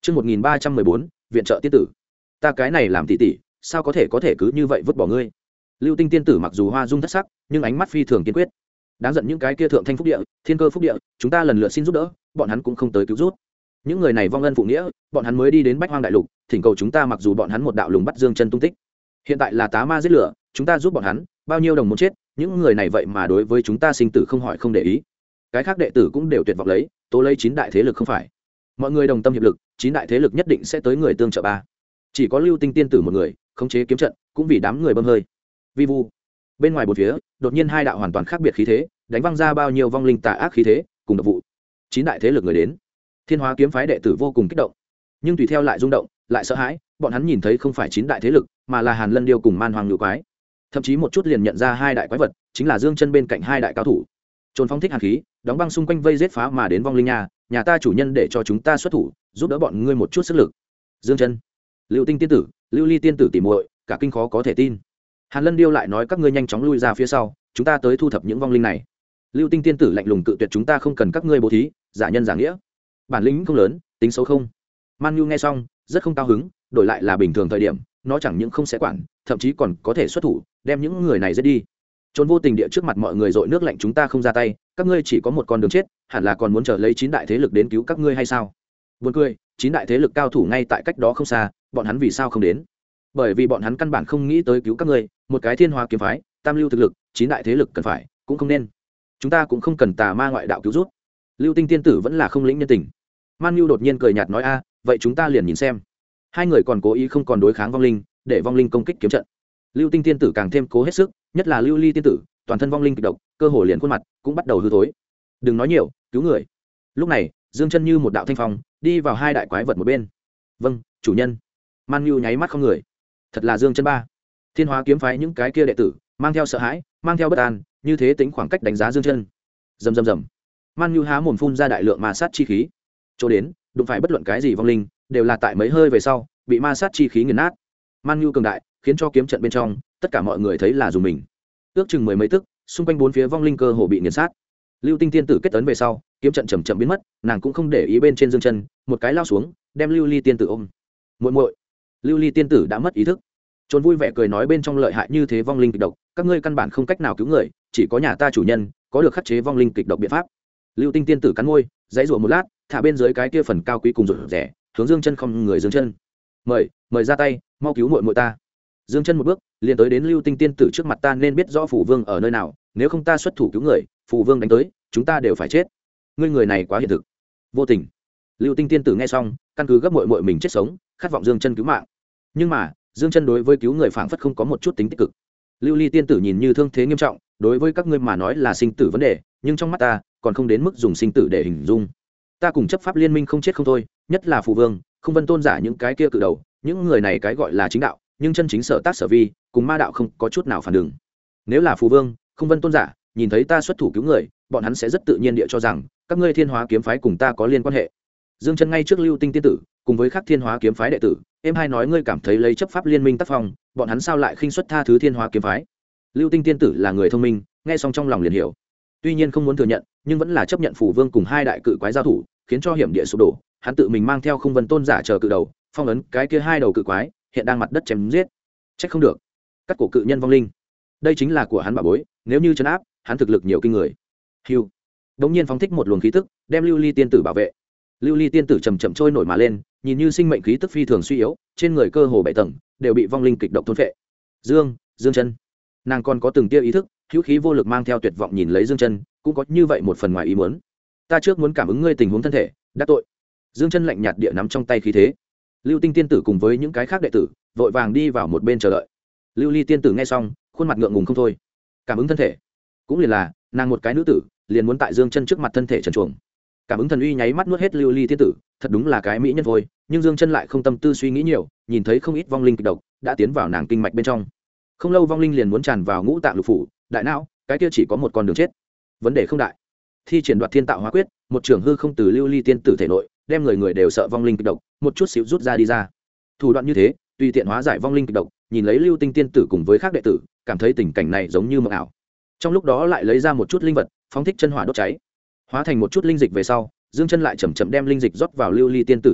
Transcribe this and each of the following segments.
Chương 1314, viện trợ tiên tử. Ta cái này làm tỷ tỷ, sao có thể cứ như vậy vứt bỏ ngươi? Lưu Tinh tiên tử mặc dù hoa dung thất sắc, nhưng ánh mắt phi thường kiên quyết. Đáng giận những cái kia thượng thanh phúc địa, thiên cơ phúc địa, chúng ta lần lượt xin giúp đỡ, bọn hắn cũng không tới cứu giúp. Những người này vong ân phụ nghĩa, bọn hắn mới đi đến Bách Hoang đại lục, thỉnh cầu chúng ta mặc dù bọn hắn một đạo lùng bắt Dương Chân tung tích. Hiện tại là tá ma giết lửa, chúng ta giúp bọn hắn, bao nhiêu đồng muốn chết, những người này vậy mà đối với chúng ta sinh tử không hỏi không để ý. Cái khác đệ tử cũng đều tuyệt vọng lấy, tố lấy 9 đại thế lực không phải. Mọi người đồng tâm hiệp lực, 9 đại thế lực nhất định sẽ tới người tương trợ ba. Chỉ có Lưu Tinh tiên tử một người, khống chế kiếm trận, cũng vì đám người bơm hơi. Vi vu. Bên ngoài bốn phía, đột nhiên hai đạo hoàn toàn khác biệt khí thế, đánh văng ra bao nhiêu vong linh tà ác khí thế, cùng độc vụ. 9 đại thế lực người đến. Thiên Hóa kiếm phái đệ tử vô cùng kích động, nhưng tùy theo lại rung động, lại sợ hãi, bọn hắn nhìn thấy không phải 9 đại thế lực, mà là Hàn Lân Điêu cùng Man Hoàng Ngự Quái. Thậm chí một chút liền nhận ra hai đại quái vật, chính là Dương Chân bên cạnh hai đại cao thủ. Trồn phong thích hàn khí, đóng băng xung quanh vây giết phá mà đến vong linh nhà ta chủ nhân để cho chúng ta xuất thủ, giúp đỡ bọn ngươi một chút sức lực. Dương Chân, Lưu Tinh tiên tử, Lưu Ly tiên tử tỉ muội, cả kinh khó có thể tin. Hàn Lân Điêu lại nói các ngươi nhanh chóng lui ra phía sau, chúng ta tới thu thập những vong linh này. Lưu Tinh tiên tử lạnh lùng cự tuyệt chúng ta không cần các ngươi bố thí, giả nhân giả nghĩa. Bản lĩnh không lớn, tính xấu không. Man Nhu nghe xong, rất không cao hứng, đổi lại là bình thường thời điểm, nó chẳng những không sẽ quản, thậm chí còn có thể xuất thủ, đem những người này giết đi. Trốn vô tình địa trước mặt mọi người dội nước lạnh chúng ta không ra tay, các ngươi chỉ có một con đường chết, hẳn là còn muốn chờ lấy 9 đại thế lực đến cứu các ngươi hay sao? Buồn cười, 9 đại thế lực cao thủ ngay tại cách đó không xa, bọn hắn vì sao không đến? Bởi vì bọn hắn căn bản không nghĩ tới cứu các ngươi, một cái Thiên Hóa kiếm phái, tam lưu thực lực, 9 đại thế lực cần phải, cũng không nên. Chúng ta cũng không cần tà ma ngoại đạo cứu giúp. Lưu Tinh tiên tử vẫn là không lĩnh nhân tình. Man Nhu đột nhiên cười nhạt nói vậy chúng ta liền nhìn xem. Hai người còn cố ý không còn đối kháng vong linh, để vong linh công kích kiếm trận. Lưu Tinh tiên tử càng thêm cố hết sức, nhất là Lưu Ly tiên tử, toàn thân vong linh kịch độc, cơ hồ liền khuôn mặt cũng bắt đầu hư thối. Đừng nói nhiều, cứu người. Lúc này, Dương Chân như một đạo thanh phong, đi vào hai đại quái vật một bên. Vâng, chủ nhân. Man Nhu nháy mắt không người. Thật là Dương Chân ba. Thiên Hóa kiếm phái những cái kia đệ tử, mang theo sợ hãi, mang theo bất an, như thế tính khoảng cách đánh giá Dương Chân. Rầm rầm rầm. Man Nhu há mồm phun ra đại lượng ma sát chi khí. Chỗ đến, đụng phải bất luận cái gì vong linh, đều là tại mấy hơi về sau, bị ma sát chi khí nghiền nát. Man Nhu cường đại, khiến cho kiếm trận bên trong, tất cả mọi người thấy là dùng mình. Ước chừng mười mấy tức, xung quanh bốn phía vong linh cơ hồ bị nghiền sát. Lưu Tinh tiên tử kết ấn về sau, kiếm trận chậm chậm biến mất, nàng cũng không để ý bên trên Dương Chân, một cái lao xuống, đem Lưu Ly tiên tử ôm. Muội muội, Lưu Ly tiên tử đã mất ý thức. Trốn vui vẻ cười nói bên trong lợi hại như thế vong linh kịch độc, các ngươi căn bản không cách nào cứu người, chỉ có nhà ta chủ nhân có được khắc chế vong linh kịch độc biện pháp. Lưu Tinh tiên tử cắn môi, dãy rủa một lát, thả bên dưới cái kia phần cao quý cùng rụt rẻ, hướng Dương Chân không người Dương Chân. Mời ra tay, mau cứu muội muội ta. Dương Chân một bước liền tới đến Lưu Tinh tiên tử trước mặt ta nên biết rõ Phù Vương ở nơi nào, nếu không ta xuất thủ cứu người, Phù Vương đánh tới, chúng ta đều phải chết. Ngươi người này quá hiện thực, vô tình. Lưu Tinh tiên tử nghe xong, căn cứ gấp muội muội mình chết sống, khát vọng Dương Chân cứu mạng. Nhưng mà, Dương Chân đối với cứu người phảng phất không có một chút tính tích cực. Lưu Ly tiên tử nhìn như thương thế nghiêm trọng, đối với các ngươi mà nói là sinh tử vấn đề, nhưng trong mắt ta, còn không đến mức dùng sinh tử để hình dung. Ta cùng chấp pháp liên minh không chết không thôi, nhất là Phù Vương, Không Vân tôn giả những cái kia cự đầu, những người này cái gọi là chính đạo, nhưng chân chính sở tác sở vi, cùng ma đạo không có chút nào phản ứng. Nếu là Phù Vương, Không Vân tôn giả, nhìn thấy ta xuất thủ cứu người, bọn hắn sẽ rất tự nhiên địa cho rằng các ngươi Thiên Hóa kiếm phái cùng ta có liên quan hệ. Dương Chân ngay trước Lưu Tinh tiên tử, cùng với các Thiên Hóa kiếm phái đệ tử, em hai nói ngươi cảm thấy lấy chấp pháp liên minh tác phong, bọn hắn sao lại khinh suất tha thứ Thiên Hóa kiếm phái? Lưu Tinh tiên tử là người thông minh, nghe xong trong lòng liền hiểu. Tuy nhiên không muốn thừa nhận, nhưng vẫn là chấp nhận Phù Vương cùng hai đại cự quái giao thủ, khiến cho hiểm địa sụp đổ, hắn tự mình mang theo Không Vân tôn giả chờ cự đầu, phong ấn cái kia hai đầu cự quái, hiện đang mặt đất chém giết. Trách không được, các cổ cự nhân vong linh, đây chính là của hắn bảo bối, nếu như trấn áp, hắn thực lực nhiều kinh người. Hưu, đống nhiên phóng thích một luồng khí tức, đem Lưu Ly tiên tử bảo vệ. Lưu Ly tiên tử chậm chậm trôi nổi mà lên, nhìn như sinh mệnh khí tức phi thường suy yếu, trên người cơ hồ 7 tầng đều bị vong linh kịch độc thôn phệ. Dương Chân, nàng còn có từng tia ý thức, hữu khí vô lực mang theo tuyệt vọng nhìn lấy Dương Chân, cũng có như vậy một phần ngoài ý muốn. Ta trước muốn cảm ứng ngươi tình huống thân thể, đắc tội. Dương Chân lạnh nhạt địa nắm trong tay khí thế. Lưu Tinh tiên tử cùng với những cái khác đệ tử, vội vàng đi vào một bên chờ đợi. Lưu Ly tiên tử nghe xong, khuôn mặt ngượng ngùng không thôi. Cảm ứng thân thể, cũng liền là nàng một cái nữ tử, liền muốn tại Dương Chân trước mặt thân thể trần truồng. Cảm ứng thần uy nháy mắt nuốt hết Lưu Ly tiên tử, thật đúng là cái mỹ nhân thôi, nhưng Dương Chân lại không tâm tư suy nghĩ nhiều, nhìn thấy không ít vong linh kịch độc đã tiến vào nàng kinh mạch bên trong. Không lâu vong linh liền muốn tràn vào ngũ tạng lục phủ, đại não, cái kia chỉ có một con đường chết. Vấn đề không đại. Thi triển Đoạt Thiên Tạo Hóa Quyết, một trường hư không từ Lưu Ly tiên tử thể nội, đem người người đều sợ vong linh kịch độc, một chút xíu rút ra đi ra. Thủ đoạn như thế, tùy tiện hóa giải vong linh kịch độc, nhìn lấy Lưu Tinh tiên tử cùng với các đệ tử, cảm thấy tình cảnh này giống như mộng ảo. Trong lúc đó lại lấy ra một chút linh vật, phóng thích chân hỏa đốt cháy, hóa thành một chút linh dịch về sau, Dương Chân lại chậm chậm đem linh dịch rót vào Lưu Ly tiên tử thể nội,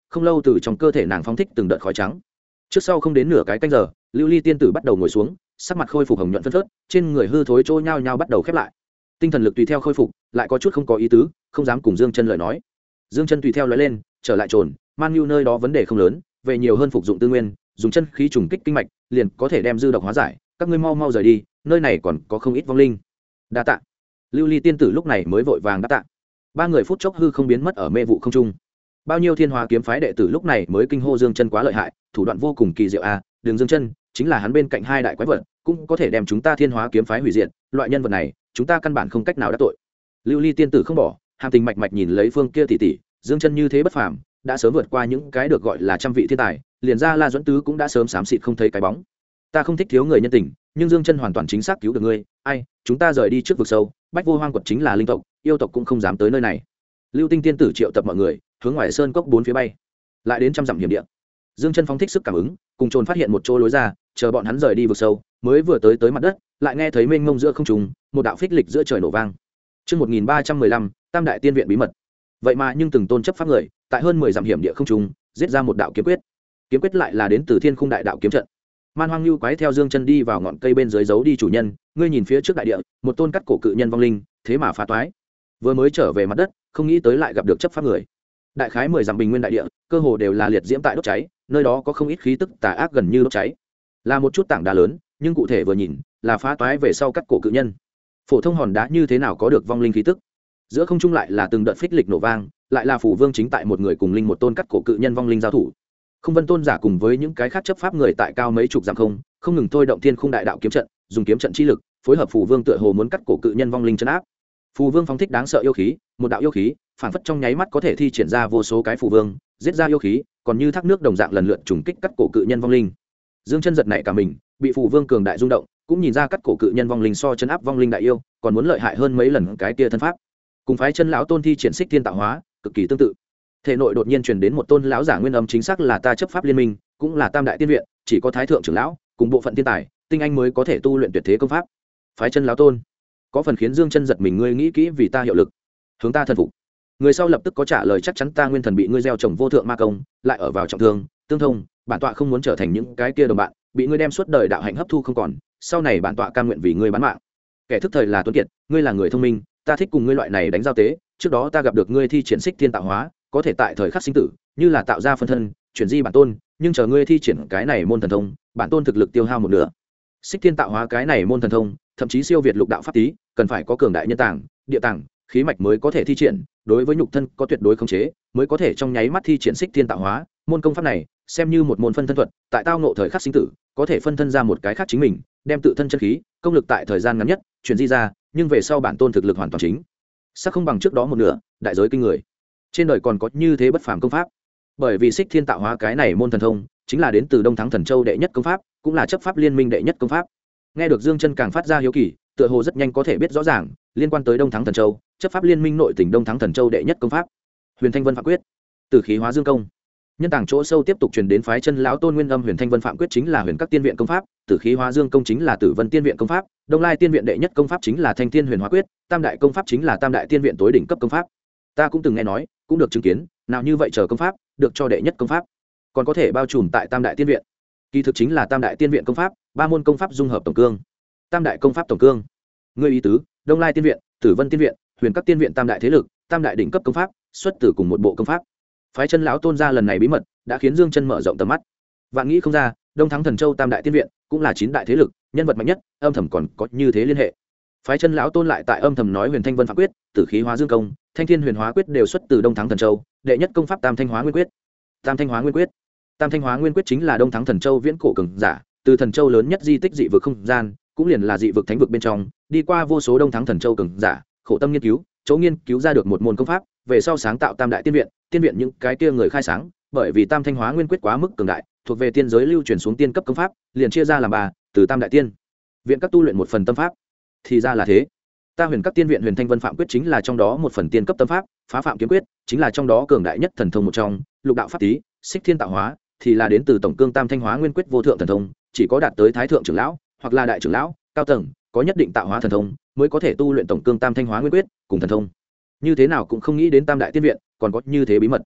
không lâu từ trong cơ thể nàng phóng thích từng đợt khói trắng. Trước sau không đến nửa cái canh giờ, lưu ly tiên tử bắt đầu ngồi xuống, sắc mặt khôi phục hồng nhuận phân phớt, trên người hư thối trôi nhao nhao bắt đầu khép lại, tinh thần lực tùy theo khôi phục, lại có chút không có ý tứ, không dám cùng Dương Chân lời nói. Dương Chân tùy theo lóe lên, trở lại trồn Man Nhu nơi đó vấn đề không lớn, về nhiều hơn phục dụng tư nguyên, dùng chân khí trùng kích kinh mạch, liền có thể đem dư độc hóa giải. Các ngươi mau mau rời đi, nơi này còn có không ít vong linh. Đa tạ. Lưu ly tiên tử lúc này mới vội vàng đáp tạ. Ba người phút chốc hư không biến mất ở mê vụ không trung. Bao nhiêu Thiên Hóa kiếm phái đệ tử lúc này mới kinh hô Dương Chân quá lợi hại, thủ đoạn vô cùng kỳ diệu a, Đường Dương Chân chính là hắn bên cạnh hai đại quái vật, cũng có thể đem chúng ta Thiên Hóa kiếm phái hủy diệt, loại nhân vật này, chúng ta căn bản không cách nào đắc tội. Lưu ly tiên tử không bỏ, hàm tình mạch mạch nhìn lấy phương kia tỷ tỷ, Dương Chân như thế bất phàm, đã sớm vượt qua những cái được gọi là trăm vị thiên tài, liền ra La Duẫn Tứ cũng đã sớm xám xịt không thấy cái bóng. Ta không thích thiếu người nhân tình, nhưng Dương Chân hoàn toàn chính xác cứu được ngươi, ai, chúng ta rời đi trước vực sâu, Bách Vô Hoang quật chính là linh tộc, yêu tộc cũng không dám tới nơi này. Lưu Tinh tiên tử triệu tập mọi người, hướng ngoài sơn cốc bốn phía bay, lại đến trăm dặm hiểm địa. Dương Chân phóng thích sức cảm ứng, cùng trồn phát hiện một chỗ lối ra, chờ bọn hắn rời đi vực sâu, mới vừa tới mặt đất, lại nghe thấy mênh mông giữa không trung, một đạo phích lịch giữa trời nổ vang. Chương 1315, Tam đại tiên viện bí mật. Vậy mà nhưng từng tôn chấp pháp người, tại hơn 10 dặm hiểm địa không trung, giết ra một đạo kiếm quyết. Kiếm quyết lại là đến từ Thiên Khung đại đạo kiếm trận. Man Hoang Nhu quái theo Dương Chân đi vào ngọn cây bên dưới giấu đi chủ nhân, ngươi nhìn phía trước đại địa, một tôn cắt cổ cự nhân vong linh, thế mà phá toái. Vừa mới trở về mặt đất, không nghĩ tới lại gặp được chấp pháp người. Đại khái 10 dặm bình nguyên đại địa, cơ hồ đều là liệt diễm tại đốt cháy, nơi đó có không ít khí tức tà ác gần như đốt cháy. Là một chút tảng đá lớn, nhưng cụ thể vừa nhìn, là phá toái về sau cắt cổ cự nhân. Phổ thông hòn đá như thế nào có được vong linh khí tức? Giữa không trung lại là từng đợt phích lịch nổ vang, lại là phủ vương chính tại một người cùng linh một tôn cắt cổ cự nhân vong linh giao thủ. Không Vân tôn giả cùng với những cái khác chấp pháp người tại cao mấy chục dặm không ngừng thôi động Thiên Khung đại đạo kiếm trận, dùng kiếm trận chi lực phối hợp phủ vương tựa hồ muốn cắt cổ cự nhân vong linh trấn áp. Phù vương phóng thích đáng sợ yêu khí, một đạo yêu khí phản phất trong nháy mắt có thể thi triển ra vô số cái phù vương, giết ra yêu khí còn như thác nước đồng dạng lần lượt trùng kích cắt cổ cự nhân vong linh. Dương Chân giật nảy cả mình, bị phù vương cường đại rung động, cũng nhìn ra cắt cổ cự nhân vong linh so chấn áp vong linh đại yêu còn muốn lợi hại hơn mấy lần cái kia thân pháp. Cùng phái chân lão tôn thi triển xích thiên tạo hóa cực kỳ tương tự. Thể nội đột nhiên truyền đến một tôn lão giả nguyên âm, chính xác là ta chấp pháp liên minh, cũng là Tam đại tiên viện, chỉ có thái thượng trưởng lão cùng bộ phận thiên tài tinh anh mới có thể tu luyện tuyệt thế công pháp. Phái chân lão tôn có phần khiến Dương Chân giật mình, ngươi nghĩ kỹ vì ta hiệu lực, hướng ta thần phục. Người sau lập tức có trả lời, chắc chắn ta nguyên thần bị ngươi gieo trồng vô thượng ma công, lại ở vào trọng thương tương thông, bản tọa không muốn trở thành những cái kia đồng bạn bị ngươi đem suốt đời đạo hạnh hấp thu không còn, sau này bản tọa cam nguyện vì ngươi bán mạng. Kẻ thức thời là tuấn kiệt, ngươi là người thông minh, ta thích cùng ngươi loại này đánh giao tế. Trước đó ta gặp được ngươi thi triển xích thiên tạo hóa, có thể tại thời khắc sinh tử như là tạo ra phân thân chuyển di bản tôn, nhưng chờ ngươi thi triển cái này môn thần thông, bản tôn thực lực tiêu hao một nửa. Xích thiên tạo hóa cái này môn thần thông thậm chí siêu việt lục đạo pháp tý, cần phải có cường đại nhân tàng địa tàng khí mạch mới có thể thi triển, đối với nhục thân có tuyệt đối khống chế mới có thể trong nháy mắt thi triển xích thiên tạo hóa. Môn công pháp này xem như một môn phân thân thuật, tại tao ngộ thời khắc sinh tử có thể phân thân ra một cái khác chính mình, đem tự thân chân khí công lực tại thời gian ngắn nhất chuyển di ra, nhưng về sau bản tôn thực lực hoàn toàn chính xác không bằng trước đó một nửa, đại giới kinh người. Trên đời còn có như thế bất phàm công pháp, bởi vì xích thiên tạo hóa cái này môn thần thông chính là đến từ Đông Thắng Thần Châu đệ nhất công pháp, cũng là chấp pháp liên minh đệ nhất công pháp. Nghe được Dương Chân càng phát ra hiếu kỳ, tựa hồ rất nhanh có thể biết rõ ràng liên quan tới Đông Thắng Thần Châu, chấp pháp liên minh nội tỉnh Đông Thắng Thần Châu đệ nhất công pháp, Huyền Thanh Vân Phạm Quyết, Tử khí hóa dương công. Nhân tàng chỗ sâu tiếp tục truyền đến phái chân lão tôn nguyên âm, Huyền Thanh Vân Phạm Quyết chính là Huyền Các tiên viện công pháp, Tử khí hóa dương công chính là Tử Vân tiên viện công pháp, Đông Lai tiên viện đệ nhất công pháp chính là Thanh Thiên Huyền Hóa Quyết, tam đại công pháp chính là Tam đại tiên viện tối đỉnh cấp công pháp. Ta cũng từng nghe nói, cũng được chứng kiến, nào như vậy chờ công pháp được cho đệ nhất công pháp, còn có thể bao trùm tại Tam đại tiên viện. Kỳ thực chính là Tam đại tiên viện công pháp, ba môn công pháp dung hợp tổng cương. Tam đại công pháp tổng cương. Ngươi ý tứ, Đông Lai tiên viện, Tử Vân tiên viện, Huyền Các tiên viện tam đại thế lực, tam đại đỉnh cấp công pháp, xuất từ cùng một bộ công pháp. Phái chân lão tôn ra lần này bí mật đã khiến Dương Chân mở rộng tầm mắt. Vạn nghĩ không ra, Đông Thắng Thần Châu tam đại tiên viện cũng là 9 đại thế lực, nhân vật mạnh nhất, âm thầm còn có như thế liên hệ. Phái chân lão tôn lại tại âm thầm nói Huyền Thanh Vân Phạm Quyết, Tử khí hóa dương công, Thanh Thiên Huyền Hóa Quyết đều xuất từ Đông Thắng Thần Châu, đệ nhất công pháp Tam Thanh Hóa Nguyên Quyết. Tam Thanh Hóa Nguyên Quyết. Tam Thanh Hóa Nguyên Quyết chính là Đông Thắng Thần Châu viễn cổ cường giả, từ thần châu lớn nhất di tích dị vực không gian, cũng liền là dị vực thánh vực bên trong, đi qua vô số Đông Thắng Thần Châu cường giả, khổ tâm nghiên cứu, chỗ nghiên cứu ra được một môn công pháp, về sau sáng tạo tam đại tiên viện. Tiên viện những cái kia người khai sáng, bởi vì Tam Thanh Hóa Nguyên Quyết quá mức cường đại, thuộc về tiên giới lưu truyền xuống tiên cấp công pháp, liền chia ra làm ba, từ tam đại tiên viện các tu luyện một phần tâm pháp. Thì ra là thế. Ta Huyền Các tiên viện Huyền Thanh Vân Phạm Quyết chính là trong đó một phần tiên cấp tâm pháp, Phá Phạm Kiếm Quyết chính là trong đó cường đại nhất thần thông một trong, Lục đạo pháp tý, Xích Thiên tạo hóa thì là đến từ tổng cương Tam Thanh Hóa Nguyên Quyết vô thượng thần thông, chỉ có đạt tới thái thượng trưởng lão hoặc là đại trưởng lão cao tầng có nhất định tạo hóa thần thông mới có thể tu luyện tổng cương Tam Thanh Hóa Nguyên Quyết cùng thần thông. Như thế nào cũng không nghĩ đến tam đại tiên viện còn có như thế bí mật.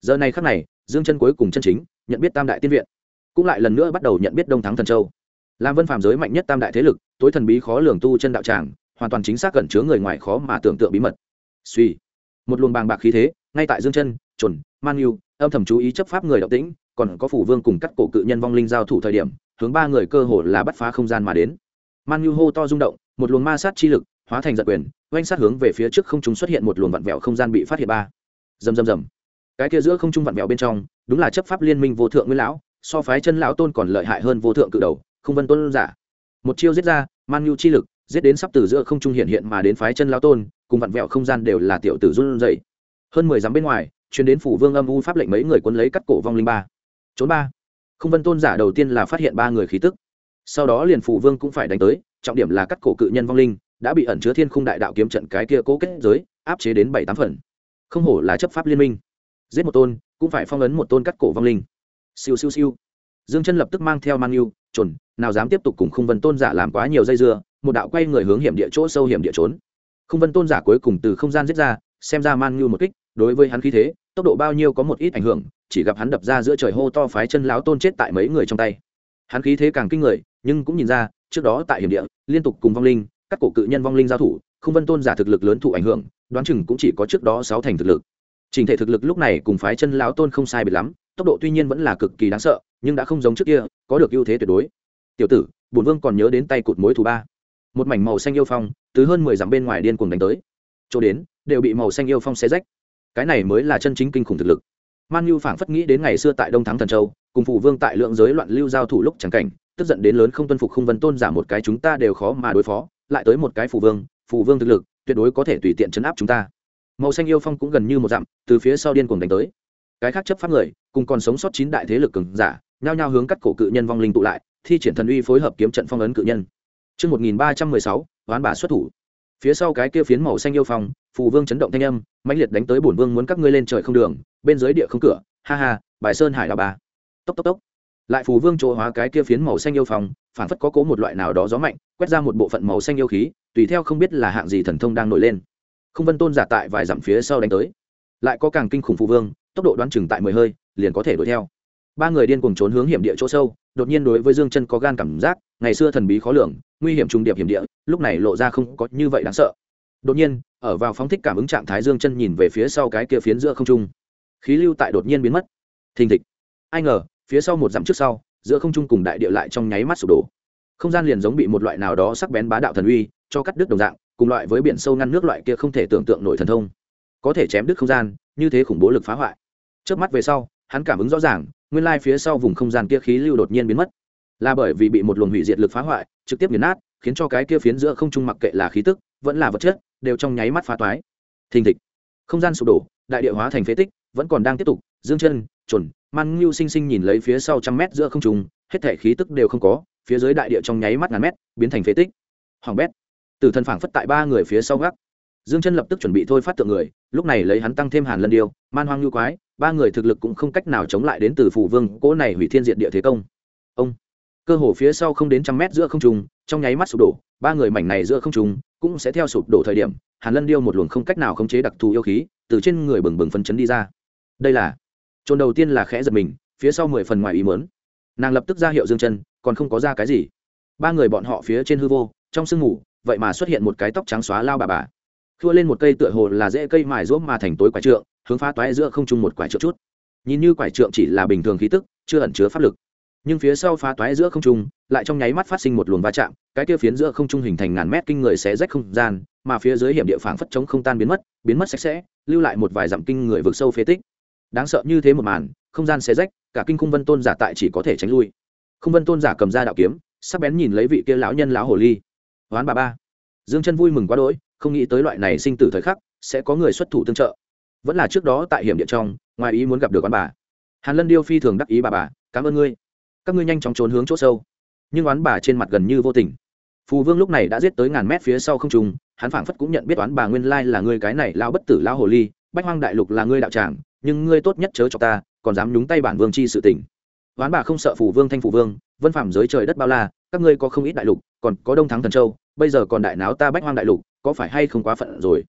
giờ này khắc này Dương Chân cuối cùng chân chính nhận biết tam đại tiên viện, cũng lại lần nữa bắt đầu nhận biết Đông Thắng Thần Châu làm vân phàm giới mạnh nhất tam đại thế lực, tối thần bí khó lường tu chân đạo tràng, hoàn toàn chính xác gần chứa người ngoài khó mà tưởng tượng bí mật. Suy, một luồng bàng bạc khí thế ngay tại Dương Chân, chuẩn Man Nhu âm thầm chú ý chấp pháp người động tĩnh, còn có phủ vương cùng cắt cổ cự nhân vong linh giao thủ thời điểm, hướng ba người cơ hồ là bắt phá không gian mà đến. Man Nhu hô to rung động, một luồng ma sát chi lực hóa thành giật quyền, oanh sát hướng về phía trước không trung xuất hiện một luồng vặn vẹo không gian bị phát hiện ba. Rầm rầm rầm. Cái kia giữa không trung vặn vẹo bên trong, đúng là chấp pháp liên minh vô thượng nguyên lão, so phái chân lão tôn còn lợi hại hơn vô thượng cự đầu, không vân tôn giả. Một chiêu giết ra, Man Nhu chi lực giết đến sắp từ giữa không trung hiện hiện mà đến phái chân lão tôn, cùng vặn vẹo không gian đều là tiểu tử run rẩy. Hơn 10 dặm bên ngoài, truyền đến phủ vương âm u pháp lệnh mấy người cuốn lấy cắt cổ vong linh ba. Trốn ba. Không vân tôn giả đầu tiên là phát hiện ba người khí tức, sau đó liền phủ vương cũng phải đánh tới, trọng điểm là cắt cổ cự nhân vong linh đã bị ẩn chứa thiên khung đại đạo kiếm trận cái kia cố kết giới áp chế đến 7-8 phần. Không hổ là chấp pháp liên minh, giết một tôn cũng phải phong ấn một tôn cắt cổ vong linh. Siêu siêu siêu. Dương Chân lập tức mang theo Man Nhu, chuẩn, nào dám tiếp tục cùng Không Vân Tôn giả làm quá nhiều dây dưa, một đạo quay người hướng hiểm địa chỗ sâu hiểm địa trốn. Không Vân Tôn giả cuối cùng từ không gian giết ra, xem ra Man Nhu một kích, đối với hắn khí thế, tốc độ bao nhiêu có một ít ảnh hưởng, chỉ gặp hắn đập ra giữa trời hô to phái chân lão tôn chết tại mấy người trong tay. Hắn khí thế càng kinh người, nhưng cũng nhìn ra, trước đó tại hiểm địa, liên tục cùng vong linh, các cổ cự nhân vong linh giao thủ, Không Vân Tôn giả thực lực lớn thụ ảnh hưởng, đoán chừng cũng chỉ có trước đó 6 thành thực lực. Trình thể thực lực lúc này cùng phái chân lão tôn không sai biệt lắm, tốc độ tuy nhiên vẫn là cực kỳ đáng sợ, nhưng đã không giống trước kia, có được ưu thế tuyệt đối. Tiểu tử, bổn vương còn nhớ đến tay cụt mối thù ba. Một mảnh màu xanh yêu phong, từ hơn 10 dặm bên ngoài điên cuồng đánh tới. Chỗ đến, đều bị màu xanh yêu phong xé rách. Cái này mới là chân chính kinh khủng thực lực. Man Nhu phảng phất nghĩ đến ngày xưa tại Đông Thắng Thần Châu, cùng phụ vương tại lượng giới loạn lưu giao thủ lúc chẳng cảnh, tức giận đến lớn không tuân phục Không Vân Tôn giả một cái chúng ta đều khó mà đối phó, lại tới một cái phụ vương thực lực, tuyệt đối có thể tùy tiện trấn áp chúng ta. Màu xanh yêu phong cũng gần như một dặm, từ phía sau điên cuồng đánh tới. Cái khác chấp pháp người, cùng còn sống sót 9 đại thế lực cường giả, nhao nhao hướng cắt cổ cự nhân vong linh tụ lại, thi triển thần uy phối hợp kiếm trận phong ấn cự nhân. Chương 1316, oán bà xuất thủ. Phía sau cái kia phiến màu xanh yêu phong, phù vương chấn động thanh âm, mãnh liệt đánh tới bổn vương muốn các ngươi lên trời không đường, bên dưới địa không cửa, ha ha, bài sơn hải đảo bà. Tốc tốc tốc. Lại phù vương chỗ hóa cái kia phiến màu xanh yêu phong, phản phất có cố một loại nào đó gió mạnh, quét ra một bộ phận màu xanh yêu khí, tùy theo không biết là hạng gì thần thông đang nổi lên. Không Vân Tôn giả tại vài dặm phía sau đánh tới, lại có càng kinh khủng phù vương, tốc độ đoán chừng tại 10 hơi, liền có thể đuổi theo. Ba người điên cuồng trốn hướng hiểm địa chỗ sâu, đột nhiên đối với Dương Chân có gan cảm giác, ngày xưa thần bí khó lường, nguy hiểm trùng điệp hiểm địa, lúc này lộ ra không có như vậy đáng sợ. Đột nhiên, ở vào phóng thích cảm ứng trạng thái Dương Chân nhìn về phía sau cái kia phiến giữa không trung, khí lưu tại đột nhiên biến mất. Thình thịch. Ai ngờ, phía sau một dặm trước sau, giữa không trung cùng đại địa lại trong nháy mắt sụp đổ. Không gian liền giống bị một loại nào đó sắc bén bá đạo thần uy cho cắt đứt đồng dạng, cùng loại với biển sâu ngăn nước loại kia không thể tưởng tượng nổi thần thông, có thể chém đứt không gian, như thế khủng bố lực phá hoại. Chớp mắt về sau, hắn cảm ứng rõ ràng, nguyên lai phía sau vùng không gian kia khí lưu đột nhiên biến mất, là bởi vì bị một luồng hủy diệt lực phá hoại, trực tiếp nghiền nát, khiến cho cái kia phiến giữa không trung mặc kệ là khí tức, vẫn là vật chất, đều trong nháy mắt phá toái. Thình thịch, không gian sụp đổ, đại địa hóa thành phế tích, vẫn còn đang tiếp tục. Dương Chân, chuẩn, Man Nhu sinh sinh nhìn lấy phía sau trăm mét giữa không trung, hết thảy khí tức đều không có, phía dưới đại địa trong nháy mắt ngàn mét, biến thành phế tích. Hoàng bét, Tử thần phảng phất tại ba người phía sau gác. Dương Chân lập tức chuẩn bị thôi phát tượng người, lúc này lấy hắn tăng thêm Hàn Lân Điêu, Man Hoang Nhu Quái, ba người thực lực cũng không cách nào chống lại đến từ phù vương cỗ này hủy thiên diệt địa thế công. Ông, cơ hồ phía sau không đến trăm mét giữa không trung, trong nháy mắt sụp đổ, ba người mảnh này giữa không trung cũng sẽ theo sụp đổ thời điểm. Hàn Lân Điêu một luồng không cách nào khống chế đặc thù yêu khí, từ trên người bừng bừng phấn chấn đi ra. Đây là, chôn đầu tiên là khẽ giật mình, phía sau 10 phần ngoài ý muốn. Nàng lập tức ra hiệu Dương Chân, còn không có ra cái gì. Ba người bọn họ phía trên hư vô, trong sương mù, vậy mà xuất hiện một cái tóc trắng xóa lao bà. Khua lên một cây tựa hồ là rễ cây mài rũa mà thành tối quải trượng, hướng phá toái giữa không trung một quải trượng chút. Nhìn như quải trượng chỉ là bình thường khí tức, chưa ẩn chứa pháp lực, nhưng phía sau phá toái giữa không trung, lại trong nháy mắt phát sinh một luồng va chạm, cái kia phiến giữa không trung hình thành ngàn mét kinh người xé rách không gian, mà phía dưới hiểm địa phảng phất chống không tan biến mất sạch sẽ, lưu lại một vài dặm kinh người vực sâu phế tích. Đáng sợ như thế một màn, không gian xé rách, cả kinh Khung Vân Tôn giả tại chỉ có thể tránh lui. Khung Vân Tôn giả cầm ra đạo kiếm, sắc bén nhìn lấy vị kia lão nhân lão hồ ly. Hoán bà ba. Dương Chân vui mừng quá đỗi, không nghĩ tới loại này sinh tử thời khắc sẽ có người xuất thủ tương trợ. Vẫn là trước đó tại hiểm địa trong, ngoài ý muốn gặp được oán bà. Hàn Lân Điêu phi thường đắc ý bà, cảm ơn ngươi. Các ngươi nhanh chóng trốn hướng chỗ sâu. Nhưng oán bà trên mặt gần như vô tình. Phù Vương lúc này đã giết tới ngàn mét phía sau không trung, hắn phảng phất cũng nhận biết oán bà nguyên lai là ngươi cái này lão bất tử lão hồ ly, Bách Hoang đại lục là ngươi đạo tràng, nhưng ngươi tốt nhất chớ cho ta, còn dám nhúng tay bản vương chi sự tình. Oán bà không sợ Phù Vương thanh Phù Vương, vân phạm giới trời đất bao la, các ngươi có không ít đại lục, còn có Đông Thắng Thần Châu, bây giờ còn đại náo ta Bách Hoang đại lục, có phải hay không quá phận rồi.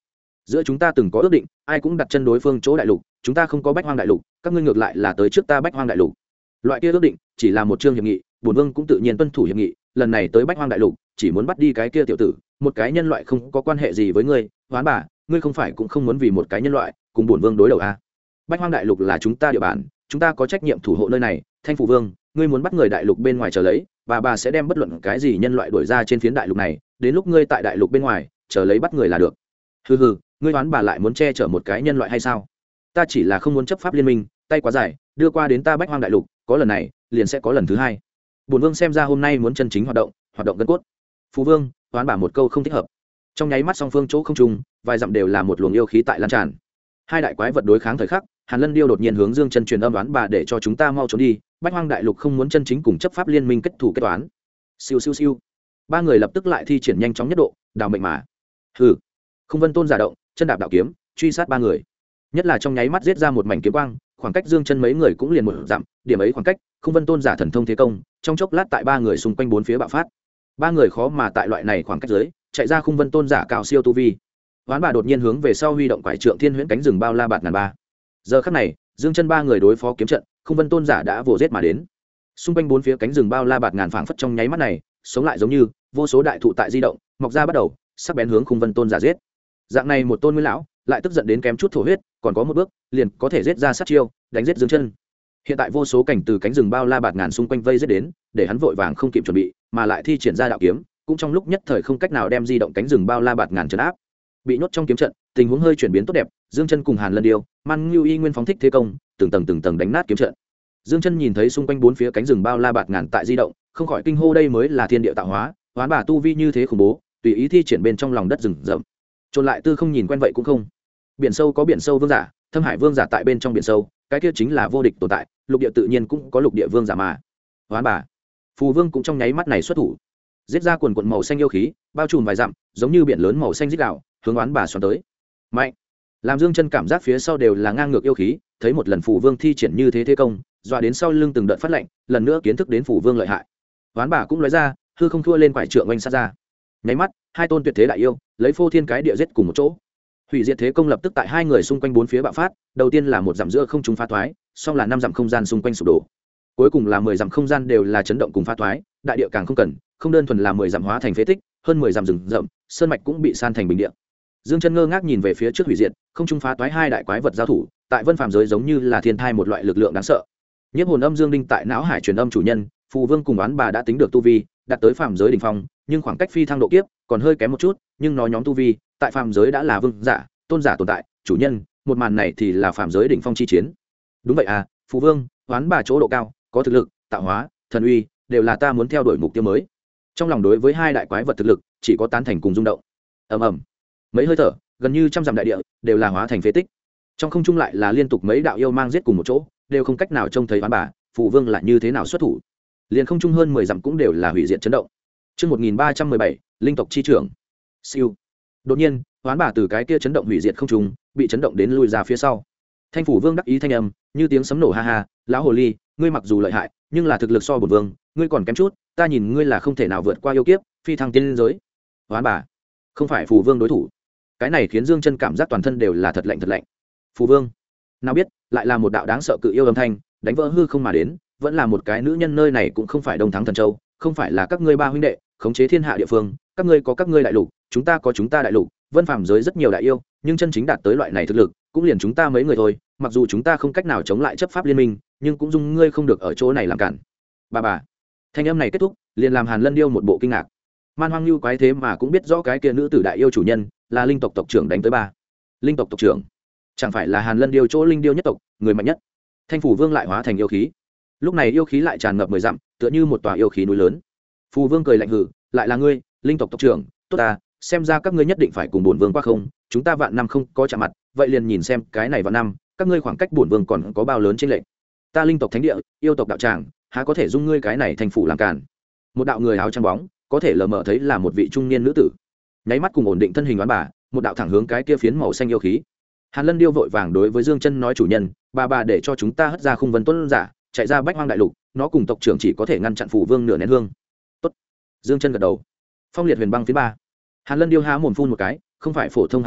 giữa chúng ta từng có ước định, ai cũng đặt chân đối phương chỗ đại lục, chúng ta không có bách hoang đại lục, các ngươi ngược lại là tới trước ta bách hoang đại lục. Loại kia ước định chỉ là một chương hiệp nghị, bổn vương cũng tự nhiên tuân thủ hiệp nghị, lần này tới bách hoang đại lục chỉ muốn bắt đi cái kia tiểu tử, một cái nhân loại không có quan hệ gì với ngươi. Hoán bà, ngươi không phải cũng không muốn vì một cái nhân loại cùng bổn vương đối đầu à? Bách hoang đại lục là chúng ta địa bàn, chúng ta có trách nhiệm thủ hộ nơi này. Thanh phủ vương, ngươi muốn bắt người đại lục bên ngoài chờ lấy, bà sẽ đem bất luận cái gì nhân loại đuổi ra trên phiến đại lục này, đến lúc ngươi tại đại lục bên ngoài chờ lấy bắt người là được. Hừ hừ, ngươi đoán bà lại muốn che chở một cái nhân loại hay sao? Ta chỉ là không muốn chấp pháp liên minh, tay quá dài, đưa qua đến ta bách hoang đại lục, có lần này liền sẽ có lần thứ hai. Bổn vương xem ra hôm nay muốn chân chính hoạt động gân cốt. Phú vương, đoán bà một câu không thích hợp. Trong nháy mắt song phương chỗ không trùng, vài dặm đều là một luồng yêu khí tại lan tràn. Hai đại quái vật đối kháng thời khắc, Hàn Lân Điêu đột nhiên hướng Dương Chân truyền âm đoán bà để cho chúng ta mau trốn đi, bách hoang đại lục không muốn chân chính cùng chấp pháp liên minh kết thủ kết toán. Siêu siêu siêu. Ba người lập tức lại thi triển nhanh chóng nhất độ, đào mệnh mà. Hừ. Không Vân Tôn giả động, chân đạp đạo kiếm, truy sát ba người. Nhất là trong nháy mắt giết ra một mảnh kiếm quang, khoảng cách Dương Chân mấy người cũng liền một dặm, điểm ấy khoảng cách, Không Vân Tôn giả thần thông thế công, trong chốc lát tại ba người xung quanh bốn phía bạo phát. Ba người khó mà tại loại này khoảng cách dưới, chạy ra Không Vân Tôn giả cao siêu tu vi. Ván bà đột nhiên hướng về sau huy động quải trượng thiên huyễn cánh rừng bao la bạt ngàn ba. Giờ khắc này, Dương Chân ba người đối phó kiếm trận, Không Vân Tôn giả đã vồ giết mà đến. Xung quanh bốn phía cánh rừng bao la bạt ngàn phảng phất trong nháy mắt này, sống lại giống như vô số đại thụ tại di động, mọc ra bắt đầu, sắc bén hướng Không Vân Tôn giả giết. Dạng này một tôn nguyên lão, lại tức giận đến kém chút thổ huyết, còn có một bước, liền có thể giết ra sát chiêu, đánh giết Dương Chân. Hiện tại vô số cảnh từ cánh rừng bao la bạt ngàn xung quanh vây giết đến, để hắn vội vàng không kịp chuẩn bị, mà lại thi triển ra đạo kiếm, cũng trong lúc nhất thời không cách nào đem di động cánh rừng bao la bạt ngàn trấn áp. Bị nhốt trong kiếm trận, tình huống hơi chuyển biến tốt đẹp, Dương Chân cùng Hàn Lân Điêu, Man Ngưu Y nguyên phóng thích thế công, từng tầng đánh nát kiếm trận. Dương Chân nhìn thấy xung quanh bốn phía cánh rừng bao la bạt ngàn tại di động, không khỏi kinh hô đây mới là thiên địa tạo hóa, hoán bà tu vi như thế khủng bố, tùy ý thi triển bên trong lòng đất rừng rậm. Trôn lại tư không nhìn quen vậy cũng không. Biển sâu có biển sâu vương giả, Thâm Hải vương giả tại bên trong biển sâu, cái kia chính là vô địch tồn tại, lục địa tự nhiên cũng có lục địa vương giả mà. Hoán bà, Phù Vương cũng trong nháy mắt này xuất thủ, giết ra quần quần màu xanh yêu khí, bao trùm vài dặm, giống như biển lớn màu xanh rít gào, hướng Hoán bà xoắn tới. Mạnh. Làm Dương Chân cảm giác phía sau đều là ngang ngược yêu khí, thấy một lần Phù Vương thi triển như thế thế công, dọa đến sau lưng từng đợt phát lạnh, lần nữa kiến thức đến Phù Vương lợi hại. Hoán bà cũng nói ra, hư không thua lên quải trượng oanh sát ra. Nháy mắt, hai tôn tuyệt thế đại yêu, lấy phô thiên cái địa giết cùng một chỗ. Hủy diệt thế công lập tức tại hai người xung quanh bốn phía bạo phát, đầu tiên là một dặm giữa không trung phá thoái, xong là 5 dặm không gian xung quanh sụp đổ. Cuối cùng là 10 dặm không gian đều là chấn động cùng phá thoái, đại địa càng không cần, không đơn thuần là 10 dặm hóa thành phế tích, hơn 10 dặm rừng rậm, sơn mạch cũng bị san thành bình địa. Dương Chân ngơ ngác nhìn về phía trước hủy diệt, không trung phá toái hai đại quái vật giao thủ, tại Vân Phàm giới giống như là thiên thai một loại lực lượng đáng sợ. Nhiếp hồn âm dương đinh tại não hải truyền âm chủ nhân, Phù Vương cùng Oán Bà đã tính được tu vi, đạt tới phàm giới đỉnh phong, nhưng khoảng cách phi thăng độ kiếp còn hơi kém một chút, nhưng nó nhóm tu vi, tại phàm giới đã là vương giả, tôn giả tồn tại, chủ nhân, một màn này thì là phàm giới đỉnh phong chi chiến. Đúng vậy à, Phù Vương, Oán Bà chỗ độ cao, có thực lực, tạo hóa, thần uy, đều là ta muốn theo đuổi mục tiêu mới. Trong lòng đối với hai đại quái vật thực lực, chỉ có tán thành cùng rung động. Ầm ầm. Mấy hơi thở, gần như trăm dặm đại địa đều là hóa thành phế tích. Trong không trung lại là liên tục mấy đạo yêu mang giết cùng một chỗ, đều không cách nào trông thấy Oán Bà, Phù Vương là như thế nào xuất thủ. Liền không trung hơn 10 dặm cũng đều là hủy diệt chấn động. Chương 1317, linh tộc chi trưởng. Siêu. Đột nhiên, Oán Bà từ cái kia chấn động hủy diệt không trung, bị chấn động đến lui ra phía sau. Thanh Phủ Vương đắc ý thanh âm, như tiếng sấm nổ ha ha, lão hồ ly, ngươi mặc dù lợi hại, nhưng là thực lực so bổn vương, ngươi còn kém chút, ta nhìn ngươi là không thể nào vượt qua yêu kiếp, phi thăng tiên giới. Oán Bà, không phải Phù Vương đối thủ. Cái này khiến Dương Chân cảm giác toàn thân đều là thật lạnh thật lạnh. Phù Vương, nào biết, lại là một đạo đáng sợ cự yêu âm thanh, đánh vỡ hư không mà đến, vẫn là một cái nữ nhân, nơi này cũng không phải Đông Thắng Thần Châu, không phải là các ngươi ba huynh đệ khống chế thiên hạ địa phương, các ngươi có các ngươi đại lục, chúng ta có chúng ta đại lục, Vân Phàm giới rất nhiều đại yêu, nhưng chân chính đạt tới loại này thực lực, cũng liền chúng ta mấy người thôi, mặc dù chúng ta không cách nào chống lại chấp pháp liên minh, nhưng cũng dung ngươi không được ở chỗ này làm cản. Bà, thanh âm này kết thúc, liền làm Hàn Lân Điêu một bộ kinh ngạc. Man Hoang Lưu quái thế mà cũng biết rõ cái kia nữ tử đại yêu chủ nhân là linh tộc tộc trưởng đánh tới ba. Linh tộc tộc trưởng, chẳng phải là Hàn Lân Điêu chỗ linh điêu nhất tộc, người mạnh nhất. Thanh Phủ Vương lại hóa thành yêu khí. Lúc này yêu khí lại tràn ngập 10 dặm, tựa như một tòa yêu khí núi lớn. Phù Vương cười lạnh hừ, lại là ngươi, linh tộc tộc trưởng, tốt ta, xem ra các ngươi nhất định phải cùng bổn vương qua không, chúng ta vạn năm không có chạm mặt, vậy liền nhìn xem cái này vạn năm, các ngươi khoảng cách bổn vương còn có bao lớn chênh lệch. Ta linh tộc thánh địa, yêu tộc đạo tràng, há có thể dung ngươi cái này thành phủ làm cản. Một đạo người áo trắng bóng, có thể lờ mờ thấy là một vị trung niên nữ tử. Nháy mắt cùng ổn định thân hình Oán Bà, một đạo thẳng hướng cái kia phiến màu xanh yêu khí. Hàn Lân Điêu vội vàng đối với Dương Chân nói chủ nhân, bà để cho chúng ta hất ra Khung Vân Tuấn giả, chạy ra Bách Hoang đại lục, nó cùng tộc trưởng chỉ có thể ngăn chặn Phù Vương nửa nén hương. Tốt. Dương Chân gật đầu. Phong liệt huyền băng phía 3. Hàn Lân Điêu há mồm phun một cái, không phải phổ thông hàn khí,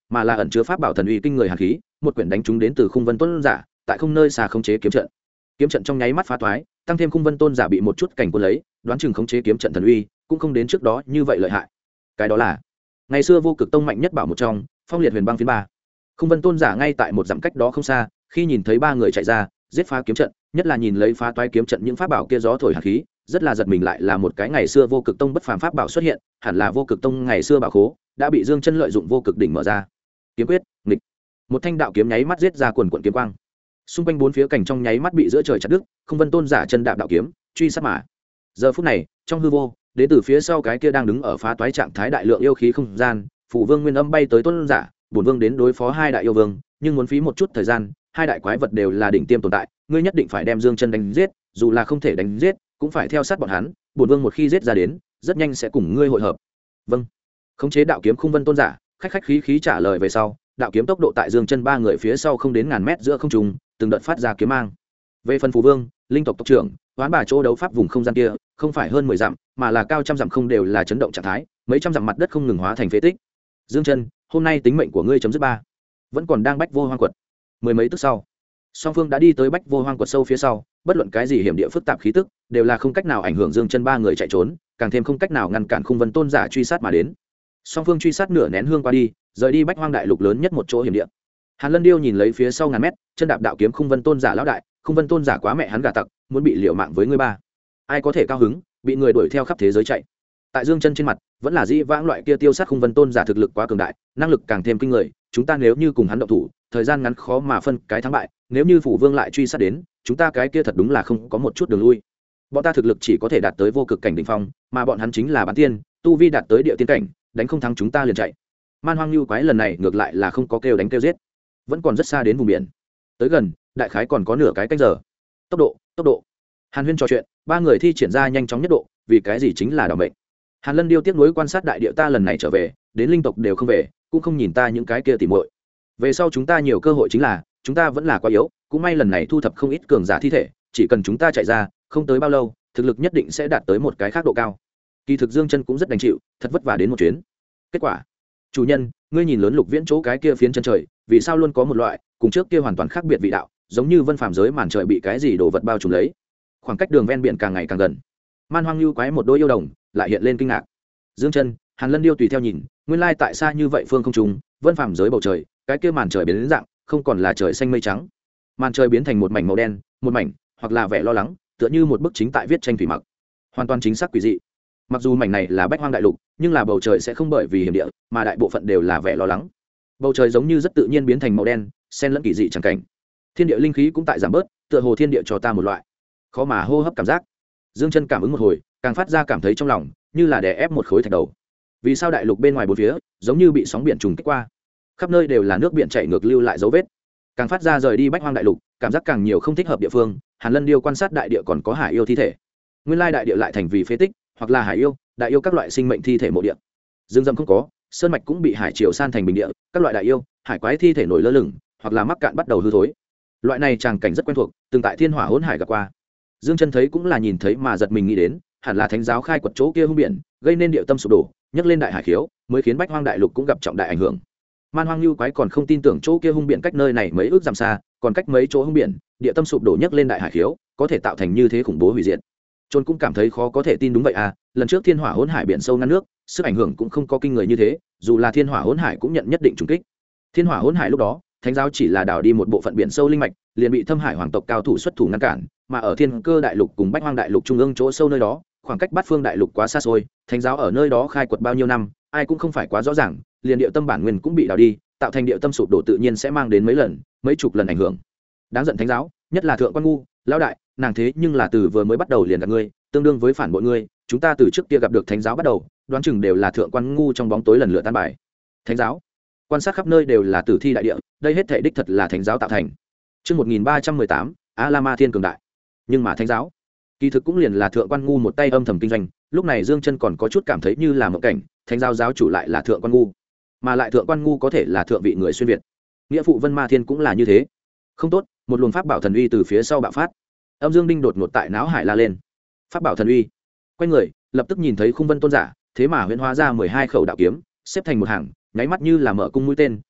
mà là ẩn chứa pháp bảo thần uy kinh người hàn khí, một quyển đánh trúng đến từ khung vân tôn giả, tại không nơi xa khống chế kiếm trận. Kiếm trận trong nháy mắt phá toái, tăng thêm khung vân tôn giả bị một chút cảnh cuốn lấy, đoán chừng khống chế kiếm trận thần uy cũng không đến trước đó như vậy lợi hại. Cái đó là ngày xưa vô cực tông mạnh nhất bảo một trong, Phong Liệt Huyền Băng phiến 3. Khung vân tôn giả ngay tại một dặm cách đó không xa, khi nhìn thấy ba người chạy ra, giết phá kiếm trận, nhất là nhìn lấy phá toái kiếm trận những pháp bảo kia gió thổi hàn khí, rất là giật mình, lại là một cái ngày xưa vô cực tông bất phàm pháp bảo xuất hiện, hẳn là vô cực tông ngày xưa bảo khố đã bị Dương Chân lợi dụng vô cực đỉnh mở ra. Kiếm quyết, nghịch. Một thanh đạo kiếm nháy mắt giết ra quần quần kiếm quang. Xung quanh bốn phía cảnh trong nháy mắt bị giữa trời chặt đứt, Không Vân tôn giả chân đạp đạo kiếm, truy sát mà. Giờ phút này, trong hư vô, đến từ phía sau cái kia đang đứng ở phá toái trạng thái đại lượng yêu khí không gian, Phủ Vương Nguyên Âm bay tới tôn giả, bổn vương đến đối phó hai đại yêu vương, nhưng muốn phí một chút thời gian, hai đại quái vật đều là đỉnh tiêm tồn tại, ngươi nhất định phải đem Dương Chân đánh giết, dù là không thể đánh giết, cũng phải theo sát bọn hắn, bổn vương một khi giết ra đến, rất nhanh sẽ cùng ngươi hội hợp. Vâng. Khống chế đạo kiếm Khung Vân tôn giả, khách khách khí khí trả lời về sau, đạo kiếm tốc độ tại Dương Chân ba người phía sau không đến ngàn mét giữa không trung, từng đợt phát ra kiếm mang. Về phần Phù Vương, linh tộc tộc trưởng, Hoán Bà chỗ đấu pháp vùng không gian kia, không phải hơn 10 dặm, mà là cao trăm dặm không đều là chấn động trạng thái, mấy trăm dặm mặt đất không ngừng hóa thành phế tích. Dương Chân, hôm nay tính mệnh của ngươi chấm dứt ba. Vẫn còn đang bách vô hoang quật. Mười mấy tức sau, song phương đã đi tới bách vô hoang quật sâu phía sau, bất luận cái gì hiểm địa phức tạp khí tức, đều là không cách nào ảnh hưởng Dương Chân ba người chạy trốn, càng thêm không cách nào ngăn cản Khung Vân tôn giả truy sát mà đến. Song phương truy sát nửa nén hương qua đi, rời đi bách hoang đại lục lớn nhất một chỗ hiểm địa. Hàn Lân Điêu nhìn lấy phía sau ngàn mét, chân đạp đạo kiếm Khung Vân tôn giả lão đại, Khung Vân tôn giả quá mẹ hắn gà tặc, muốn bị liều mạng với ngươi ba. Ai có thể cao hứng, bị người đuổi theo khắp thế giới chạy. Tại Dương Chân trên mặt, vẫn là dĩ vãng loại kia tiêu sát Khung Vân tôn giả thực lực quá cường đại, năng lực càng thêm kinh người, chúng ta nếu như cùng hắn động thủ, thời gian ngắn khó mà phân cái thắng bại, nếu như Phủ Vương lại truy sát đến, chúng ta cái kia thật đúng là không có một chút đường lui. Bọn ta thực lực chỉ có thể đạt tới vô cực cảnh đỉnh phong, mà bọn hắn chính là bán tiên, tu vi đạt tới địa tiên cảnh, đánh không thắng chúng ta liền chạy. Man Hoang Nưu quái lần này ngược lại là không có kêu đánh kêu giết, vẫn còn rất xa đến vùng biển. Tới gần, đại khái còn có nửa cái canh giờ. Tốc độ. Hàn Huyên trò chuyện, ba người thi triển ra nhanh chóng nhất độ, vì cái gì chính là đảm mệnh. Hàn Lân Điêu tiếc nuối quan sát đại địa, ta lần này trở về, đến linh tộc đều không về, cũng không nhìn ta những cái kia tỉ muội. Về sau chúng ta nhiều cơ hội chính là, chúng ta vẫn là quá yếu, cũng may lần này thu thập không ít cường giả thi thể, chỉ cần chúng ta chạy ra, không tới bao lâu, thực lực nhất định sẽ đạt tới một cái khác độ cao. Kỳ thực Dương Chân cũng rất đành chịu, thật vất vả đến một chuyến. Kết quả, chủ nhân, ngươi nhìn lớn Lục Viễn chỗ cái kia phiến chân trời, vì sao luôn có một loại cùng trước kia hoàn toàn khác biệt vị đạo, giống như vân phàm giới màn trời bị cái gì đồ vật bao trùm lấy. Khoảng cách đường ven biển càng ngày càng gần. Man Hoang Nưu quái một đôi yêu đồng lại hiện lên kinh ngạc. Dương Chân, Hàn Lân Điêu tùy theo nhìn, nguyên lai tại xa như vậy phương không trung, vân phàm giới bầu trời, cái kia màn trời biến đến dạng, không còn là trời xanh mây trắng, màn trời biến thành một mảnh màu đen, một mảnh hoặc là vẻ lo lắng, tựa như một bức chính tại viết tranh thủy mặc, hoàn toàn chính xác quỷ dị. Mặc dù mảnh này là bách hoang đại lục, nhưng là bầu trời sẽ không bởi vì hiểm địa mà đại bộ phận đều là vẻ lo lắng. Bầu trời giống như rất tự nhiên biến thành màu đen, xen lẫn kỳ dị chẳng cảnh. Thiên địa linh khí cũng tại giảm bớt, tựa hồ thiên địa cho ta một loại khó mà hô hấp cảm giác. Dương Chân cảm ứng một hồi, càng phát ra cảm thấy trong lòng như là đè ép một khối thạch đầu. Vì sao đại lục bên ngoài bốn phía giống như bị sóng biển trùng kích qua, khắp nơi đều là nước biển chảy ngược lưu lại dấu vết. Càng phát ra rời đi bách hoang đại lục, cảm giác càng nhiều không thích hợp địa phương. Hàn Lân Điêu quan sát đại địa còn có hải yêu thi thể, nguyên lai đại địa lại thành vì phế tích, hoặc là hải yêu, đại yêu các loại sinh mệnh thi thể mộ địa. Dương dâm không có, sơn mạch cũng bị hải triều san thành bình địa, các loại đại yêu, hải quái thi thể nổi lơ lửng, hoặc là mắc cạn bắt đầu hư thối. Loại này tràng cảnh rất quen thuộc, từng tại Thiên Hỏa Hỗn Hải gặp qua. Dương Chân thấy cũng là nhìn thấy mà giật mình nghĩ đến, hẳn là thánh giáo khai quật chỗ kia hung biển, gây nên địa tâm sụp đổ, nhấc lên đại hải khiếu, mới khiến bách hoang đại lục cũng gặp trọng đại ảnh hưởng. Man Hoang Nưu quái còn không tin tưởng chỗ kia hung biển cách nơi này mấy ước dặm xa, còn cách mấy chỗ hung biển, địa tâm sụp đổ nhấc lên đại hải khiếu, có thể tạo thành như thế khủng bố hủy diệt. Trôn cũng cảm thấy khó có thể tin, đúng vậy à, lần trước Thiên Hỏa Hỗn Hải biển sâu ngăn nước, sức ảnh hưởng cũng không có kinh người như thế, dù là Thiên Hỏa Hỗn Hải cũng nhận nhất định trùng kích. Thiên Hỏa Hỗn Hải lúc đó, thánh giáo chỉ là đào đi một bộ phận biển sâu linh mạch, liền bị Thâm Hải hoàng tộc cao thủ xuất thủ ngăn cản, mà ở Thiên Cơ đại lục cùng Bách Hoang đại lục trung ương chỗ sâu nơi đó, khoảng cách Bát Phương đại lục quá xa xôi, thánh giáo ở nơi đó khai quật bao nhiêu năm, ai cũng không phải quá rõ ràng, liền địa tâm bản nguyên cũng bị đào đi, tạo thành địa tâm sụp đổ tự nhiên sẽ mang đến mấy lần, mấy chục lần ảnh hưởng. Đáng giận thánh giáo, nhất là thượng quan ngu, lão đại, nàng thế nhưng là từ vừa mới bắt đầu liền gạt ngươi, tương đương với phản bội ngươi, chúng ta từ trước kia gặp được thánh giáo bắt đầu, đoán chừng đều là thượng quan ngu trong bóng tối lần lượt tan bài. Thánh giáo, quan sát khắp nơi đều là tử thi đại địa, đây hết thảy đích thật là thánh giáo tạo thành. Chương 1318, A La Ma Thiên cường đại. Nhưng mà thánh giáo, kỳ thực cũng liền là thượng quan ngu một tay âm thầm kinh doanh, lúc này Dương Chân còn có chút cảm thấy như là mộng cảnh, thánh giáo giáo chủ lại là thượng quan ngu, mà lại thượng quan ngu có thể là thượng vị người xuyên việt. Nghĩa phụ Vân Ma Thiên cũng là như thế. Không tốt, một luồng pháp bảo thần uy từ phía sau bạo phát. Âm Dương Đinh đột ngột tại não hải la lên. Pháp bảo thần uy. Quay người, lập tức nhìn thấy Khung Vân tôn giả, thế mà huyễn hóa ra 12 khẩu đạo kiếm, xếp thành một hàng, nháy mắt như là mở cung mũi tên,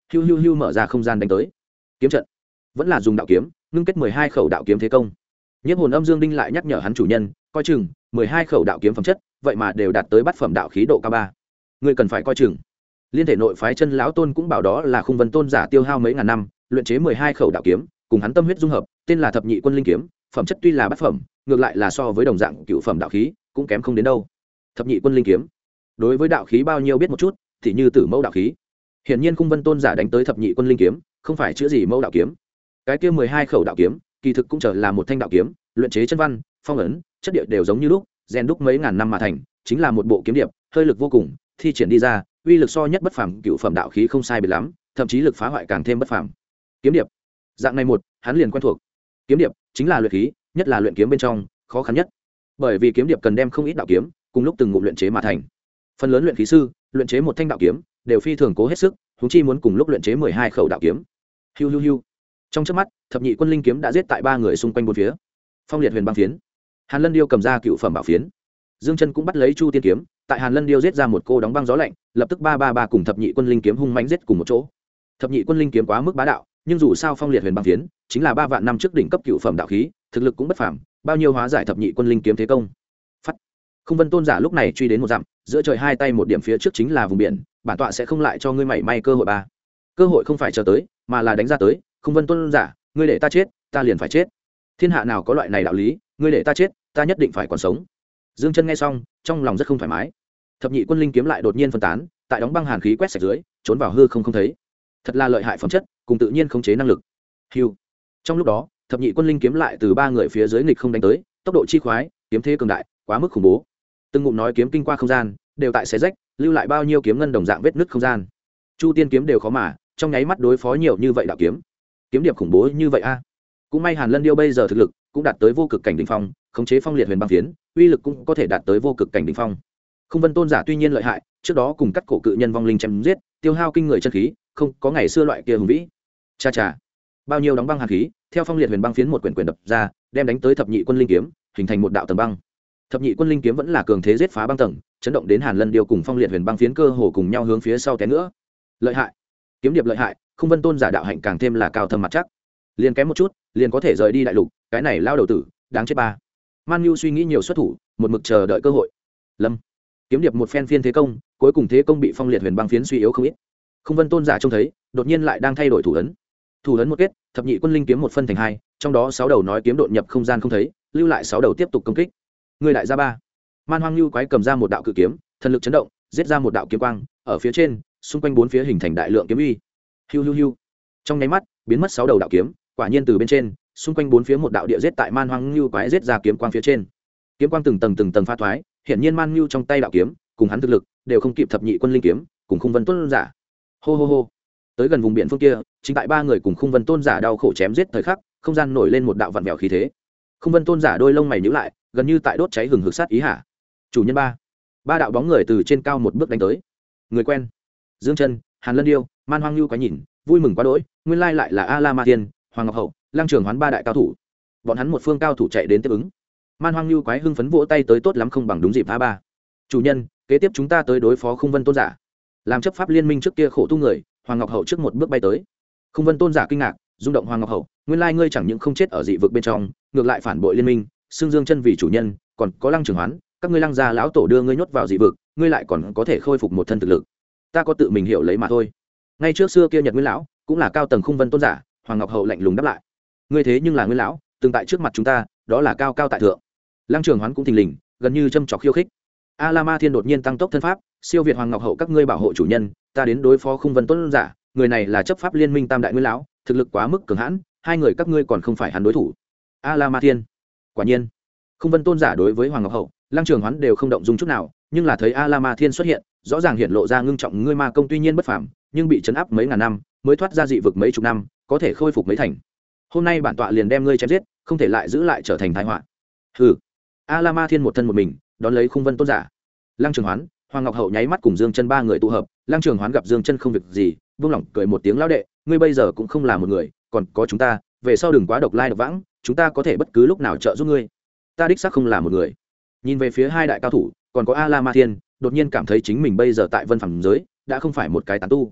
hiu hiu hiu mở ra không gian đánh tới. Kiếm trận vẫn là dùng đạo kiếm, ngưng kết 12 khẩu đạo kiếm thế công. Nhiếp hồn âm dương đinh lại nhắc nhở hắn chủ nhân, coi chừng 12 khẩu đạo kiếm phẩm chất, vậy mà đều đạt tới bát phẩm đạo khí độ cao 3. Ngươi cần phải coi chừng. Liên thể nội phái chân lão tôn cũng bảo đó là Khung Vân tôn giả tiêu hao mấy ngàn năm, luyện chế 12 khẩu đạo kiếm, cùng hắn tâm huyết dung hợp, tên là Thập Nhị Quân Linh kiếm, phẩm chất tuy là bát phẩm, ngược lại là so với đồng dạng cựu phẩm đạo khí, cũng kém không đến đâu. Thập Nhị Quân Linh kiếm, đối với đạo khí bao nhiêu biết một chút, thì như Tử Mẫu đạo khí. Hiển nhiên Khung Vân tôn giả đánh tới Thập Nhị Quân Linh kiếm, không phải chữa gì mẫu đạo kiếm. Cái kia 12 khẩu đạo kiếm, kỳ thực cũng trở là một thanh đạo kiếm, luyện chế chân văn, phong ấn, chất địa đều giống như lúc, rèn đúc mấy ngàn năm mà thành, chính là một bộ kiếm điệp, hơi lực vô cùng, thi triển đi ra, uy lực so nhất bất phàm cựu phẩm đạo khí không sai biệt lắm, thậm chí lực phá hoại càng thêm bất phàm. Kiếm điệp, dạng này một, hắn liền quen thuộc. Kiếm điệp chính là luyện khí, nhất là luyện kiếm bên trong, khó khăn nhất. Bởi vì kiếm điệp cần đem không ít đạo kiếm, cùng lúc từng ngụm luyện chế mà thành. Phần lớn luyện khí sư, luyện chế một thanh đạo kiếm, đều phi thường cố hết sức, huống chi muốn cùng lúc luyện chế 12 khẩu đạo kiếm. Hiu hiu hiu. Trong chớp mắt, Thập Nhị Quân Linh kiếm đã giết tại 3 người xung quanh bốn phía. Phong Liệt Huyền Băng phiến, Hàn Lân Điêu cầm ra cựu phẩm bảo phiến, Dương Chân cũng bắt lấy Chu Tiên kiếm, tại Hàn Lân Điêu giết ra một cô đóng băng gió lạnh, lập tức 333 cùng Thập Nhị Quân Linh kiếm hung mãnh giết cùng một chỗ. Thập Nhị Quân Linh kiếm quá mức bá đạo, nhưng dù sao Phong Liệt Huyền Băng phiến chính là 3 vạn năm trước đỉnh cấp cựu phẩm đạo khí, thực lực cũng bất phàm, bao nhiêu hóa giải Thập Nhị Quân Linh kiếm thế công. Phát. Khung Vân tôn giả lúc này truy đến một dặm, giữa trời hai tay một điểm phía trước chính là vùng biển, bản tọa sẽ không lại cho ngươi mảy may cơ hội ba. Cơ hội không phải chờ tới, mà là đánh ra tới. Khung Vân tôn giả, ngươi để ta chết, ta liền phải chết. Thiên hạ nào có loại này đạo lý, ngươi để ta chết, ta nhất định phải còn sống. Dương Chân nghe xong, trong lòng rất không thoải mái. Thập Nhị Quân Linh kiếm lại đột nhiên phân tán, tại đóng băng hàn khí quét sạch dưới, trốn vào hư không không thấy. Thật là lợi hại phẩm chất, cùng tự nhiên khống chế năng lực. Hưu. Trong lúc đó, Thập Nhị Quân Linh kiếm lại từ 3 người phía dưới nghịch không đánh tới, tốc độ chi khoái, kiếm thế cường đại, quá mức khủng bố. Từng ngụm nói kiếm kinh qua không gian, đều tại xé rách, lưu lại bao nhiêu kiếm ngân đồng dạng vết nứt không gian. Chu Tiên kiếm đều khó mà, trong nháy mắt đối phó nhiều như vậy đạo kiếm. Kiếm điệp khủng bố như vậy a. Cũng may Hàn Lân Điêu bây giờ thực lực cũng đạt tới vô cực cảnh đỉnh phong, khống chế Phong Liệt Huyền Băng phiến, uy lực cũng có thể đạt tới vô cực cảnh đỉnh phong. Khung Vân tôn giả tuy nhiên lợi hại, trước đó cùng cắt cổ cự nhân vong linh chém giết, tiêu hao kinh người chân khí, không có ngày xưa loại kia hùng vĩ. Cha cha, bao nhiêu đóng băng hàn khí, theo Phong Liệt Huyền Băng phiến một quyển quyển đập ra, đem đánh tới Thập Nhị Quân Linh kiếm, hình thành một đạo tầng băng. Thập Nhị Quân Linh kiếm vẫn là cường thế giết phá băng tầng, chấn động đến Hàn Lân Điêu cùng Phong Liệt Huyền Băng phiến cơ hồ cùng nhau hướng phía sau té nữa. Lợi hại, kiếm điệp lợi hại, Khung Vân tôn giả đạo hạnh càng thêm là cao thâm mặt chắc. Liền kém một chút, liền có thể rời đi đại lục, cái này lao đầu tử, đáng chết ba. Man Nhu suy nghĩ nhiều xuất thủ, một mực chờ đợi cơ hội. Lâm, kiếm điệp một phen phiên thế công, cuối cùng thế công bị Phong Liệt Huyền Băng phiến suy yếu không ít. Khung Vân tôn giả trông thấy, đột nhiên lại đang thay đổi thủ ấn. Thủ ấn một kết, Thập Nhị Quân Linh kiếm một phân thành hai, trong đó 6 đầu nói kiếm đột nhập không gian không thấy, lưu lại 6 đầu tiếp tục công kích. Người đại gia ba. Man Hoang Nhu quái cầm ra một đạo cự kiếm, thần lực chấn động, giết ra một đạo kiếm quang, ở phía trên, xung quanh bốn phía hình thành đại lượng kiếm uy. Hiu hiu hiu. Trong nháy mắt, biến mất 6 đầu đạo kiếm, quả nhiên từ bên trên, xung quanh bốn phía một đạo địa giết tại Man Hoang Nhu quái giết ra kiếm quang phía trên. Kiếm quang từng tầng pha thoái, hiện nhiên Man Nhu trong tay đạo kiếm, cùng hắn thực lực đều không kịp Thập Nhị Quân Linh kiếm, cùng Khung Vân tôn giả. Hô hô hô. Tới gần vùng biển phương kia, chính tại 3 người cùng Khung Vân tôn giả đau khổ chém giết thời khắc, không gian nổi lên một đạo vặn vẹo khí thế. Khung Vân tôn giả đôi lông mày nhíu lại, gần như tại đốt cháy hừng hực sát ý hả? Chủ nhân ba đạo bóng người từ trên cao một bước đánh tới. Người quen. Dương Chân, Hàn Lân Điêu, Man Hoang Nhu quái nhìn, vui mừng quá đỗi, nguyên lai lại là A La Ma Tiên, Hoàng Ngọc Hậu, Lăng Trường Hoán 3 đại cao thủ. Bọn hắn một phương cao thủ chạy đến tiếp ứng. Man Hoang Nhu quái hưng phấn vỗ tay tới tốt lắm không bằng đúng dịp A3. Chủ nhân, kế tiếp chúng ta tới đối phó Khung Vân tôn giả. Làm chấp pháp liên minh trước kia khổ tu người, Hoàng Ngọc Hậu trước một bước bay tới. Khung Vân tôn giả kinh ngạc, rung động Hoàng Ngọc Hậu, nguyên lai ngươi chẳng những không chết ở dị vực bên trong, ngược lại phản bội liên minh, xưng Dương Chân vì chủ nhân, còn có Lăng Trường Hoán, các ngươi Lăng gia lão tổ đưa ngươi nhốt vào dị vực, ngươi lại còn có thể khôi phục một thân thực lực. Ta có tự mình hiểu lấy mà thôi. Ngay trước xưa kia Nhật Nguyên lão, cũng là cao tầng Khung Vân tôn giả, Hoàng Ngọc Hậu lạnh lùng đáp lại. Ngươi thế nhưng là Nguyên lão, từng tại trước mặt chúng ta, đó là cao cao tại thượng. Lăng Trường Hoán cũng thình lình, gần như châm chọc khiêu khích. A La Ma Thiên đột nhiên tăng tốc thân pháp, siêu việt Hoàng Ngọc Hậu các ngươi bảo hộ chủ nhân, ta đến đối phó Khung Vân tôn giả, người này là chấp pháp liên minh tam đại Nguyên lão, thực lực quá mức cường hãn, hai người các ngươi còn không phải hắn đối thủ. A La Ma Thiên. Quả nhiên, Khung Vân tôn giả đối với Hoàng Ngọc Hậu, Lăng Trường Hoán đều không động dung chút nào, nhưng là thấy A La Ma Thiên xuất hiện, rõ ràng hiện lộ ra ngưng trọng ngươi ma công tuy nhiên bất phàm, nhưng bị trấn áp mấy ngàn năm, mới thoát ra dị vực mấy chục năm, có thể khôi phục mấy thành. Hôm nay bản tọa liền đem ngươi chém giết, không thể lại giữ lại trở thành tai họa. Hừ. A La Ma Thiên một thân một mình, đón lấy Khung Vân tôn giả. Lăng Trường Hoán, Hoàng Ngọc Hậu nháy mắt cùng Dương Chân 3 người tụ hợp, Lăng Trường Hoán gặp Dương Chân không việc gì, buông lỏng cười một tiếng lão đệ, ngươi bây giờ cũng không là một người, còn có chúng ta, về sau đừng quá độc lai độc vãng, chúng ta có thể bất cứ lúc nào trợ giúp ngươi. Ta đích xác không là một người. Nhìn về phía 2 đại cao thủ, còn có A La Ma Thiên, đột nhiên cảm thấy chính mình bây giờ tại Vân Phàm giới đã không phải một cái tán tu.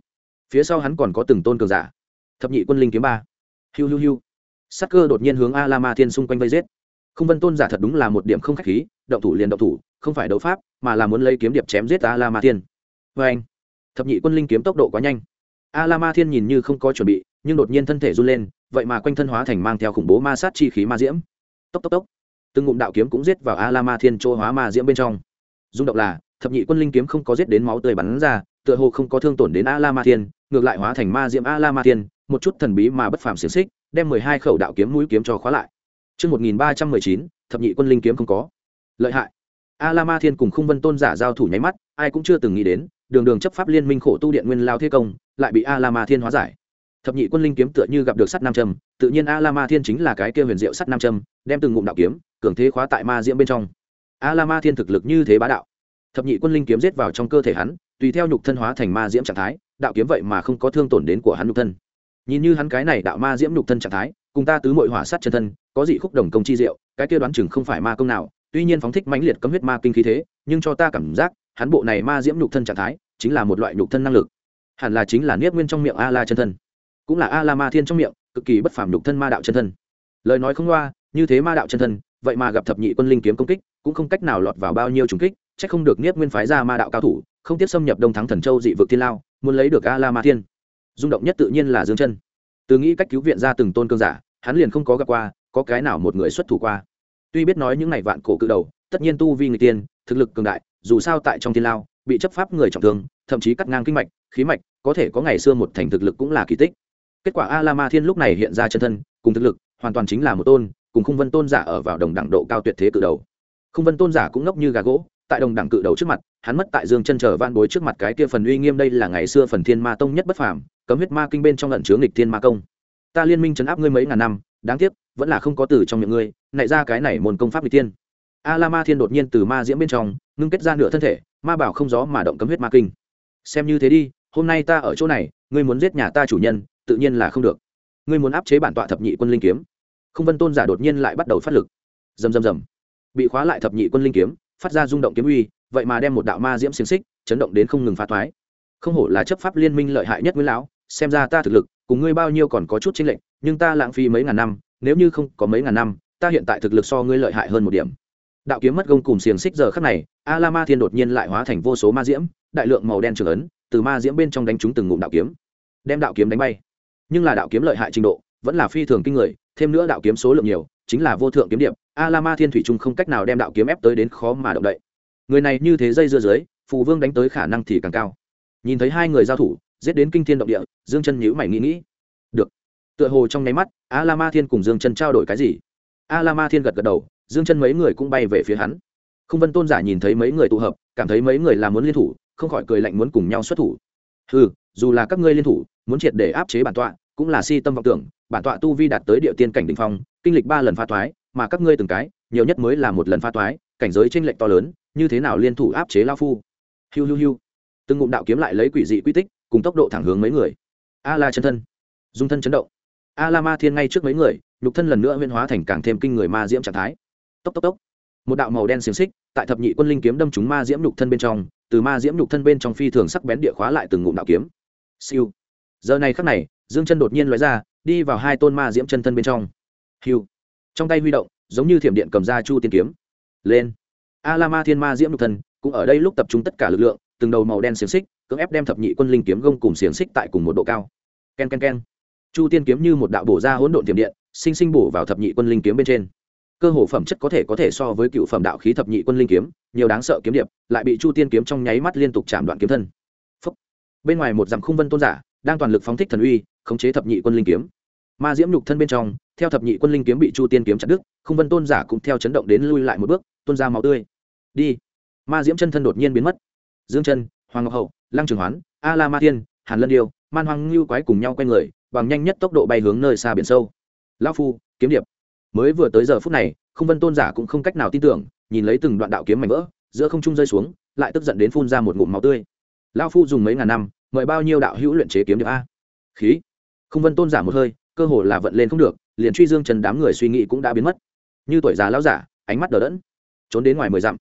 phía sau hắn còn có từng tôn cường giả. Thập nhị quân linh kiếm 3. Hiu hiu hiu. Sát cơ đột nhiên hướng A La Ma Thiên xung quanh vây giết. Không Vân Tôn giả thật đúng là một điểm không khách khí, động thủ liền động thủ, không phải đấu pháp, mà là muốn lấy kiếm điệp chém giết A La Ma Thiên. Và anh, thập nhị quân linh kiếm tốc độ quá nhanh. A La Ma Thiên nhìn như không có chuẩn bị, nhưng đột nhiên thân thể run lên, vậy mà quanh thân hóa thành mang theo khủng bố ma sát chi khí ma diễm. Tốc tốc tốc. Từng ngụm đạo kiếm cũng giết vào A La Ma Thiên chỗ hóa ma diễm bên trong. Rung động là, thập nhị quân linh kiếm không có giết đến máu tươi bắn ra, tựa hồ không có thương tổn đến A La Ma Thiên, ngược lại hóa thành ma diễm A La Ma Thiên, một chút thần bí mà bất phàm xiển xích, đem 12 khẩu đạo kiếm mũi kiếm cho khóa lại. Chương 1319, thập nhị quân linh kiếm không có. Lợi hại. A La Ma Thiên cùng Khung Vân Tôn giả giao thủ nháy mắt, ai cũng chưa từng nghĩ đến, đường đường chấp pháp liên minh khổ tu điện nguyên lao thế công, lại bị A La Ma Thiên hóa giải. Thập nhị quân linh kiếm tựa như gặp được sắt nam châm, tự nhiên A La Ma Thiên chính là cái kia huyền diệu sắt nam châm, đem từng ngụm đạo kiếm, cường thế khóa tại ma diễm bên trong. A La Ma Thiên thực lực như thế bá đạo. Thập nhị quân linh kiếm giết vào trong cơ thể hắn, tùy theo nhục thân hóa thành ma diễm trạng thái, đạo kiếm vậy mà không có thương tổn đến của hắn nhục thân. Nhìn như hắn cái này đạo ma diễm nhục thân trạng thái, cùng ta tứ muội hỏa sát chân thân, có dị khúc đồng công chi diệu, cái kia đoán chừng không phải ma công nào, tuy nhiên phóng thích mãnh liệt cấm huyết ma kinh khí thế, nhưng cho ta cảm giác, hắn bộ này ma diễm nhục thân trạng thái, chính là một loại nhục thân năng lực. Hẳn là chính là niết nguyên trong miệng A La chân thân, cũng là A La Ma Thiên trong miệng, cực kỳ bất phàm nhục thân ma đạo chân thân. Lời nói không loa, như thế ma đạo chân thân, vậy mà gặp thập nhị quân linh kiếm công kích, cũng không cách nào lọt vào bao nhiêu trùng kích, chắc không được niết nguyên phái ra ma đạo cao thủ, không tiếp xâm nhập Đông Thắng Thần Châu dị vực thiên lao, muốn lấy được A La Ma Thiên. Rung động nhất tự nhiên là Dương Chân. Từ nghĩ cách cứu viện ra từng tôn cương giả, hắn liền không có gặp qua, có cái nào một người xuất thủ qua. Tuy biết nói những này vạn cổ cự đầu, tất nhiên tu vi người tiên, thực lực cường đại, dù sao tại trong thiên lao, bị chấp pháp người trọng thương, thậm chí cắt ngang kinh mạch, khí mạch, có thể có ngày xưa một thành thực lực cũng là kỳ tích. Kết quả A La Ma Thiên lúc này hiện ra chân thân, cùng thực lực, hoàn toàn chính là một tôn, cùng Khung Vân Tôn giả ở vào đồng đẳng độ cao tuyệt thế cự đầu. Khung Vân Tôn giả cũng ngốc như gà gỗ, tại đồng đẳng cự đầu trước mặt, hắn mất tại Dương Chân chờ van bối trước mặt cái kia phần uy nghiêm, đây là ngày xưa phần Thiên Ma Tông nhất bất phàm, cấm huyết ma kinh bên trong ẩn chứa nghịch thiên ma công. Ta liên minh trấn áp ngươi mấy ngàn năm, đáng tiếc, vẫn là không có từ trong miệng ngươi, nảy ra cái này môn công pháp nghịch tiên. A La Ma Thiên đột nhiên từ ma diễm bên trong, ngưng kết ra nửa thân thể, ma bảo không gió mà động cấm huyết ma kinh. Xem như thế đi, hôm nay ta ở chỗ này, ngươi muốn giết nhà ta chủ nhân, tự nhiên là không được. Ngươi muốn áp chế bản tọa thập nhị quân linh kiếm. Không Vân Tôn giả đột nhiên lại bắt đầu phát lực. Rầm rầm rầm. Bị khóa lại thập nhị quân linh kiếm, phát ra rung động kiếm uy, vậy mà đem một đạo ma diễm xiềng xích, chấn động đến không ngừng phá toái. Không hổ là chấp pháp liên minh lợi hại nhất Nguyên lão, xem ra ta thực lực, cùng ngươi bao nhiêu còn có chút chênh lệch, nhưng ta lãng phí mấy ngàn năm, nếu như không có mấy ngàn năm, ta hiện tại thực lực so ngươi lợi hại hơn một điểm. Đạo kiếm mất gông cùng xiềng xích giờ khắc này, A La Ma Thiên đột nhiên lại hóa thành vô số ma diễm, đại lượng màu đen trường ấn, từ ma diễm bên trong đánh trúng từng ngụm đạo kiếm, đem đạo kiếm đánh bay. Nhưng là đạo kiếm lợi hại trình độ, vẫn là phi thường kinh người, thêm nữa đạo kiếm số lượng nhiều, chính là vô thượng kiếm điệp, A La Ma Thiên thủy chung không cách nào đem đạo kiếm ép tới đến khó mà động đậy. Người này như thế dây dưa dưới, phù vương đánh tới khả năng thì càng cao. Nhìn thấy hai người giao thủ, giết đến kinh thiên động địa, Dương Chân nhíu mày nghĩ. Được. Tựa hồ trong nháy mắt, A La Ma Thiên cùng Dương Chân trao đổi cái gì? A La Ma Thiên gật gật đầu, Dương Chân mấy người cũng bay về phía hắn. Không Vân Tôn giả nhìn thấy mấy người tụ hợp, cảm thấy mấy người là muốn liên thủ, không khỏi cười lạnh muốn cùng nhau xuất thủ. Hừ, dù là các ngươi liên thủ, muốn triệt để áp chế bản tọa, cũng là si tâm vọng tưởng, bản tọa tu vi đạt tới địa tiên cảnh đỉnh phong, kinh lịch 3 lần phá toái, mà các ngươi từng cái, nhiều nhất mới là một lần phá toái, cảnh giới chênh lệch to lớn, như thế nào liên thủ áp chế lão phu? Hiu hiu hiu. Từng ngụm đạo kiếm lại lấy quỷ dị quy tích, cùng tốc độ thẳng hướng mấy người. A La chân thân, dung thân chấn động. A La Ma Thiên ngay trước mấy người, nhục thân lần nữa huyễn hóa thành càng thêm kinh người ma diễm trạng thái. Tốc tốc tốc. Một đạo màu đen xiềng xích, tại thập nhị quân linh kiếm đâm trúng ma diễm nhục thân bên trong, từ ma diễm nhục thân bên trong phi thường sắc bén địa khóa lại từng ngụm đạo kiếm. Siêu. Giờ này khắc này, Dương Chân đột nhiên lóe ra, đi vào hai tôn ma diễm chân thân bên trong. Hiu. Trong tay huy động, giống như thiểm điện cầm ra Chu Tiên kiếm. Lên. A La Ma Thiên ma diễm nhục thân, cũng ở đây lúc tập trung tất cả lực lượng, từng đầu màu đen xiềng xích, cưỡng ép đem thập nhị quân linh kiếm gông cùng xiềng xích tại cùng một độ cao. Ken ken ken. Chu Tiên kiếm như một đạo bổ ra hỗn độn thiểm điện, sinh sinh bổ vào thập nhị quân linh kiếm bên trên. Cơ hồ phẩm chất có thể so với cựu phẩm đạo khí thập nhị quân linh kiếm, nhiều đáng sợ kiếm điệp, lại bị Chu Tiên kiếm trong nháy mắt liên tục chạm đoạn kiếm thân. Phúc. Bên ngoài một dặm Khung Vân Tôn giả, đang toàn lực phóng thích thần uy, khống chế thập nhị quân linh kiếm. Ma diễm nhục thân bên trong, theo thập nhị quân linh kiếm bị Chu Tiên kiếm chặt đứt, Khung Vân Tôn giả cũng theo chấn động đến lui lại một bước, tuôn ra máu tươi. Đi. Ma diễm chân thân đột nhiên biến mất. Dương Chân, Hoàng Ngọc Hậu, Lăng Trường Hoán, A La Ma Thiên, Hàn Lân Điêu, Man Hoang Lưu quái cùng nhau quay người, bằng nhanh nhất tốc độ bay hướng nơi xa biển sâu. Lão phu, kiếm điệp. Mới vừa tới giờ phút này, Khung Vân Tôn giả cũng không cách nào tin tưởng, nhìn lấy từng đoạn đạo kiếm mảnh vỡ, giữa không trung rơi xuống, lại tức giận đến phun ra một ngụm máu tươi. Lão phu dùng mấy ngàn năm, mời bao nhiêu đạo hữu luyện chế kiếm điệp a? Khí. Khung Vân Tôn giả một hơi, cơ hồ là vận lên không được, liền truy Dương Chân đám người suy nghĩ cũng đã biến mất. Như tuổi già lão giả, ánh mắt đờ đẫn, trốn đến ngoài 10 dặm.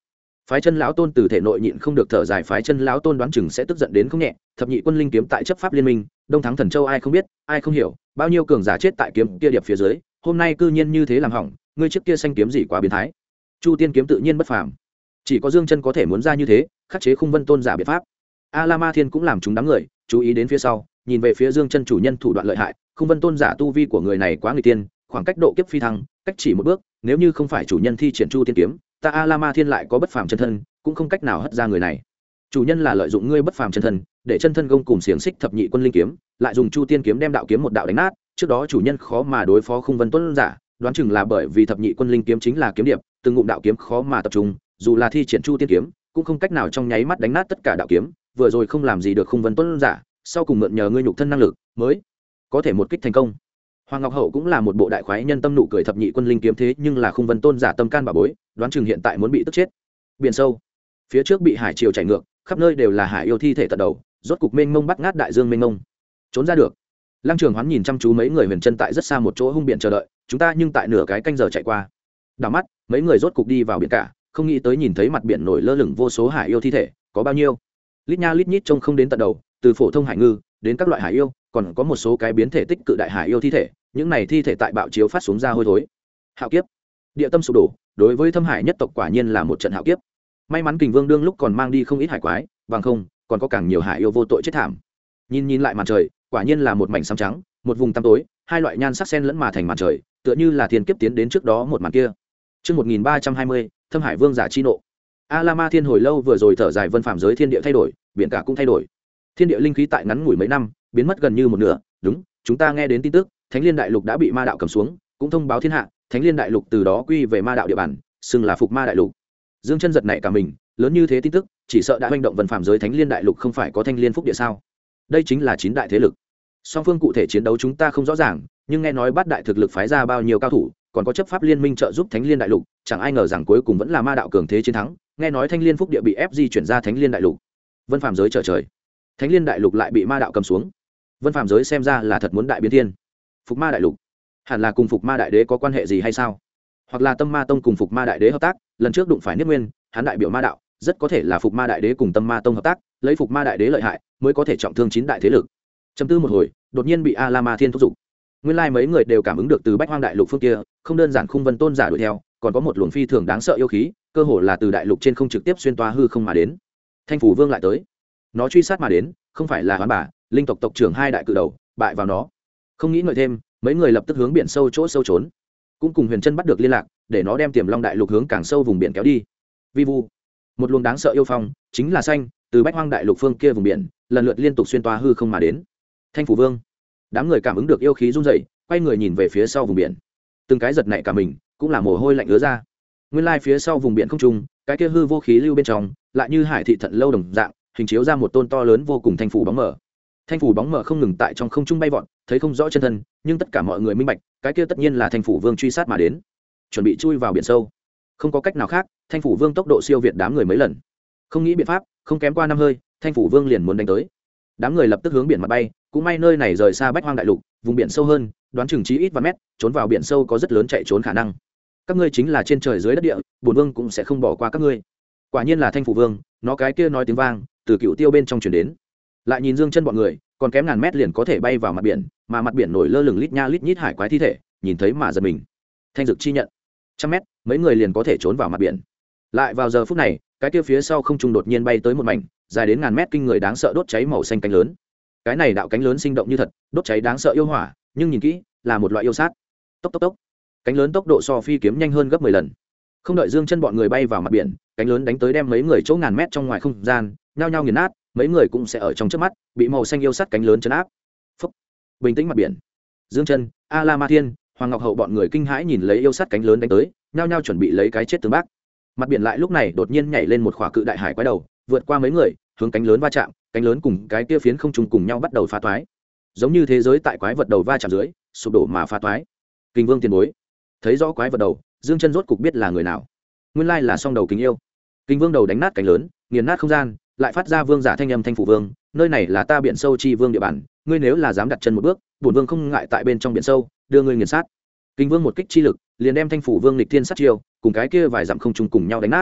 Phái Chân lão tôn từ thể nội nhịn không được thở dài, Phái Chân lão tôn đoán chừng sẽ tức giận đến không nhẹ. Thập nhị quân linh kiếm tại chấp pháp liên minh, đông thắng thần châu ai không biết, ai không hiểu, bao nhiêu cường giả chết tại kiếm kia điệp phía dưới, hôm nay cư nhiên như thế làm hỏng, ngươi trước kia xanh kiếm gì quá biến thái. Chu tiên kiếm tự nhiên bất phàm, chỉ có Dương Chân có thể muốn ra như thế, khắc chế Khung Vân tôn giả biện pháp. A La Ma Thiên cũng làm chúng đám người chú ý đến phía sau, nhìn về phía Dương Chân chủ nhân thủ đoạn lợi hại, Khung Vân tôn giả tu vi của người này quá người tiên, khoảng cách độ kiếp phi thăng, cách chỉ một bước, nếu như không phải chủ nhân thi triển Chu tiên kiếm, ta A La Ma Thiên lại có bất phàm chân thân, cũng không cách nào hất ra người này. Chủ nhân là lợi dụng ngươi bất phàm chân thân, để chân thân gông cùng xiềng xích thập nhị quân linh kiếm, lại dùng Chu tiên kiếm đem đạo kiếm một đạo đánh nát, trước đó chủ nhân khó mà đối phó Khung Vân tôn giả, đoán chừng là bởi vì thập nhị quân linh kiếm chính là kiếm điệp, từng ngụm đạo kiếm khó mà tập trung, dù là thi triển Chu tiên kiếm, cũng không cách nào trong nháy mắt đánh nát tất cả đạo kiếm, vừa rồi không làm gì được Khung Vân tôn giả, sau cùng mượn nhờ ngươi nhục thân năng lực, mới có thể một kích thành công. Hoàng Ngọc Hậu cũng là một bộ đại khoái nhân tâm nụ cười, thập nhị quân linh kiếm thế nhưng là Khung Vân tôn giả tâm can bà bối, đoán chừng hiện tại muốn bị tức chết. Biển sâu, phía trước bị hải triều chảy ngược, khắp nơi đều là hải yêu thi thể tận đầu, rốt cục mênh mông bắt ngát đại dương mênh mông. Trốn ra được. Lăng Trường Hoán nhìn chăm chú mấy người huyền chân tại rất xa một chỗ hung biển chờ đợi, chúng ta nhưng tại nửa cái canh giờ chạy qua. Đảo mắt, mấy người rốt cục đi vào biển cả, không nghĩ tới nhìn thấy mặt biển nổi lơ lửng vô số hải yêu thi thể, có bao nhiêu? Lít nha lít nhít trông không đến tận đầu, từ phổ thông hải ngư đến các loại hải yêu, còn có một số cái biến thể tích cự đại hải yêu thi thể, những này thi thể tại bạo chiếu phát xuống ra hôi thối. Hạo kiếp, địa tâm sụp đổ, đối với Thâm Hải nhất tộc quả nhiên là một trận hạo kiếp. May mắn Kình Vương đương lúc còn mang đi không ít hải quái, bằng không còn có càng nhiều hải yêu vô tội chết thảm. Nhìn lại màn trời, quả nhiên là một mảnh xám trắng, một vùng tăm tối, hai loại nhan sắc xen lẫn mà thành màn trời, tựa như là thiên kiếp tiến đến trước đó một màn kia. Chương 1320, Thâm Hải Vương giả chi nộ. A La Ma Thiên hồi lâu vừa rồi thở dài, vân phàm giới thiên địa thay đổi, biển cả cũng thay đổi. Thiên địa linh khí tại ngắn ngủi mấy năm, biến mất gần như một nửa, đúng, chúng ta nghe đến tin tức, Thánh Liên Đại Lục đã bị ma đạo cầm xuống, cũng thông báo thiên hạ, Thánh Liên Đại Lục từ đó quy về ma đạo địa bàn, xưng là Phục Ma Đại Lục. Dương Chân giật nảy cả mình, lớn như thế tin tức, chỉ sợ đã hoành động vân phàm giới. Thánh Liên Đại Lục không phải có Thanh Liên Phúc Địa sao? Đây chính là 9 đại thế lực. Song phương cụ thể chiến đấu chúng ta không rõ ràng, nhưng nghe nói bát đại thực lực phái ra bao nhiêu cao thủ, còn có chấp pháp liên minh trợ giúp Thánh Liên Đại Lục, chẳng ai ngờ rằng cuối cùng vẫn là ma đạo cường thế chiến thắng. Nghe nói Thanh Liên Phúc Địa bị ép di chuyển ra Thánh Liên Đại Lục. Vân phàm giới trở trời, Thánh Liên Đại Lục lại bị ma đạo cầm xuống. Vân phàm giới xem ra là thật muốn đại biến thiên. Phục Ma Đại Lục hẳn là cùng Phục Ma Đại Đế có quan hệ gì hay sao? Hoặc là Tâm Ma Tông cùng Phục Ma Đại Đế hợp tác, lần trước đụng phải Niết Nguyên, hắn đại biểu ma đạo, rất có thể là Phục Ma Đại Đế cùng Tâm Ma Tông hợp tác, lấy Phục Ma Đại Đế lợi hại, mới có thể trọng thương 9 đại thế lực. Trầm tư một hồi, đột nhiên bị A La Ma Thiên thúc giục. Nguyên lai mấy người đều cảm ứng được từ Bách Hoang Đại Lục phương kia, không đơn giản Khung Vân tôn giả đuổi theo, còn có một luồng phi thường đáng sợ yêu khí, cơ hồ là từ đại lục trên không trực tiếp xuyên toa hư không mà đến. Thanh Phủ Vương lại tới, nó truy sát mà đến, không phải là Hoán Bà, linh tộc tộc trưởng hai đại cự đầu, bại vào nó. Không nghĩ ngợi thêm, mấy người lập tức hướng biển sâu chỗ sâu trốn, cũng cùng Huyền Chân bắt được liên lạc, để nó đem Tiềm Long Đại Lục hướng càng sâu vùng biển kéo đi. Vi vu, một luồng đáng sợ yêu phong, chính là xanh, từ Bách Hoang Đại Lục phương kia vùng biển, lần lượt liên tục xuyên toa hư không mà đến. Thanh Phủ Vương, đám người cảm ứng được yêu khí run rẩy, quay người nhìn về phía sau vùng biển, từng cái giật nảy cả mình, cũng là mồ hôi lạnh ứa ra. Nguyên lai phía sau vùng biển không trung, cái kia hư vô khí lưu bên trong, lại như hải thị thận lâu đồng dạng, hình chiếu ra một tôn to lớn vô cùng thanh phủ bóng mờ. Thanh phủ bóng mờ không ngừng tại trong không trung bay vọt, thấy không rõ chân thân, nhưng tất cả mọi người minh bạch, cái kia tất nhiên là Thanh phủ Vương truy sát mà đến, chuẩn bị chui vào biển sâu. Không có cách nào khác, Thanh phủ Vương tốc độ siêu việt đám người mấy lần. Không nghĩ biện pháp, không kém qua 5 hơi, Thanh phủ Vương liền muốn đánh tới. Đám người lập tức hướng biển mà bay, cũng may nơi này rời xa Bách Hoang Đại Lục, vùng biển sâu hơn, đoán chừng chí ít vài mét, trốn vào biển sâu có rất lớn chạy trốn khả năng. Các ngươi chính là trên trời dưới đất địa, bổn vương cũng sẽ không bỏ qua các ngươi. Quả nhiên là Thanh phủ Vương, nó cái kia nói tiếng vang, từ Cựu Tiêu bên trong truyền đến. Lại nhìn Dương Chân bọn người, còn kém ngàn mét liền có thể bay vào mặt biển, mà mặt biển nổi lơ lửng lít nha lít nhít hải quái thi thể, nhìn thấy mà giật mình. Thanh dực chi nhận, 100 mét, mấy người liền có thể trốn vào mặt biển. Lại vào giờ phút này, cái kia phía sau không trung đột nhiên bay tới một mảnh, dài đến ngàn mét kinh người đáng sợ đốt cháy màu xanh cánh lớn. Cái này đạo cánh lớn sinh động như thật, đốt cháy đáng sợ yêu hỏa, nhưng nhìn kỹ, là một loại yêu sát. Tốc tốc tốc. Cánh lớn tốc độ so phi kiếm nhanh hơn gấp 10 lần. Không đợi Dương Chân bọn người bay vào mặt biển, cánh lớn đánh tới đem mấy người chỗ ngàn mét trong ngoài không gian, nhao nhao nghiền nát, mấy người cũng sẽ ở trong chớp mắt bị màu xanh yêu sát cánh lớn chấn áp. Phúc. Bình tĩnh mặt biển. Dương Chân, A La Ma Thiên, Hoàng Ngọc Hậu bọn người kinh hãi nhìn lấy yêu sát cánh lớn đánh tới, nhao nhao chuẩn bị lấy cái chết tương bác. Mặt biển lại lúc này đột nhiên nhảy lên một khỏa cự đại hải quái đầu, vượt qua mấy người, hướng cánh lớn va chạm, cánh lớn cùng cái kia phiến không trùng cùng nhau bắt đầu phá toái. Giống như thế giới tại quái vật đầu va chạm dưới, sụp đổ mà phá toái. Kình Vương tiền bối, thấy rõ quái vật đầu, Dương Chân rốt cục biết là người nào. Nguyên lai là song đầu kính yêu. Kình Vương đầu đánh nát cánh lớn, nghiền nát không gian, lại phát ra vương giả thanh âm. Thanh phủ Vương, nơi này là ta biển sâu chi vương địa bàn, ngươi nếu là dám đặt chân một bước, bổn vương không ngại tại bên trong biển sâu đưa ngươi nghiền sát. Kình Vương một kích chi lực, liền đem Thanh phủ Vương lịch thiên sát chiêu, cùng cái kia vài dặm không trùng cùng nhau đánh nát.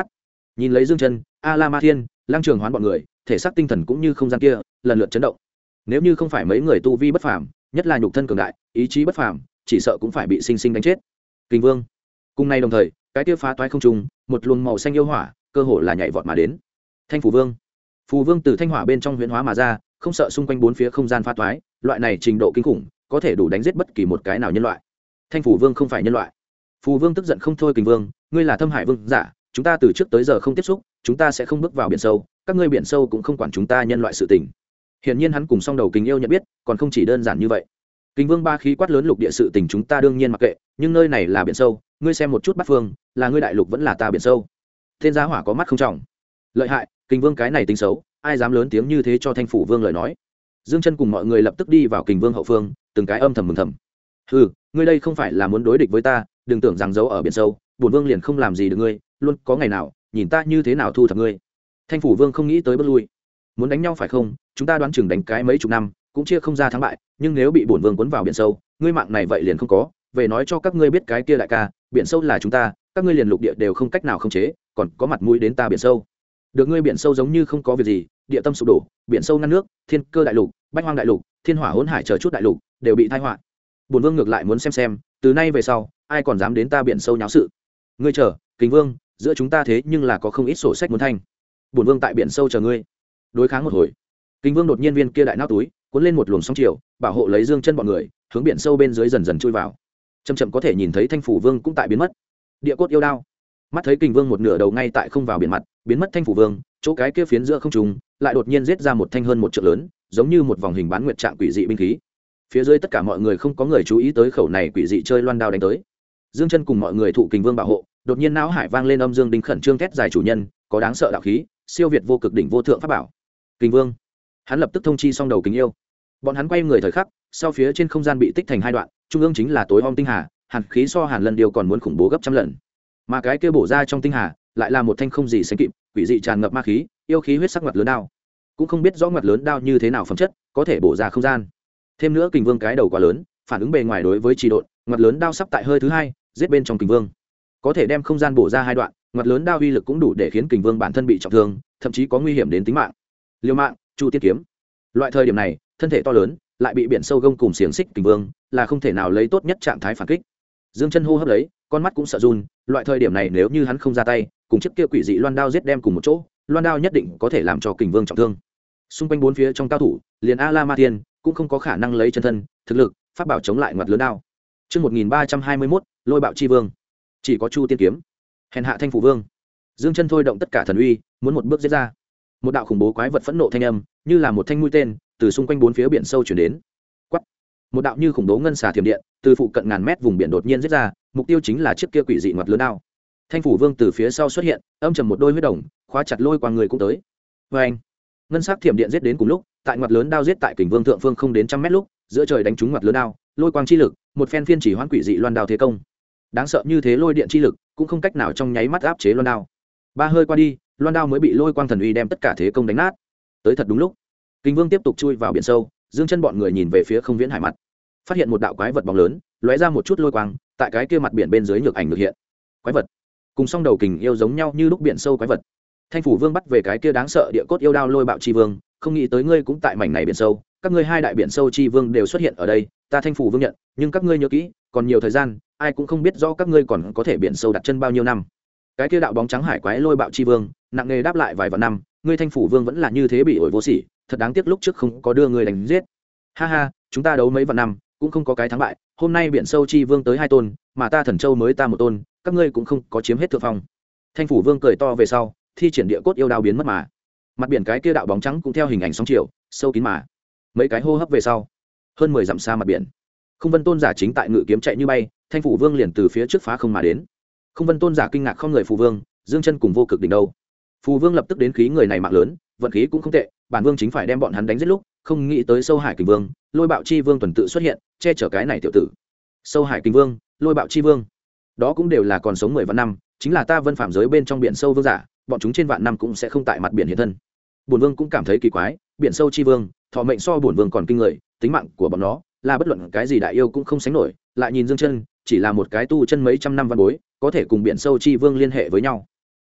Nhìn lấy Dương Chân, A La Ma Thiên, Lăng Trường Hoán bọn người, thể xác tinh thần cũng như không gian kia lần lượt chấn động. Nếu như không phải mấy người tu vi bất phàm, nhất là nhục thân cường đại, ý chí bất phàm, chỉ sợ cũng phải bị sinh sinh đánh chết. Kình Vương. Cùng nay đồng thời, cái kia phá toái không trung, một luồng màu xanh yêu hỏa, cơ hồ là nhảy vọt mà đến. Thanh Phủ Vương. Phù Vương từ thanh hỏa bên trong huyễn hóa mà ra, không sợ xung quanh bốn phía không gian phá toái, loại này trình độ kinh khủng, có thể đủ đánh giết bất kỳ một cái nào nhân loại. Thanh Phủ Vương không phải nhân loại. Phù Vương tức giận không thôi, Kình Vương, ngươi là Thâm Hải Vương giả, chúng ta từ trước tới giờ không tiếp xúc, chúng ta sẽ không bước vào biển sâu, các ngươi biển sâu cũng không quản chúng ta nhân loại sự tình. Hiển nhiên hắn cùng song đầu kình yêu nhận biết, còn không chỉ đơn giản như vậy. Kình Vương ba khí quát lớn lục địa sự tình chúng ta đương nhiên mặc kệ, nhưng nơi này là biển sâu, ngươi xem một chút Bát Phương, là ngươi đại lục vẫn là ta biển sâu. Tên giá hỏa có mắt không trọng. Lợi hại, Kình Vương cái này tính xấu, ai dám lớn tiếng như thế cho Thanh Phủ Vương lời nói. Dương Chân cùng mọi người lập tức đi vào Kình Vương hậu phương, từng cái âm thầm mừng thầm. Hừ, ngươi đây không phải là muốn đối địch với ta, đừng tưởng rằng giấu ở biển sâu, bổn vương liền không làm gì được ngươi, luôn có ngày nào, nhìn ta như thế nào thu thập ngươi. Thanh Phủ Vương không nghĩ tới bước lui. Muốn đánh nhau phải không? Chúng ta đoán chừng đánh cái mấy chục năm, cũng chia không ra thắng bại, nhưng nếu bị bổn vương cuốn vào biển sâu, ngươi mạng này vậy liền không có, về nói cho các ngươi biết cái kia đại ca, biển sâu là chúng ta, các ngươi liền lục địa đều không cách nào khống chế, còn có mặt mũi đến ta biển sâu. Được ngươi biển sâu giống như không có việc gì, địa tâm sụp đổ, biển sâu ngăn nước, thiên cơ đại lục, bách hoang đại lục, thiên hỏa hỗn hải chờ chút đại lục, đều bị tai họa. Bổn vương ngược lại muốn xem, từ nay về sau, ai còn dám đến ta biển sâu nháo sự. Ngươi chờ, Kình Vương, giữa chúng ta thế nhưng là có không ít sổ sách muốn thanh. Bổn vương tại biển sâu chờ ngươi. Đối kháng một hồi, Kình Vương đột nhiên viên kia đại nao túi, cuốn lên một luồng sóng chiều, bảo hộ lấy Dương Chân bọn người, hướng biển sâu bên dưới dần dần chui vào. Chậm chậm có thể nhìn thấy Thanh Phủ Vương cũng tại biến mất. Địa cốt yêu đao. Mắt thấy Kình Vương một nửa đầu ngay tại không vào biển mặt, biến mất Thanh Phủ Vương, chỗ cái kia phiến giữa không trung, lại đột nhiên giết ra một thanh hơn một trượng lớn, giống như một vòng hình bán nguyệt trạng quỷ dị binh khí. Phía dưới tất cả mọi người không có người chú ý tới khẩu này quỷ dị chơi loan đao đánh tới. Dương Chân cùng mọi người thụ Kình Vương bảo hộ, đột nhiên não hải vang lên âm dương đinh khẩn trương thét dài chủ nhân, có đáng sợ đạo khí, siêu việt vô cực đỉnh vô thượng pháp bảo. Kình Vương. Hắn lập tức thông chi xong đầu kính yêu. Bọn hắn quay người thời khắc, sau phía trên không gian bị tích thành hai đoạn, trung ương chính là tối om tinh hà, hàn khí so hàn lần điều còn muốn khủng bố gấp trăm lần. Mà cái kia bổ ra trong tinh hà, lại là một thanh không gì sánh kịp, quỷ dị tràn ngập ma khí, yêu khí huyết sắc ngoặt lớn đao. Cũng không biết rõ ngoặt lớn đao như thế nào phẩm chất, có thể bổ ra không gian. Thêm nữa Kình Vương cái đầu quá lớn, phản ứng bề ngoài đối với trì độn, ngoặt lớn đao sắp tại hơi thứ hai, giết bên trong Kình Vương. Có thể đem không gian bổ ra hai đoạn, ngoặt lớn đao uy lực cũng đủ để khiến Kình Vương bản thân bị trọng thương, thậm chí có nguy hiểm đến tính mạng. Liêu mạng, Chu Tiên kiếm. Loại thời điểm này, thân thể to lớn, lại bị biển sâu gông cùng xiềng xích Kình Vương, là không thể nào lấy tốt nhất trạng thái phản kích. Dương Chân hô hấp lấy, con mắt cũng sợ run, loại thời điểm này nếu như hắn không ra tay, cùng chiếc kia quỷ dị loan đao giết đem cùng một chỗ, loan đao nhất định có thể làm cho Kình Vương trọng thương. Xung quanh bốn phía trong cao thủ, liền A La Ma Thiên cũng không có khả năng lấy chân thân, thực lực, pháp bảo chống lại ngoặt lớn đao. Chương 1321, Lôi Bạo Chi Vương. Chỉ có Chu Tiên kiếm. Hèn hạ Thanh Phủ Vương. Dương Chân thôi động tất cả thần uy, muốn một bước giết ra. Một đạo khủng bố quái vật phẫn nộ thanh âm, như là một thanh mũi tên, từ xung quanh bốn phía biển sâu truyền đến. Quắc. Một đạo như khủng bố ngân xà thiểm điện, từ phụ cận ngàn mét vùng biển đột nhiên giết ra, mục tiêu chính là chiếc kia quỷ dị ngoặt lớn đao. Thanh Phủ Vương từ phía sau xuất hiện, âm trầm một đôi huyết đồng, khóa chặt lôi qua người cũng tới. Oeng. Ngân sắc thiểm điện giết đến cùng lúc, tại ngoặt lớn đao giết tại Kình Vương thượng phương không đến trăm mét lúc, giữa trời đánh trúng ngoặt lớn đao, lôi quang chi lực, một phen phiên chỉ hoán quỷ dị loan đao thế công. Đáng sợ như thế lôi điện chi lực, cũng không cách nào trong nháy mắt áp chế loan đao. Ba hơi qua đi, loan đao mới bị lôi quang thần uy đem tất cả thế công đánh nát. Tới thật đúng lúc, Kình Vương tiếp tục chui vào biển sâu, Dương Chân bọn người nhìn về phía không viễn hải mặt, phát hiện một đạo quái vật bóng lớn, lóe ra một chút lôi quang, tại cái kia mặt biển bên dưới nhược ảnh được hiện. Quái vật, cùng song đầu kình yêu giống nhau như lúc biển sâu quái vật. Thanh Phủ Vương bắt về cái kia đáng sợ địa cốt yêu đao Lôi Bạo Chi Vương, không nghĩ tới ngươi cũng tại mảnh này biển sâu, các ngươi hai đại biển sâu chi vương đều xuất hiện ở đây, ta Thanh Phủ Vương nhận, nhưng các ngươi nhớ kỹ, còn nhiều thời gian, ai cũng không biết rõ các ngươi còn có thể biển sâu đặt chân bao nhiêu năm. Cái kia đạo bóng trắng hải quái Lôi Bạo Chi Vương, nặng nề đáp lại vài vạn năm, ngươi Thanh Phủ Vương vẫn là như thế bị ổi vô sỉ, thật đáng tiếc lúc trước không có đưa ngươi đánh giết. Ha ha, chúng ta đấu mấy vạn năm, cũng không có cái thắng bại, hôm nay biển sâu chi vương tới hai tôn, mà ta Thần Châu mới ta một tôn, các ngươi cũng không có chiếm hết thượng phong. Thanh Phủ Vương cười to về sau, thi triển địa cốt yêu đao biến mất mà. Mặt biển cái kia đạo bóng trắng cũng theo hình ảnh sóng chiều, sâu kín mà. Mấy cái hô hấp về sau, hơn 10 dặm xa mặt biển, Không Vân Tôn giả chính tại ngự kiếm chạy như bay, Thanh Phủ Vương liền từ phía trước phá không mà đến. Không Vân Tôn giả kinh ngạc không người Phù Vương, Dương Chân cùng vô cực đỉnh đâu. Phù Vương lập tức đến khí người này mạng lớn, vận khí cũng không tệ, bản vương chính phải đem bọn hắn đánh giết lúc, không nghĩ tới Sâu Hải Kình Vương, Lôi Bạo Chi Vương tuần tự xuất hiện, che chở cái này tiểu tử. Sâu Hải Kình Vương, Lôi Bạo Chi Vương, đó cũng đều là còn sống 10 vạn năm, chính là ta Vân Phạm giới bên trong biển sâu vương giả, bọn chúng trên vạn năm cũng sẽ không tại mặt biển hiện thân. Bổn vương cũng cảm thấy kỳ quái, biển sâu chi vương, thọ mệnh so bổn vương còn kinh người, tính mạng của bọn nó là bất luận cái gì đại yêu cũng không sánh nổi, lại nhìn Dương Chân, chỉ là một cái tu chân mấy trăm năm văn bối, có thể cùng biển sâu chi vương liên hệ với nhau.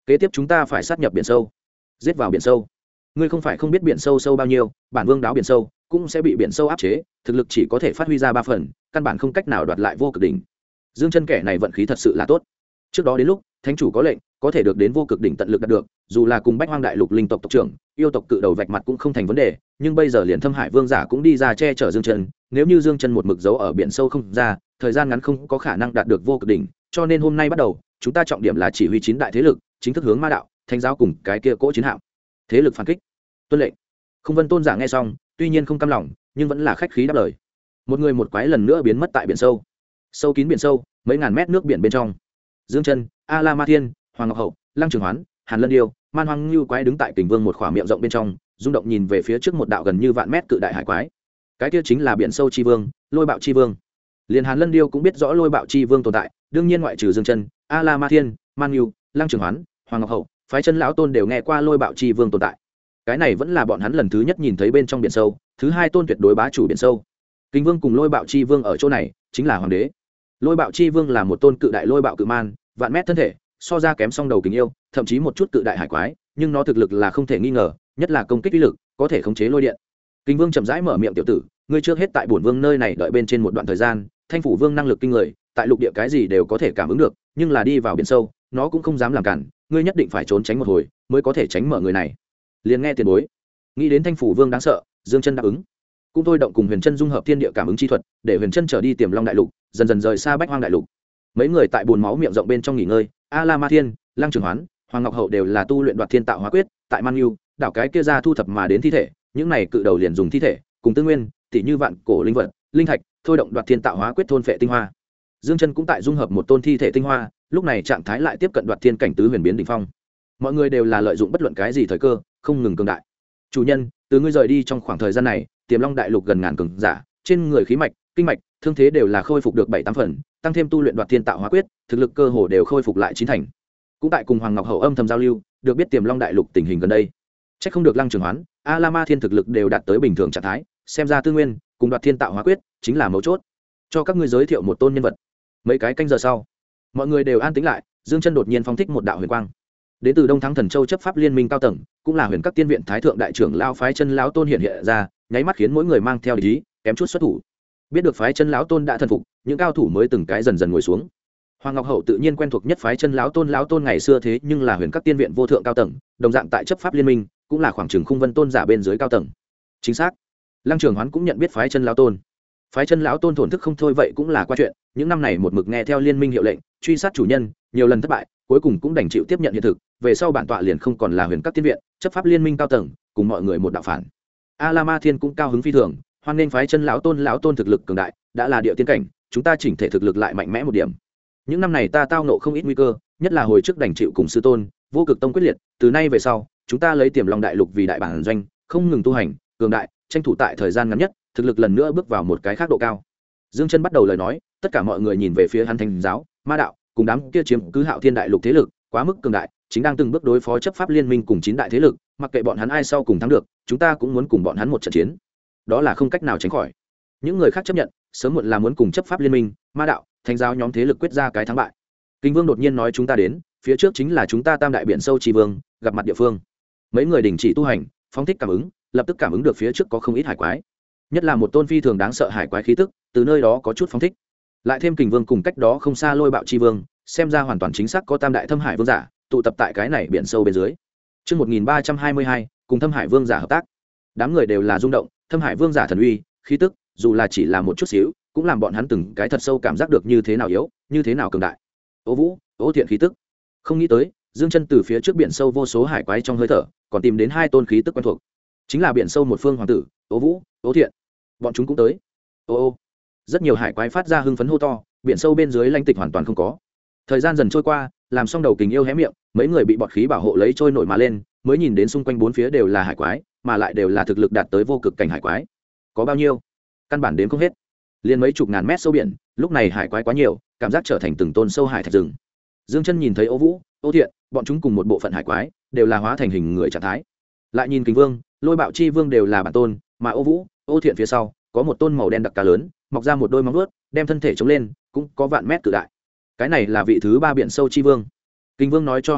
kế tiếp chúng ta phải sát nhập biển sâu, giết vào biển sâu. Ngươi không phải không biết biển sâu sâu bao nhiêu, bản vương đáo biển sâu cũng sẽ bị biển sâu áp chế, thực lực chỉ có thể phát huy ra 3 phần, căn bản không cách nào đoạt lại vô cực đỉnh. Dương Chân kẻ này vận khí thật sự là tốt. Trước đó đến lúc thánh chủ có lệnh, có thể được đến vô cực đỉnh tận lực đạt được, dù là cùng Bách Hoang đại lục linh tộc tộc trưởng, yêu tộc cự đầu vạch mặt cũng không thành vấn đề, nhưng bây giờ liền Thâm Hải Vương giả cũng đi ra che chở Dương Chân, nếu như Dương Chân một mực giấu ở biển sâu không ra, thời gian ngắn không có khả năng đạt được vô cực đỉnh, cho nên hôm nay bắt đầu, chúng ta trọng điểm là chỉ huy 9 đại thế lực, chính thức hướng ma đạo, thánh giáo cùng cái kia cỗ chiến hạm. Thế lực phản kích. Tuân lệnh. Không Vân Tôn giả nghe xong, tuy nhiên không cam lòng, nhưng vẫn là khách khí đáp lời. Một người một quái lần nữa biến mất tại biển sâu. Sâu kín biển sâu, mấy ngàn mét nước biển bên trong. Dương Chân, A La Ma Thiên, Hoàng Ngọc Hậu, Lăng Trường Hoán, Hàn Lân Điêu, Man Hoang Lưu quái đứng tại Kình Vương một khỏa miệng rộng bên trong, rung động nhìn về phía trước một đạo gần như vạn mét cự đại hải quái. Cái kia chính là biển sâu chi vương, Lôi Bạo chi vương. Liên Hàn Lân Điêu cũng biết rõ Lôi Bạo chi vương tồn tại, đương nhiên ngoại trừ Dương Chân, A La Ma Thiên, Man Lưu, Lăng Trường Hoán, Hoàng Ngọc Hậu, phái chân lão tôn đều nghe qua Lôi Bạo chi vương tồn tại. Cái này vẫn là bọn hắn lần thứ nhất nhìn thấy bên trong biển sâu, thứ hai tôn tuyệt đối bá chủ biển sâu. Kình Vương cùng Lôi Bạo chi vương ở chỗ này, chính là hoàng đế. Lôi Bạo chi vương là một tôn cự đại lôi bạo cự man, vạn mét thân thể, so ra kém song đầu kính yêu, thậm chí một chút cự đại hải quái, nhưng nó thực lực là không thể nghi ngờ, nhất là công kích uy lực, có thể khống chế lôi điện. Kình Vương chậm rãi mở miệng, tiểu tử, ngươi trước hết tại bổn vương nơi này đợi bên trên một đoạn thời gian, Thanh phủ vương năng lực kinh người, tại lục địa cái gì đều có thể cảm ứng được, nhưng là đi vào biển sâu, nó cũng không dám làm cản, ngươi nhất định phải trốn tránh một hồi, mới có thể tránh mở người này. Liền nghe tiền bối, nghĩ đến Thanh phủ vương đáng sợ, Dương Chân đáp ứng. Cũng thôi động cùng Huyền Chân dung hợp thiên địa cảm ứng chi thuật, để Huyền Chân trở đi Tiềm Long đại lục, dần dần rời xa Bách Hoang đại lục. Mấy người tại bùn máu miệng rộng bên trong nghỉ ngơi, A La Ma Thiên, Lăng Trường Hoán, Hoàng Ngọc Hậu đều là tu luyện Đoạt Thiên Tạo Hóa Quyết, tại Man Nhu, đảo cái kia ra thu thập mà đến thi thể, những này cự đầu liền dùng thi thể, cùng tư nguyên, tỷ như vạn cổ linh vật, linh thạch, thôi động Đoạt Thiên Tạo Hóa Quyết thôn phệ tinh hoa. Dương Chân cũng tại dung hợp một tôn thi thể tinh hoa, lúc này trạng thái lại tiếp cận Đoạt Thiên cảnh tứ huyền biến đỉnh phong. Mọi người đều là lợi dụng bất luận cái gì thời cơ, không ngừng cường đại. Chủ nhân, từ ngươi rời đi trong khoảng thời gian này, Tiềm Long đại lục gần ngàn cường giả, trên người khí mạch, kinh mạch, thương thế đều là khôi phục được 7-8 phần, tăng thêm tu luyện Đoạt Thiên Tạo Hóa Quyết, thực lực cơ hồ đều khôi phục lại 9 thành. Cũng tại cùng Hoàng Ngọc Hậu âm thầm giao lưu, được biết Tiềm Long đại lục tình hình gần đây. Chắc không được Lăng Trường Hoán, A La Ma Thiên thực lực đều đạt tới bình thường trạng thái, xem ra tư nguyên cùng Đoạt Thiên Tạo Hóa Quyết chính là mấu chốt. Cho các ngươi giới thiệu một tôn nhân vật. Mấy cái canh giờ sau, mọi người đều an tĩnh lại, Dương Chân đột nhiên phóng thích một đạo huyền quang. Đến từ Đông Thắng Thần Châu chấp pháp liên minh cao tầng, cũng là Huyền Các Tiên viện thái thượng đại trưởng lão phái chân lão tôn hiện ra, nháy mắt khiến mỗi người mang theo ý, kém chút xuất thủ. Biết được phái chân lão tôn đã thần phục, những cao thủ mới từng cái dần dần ngồi xuống. Hoàng Ngọc Hậu tự nhiên quen thuộc nhất phái chân lão tôn ngày xưa thế nhưng là Huyền Các Tiên viện vô thượng cao tầng, đồng dạng tại chấp pháp liên minh, cũng là khoảng trường Khung Vân tôn giả bên dưới cao tầng. Chính xác. Lăng Trường Hoán cũng nhận biết phái chân lão tôn. Phái chân lão tôn thổn thức không thôi vậy cũng là qua chuyện, những năm này một mực nghe theo liên minh hiệu lệnh, truy sát chủ nhân, nhiều lần thất bại, cuối cùng cũng đành chịu tiếp nhận hiện thực, về sau bản tọa liền không còn là Huyền Các Tiên viện, chấp pháp liên minh cao tầng, cùng mọi người một đạo phản. A La Ma Thiên cũng cao hứng phi thường, hoan nghênh phái chân lão tôn thực lực cường đại, đã là địa tiên cảnh, chúng ta chỉnh thể thực lực lại mạnh mẽ một điểm. Những năm này ta tao nộ không ít nguy cơ, nhất là hồi trước đành chịu cùng sư tôn, vô cực tông quyết liệt, từ nay về sau, chúng ta lấy Tiềm Long đại lục vì đại bản doanh, không ngừng tu hành, cường đại, tranh thủ tại thời gian ngắn nhất, thực lực lần nữa bước vào một cái khác độ cao. Dương Chân bắt đầu lời nói, tất cả mọi người nhìn về phía hắn Thánh giáo, ma đạo, cùng đám kia chiếm cứ Hạo Thiên đại lục thế lực, quá mức cường đại, chính đang từng bước đối phó chấp pháp liên minh cùng 9 đại thế lực, mặc kệ bọn hắn ai sau cùng thắng được, chúng ta cũng muốn cùng bọn hắn một trận chiến. Đó là không cách nào tránh khỏi. Những người khác chấp nhận, sớm muộn là muốn cùng chấp pháp liên minh, ma đạo, thánh giáo nhóm thế lực quyết ra cái thắng bại. Kinh Vương đột nhiên nói chúng ta đến, phía trước chính là chúng ta Tam đại biển sâu chi vương, gặp mặt địa phương. Mấy người đình chỉ tu hành, phóng thích cảm ứng, lập tức cảm ứng được phía trước có không ít hải quái. Nhất là một tôn phi thường đáng sợ hải quái khí tức, từ nơi đó có chút phóng thích. Lại thêm Kình Vương cùng cách đó không xa Lôi Bạo chi vương, xem ra hoàn toàn chính xác có Tam đại Thâm Hải vương giả tụ tập tại cái này biển sâu bên dưới. Chương 1322, cùng Thâm Hải vương giả hợp tác. Đám người đều là rung động, Thâm Hải vương giả thần uy, khí tức, dù là chỉ là một chút xíu, cũng làm bọn hắn từng cái thật sâu cảm giác được như thế nào yếu, như thế nào cường đại. Ô Vũ, Ô Thiện khí tức. Không nghĩ tới, Dương Chân từ phía trước biển sâu vô số hải quái trong hơi thở, còn tìm đến 2 tôn khí tức quen thuộc. Chính là biển sâu một phương hoàng tử, Ô Vũ, Ô Thiện. Bọn chúng cũng tới. Ô. Rất nhiều hải quái phát ra hưng phấn hô to, biển sâu bên dưới lãnh tịch hoàn toàn không có. Thời gian dần trôi qua, làm xong đầu kình yêu hé miệng, mấy người bị bọt khí bảo hộ lấy trôi nổi mà lên, mới nhìn đến xung quanh bốn phía đều là hải quái, mà lại đều là thực lực đạt tới vô cực cảnh hải quái. Có bao nhiêu? Căn bản đếm không hết. Liên mấy chục ngàn mét sâu biển, lúc này hải quái quá nhiều, cảm giác trở thành từng tôn sâu hải thạch rừng. Dương Chân nhìn thấy Ô Vũ, Ô Thiện, bọn chúng cùng một bộ phận hải quái, đều là hóa thành hình người trạng thái. Lại nhìn Kình Vương, Lôi Bạo chi vương đều là bản tôn, mà Ô Vũ, Ô Thiện phía sau có một tôn màu đen đặc cá lớn, mọc ra một đôi móng vuốt, đem thân thể chống lên, cũng có vạn mét cự đại. Cái này là vị thứ 3 biển sâu chi vương. Kình Vương nói cho hắn biết,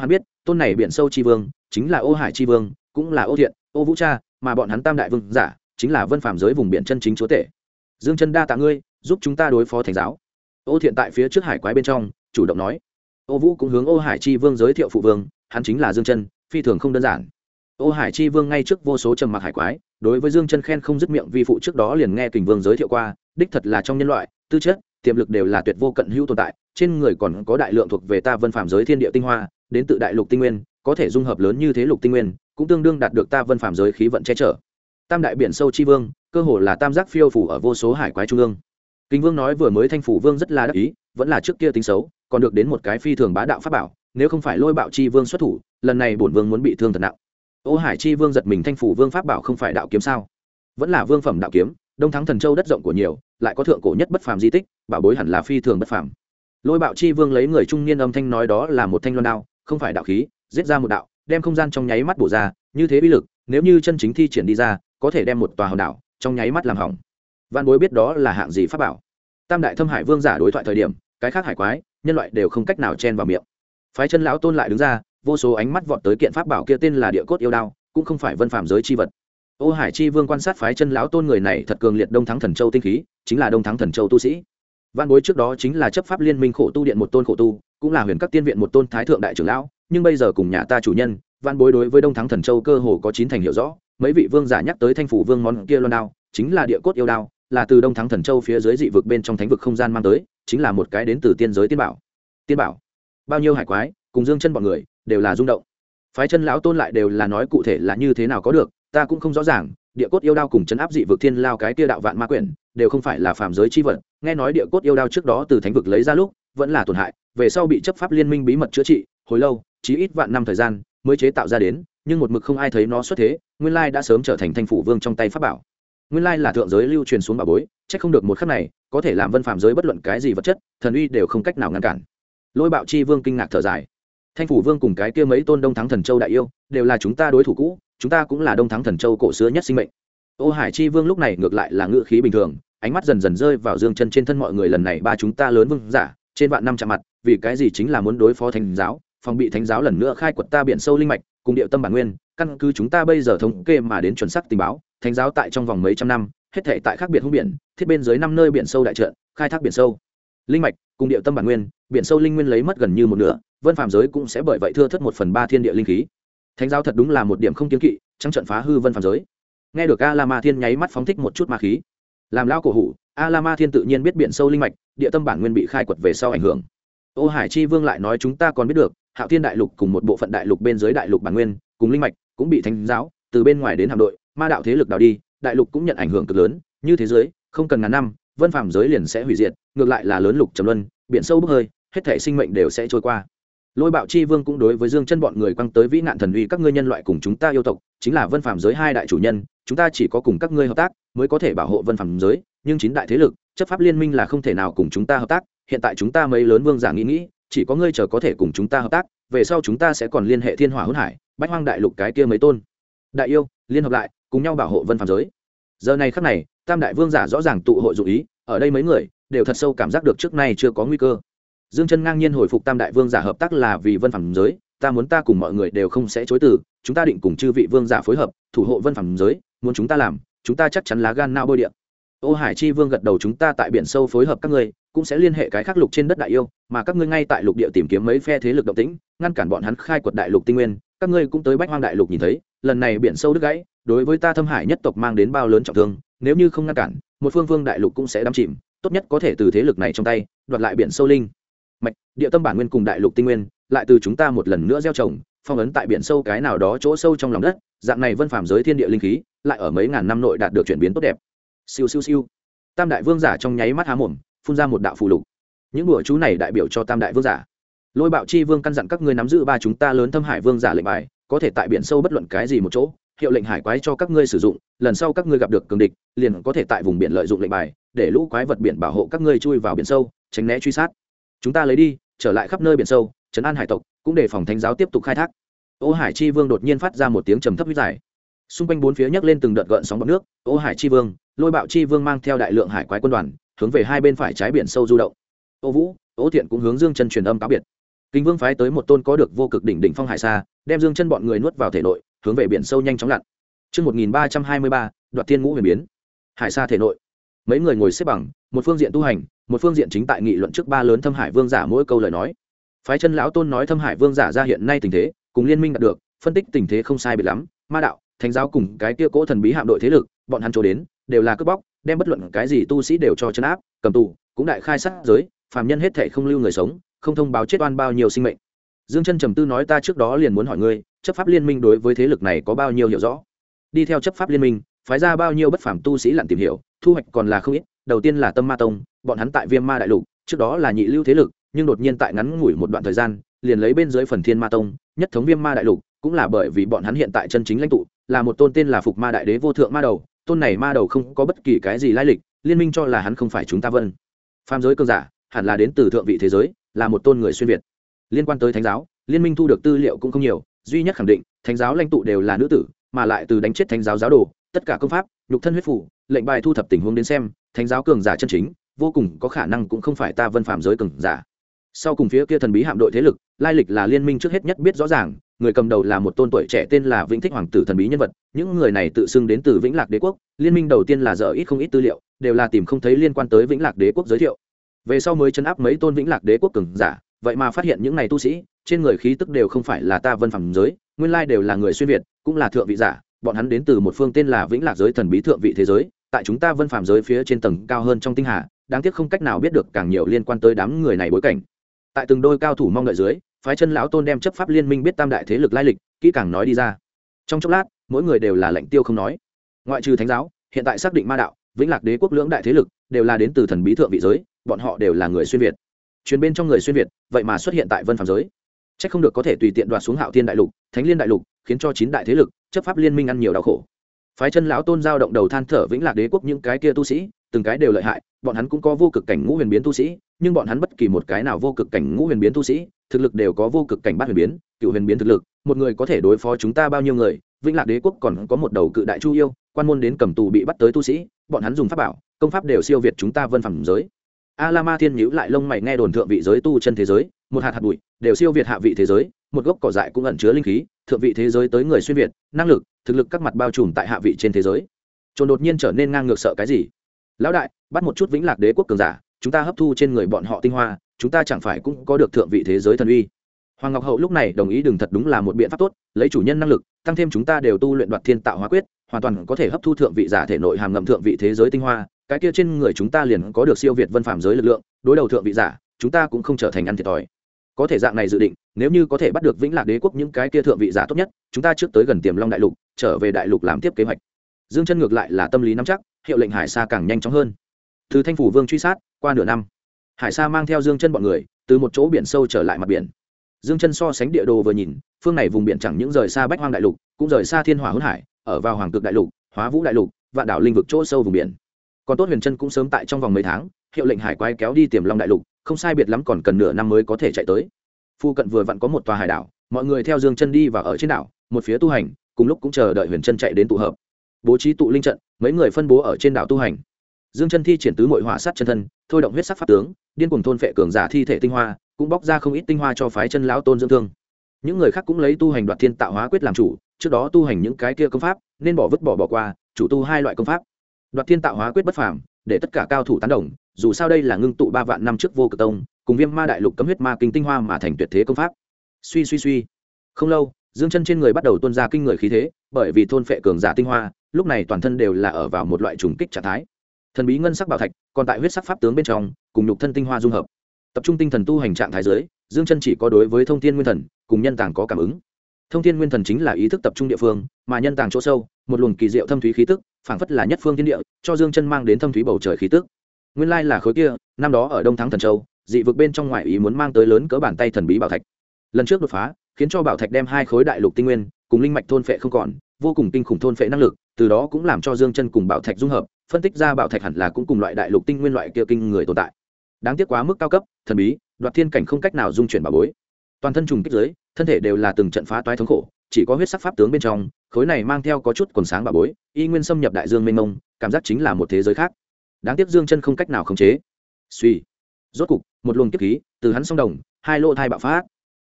tôn này biển sâu tri vương chính là Ô Hải tri vương, cũng là Ô Thiện, Ô Vũ cha, mà bọn hắn tam đại vương giả chính là vân phàm giới vùng biển chân chính chúa tể. Dương chân đa tạ ngươi giúp chúng ta đối phó thánh giáo. Ô Thiện tại phía trước hải quái bên trong chủ động nói. Ô Vũ cũng hướng Ô Hải tri vương giới thiệu phụ vương, hắn chính là Dương chân, phi thường không đơn giản. Ô Hải tri vương ngay trước vô số trầm mặc hải quái đối với Dương chân khen không dứt miệng, vi phụ trước đó liền nghe Kình Vương giới thiệu qua, đích thật là trong nhân loại tư chất tiềm lực đều là tuyệt vô cận hữu tồn tại, trên người còn có đại lượng thuộc về ta vân phàm giới thiên địa tinh hoa, đến tự đại lục tinh nguyên, có thể dung hợp lớn như thế lục tinh nguyên, cũng tương đương đạt được ta vân phàm giới khí vận che chở. Tam đại biển sâu chi vương, cơ hồ là tam giác phiêu phủ ở vô số hải quái trung ương. Kình Vương nói vừa mới Thanh Phủ Vương rất là đắc ý, vẫn là trước kia tính xấu, còn được đến một cái phi thường bá đạo pháp bảo, nếu không phải Lôi Bạo chi vương xuất thủ, lần này bổn vương muốn bị thương thật nặng. Ô Hải chi vương giật mình, Thanh Phủ Vương pháp bảo không phải đạo kiếm sao? Vẫn là vương phẩm đạo kiếm, Đông Thắng Thần Châu đất rộng của nhiều, lại có thượng cổ nhất bất phàm di tích, bảo bối hẳn là phi thường bất phàm. Lôi Bạo chi vương lấy người trung niên âm thanh nói, đó là một thanh loan đao, không phải đạo khí, giết ra một đạo, đem không gian trong nháy mắt bổ ra, như thế uy lực, nếu như chân chính thi triển đi ra, có thể đem một tòa hòn đảo trong nháy mắt làm hỏng. Vạn bối biết đó là hạng gì pháp bảo. Tam đại thâm hải vương giả đối thoại thời điểm, cái khác hải quái, nhân loại đều không cách nào chen vào miệng. Phái Chân lão tôn lại đứng ra, vô số ánh mắt vọt tới kiện pháp bảo kia, tên là Địa Cốt Yêu Đao, cũng không phải vân phàm giới chi vật. Ô Hải chi vương quan sát Phái Chân lão tôn người này thật cường liệt, Đông Thắng Thần Châu tinh khí, chính là Đông Thắng Thần Châu tu sĩ. Vạn bối trước đó chính là chấp pháp liên minh khổ tu điện một tôn khổ tu, cũng là huyền các tiên viện một tôn thái thượng đại trưởng lão, nhưng bây giờ cùng nhà ta chủ nhân, vạn bối đối với Đông Thắng Thần Châu cơ hồ có chín thành hiểu rõ. Mấy vị vương giả nhắc tới Thanh Phủ Vương món kia loan đao, chính là Địa Cốt Yêu Đao, là từ Đông Thắng Thần Châu phía dưới dị vực bên trong thánh vực không gian mang tới, chính là một cái đến từ tiên giới tiên bảo. Tiên bảo? Bao nhiêu hải quái cùng Dương chân bọn người đều là rung động. Phái Chân lão tôn lại đều là nói cụ thể là như thế nào có được, ta cũng không rõ ràng. Địa Cốt Yêu Đao cùng trấn áp dị vực thiên lao cái kia đạo vạn ma quyển đều không phải là phàm giới chi vật, nghe nói Địa Cốt Yêu Đao trước đó từ thánh vực lấy ra lúc vẫn là tổn hại, về sau bị chấp pháp liên minh bí mật chữa trị, hồi lâu, chí ít vạn năm thời gian mới chế tạo ra đến, nhưng một mực không ai thấy nó xuất thế, nguyên lai đã sớm trở thành Thanh Phủ Vương trong tay pháp bảo. Nguyên lai là thượng giới lưu truyền xuống bảo bối, chắc không được một khắc này có thể làm vân phàm giới bất luận cái gì vật chất thần uy đều không cách nào ngăn cản. Lôi Bạo chi vương kinh ngạc thở dài. Thanh Phủ Vương cùng cái kia mấy tôn Đông Thắng Thần Châu đại yêu đều là chúng ta đối thủ cũ, chúng ta cũng là Đông Thắng Thần Châu cổ xưa nhất sinh mệnh. Ô Hải chi vương lúc này ngược lại là ngữ khí bình thường, ánh mắt dần dần rơi vào Dương chân trên thân, mọi người lần này ba chúng ta lớn vương giả trên vạn năm chạm mặt, vì cái gì? chính là muốn đối phó thánh giáo, phòng bị thánh giáo lần nữa khai quật ta biển sâu linh mạch cùng địa tâm bản nguyên. Căn cứ chúng ta bây giờ thống kê mà đến chuẩn xác tình báo, thánh giáo tại trong vòng mấy trăm năm hết thảy tại khác biệt hung biển thiết bên dưới 5 nơi biển sâu đại trận khai thác biển sâu linh mạch cùng địa tâm bản nguyên, biển sâu linh nguyên lấy mất gần như một nửa, vân phàm giới cũng sẽ bởi vậy thưa thất 1/3 thiên địa linh khí. Thánh giáo thật đúng là một điểm không kiêng kỵ, trắng trận phá hư vân phàm giới. Nghe được A La Ma Thiên nháy mắt phóng thích một chút ma khí, làm lao cổ hủ, A La Ma Thiên tự nhiên biết biển sâu linh mạch địa tâm bản nguyên bị khai quật về sau ảnh hưởng. Ô Hải chi vương lại nói, chúng ta còn biết được Hạo Thiên đại lục cùng một bộ phận đại lục bên dưới đại lục bản nguyên cùng linh mạch cũng bị thánh giáo từ bên ngoài đến hạm đội ma đạo thế lực đào đi, đại lục cũng nhận ảnh hưởng cực lớn, như thế giới không cần ngàn năm vân phàm giới liền sẽ hủy diệt, ngược lại là lớn lục trầm luân, biển sâu bốc hơi, hết thể sinh mệnh đều sẽ trôi qua. Lôi Bạo chi vương cũng đối với Dương chân bọn người quăng tới vĩ nạn thần uy, các ngươi nhân loại cùng chúng ta yêu tộc chính là vân phàm giới hai đại chủ nhân, chúng ta chỉ có cùng các ngươi hợp tác mới có thể bảo hộ vân phàm giới, nhưng chín đại thế lực chấp pháp liên minh là không thể nào cùng chúng ta hợp tác. Hiện tại chúng ta mấy lớn vương giả nghĩ chỉ có ngươi chờ có thể cùng chúng ta hợp tác, về sau chúng ta sẽ còn liên hệ thiên hỏa hỗn hải bách hoang đại lục cái kia mấy tôn đại yêu liên hợp lại cùng nhau bảo hộ vân phàm giới. Giờ này khắc này tam đại vương giả rõ ràng tụ hội dụ ý, ở đây mấy người đều thật sâu cảm giác được trước nay chưa có nguy cơ. Dương chân ngang nhiên hồi phục tam đại vương giả hợp tác là vì vân phàm giới, ta muốn ta cùng mọi người đều không sẽ chối từ, chúng ta định cùng chư vị vương giả phối hợp thủ hộ vân phàm giới, muốn chúng ta làm chúng ta chắc chắn lá gan nao bôi điện. Ô Hải chi vương gật đầu, chúng ta tại biển sâu phối hợp các ngươi, cũng sẽ liên hệ cái khác lục trên đất đại yêu, mà các ngươi ngay tại lục địa tìm kiếm mấy phe thế lực động tĩnh, ngăn cản bọn hắn khai quật đại lục tinh nguyên, các ngươi cũng tới bách hoang đại lục nhìn thấy, lần này biển sâu đứt gãy đối với ta thâm hải nhất tộc mang đến bao lớn trọng thương, nếu như không ngăn cản một phương vương đại lục cũng sẽ đắm chìm, tốt nhất có thể từ thế lực này trong tay đoạt lại biển sâu linh mạch địa tâm bản nguyên cùng đại lục tinh nguyên, lại từ chúng ta một lần nữa gieo trồng phong ấn tại biển sâu cái nào đó chỗ sâu trong lòng đất, dạng này vân phàm giới thiên địa linh khí lại ở mấy ngàn năm nội đạt được chuyển biến tốt đẹp. Siêu siêu siêu, tam đại vương giả trong nháy mắt há mồm phun ra một đạo phù lục, những bùa chú này đại biểu cho tam đại vương giả. Lôi Bạo chi vương căn dặn các ngươi nắm giữ ba chúng ta lớn thâm hải vương giả lệnh bài, có thể tại biển sâu bất luận cái gì một chỗ hiệu lệnh hải quái cho các ngươi sử dụng, lần sau các ngươi gặp được cường địch liền có thể tại vùng biển lợi dụng lệnh bài để lũ quái vật biển bảo hộ các ngươi chui vào biển sâu tránh né truy sát. Chúng ta lấy đi trở lại khắp nơi biển sâu trấn an hải tộc, cũng để phòng thánh giáo tiếp tục khai thác. Ô Hải chi vương đột nhiên phát ra một tiếng trầm thấp huyết dài, xung quanh bốn phía nhấc lên từng đợt gợn sóng bọt nước. Ô Hải chi vương, Lôi Bạo chi vương mang theo đại lượng hải quái quân đoàn hướng về hai bên phải trái biển sâu du động. Ô Vũ, Ô Thiện cũng hướng Dương chân truyền âm cáo biệt. Kinh Vương phái tới một tôn có được vô cực đỉnh phong hải sa, đem Dương Chân bọn người nuốt vào thể nội, hướng về biển sâu nhanh chóng lặn. Chương 1323, Đoạt Thiên Ngũ Huyền biến. Hải sa thể nội. Mấy người ngồi xếp bằng, một phương diện tu hành, một phương diện chính tại nghị luận trước ba lớn Thâm Hải Vương giả mỗi câu lời nói. Phái Chân lão tôn nói Thâm Hải Vương giả ra hiện nay tình thế, cùng liên minh đạt được, phân tích tình thế không sai biệt lắm, ma đạo, thánh giáo cùng cái kia cỗ thần bí hạm đội thế lực, bọn hắn chỗ đến, đều là cướp bóc, đem bất luận cái gì tu sĩ đều cho trấn áp, cầm tù, cũng đại khai sát giới, phàm nhân hết thảy không lưu người sống, không thông báo chết oan bao nhiêu sinh mệnh. Dương Chân trầm tư nói ta trước đó liền muốn hỏi ngươi, chấp pháp liên minh đối với thế lực này có bao nhiêu hiểu rõ? Đi theo chấp pháp liên minh, phái ra bao nhiêu bất phàm tu sĩ lặn tìm hiểu, thu hoạch còn là không ít. Đầu tiên là Tâm Ma Tông, bọn hắn tại Viêm Ma đại lục, trước đó là nhị lưu thế lực, nhưng đột nhiên tại ngắn ngủi một đoạn thời gian, liền lấy bên dưới phần Thiên Ma Tông, nhất thống Viêm Ma đại lục, cũng là bởi vì bọn hắn hiện tại chân chính lãnh tụ, là một tôn tên là Phục Ma đại đế vô thượng ma đầu, tôn này ma đầu không có bất kỳ cái gì lai lịch, liên minh cho là hắn không phải chúng ta vân. Phàm giới cường giả, hẳn là đến từ thượng vị thế giới, là một tôn người xuyên việt. Liên quan tới thánh giáo, liên minh thu được tư liệu cũng không nhiều, duy nhất khẳng định, thánh giáo lãnh tụ đều là nữ tử, mà lại từ đánh chết thánh giáo giáo đồ, tất cả công pháp, nhục thân huyết phủ, lệnh bài thu thập tình huống đến xem, thánh giáo cường giả chân chính, vô cùng có khả năng cũng không phải ta vân phàm giới cường giả. Sau cùng phía kia thần bí hạm đội thế lực, lai lịch là liên minh trước hết nhất biết rõ ràng, người cầm đầu là một tôn tuổi trẻ tên là Vĩnh Thích hoàng tử thần bí nhân vật, những người này tự xưng đến từ Vĩnh Lạc đế quốc, liên minh đầu tiên là dở ít không ít tư liệu, đều là tìm không thấy liên quan tới Vĩnh Lạc đế quốc giới thiệu. Về sau mới trấn áp mấy tôn Vĩnh Lạc đế quốc cường giả, vậy mà phát hiện những này tu sĩ, trên người khí tức đều không phải là ta vân phàm giới, nguyên lai đều là người xuyên việt, cũng là thượng vị giả, bọn hắn đến từ một phương tên là Vĩnh Lạc giới thần bí thượng vị thế giới, tại chúng ta vân phàm giới phía trên tầng cao hơn trong tinh hà, đáng tiếc không cách nào biết được càng nhiều liên quan tới đám người này bối cảnh. Tại từng đôi cao thủ mong đợi dưới, phái Chân lão tôn đem chấp pháp liên minh biết tam đại thế lực lai lịch kỹ càng nói đi ra. Trong chốc lát, mỗi người đều là lệnh tiêu không nói. Ngoại trừ thánh giáo, hiện tại xác định ma đạo, Vĩnh Lạc đế quốc lưỡng đại thế lực đều là đến từ thần bí thượng vị giới, bọn họ đều là người xuyên việt. Truyền bên trong người xuyên việt, vậy mà xuất hiện tại vân phàm giới, chắc không được có thể tùy tiện đoạt xuống Hạo Thiên đại lục, Thánh Liên đại lục, khiến cho 9 đại thế lực chấp pháp liên minh ăn nhiều đau khổ. Phái Chân lão tôn giao động đầu than thở Vĩnh Lạc đế quốc những cái kia tu sĩ, từng cái đều lợi hại, bọn hắn cũng có vô cực cảnh ngũ huyền biến tu sĩ, nhưng bọn hắn bất kỳ một cái nào vô cực cảnh ngũ huyền biến tu sĩ, thực lực đều có vô cực cảnh bát huyền biến, cựu huyền biến thực lực, một người có thể đối phó chúng ta bao nhiêu người? Vĩnh Lạc đế quốc còn có một đầu cự đại chu yêu, quan môn đến cầm tù bị bắt tới tu sĩ, bọn hắn dùng pháp bảo, công pháp đều siêu việt chúng ta vân phàm giới. A La Ma Thiên nhíu lại lông mày nghe đồn thượng vị giới tu chân thế giới, một hạt bụi đều siêu việt hạ vị thế giới, một gốc cỏ dại cũng ẩn chứa linh khí, thượng vị thế giới tới người xuyên việt, năng lực, thực lực các mặt bao trùm tại hạ vị trên thế giới. Trồn đột nhiên trở nên ngang ngược sợ cái gì? Lão đại, bắt một chút Vĩnh Lạc đế quốc cường giả, chúng ta hấp thu trên người bọn họ tinh hoa, chúng ta chẳng phải cũng có được thượng vị thế giới thần uy. Hoàng Ngọc Hậu lúc này đồng ý đừng thật đúng là một biện pháp tốt, lấy chủ nhân năng lực, tăng thêm chúng ta đều tu luyện Đoạt Thiên Tạo Hóa Quyết, hoàn toàn có thể hấp thu thượng vị giả thể nội hàm ngầm thượng vị thế giới tinh hoa, cái kia trên người chúng ta liền có được siêu việt vân phàm giới lực lượng, đối đầu thượng vị giả, chúng ta cũng không trở thành ăn thiệt thòi. Có thể dạng này dự định, nếu như có thể bắt được Vĩnh Lạc đế quốc những cái kia thượng vị giả tốt nhất, chúng ta trước tới gần Tiềm Long đại lục, trở về đại lục làm tiếp kế hoạch. Dương Chân ngược lại là tâm lý nắm chắc, hiệu lệnh Hải Sa càng nhanh chóng hơn. Từ Thanh Phủ Vương truy sát, qua nửa năm, Hải Sa mang theo Dương Chân bọn người, từ một chỗ biển sâu trở lại mặt biển. Dương Chân so sánh địa đồ vừa nhìn, phương này vùng biển chẳng những rời xa Bách Hoang đại lục, cũng rời xa Thiên Hỏa Hỗn Hải, ở vào Hoàng Cực đại lục, Hóa Vũ đại lục, Vạn Đảo linh vực chỗ sâu vùng biển. Còn tốt Huyền Chân cũng sớm tại trong vòng mấy tháng, hiệu lệnh hải quái kéo đi Tiềm Long đại lục, không sai biệt lắm còn cần nửa năm mới có thể chạy tới. Phu cận vừa vặn có một tòa hải đảo, mọi người theo Dương Chân đi vào ở trên đảo, một phía tu hành, cùng lúc cũng chờ đợi Huyền Chân chạy đến tụ hợp. Bố trí tụ linh trận, mấy người phân bố ở trên đảo tu hành. Dương Chân thi triển tứ muội hỏa sát chân thân, thôi động huyết sắc pháp tướng, điên cuồng thôn phệ cường giả thi thể tinh hoa, cũng bóc ra không ít tinh hoa cho phái Chân lão tôn dưỡng thương. Những người khác cũng lấy tu hành Đoạt Thiên Tạo Hóa Quyết làm chủ, trước đó tu hành những cái kia công pháp, nên bỏ vứt bỏ qua, chủ tu hai loại công pháp. Đoạt Thiên Tạo Hóa Quyết bất phàm, để tất cả cao thủ tán đồng, dù sao đây là ngưng tụ 3 vạn năm trước vô cực tông, cùng Viêm Ma đại lục cấm huyết ma kinh tinh hoa mà thành tuyệt thế công pháp. Suy. Không lâu, Dương Chân trên người bắt đầu tuôn ra kinh người khí thế, bởi vì thôn phệ cường giả tinh hoa, lúc này toàn thân đều là ở vào một loại trùng kích trạng thái. Thần bí ngân sắc bảo thạch, còn tại huyết sắc pháp tướng bên trong, cùng nhục thân tinh hoa dung hợp. Tập trung tinh thần tu hành trạng thái dưới, Dương Chân chỉ có đối với thông thiên nguyên thần, cùng nhân tàng có cảm ứng. Thông thiên nguyên thần chính là ý thức tập trung địa phương, mà nhân tàng chỗ sâu, một luồng kỳ diệu thâm thúy khí tức, phảng phất là nhất phương thiên địa, cho Dương Chân mang đến thâm thúy bầu trời khí tức. Nguyên lai là khối kia, năm đó ở Đông Thắng Thần Châu, dị vực bên trong ngoại ý muốn mang tới lớn cỡ bàn tay thần bí bảo thạch. Lần trước đột phá, khiến cho bảo thạch đem 2 khối đại lục tinh nguyên, cùng linh mạch thôn phệ không còn, vô cùng kinh khủng thôn phệ năng lực, từ đó cũng làm cho Dương Chân cùng bảo thạch dung hợp, phân tích ra bảo thạch hẳn là cũng cùng loại đại lục tinh nguyên loại kia kinh người tồn tại. Đáng tiếc quá mức cao cấp, thần bí, Đoạt Thiên cảnh không cách nào dung chuyển bảo bối. Toàn thân trùng kích dưới, thân thể đều là từng trận phá toái thống khổ, chỉ có huyết sắc pháp tướng bên trong, khối này mang theo có chút quần sáng bảo bối, y nguyên xâm nhập đại dương mênh mông, cảm giác chính là một thế giới khác. Đáng tiếc Dương Chân không cách nào khống chế. Suy, rốt cục, một luồng kiếp khí từ hắn song đồng, 2 lỗ thai bạo phát.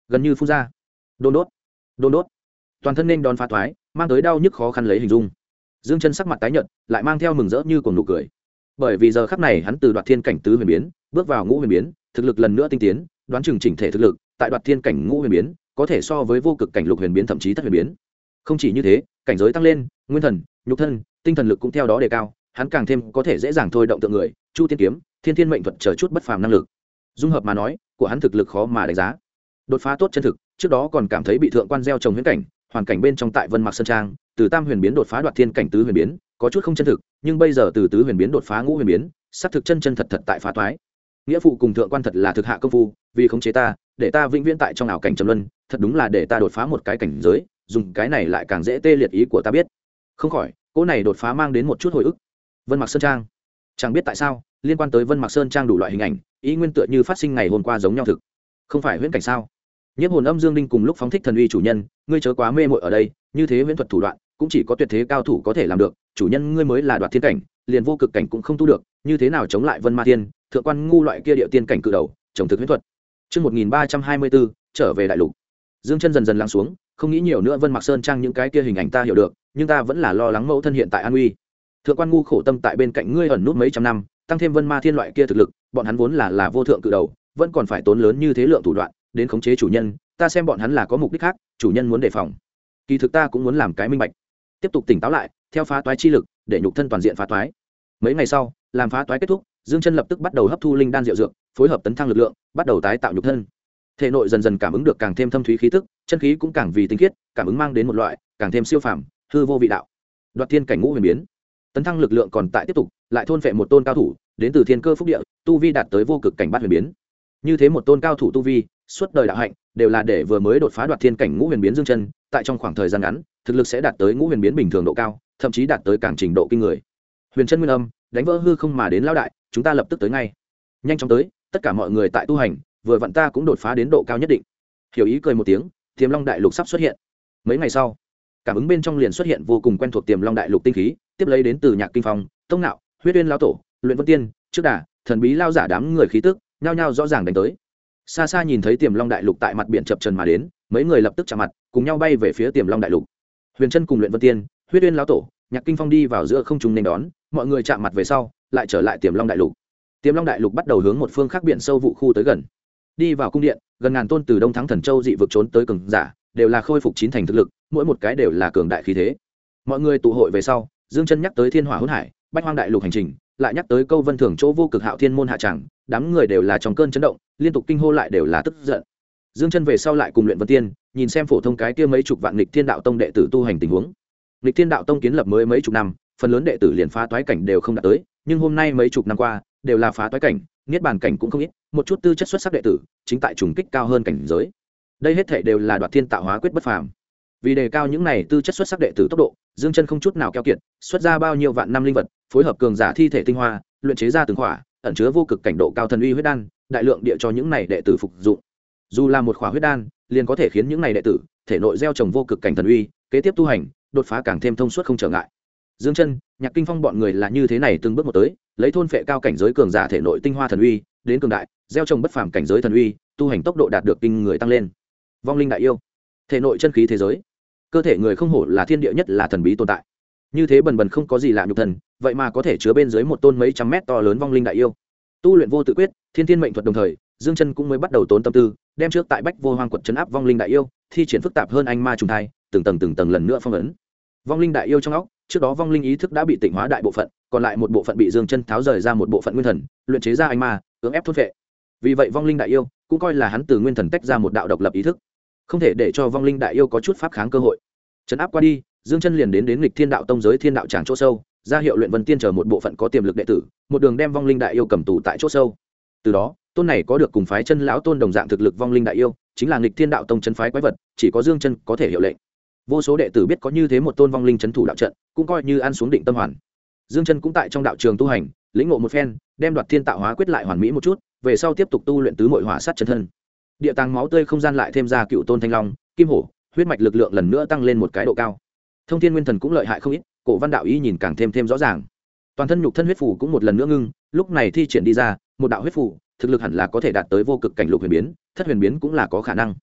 gần như phun ra. Đôn đốt, đôn đốt, toàn thân nên đón phá thoái, mang tới đau nhức khó khăn lấy hình dung. Dương Chân sắc mặt tái nhợt, lại mang theo mừng rỡ như cuồng nụ cười. Bởi vì giờ khắc này hắn từ đoạt thiên cảnh tứ huyền biến, bước vào ngũ huyền biến, thực lực lần nữa tinh tiến, đoán chừng chỉnh thể thực lực, tại đoạt thiên cảnh ngũ huyền biến, có thể so với vô cực cảnh lục huyền biến thậm chí thất huyền biến. Không chỉ như thế, cảnh giới tăng lên, nguyên thần, nhục thân, tinh thần lực cũng theo đó đề cao, hắn càng thêm có thể dễ dàng thôi động tượng người, chu tiên kiếm, thiên thiên mệnh thuật chờ chút bất phàm năng lực. Dung hợp mà nói, của hắn thực lực khó mà đánh giá. Đột phá tốt chân thực, trước đó còn cảm thấy bị thượng quan gieo trồng huyễn cảnh, hoàn cảnh bên trong tại Vân Mạc Sơn Trang, từ tam huyền biến đột phá đoạt thiên cảnh tứ huyền biến, có chút không chân thực, nhưng bây giờ từ tứ huyền biến đột phá ngũ huyền biến, sắp thực chân thật tại phá toái. Nghĩa phụ cùng thượng quan thật là thực hạ công phu, vì khống chế ta, để ta vĩnh viễn tại trong ảo cảnh trầm luân, thật đúng là để ta đột phá một cái cảnh giới, dùng cái này lại càng dễ tê liệt ý của ta biết. Không khỏi, cỗ này đột phá mang đến một chút hồi ức. Vân Mạc Sơn Trang, chẳng biết tại sao, liên quan tới Vân Mạc Sơn Trang đủ loại hình ảnh, ý nguyên tựa như phát sinh ngày hôm qua giống nhau thực. Không phải huyễn cảnh sao? Nhiếp hồn âm Dương Đinh cùng lúc phóng thích thần uy chủ nhân, ngươi chớ quá mê mội ở đây, như thế huyễn thuật thủ đoạn, cũng chỉ có tuyệt thế cao thủ có thể làm được, chủ nhân ngươi mới là đoạt thiên cảnh, liền vô cực cảnh cũng không tu được, như thế nào chống lại Vân Ma Thiên, thượng quan ngu loại kia điệu tiên cảnh cự đầu, trồng thực huyễn thuật. Chương 1324, trở về đại lục. Dương Chân dần dần lắng xuống, không nghĩ nhiều nữa Vân Mạc Sơn Trang những cái kia hình ảnh ta hiểu được, nhưng ta vẫn là lo lắng mẫu thân hiện tại an nguy. Thượng quan ngu khổ tâm tại bên cạnh ngươi ẩn nút mấy trăm năm, tăng thêm Vân Ma Thiên loại kia thực lực, bọn hắn vốn là vô thượng cự đầu, vẫn còn phải tốn lớn như thế lượng thủ đoạn đến khống chế chủ nhân, ta xem bọn hắn là có mục đích khác, chủ nhân muốn đề phòng. Kỳ thực ta cũng muốn làm cái minh bạch. Tiếp tục tỉnh táo lại, theo phá toái chi lực, để nhục thân toàn diện phá toái. Mấy ngày sau, làm phá toái kết thúc, Dương Chân lập tức bắt đầu hấp thu linh đan diệu dược, phối hợp tấn thăng lực lượng, bắt đầu tái tạo nhục thân. Thể nội dần dần cảm ứng được càng thêm thâm thúy khí tức, chân khí cũng càng vì tinh khiết, cảm ứng mang đến một loại càng thêm siêu phàm, hư vô vị đạo. Đoạt thiên cảnh ngũ huyền biến, tấn thăng lực lượng còn tại tiếp tục, lại thôn phệ một tôn cao thủ, đến từ thiên cơ phúc địa, tu vi đạt tới vô cực cảnh bát huyền biến. Như thế một tôn cao thủ tu vi, suốt đời đạo hạnh, đều là để vừa mới đột phá đoạt thiên cảnh ngũ huyền biến Dương Chân, tại trong khoảng thời gian ngắn, thực lực sẽ đạt tới ngũ huyền biến bình thường độ cao, thậm chí đạt tới càng trình độ kinh người. Huyền chân nguyên âm, đánh vỡ hư không mà đến lão đại, chúng ta lập tức tới ngay. Nhanh chóng tới, tất cả mọi người tại tu hành, vừa vặn ta cũng đột phá đến độ cao nhất định. Hiểu ý cười một tiếng, Tiềm Long đại lục sắp xuất hiện. Mấy ngày sau, cảm ứng bên trong liền xuất hiện vô cùng quen thuộc Tiềm Long đại lục tinh khí, tiếp lấy đến từ Nhạc Kinh Phong, Tông Nạo, Huyết Uyên lão tổ, Luyện Vân Tiên, Trước Đà, thần bí lao giả đám người khí tức, nhao nhao rõ ràng đánh tới. Xa xa nhìn thấy Tiềm Long đại lục tại mặt biển chập trần mà đến, mấy người lập tức chạm mặt, cùng nhau bay về phía Tiềm Long đại lục. Huyền Chân cùng Luyện Vân Tiên, Huyết Uyên lão tổ, Nhạc Kinh Phong đi vào giữa không trung nên đón, mọi người chạm mặt về sau, lại trở lại Tiềm Long đại lục. Tiềm Long đại lục bắt đầu hướng một phương khác biển sâu vụ khu tới gần. Đi vào cung điện, gần ngàn tôn từ Đông Thắng Thần Châu dị vực trốn tới cường giả, đều là khôi phục chín thành thực lực, mỗi một cái đều là cường đại khí thế. Mọi người tụ hội về sau, Dương Chân nhắc tới Thiên Hỏa Hỗn Hải, Bách Hoang đại lục hành trình, lại nhắc tới Câu Vân Thường chỗ vô cực Hạo Thiên môn hạ tràng, đám người đều là trong cơn chấn động, liên tục kinh hô lại đều là tức giận. Dương Chân về sau lại cùng Luyện Vân Tiên, nhìn xem phổ thông cái kia mấy chục vạn Nghịch Thiên đạo tông đệ tử tu hành tình huống. Nghịch Thiên đạo tông kiến lập mới mấy chục năm, phần lớn đệ tử liền phá toái cảnh đều không đạt tới, nhưng hôm nay mấy chục năm qua, đều là phá toái cảnh, niết bàn cảnh cũng không ít, một chút tư chất xuất sắc đệ tử, chính tại trùng kích cao hơn cảnh giới. Đây hết thảy đều là đoạt thiên tạo hóa quyết bất phàm. Vì đề cao những này tư chất xuất sắc đệ tử tốc độ, Dương Chân không chút nào keo kiệt, xuất ra bao nhiêu vạn năm linh vật, phối hợp cường giả thi thể tinh hoa, luyện chế ra từng khỏa ẩn chứa vô cực cảnh độ cao thần uy huyết đan, đại lượng địa cho những này đệ tử phục dụng. Dù là một khỏa huyết đan, liền có thể khiến những này đệ tử thể nội gieo trồng vô cực cảnh thần uy, kế tiếp tu hành, đột phá càng thêm thông suốt không trở ngại. Dương Chân, Nhạc Kinh Phong bọn người là như thế này từng bước một tới, lấy thôn phệ cao cảnh giới cường giả thể nội tinh hoa thần uy, đến cường đại, gieo trồng bất phàm cảnh giới thần uy, tu hành tốc độ đạt được kinh người tăng lên. Vong linh đại yêu, thể nội chân khí thế giới, cơ thể người không hổ là thiên địa nhất là thần bí tồn tại. Như thế bần bần không có gì lạ nhục thần, vậy mà có thể chứa bên dưới một tôn mấy trăm mét to lớn vong linh đại yêu. Tu luyện vô tự quyết, thiên thiên mệnh thuật đồng thời, Dương Chân cũng mới bắt đầu tốn tâm tư, đem trước tại Bách Vô Hoang quật trấn áp vong linh đại yêu, thi triển phức tạp hơn anh ma trùng thai, từng tầng lần nữa phong ấn. Vong linh đại yêu trong óc, trước đó vong linh ý thức đã bị tịnh hóa đại bộ phận, còn lại một bộ phận bị Dương Chân tháo rời ra một bộ phận nguyên thần, luyện chế ra anh ma, cưỡng ép thôn phệ. Vì vậy vong linh đại yêu cũng coi là hắn từ nguyên thần tách ra một đạo độc lập ý thức, không thể để cho vong linh đại yêu có chút pháp kháng cơ hội. Trấn áp qua đi, Dương Chân liền đến Nghịch Thiên đạo tông giới Thiên đạo tràng chỗ sâu, ra hiệu Luyện Vân Tiên chờ một bộ phận có tiềm lực đệ tử, một đường đem vong linh đại yêu cầm tù tại chỗ sâu. Từ đó, tôn này có được cùng phái chân lão tôn đồng dạng thực lực vong linh đại yêu, chính là Nghịch Thiên đạo tông trấn phái quái vật, chỉ có Dương Chân có thể hiệu lệnh. Vô số đệ tử biết có như thế một tôn vong linh trấn thủ đạo trận, cũng coi như ăn xuống định tâm hoàn. Dương Chân cũng tại trong đạo trường tu hành, lĩnh ngộ một phen, đem Đoạt Thiên tạo hóa quyết lại hoàn mỹ một chút, về sau tiếp tục tu luyện tứ muội hỏa sát chân thân. Địa tàng máu tươi không gian lại thêm ra cựu tôn thanh long, kim hổ, huyết mạch lực lượng lần nữa tăng lên một cái độ cao. Thông thiên nguyên thần cũng lợi hại không ít, cổ văn đạo ý nhìn càng thêm rõ ràng. Toàn thân nhục thân huyết phù cũng một lần nữa ngưng, lúc này thi triển đi ra, một đạo huyết phù, thực lực hẳn là có thể đạt tới vô cực cảnh lục huyền biến, thất huyền biến cũng là có khả năng.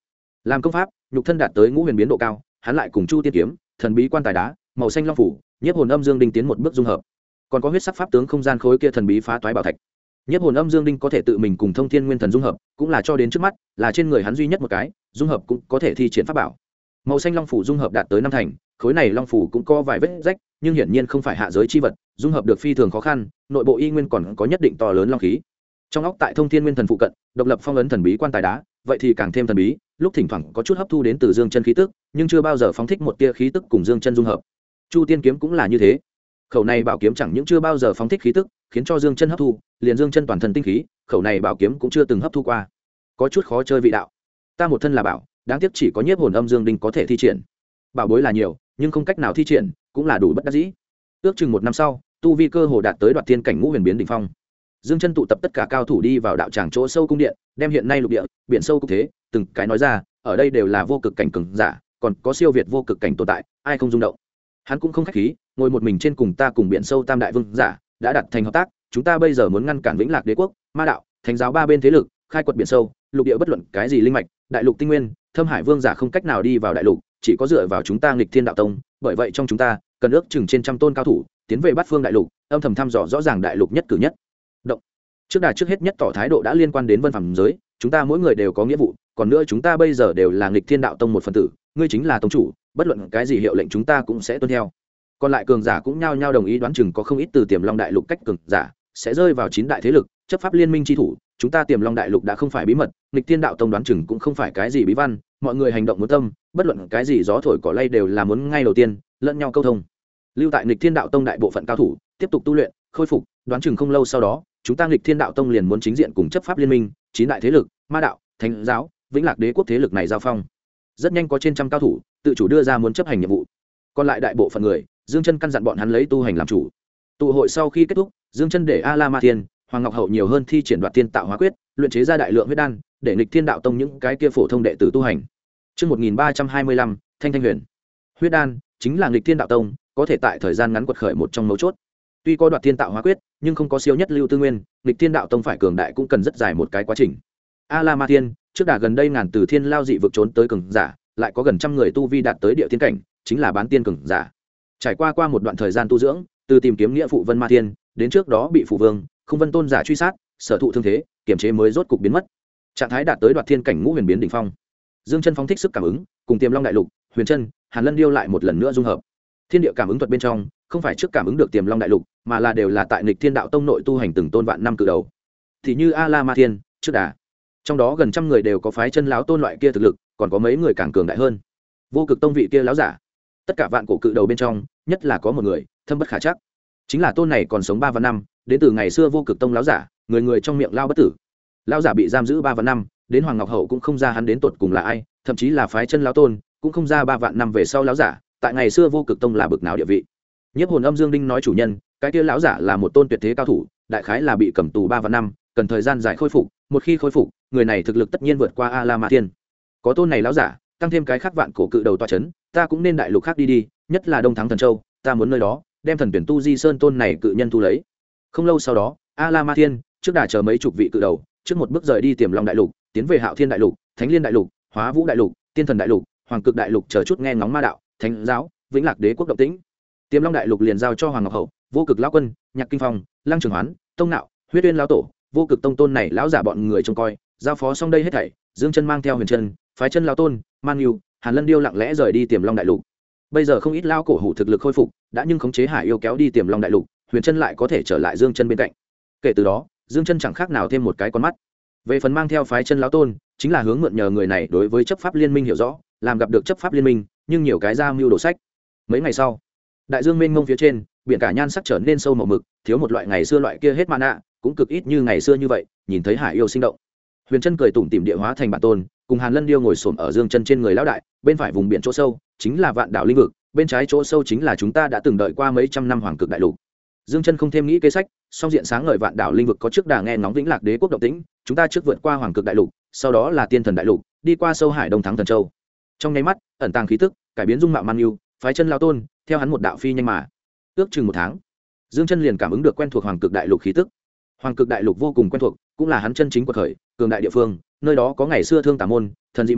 làm công pháp nhục thân đạt tới ngũ huyền biến độ cao, hắn lại cùng chu tiên kiếm, thần bí quan tài đá, màu xanh long phủ, nhiếp hồn âm dương đinh tiến một bước dung hợp. Còn có huyết sắc pháp tướng không gian khối kia thần bí phá toái bảo thạch. Nhiếp hồn âm dương đinh có thể tự mình cùng thông thiên nguyên thần dung hợp, cũng là cho đến trước mắt là trên người hắn duy nhất một cái dung hợp cũng có thể thi triển pháp bảo. Màu xanh long phủ dung hợp đạt tới năm thành, khối này long phủ cũng có vài vết rách, nhưng hiển nhiên không phải hạ giới chi vật, dung hợp được phi thường khó khăn, nội bộ y nguyên còn có nhất định to lớn long khí. Trong óc tại thông thiên nguyên thần phụ cận, độc lập phong ấn thần bí quan tài đá, vậy thì càng thêm thần bí, lúc thỉnh thoảng có chút hấp thu đến từ dương chân khí tức, nhưng chưa bao giờ phóng thích một tia khí tức cùng dương chân dung hợp. Chu tiên kiếm cũng là như thế. Khẩu này bảo kiếm chẳng những chưa bao giờ phóng thích khí tức, khiến cho dương chân hấp thu, liền dương chân toàn thân tinh khí, khẩu này bảo kiếm cũng chưa từng hấp thu qua. Có chút khó chơi vị đạo. Ta một thân là bảo, đáng tiếc chỉ có nhiếp hồn âm dương đinh có thể thi triển. Bảo bối là nhiều, nhưng không cách nào thi triển, cũng là đủ bất đắc dĩ. Ước chừng một năm sau, tu vi cơ hồ đạt tới đoạt thiên cảnh ngũ huyền biến đỉnh phong. Dương chân tụ tập tất cả cao thủ đi vào đạo tràng chỗ sâu cung điện, đem hiện nay lục địa, biển sâu cũng thế, từng cái nói ra, ở đây đều là vô cực cảnh cường giả, còn có siêu việt vô cực cảnh tồn tại, ai không rung động. Hắn cũng không khách khí, ngồi một mình trên cùng ta cùng biển sâu tam đại vương giả, đã đặt thành hợp tác, chúng ta bây giờ muốn ngăn cản Vĩnh Lạc Đế quốc, Ma đạo, Thánh giáo ba bên thế lực, khai quật biển sâu, lục địa bất luận cái gì linh mạch, đại lục tinh nguyên, Thâm Hải vương giả không cách nào đi vào đại lục, chỉ có dựa vào chúng ta Nghịch Thiên đạo tông, bởi vậy trong chúng ta cần ước chừng trên trăm tôn cao thủ, tiến về bát phương đại lục, âm thầm thăm dò rõ ràng đại lục nhất cử nhất động. Trước hết nhất tỏ thái độ đã liên quan đến vân phàm giới, chúng ta mỗi người đều có nghĩa vụ, còn nữa chúng ta bây giờ đều là Nghịch Thiên đạo tông một phần tử, ngươi chính là tông chủ, bất luận cái gì hiệu lệnh chúng ta cũng sẽ tuân theo. Còn lại cường giả cũng nhao nhao đồng ý, đoán chừng có không ít từ Tiềm Long đại lục cách cường giả sẽ rơi vào chín đại thế lực, chấp pháp liên minh chi thủ, chúng ta Tiềm Long đại lục đã không phải bí mật, Nghịch Thiên đạo tông đoán chừng cũng không phải cái gì bí văn, mọi người hành động muốn tâm, bất luận cái gì gió thổi cỏ lay đều là muốn ngay đầu tiên lẫn nhau câu thông. Lưu tại Nghịch Thiên đạo tông đại bộ phận cao thủ tiếp tục tu luyện, khôi phục, đoán chừng không lâu sau đó, chúng ta Nghịch Thiên đạo tông liền muốn chính diện cùng chấp pháp liên minh, chín đại thế lực, Ma đạo, Thánh giáo, Vĩnh Lạc Đế quốc thế lực này giao phong. Rất nhanh có trên trăm cao thủ tự chủ đưa ra muốn chấp hành nhiệm vụ. Còn lại đại bộ phận người, Dương Chân căn dặn bọn hắn lấy tu hành làm chủ. Tụ hội sau khi kết thúc, Dương Chân để A La Ma Thiên, Hoàng Ngọc Hậu nhiều hơn thi triển Đoạt Thiên Tạo Hóa Quyết, luyện chế ra đại lượng huyết đan, để Nghịch Thiên đạo tông những cái kia phổ thông đệ tử tu hành. Chương 1325, Thanh Thanh Huyền. Huyết đan chính là Nghịch Thiên đạo tông có thể tại thời gian ngắn quật khởi một trong mấu chốt. Tuy có Đoạt Thiên Tạo Hóa Quyết, nhưng không có siêu nhất lưu tư nguyên, Nghịch Thiên đạo tông phải cường đại cũng cần rất dài một cái quá trình. A La Ma Thiên, trước đà gần đây ngàn từ thiên lao dị vực trốn tới cường giả, lại có gần trăm người tu vi đạt tới địa thiên cảnh, chính là bán tiên cường giả. Trải qua một đoạn thời gian tu dưỡng, từ tìm kiếm nghĩa phụ Vân Ma Thiên, đến trước đó bị phụ vương, Không Vân tôn giả truy sát, sở thụ thương thế, kiểm chế mới rốt cục biến mất. Trạng thái đạt tới đoạt thiên cảnh ngũ huyền biến đỉnh phong. Dương Chân phóng thích sức cảm ứng, cùng Tiềm Long đại lục, Huyền Chân, Hàn Lân điêu lại một lần nữa dung hợp. Thiên địa cảm ứng thuật bên trong, không phải trước cảm ứng được Tiềm Long đại lục, mà là đều là tại Nghịch Thiên đạo tông nội tu hành từng tôn vạn năm cự đầu. Thì như A La Ma Thiên, trước đà. Trong đó gần trăm người đều có phái chân lão tôn loại kia thực lực, còn có mấy người càng cường đại hơn. Vô Cực tông vị kia lão giả, tất cả vạn cổ cự đầu bên trong, nhất là có một người thâm bất khả chắc, chính là tôn này còn sống 3 vạn năm, đến từ ngày xưa Vô Cực tông lão giả, người người trong miệng lao bất tử. Lão giả bị giam giữ 3 vạn năm, đến Hoàng Ngọc Hậu cũng không ra hắn đến tột cùng là ai, thậm chí là phái chân lão tôn cũng không ra 3 vạn năm về sau lão giả tại ngày xưa Vô Cực tông là bực nào địa vị. Nhiếp hồn âm dương đinh nói chủ nhân, cái kia lão giả là một tôn tuyệt thế cao thủ, đại khái là bị cầm tù 3 vạn năm, cần thời gian dài khôi phục, một khi khôi phục, người này thực lực tất nhiên vượt qua A La Ma Thiên. Có tôn này lão giả, tăng thêm cái khác vạn cổ cự đầu tọa chấn, ta cũng nên đại lục khác đi, nhất là Đông Thắng Thần Châu, ta muốn nơi đó đem thần tuyển tu di sơn tôn này cự nhân thu lấy. Không lâu sau đó, A La Ma Thiên trước đà chờ mấy chục vị cự đầu, trước một bước rời đi Tiềm Long đại lục, tiến về Hạo Thiên đại lục, Thánh Liên đại lục, Hóa Vũ đại lục, Tiên Thần đại lục, Hoàng Cực đại lục, chờ chút nghe ngóng Ma đạo, Thánh giáo, Vĩnh Lạc Đế quốc động tĩnh. Tiềm Long đại lục liền giao cho Hoàng Ngọc Hậu, Vô Cực lão quân, Nhạc Kinh Phong, Lăng Trường Hoán, Tông Nạo, Huyết Uyên lão tổ, Vô Cực tông tôn này lão giả bọn người trông coi, giao phó xong đây hết thảy, Dương Chân mang theo Huyền Chân, phái chân lão tôn, Man Nhu, Hàn Lân điêu lặng lẽ rời đi Tiềm Long đại lục. Bây giờ không ít lao cổ hủ thực lực khôi phục, đã nhưng khống chế Hải yêu kéo đi Tiềm Long đại lục, Huyền Chân lại có thể trở lại Dương Chân bên cạnh. Kể từ đó, Dương Chân chẳng khác nào thêm một cái con mắt. Về phần mang theo phái chân lão tôn, chính là hướng mượn nhờ người này đối với chấp pháp liên minh hiểu rõ, làm gặp được chấp pháp liên minh, nhưng nhiều cái ra mưu đồ sách. Mấy ngày sau, đại dương mênh mông phía trên, biển cả nhan sắc trở nên sâu màu mực, thiếu một loại ngày xưa loại kia hết mạn cũng cực ít như ngày xưa như vậy, nhìn thấy Hải yêu sinh động. Huyền Chân cười tủm tỉm địa hóa thành bản tôn, cùng Hàn Lân điêu ngồi xổm ở Dương Chân trên người lão đại, bên phải vùng biển chỗ sâu chính là Vạn Đảo linh vực, bên trái chỗ sâu chính là chúng ta đã từng đợi qua mấy trăm năm Hoàng Cực đại lục. Dương Chân không thêm nghĩ kế sách, song diện sáng ngời Vạn Đảo linh vực có trước đà nghe ngóng Vĩnh Lạc Đế quốc động tĩnh, chúng ta trước vượt qua Hoàng Cực đại lục, sau đó là Tiên Thần đại lục, đi qua sâu hải Đông Thắng Thần Châu. Trong nháy mắt, ẩn tàng khí tức, cải biến dung mạo Man Nhu, phái chân lão tôn, theo hắn một đạo phi nhanh mà. Ước chừng 1 tháng, Dương Chân liền cảm ứng được quen thuộc Hoàng Cực đại lục khí tức. Hoàng Cực đại lục vô cùng quen thuộc, cũng là hắn chân chính quật khởi, cường đại địa phương, nơi đó có ngày xưa Thương Tà môn, Thần Dị môn,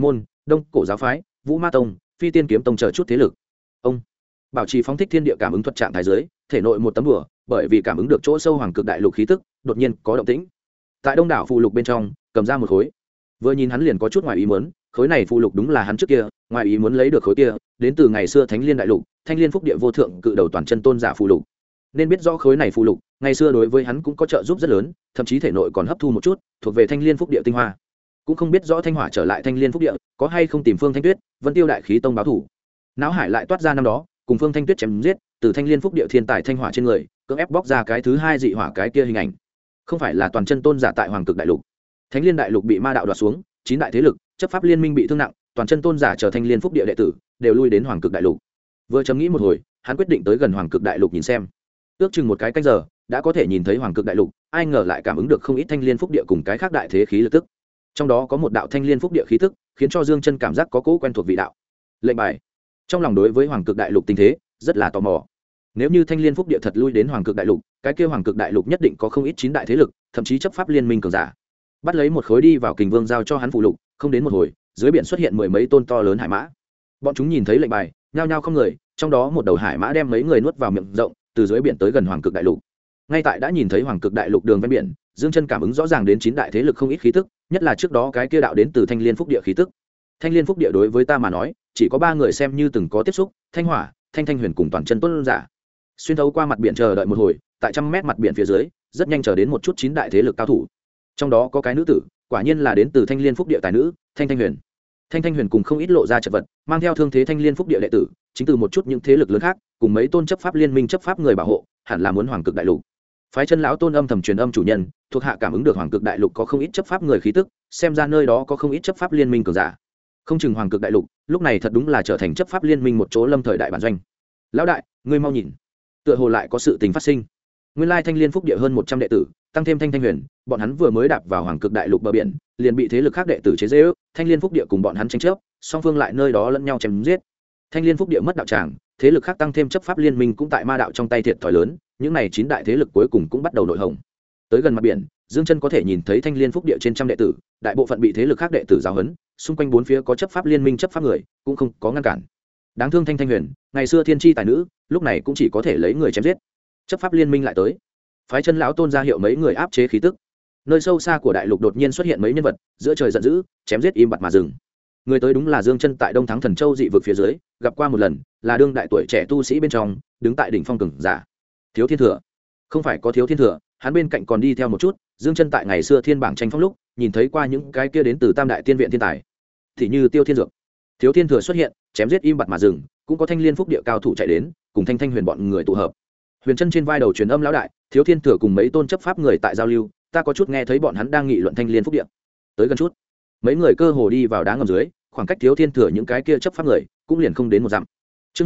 đông cổ giáo phái, vũ ma tông, phi tiên kiếm tông chờ chút thế lực. Ông bảo trì phóng thích thiên địa cảm ứng thuật trạng thái giới, thể nội một tấm bùa, bởi vì cảm ứng được chỗ sâu hoàng cực đại lục khí tức, đột nhiên có động tĩnh. Tại đông đảo phù lục bên trong, cầm ra một khối. Vừa nhìn hắn liền có chút ngoài ý muốn, khối này phù lục đúng là hắn trước kia, ngoài ý muốn lấy được khối kia, đến từ ngày xưa Thánh Liên đại lục, Thanh Liên phúc địa vô thượng cự đầu toàn chân tôn giả phù lục. Nên biết rõ khối này phù lục, ngày xưa đối với hắn cũng có trợ giúp rất lớn, thậm chí thể nội còn hấp thu một chút, thuộc về Thanh Liên phúc địa tinh hoa. Cũng không biết rõ Thanh Hỏa trở lại Thanh Liên phúc địa, có hay không tìm Phương Thanh Tuyết, Vân Tiêu đại khí tông báo thủ. Náo hải lại toát ra năm đó, cùng Phương Thanh Tuyết chém giết, từ Thanh Liên phúc địa thiên tài Thanh Hỏa trên người, cưỡng ép bóc ra cái thứ hai dị hỏa cái kia hình ảnh. Không phải là toàn chân tôn giả tại Hoàng Cực đại lục. Thánh Liên đại lục bị ma đạo đoạt xuống, chín đại thế lực, chấp pháp liên minh bị thương nặng, toàn chân tôn giả trở Thanh Liên phúc địa đệ tử, đều lui đến Hoàng Cực đại lục. Vừa chấm nghĩ một hồi, hắn quyết định tới gần Hoàng Cực đại lục nhìn xem. Ước chừng một cái canh giờ, đã có thể nhìn thấy Hoàng Cực đại lục, ai ngờ lại cảm ứng được không ít Thanh Liên phúc địa cùng cái khác đại thế khí lực tức. Trong đó có một đạo Thanh Liên phúc địa khí tức, khiến cho Dương Chân cảm giác có cỗ quen thuộc vị đạo. Lệnh bài. Trong lòng đối với Hoàng Cực đại lục tình thế, rất là tò mò. Nếu như Thanh Liên phúc địa thật lui đến Hoàng Cực đại lục, cái kia Hoàng Cực đại lục nhất định có không ít chín đại thế lực, thậm chí chấp pháp liên minh cường giả. Bắt lấy một khối đi vào Kình Vương giao cho hắn phụ lục, không đến một hồi, dưới biển xuất hiện mười mấy tôn to lớn hải mã. Bọn chúng nhìn thấy lệnh bài, nhao nhao không người, trong đó một đầu hải mã đem mấy người nuốt vào miệng rộng, từ dưới biển tới gần Hoàng Cực đại lục. Ngay tại đã nhìn thấy Hoàng Cực đại lục đường ven biển, Dương Chân cảm ứng rõ ràng đến chín đại thế lực không ít khí tức, nhất là trước đó cái kia đạo đến từ Thanh Liên phúc địa khí tức. Thanh Liên phúc địa đối với ta mà nói, chỉ có ba người xem như từng có tiếp xúc, Thanh Hỏa, Thanh Thanh Huyền cùng toàn chân tôn giả. Xuyên thấu qua mặt biển chờ đợi một hồi, tại trăm mét mặt biển phía dưới, rất nhanh chờ đến một chút chín đại thế lực cao thủ. Trong đó có cái nữ tử, quả nhiên là đến từ Thanh Liên phúc địa tài nữ, Thanh Thanh Huyền. Thanh Thanh Huyền cùng không ít lộ ra chật vật, mang theo thương thế Thanh Liên phúc địa đệ tử, chính từ một chút những thế lực lớn khác, cùng mấy tôn chấp pháp liên minh chấp pháp người bảo hộ, hẳn là muốn Hoàng Cực đại lục. Phái chân lão tôn âm thầm truyền âm chủ nhân, thuộc hạ cảm ứng được Hoàng Cực đại lục có không ít chấp pháp người khí tức, xem ra nơi đó có không ít chấp pháp liên minh cường giả. Không chừng Hoàng Cực đại lục lúc này thật đúng là trở thành chấp pháp liên minh một chỗ lâm thời đại bản doanh. Lão đại, ngươi mau nhìn, tựa hồ lại có sự tình phát sinh. Nguyên lai Thanh Liên phúc địa hơn 100 đệ tử, tăng thêm Thanh Thanh Huyền, bọn hắn vừa mới đạp vào Hoàng Cực đại lục bờ biển, liền bị thế lực khác đệ tử chế giễu, Thanh Liên phúc địa cùng bọn hắn tranh chấp, song phương lại nơi đó lẫn nhau chém giết. Thanh Liên phúc địa mất đạo tràng, thế lực khác tăng thêm chấp pháp liên minh cũng tại ma đạo trong tay thiệt thòi lớn, những này chín đại thế lực cuối cùng cũng bắt đầu nội hồng. Tới gần mặt biển, Dương Chân có thể nhìn thấy Thanh Liên phúc địa trên trăm đệ tử, đại bộ phận bị thế lực khác đệ tử giáo huấn, xung quanh bốn phía có chấp pháp liên minh chấp pháp người, cũng không có ngăn cản. Đáng thương Thanh Thanh Huyền, ngày xưa thiên chi tài nữ, lúc này cũng chỉ có thể lấy người chém giết. Chấp pháp liên minh lại tới, phái chân lão tôn ra hiệu mấy người áp chế khí tức. Nơi sâu xa của đại lục đột nhiên xuất hiện mấy nhân vật, giữa trời giận dữ, chém giết im bặt mà dừng. Người tới đúng là Dương Chân tại Đông Thắng Thần Châu dị vực phía dưới, gặp qua một lần, là đương đại tuổi trẻ tu sĩ bên trong, đứng tại đỉnh phong cường giả. Thiếu Thiên Thừa. Không phải có Thiếu Thiên Thừa, hắn bên cạnh còn đi theo một chút, Dương Chân tại ngày xưa thiên bảng tranh phong lúc, nhìn thấy qua những cái kia đến từ Tam đại tiên viện thiên tài. Thì như Tiêu Thiên Dược. Thiếu Thiên Thừa xuất hiện, chém giết im bặt mà dừng, cũng có Thanh Liên phúc địa cao thủ chạy đến, cùng Thanh Thanh Huyền bọn người tụ hợp. Huyền Chân trên vai đầu truyền âm lão đại, Thiếu Thiên Thừa cùng mấy tôn chấp pháp người tại giao lưu, ta có chút nghe thấy bọn hắn đang nghị luận Thanh Liên phúc địa. Tới gần chút, mấy người cơ hồ đi vào đá ngầm dưới, khoảng cách Thiếu Thiên Thừa những cái kia chấp pháp người cũng liền không đến một dặm. Chương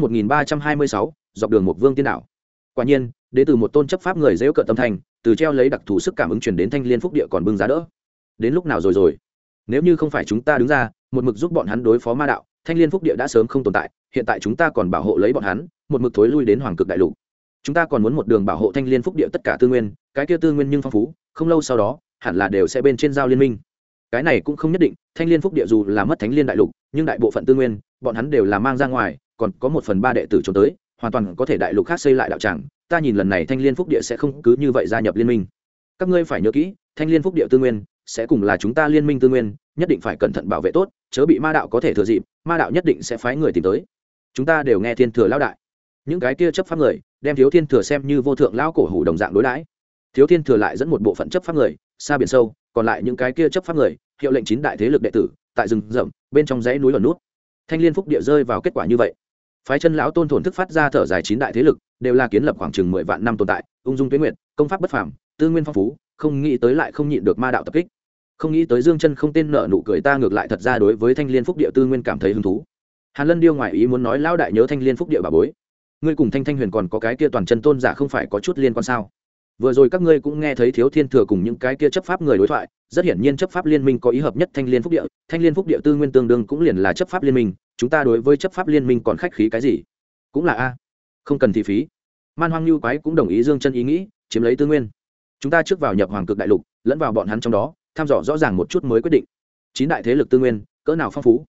1326, dọc đường một vương tiên đảo. Quả nhiên, đến từ một tôn chấp pháp người giễu cợt tâm thành, từ treo lấy đặc thù sức cảm ứng truyền đến Thanh Liên phúc địa còn bưng giá đỡ. Đến lúc nào rồi? Nếu như không phải chúng ta đứng ra, một mực giúp bọn hắn đối phó ma đạo, Thanh Liên phúc địa đã sớm không tồn tại, hiện tại chúng ta còn bảo hộ lấy bọn hắn, một mực thối lui đến Hoàng Cực đại lục. Chúng ta còn muốn một đường bảo hộ Thanh Liên phúc địa tất cả tư nguyên, cái kia tư nguyên nhưng phong phú, không lâu sau đó, hẳn là đều sẽ bên trên giao liên minh. Cái này cũng không nhất định, Thanh Liên phúc địa dù là mất Thánh Liên đại lục, nhưng đại bộ phận tư nguyên, bọn hắn đều là mang ra ngoài, còn có 1/3 đệ tử trốn tới, hoàn toàn có thể đại lục khác xây lại đạo tràng. Ta nhìn lần này Thanh Liên phúc địa sẽ không cứ như vậy gia nhập liên minh. Các ngươi phải nhớ kỹ, Thanh Liên phúc địa tư nguyên sẽ cùng là chúng ta liên minh tư nguyên, nhất định phải cẩn thận bảo vệ tốt, chớ bị ma đạo có thể thừa dịp, ma đạo nhất định sẽ phái người tìm tới. Chúng ta đều nghe Thiên Thừa lão đại. Những cái kia chấp pháp người, đem Thiếu Thiên Thừa xem như vô thượng lão cổ hủ đồng dạng đối đãi. Thiếu Thiên Thừa lại dẫn một bộ phận chấp pháp người, xa biển sâu, còn lại những cái kia chấp pháp người, hiệu lệnh chín đại thế lực đệ tử, tại rừng rậm, bên trong dãy núi ẩn nút. Thanh Liên phúc địa rơi vào kết quả như vậy. Phái chân lão tôn thổn thức phát ra thở dài, chín đại thế lực đều là kiến lập khoảng chừng 10 vạn năm tồn tại, ung dung tuyết nguyệt, công pháp bất phàm, tư nguyên phong phú, không nghĩ tới lại không nhịn được ma đạo tập kích. Không nghĩ tới Dương Chân không tên nợ nụ cười, ta ngược lại thật ra đối với Thanh Liên phúc địa tư nguyên cảm thấy hứng thú. Hàn Lân Điêu ngoài ý muốn nói, lão đại nhớ Thanh Liên phúc địa bà bối, ngươi cùng Thanh Thanh Huyền còn có cái kia toàn chân tôn giả không phải có chút liên quan sao? Vừa rồi các ngươi cũng nghe thấy Thiếu Thiên Thừa cùng những cái kia chấp pháp người đối thoại, rất hiển nhiên chấp pháp liên minh có ý hợp nhất Thanh Liên phúc địa, Thanh Liên phúc địa tư nguyên tương đương cũng liền là chấp pháp liên minh, chúng ta đối với chấp pháp liên minh còn khách khí cái gì? Cũng là a, không cần thị phí. Man Hoang Nưu Quái cũng đồng ý Dương Chân ý nghĩ, chiếm lấy tư nguyên. Chúng ta trước vào nhập Hoàng Cực đại lục, lẫn vào bọn hắn trong đó, thăm dò rõ ràng một chút mới quyết định. Chín đại thế lực tư nguyên, cỡ nào phong phú?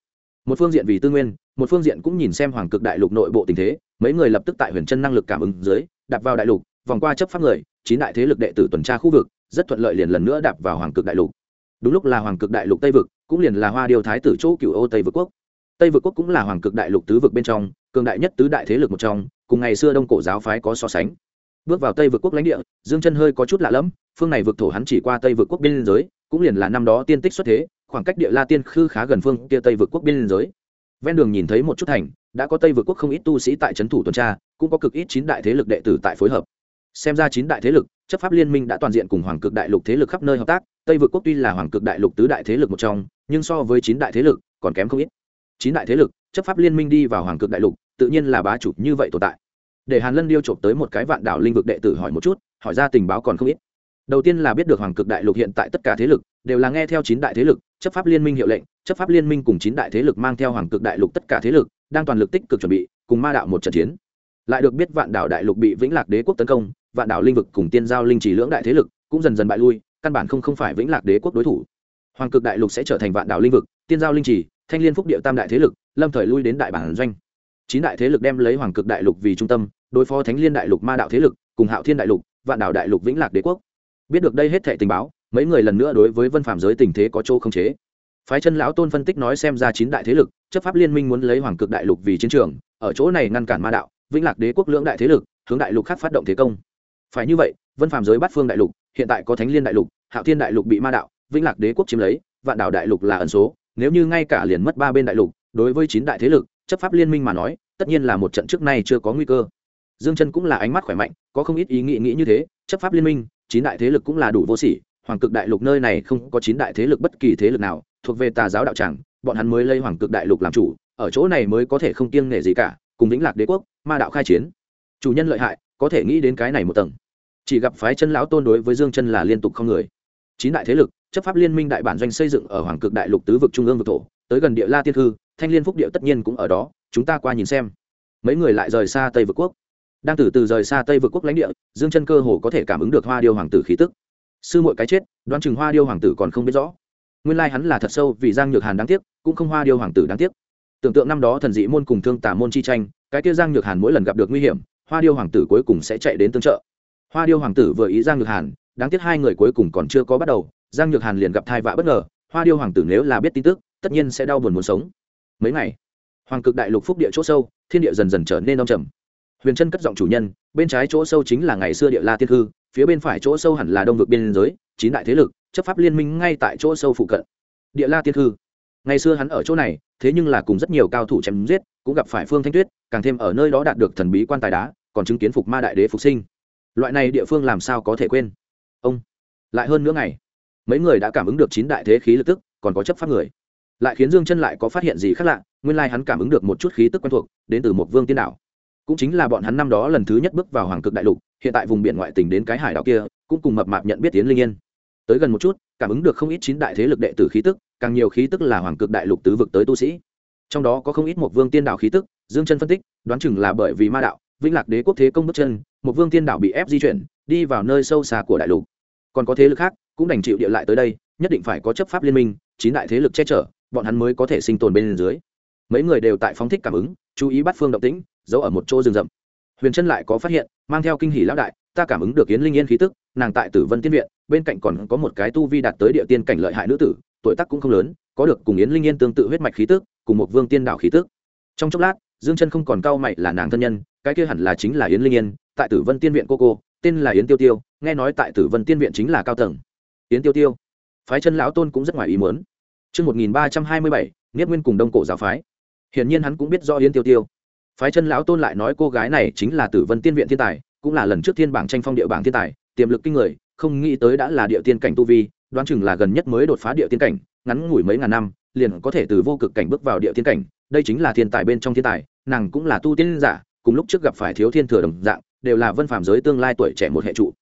một phương diện vì tư nguyên, một phương diện cũng nhìn xem hoàng cực đại lục nội bộ tình thế, mấy người lập tức tại huyền chân năng lực cảm ứng dưới đạp vào đại lục, vòng qua chấp pháp người, chín đại thế lực đệ tử tuần tra khu vực, rất thuận lợi liền lần nữa đạp vào hoàng cực đại lục. Đúng lúc là hoàng cực đại lục tây vực, cũng liền là Hoa Điêu thái tử chỗ Cửu Ô Tây vực quốc. Tây vực quốc cũng là hoàng cực đại lục tứ vực bên trong cường đại nhất tứ đại thế lực một trong, cùng ngày xưa đông cổ giáo phái có so sánh. Bước vào Tây vực quốc lãnh địa, Dương Chân hơi có chút lạ lẫm, phương này vực thổ hắn chỉ qua Tây vực quốc biên giới, cũng liền là năm đó tiên tích xuất thế, khoảng cách địa La Tiên Khư khá gần phương kia Tây vực quốc biên giới. Ven đường nhìn thấy một chút thành, đã có Tây vực quốc không ít tu sĩ tại trấn thủ tuần tra, cũng có cực ít chín đại thế lực đệ tử tại phối hợp. Xem ra chín đại thế lực, chấp pháp liên minh đã toàn diện cùng hoàng cực đại lục thế lực khắp nơi hợp tác. Tây vực quốc tuy là hoàng cực đại lục tứ đại thế lực một trong, nhưng so với chín đại thế lực còn kém không ít. Chín đại thế lực, chấp pháp liên minh đi vào hoàng cực đại lục, tự nhiên là bá chủ như vậy tồn tại. Để Hàn Lân điêu chộp tới một cái vạn đảo linh vực đệ tử hỏi một chút, hỏi ra tình báo còn không ít. Đầu tiên là biết được hoàng cực đại lục hiện tại tất cả thế lực đều là nghe theo chín đại thế lực chấp pháp liên minh hiệu lệnh, chấp pháp liên minh cùng chín đại thế lực mang theo hoàng cực đại lục tất cả thế lực đang toàn lực tích cực chuẩn bị cùng ma đạo một trận chiến. Lại được biết vạn đảo đại lục bị Vĩnh Lạc Đế quốc tấn công, vạn đảo linh vực cùng Tiên Giao linh chỉ lưỡng đại thế lực cũng dần dần bại lui, căn bản không phải Vĩnh Lạc Đế quốc đối thủ. Hoàng cực đại lục sẽ trở thành vạn đảo linh vực, Tiên Giao linh chỉ, Thanh Liên Phúc Địa tam đại thế lực, lâm thời lui đến đại bản doanh. Chín đại thế lực đem lấy hoàng cực đại lục vì trung tâm, đối phó Thánh Liên đại lục ma đạo thế lực, cùng Hạo Thiên đại lục, vạn đảo đại lục Vĩnh Lạc Đế quốc. Biết được đây hết thảy tình báo, mấy người lần nữa đối với Vân Phàm giới tình thế có chỗ khống chế. Phái Chân lão tôn phân tích nói xem ra chín đại thế lực, chấp pháp liên minh muốn lấy hoàng cực đại lục vì chiến trường, ở chỗ này ngăn cản ma đạo, Vĩnh Lạc Đế quốc lưỡng đại thế lực, hướng đại lục khác phát động thế công. Phải như vậy, Vân Phàm giới bát phương đại lục, hiện tại có Thánh Liên đại lục, Hạo Thiên đại lục bị ma đạo, Vĩnh Lạc Đế quốc chiếm lấy, vạn đảo đại lục là ẩn số, nếu như ngay cả liền mất ba bên đại lục, đối với chín đại thế lực, chấp pháp liên minh mà nói, tất nhiên là một trận trước nay chưa có nguy cơ. Dương Chân cũng là ánh mắt khỏe mạnh, có không ít ý nghĩ như thế, chấp pháp liên minh, chín đại thế lực cũng là đủ vô sỉ, hoàng cực đại lục nơi này không có chín đại thế lực bất kỳ thế lực nào thuộc về tà giáo đạo tràng, bọn hắn mới lấy hoàng cực đại lục làm chủ, ở chỗ này mới có thể không kiêng nể gì cả, cùng Vĩnh Lạc Đế quốc, ma đạo khai chiến. Chủ nhân lợi hại, có thể nghĩ đến cái này một tầng. Chỉ gặp Phái Chân lão tôn đối với Dương Chân là liên tục không người. Chín đại thế lực, chấp pháp liên minh đại bản doanh xây dựng ở hoàng cực đại lục tứ vực trung ương vực thổ, tới gần địa La Tiên Hư, Thanh Liên Phúc Địa tất nhiên cũng ở đó, chúng ta qua nhìn xem. Mấy người lại rời xa Tây vực quốc. Đang từ từ rời xa Tây vực quốc lãnh địa, Dương Chân cơ hồ có thể cảm ứng được Hoa Điêu hoàng tử khí tức. Sư muội cái chết, đoán chừng Hoa Điêu hoàng tử còn không biết rõ. Nguyên lai hắn là thật sâu vì Giang Nhược Hàn đáng tiếc, cũng không Hoa Điêu hoàng tử đáng tiếc. Tưởng tượng năm đó thần dị môn cùng Thương Tà môn chi tranh, cái kia Giang Nhược Hàn mỗi lần gặp được nguy hiểm, Hoa Điêu hoàng tử cuối cùng sẽ chạy đến tương trợ. Hoa Điêu hoàng tử vừa ý Giang Nhược Hàn, đáng tiếc hai người cuối cùng còn chưa có bắt đầu, Giang Nhược Hàn liền gặp thai vạ bất ngờ, Hoa Điêu hoàng tử nếu là biết tin tức, tất nhiên sẽ đau buồn muốn sống. Mấy ngày, hoàng cực đại lục phúc địa chỗ sâu, thiên địa dần dần trở nên đông trầm. Huyền Chân cất giọng chủ nhân, bên trái chỗ sâu chính là ngày xưa địa La Tiên Hư, phía bên phải chỗ sâu hẳn là đông vực biên giới, chín đại thế lực, chấp pháp liên minh ngay tại chỗ sâu phụ cận. Địa La Tiên Hư, ngày xưa hắn ở chỗ này, thế nhưng là cùng rất nhiều cao thủ chém giết, cũng gặp phải Phương Thanh Tuyết, càng thêm ở nơi đó đạt được thần bí quan tài đá, còn chứng kiến phục ma đại đế phục sinh. Loại này địa phương làm sao có thể quên. Ông, lại hơn nữa ngày, mấy người đã cảm ứng được chín đại thế khí lực tức, còn có chấp pháp người. Lại khiến Dương Chân lại có phát hiện gì khác lạ, nguyên lai hắn cảm ứng được một chút khí tức quen thuộc, đến từ một vương tiên đảo. Cũng chính là bọn hắn năm đó lần thứ nhất bước vào hoàng cực đại lục, hiện tại vùng biển ngoại tỉnh đến cái hải đảo kia, cũng cùng mập mạp nhận biết Tiến Linh Yên. Tới gần một chút, cảm ứng được không ít chín đại thế lực đệ tử khí tức, càng nhiều khí tức là hoàng cực đại lục tứ vực tới tu sĩ. Trong đó có không ít một vương tiên đảo khí tức, Dương Chân phân tích, đoán chừng là bởi vì ma đạo, Vĩnh Lạc Đế quốc thế công bước chân, một vương tiên đảo bị ép di chuyển, đi vào nơi sâu xa của đại lục. Còn có thế lực khác, cũng đành chịu địa lại tới đây, nhất định phải có chấp pháp liên minh, chín đại thế lực che chở, bọn hắn mới có thể sinh tồn bên dưới. Mấy người đều tại phóng thích cảm ứng, chú ý bắt phương động tĩnh, giấu ở một chỗ rừng rậm. Huyền Chân lại có phát hiện, mang theo kinh hỉ lão đại, ta cảm ứng được Yến Linh Yên khí tức, nàng tại Tử Vân Tiên viện, bên cạnh còn có một cái tu vi đạt tới địa tiên cảnh lợi hại nữ tử, tuổi tác cũng không lớn, có được cùng Yến Linh Yên tương tự huyết mạch khí tức, cùng một vương tiên đảo khí tức. Trong chốc lát, Dương Chân không còn cau mày là nàng thân nhân, cái kia hẳn là chính là Yến Linh Yên, tại Tử Vân Tiên viện cô, tên là Yến Tiêu Tiêu, nghe nói tại Tử Vân Tiên viện chính là cao tầng. Yến Tiêu Tiêu, Phái Chân lão tôn cũng rất ngoài ý muốn. Chương 1327, Niết Nguyên cùng Đông Cổ giáo phái. Hiển nhiên hắn cũng biết rõ Yến Tiêu Tiêu. Phái Chân lão tôn lại nói cô gái này chính là Tử Vân Tiên viện thiên tài, cũng là lần trước thiên bảng tranh phong địa bảng thiên tài, tiềm lực kinh người, không nghĩ tới đã là địa tiên cảnh tu vi, đoán chừng là gần nhất mới đột phá địa tiên cảnh, ngắn ngủi mấy ngàn năm, liền có thể từ vô cực cảnh bước vào địa tiên cảnh, đây chính là thiên tài bên trong thiên tài, nàng cũng là tu tiên giả, cùng lúc trước gặp phải Thiếu Thiên Thừa đồng dạng, đều là Vân Phàm giới tương lai tuổi trẻ một hệ trụ.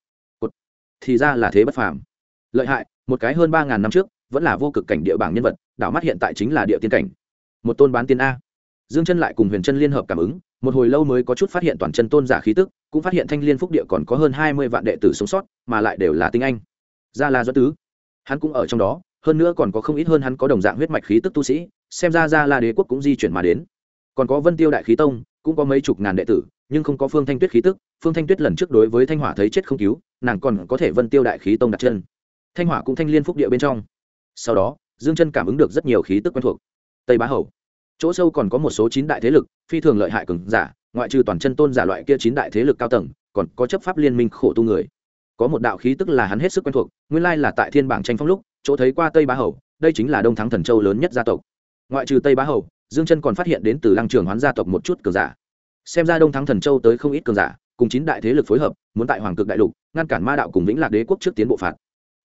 Thì ra là thế bất phàm. Lợi hại, một cái hơn 3000 năm trước, vẫn là vô cực cảnh địa bảng nhân vật, đảo mắt hiện tại chính là địa tiên cảnh. Một tôn bán tiên a. Dương Chân lại cùng Huyền Chân liên hợp cảm ứng, một hồi lâu mới có chút phát hiện toàn chân tôn giả khí tức, cũng phát hiện Thanh Liên Phúc Địa còn có hơn 20 vạn đệ tử sống sót, mà lại đều là tinh anh. Gia La Doãn Tứ, hắn cũng ở trong đó, hơn nữa còn có không ít hơn hắn có đồng dạng huyết mạch khí tức tu sĩ, xem ra Gia La đế quốc cũng di chuyển mà đến. Còn có Vân Tiêu đại khí tông, cũng có mấy chục ngàn đệ tử, nhưng không có Phương Thanh Tuyết khí tức. Phương Thanh Tuyết lần trước đối với Thanh Hỏa thấy chết không cứu, nàng còn có thể Vân Tiêu đại khí tông đặt chân. Thanh Hỏa cũng Thanh Liên phúc địa bên trong. Sau đó, Dương Chân cảm ứng được rất nhiều khí tức quen thuộc. Tây Bá Hầu, chỗ sâu còn có một số 9 đại thế lực, phi thường lợi hại cường giả, ngoại trừ toàn chân tôn giả loại kia 9 đại thế lực cao tầng, còn có chấp pháp liên minh khổ tu người. Có một đạo khí tức là hắn hết sức quen thuộc, nguyên lai là tại Thiên Bảng tranh phong lúc, chỗ thấy qua Tây Bá Hầu, đây chính là Đông Thắng Thần Châu lớn nhất gia tộc. Ngoại trừ Tây Bá Hầu, Dương Chân còn phát hiện đến từ Lăng Trường Hoán gia tộc một chút cường giả. Xem ra Đông Thắng Thần Châu tới không ít cường giả, cùng 9 đại thế lực phối hợp, muốn tại Hoàng Cực Đại Lục ngăn cản ma đạo cùng Vĩnh Lạc Đế quốc trước tiến bộ phạt.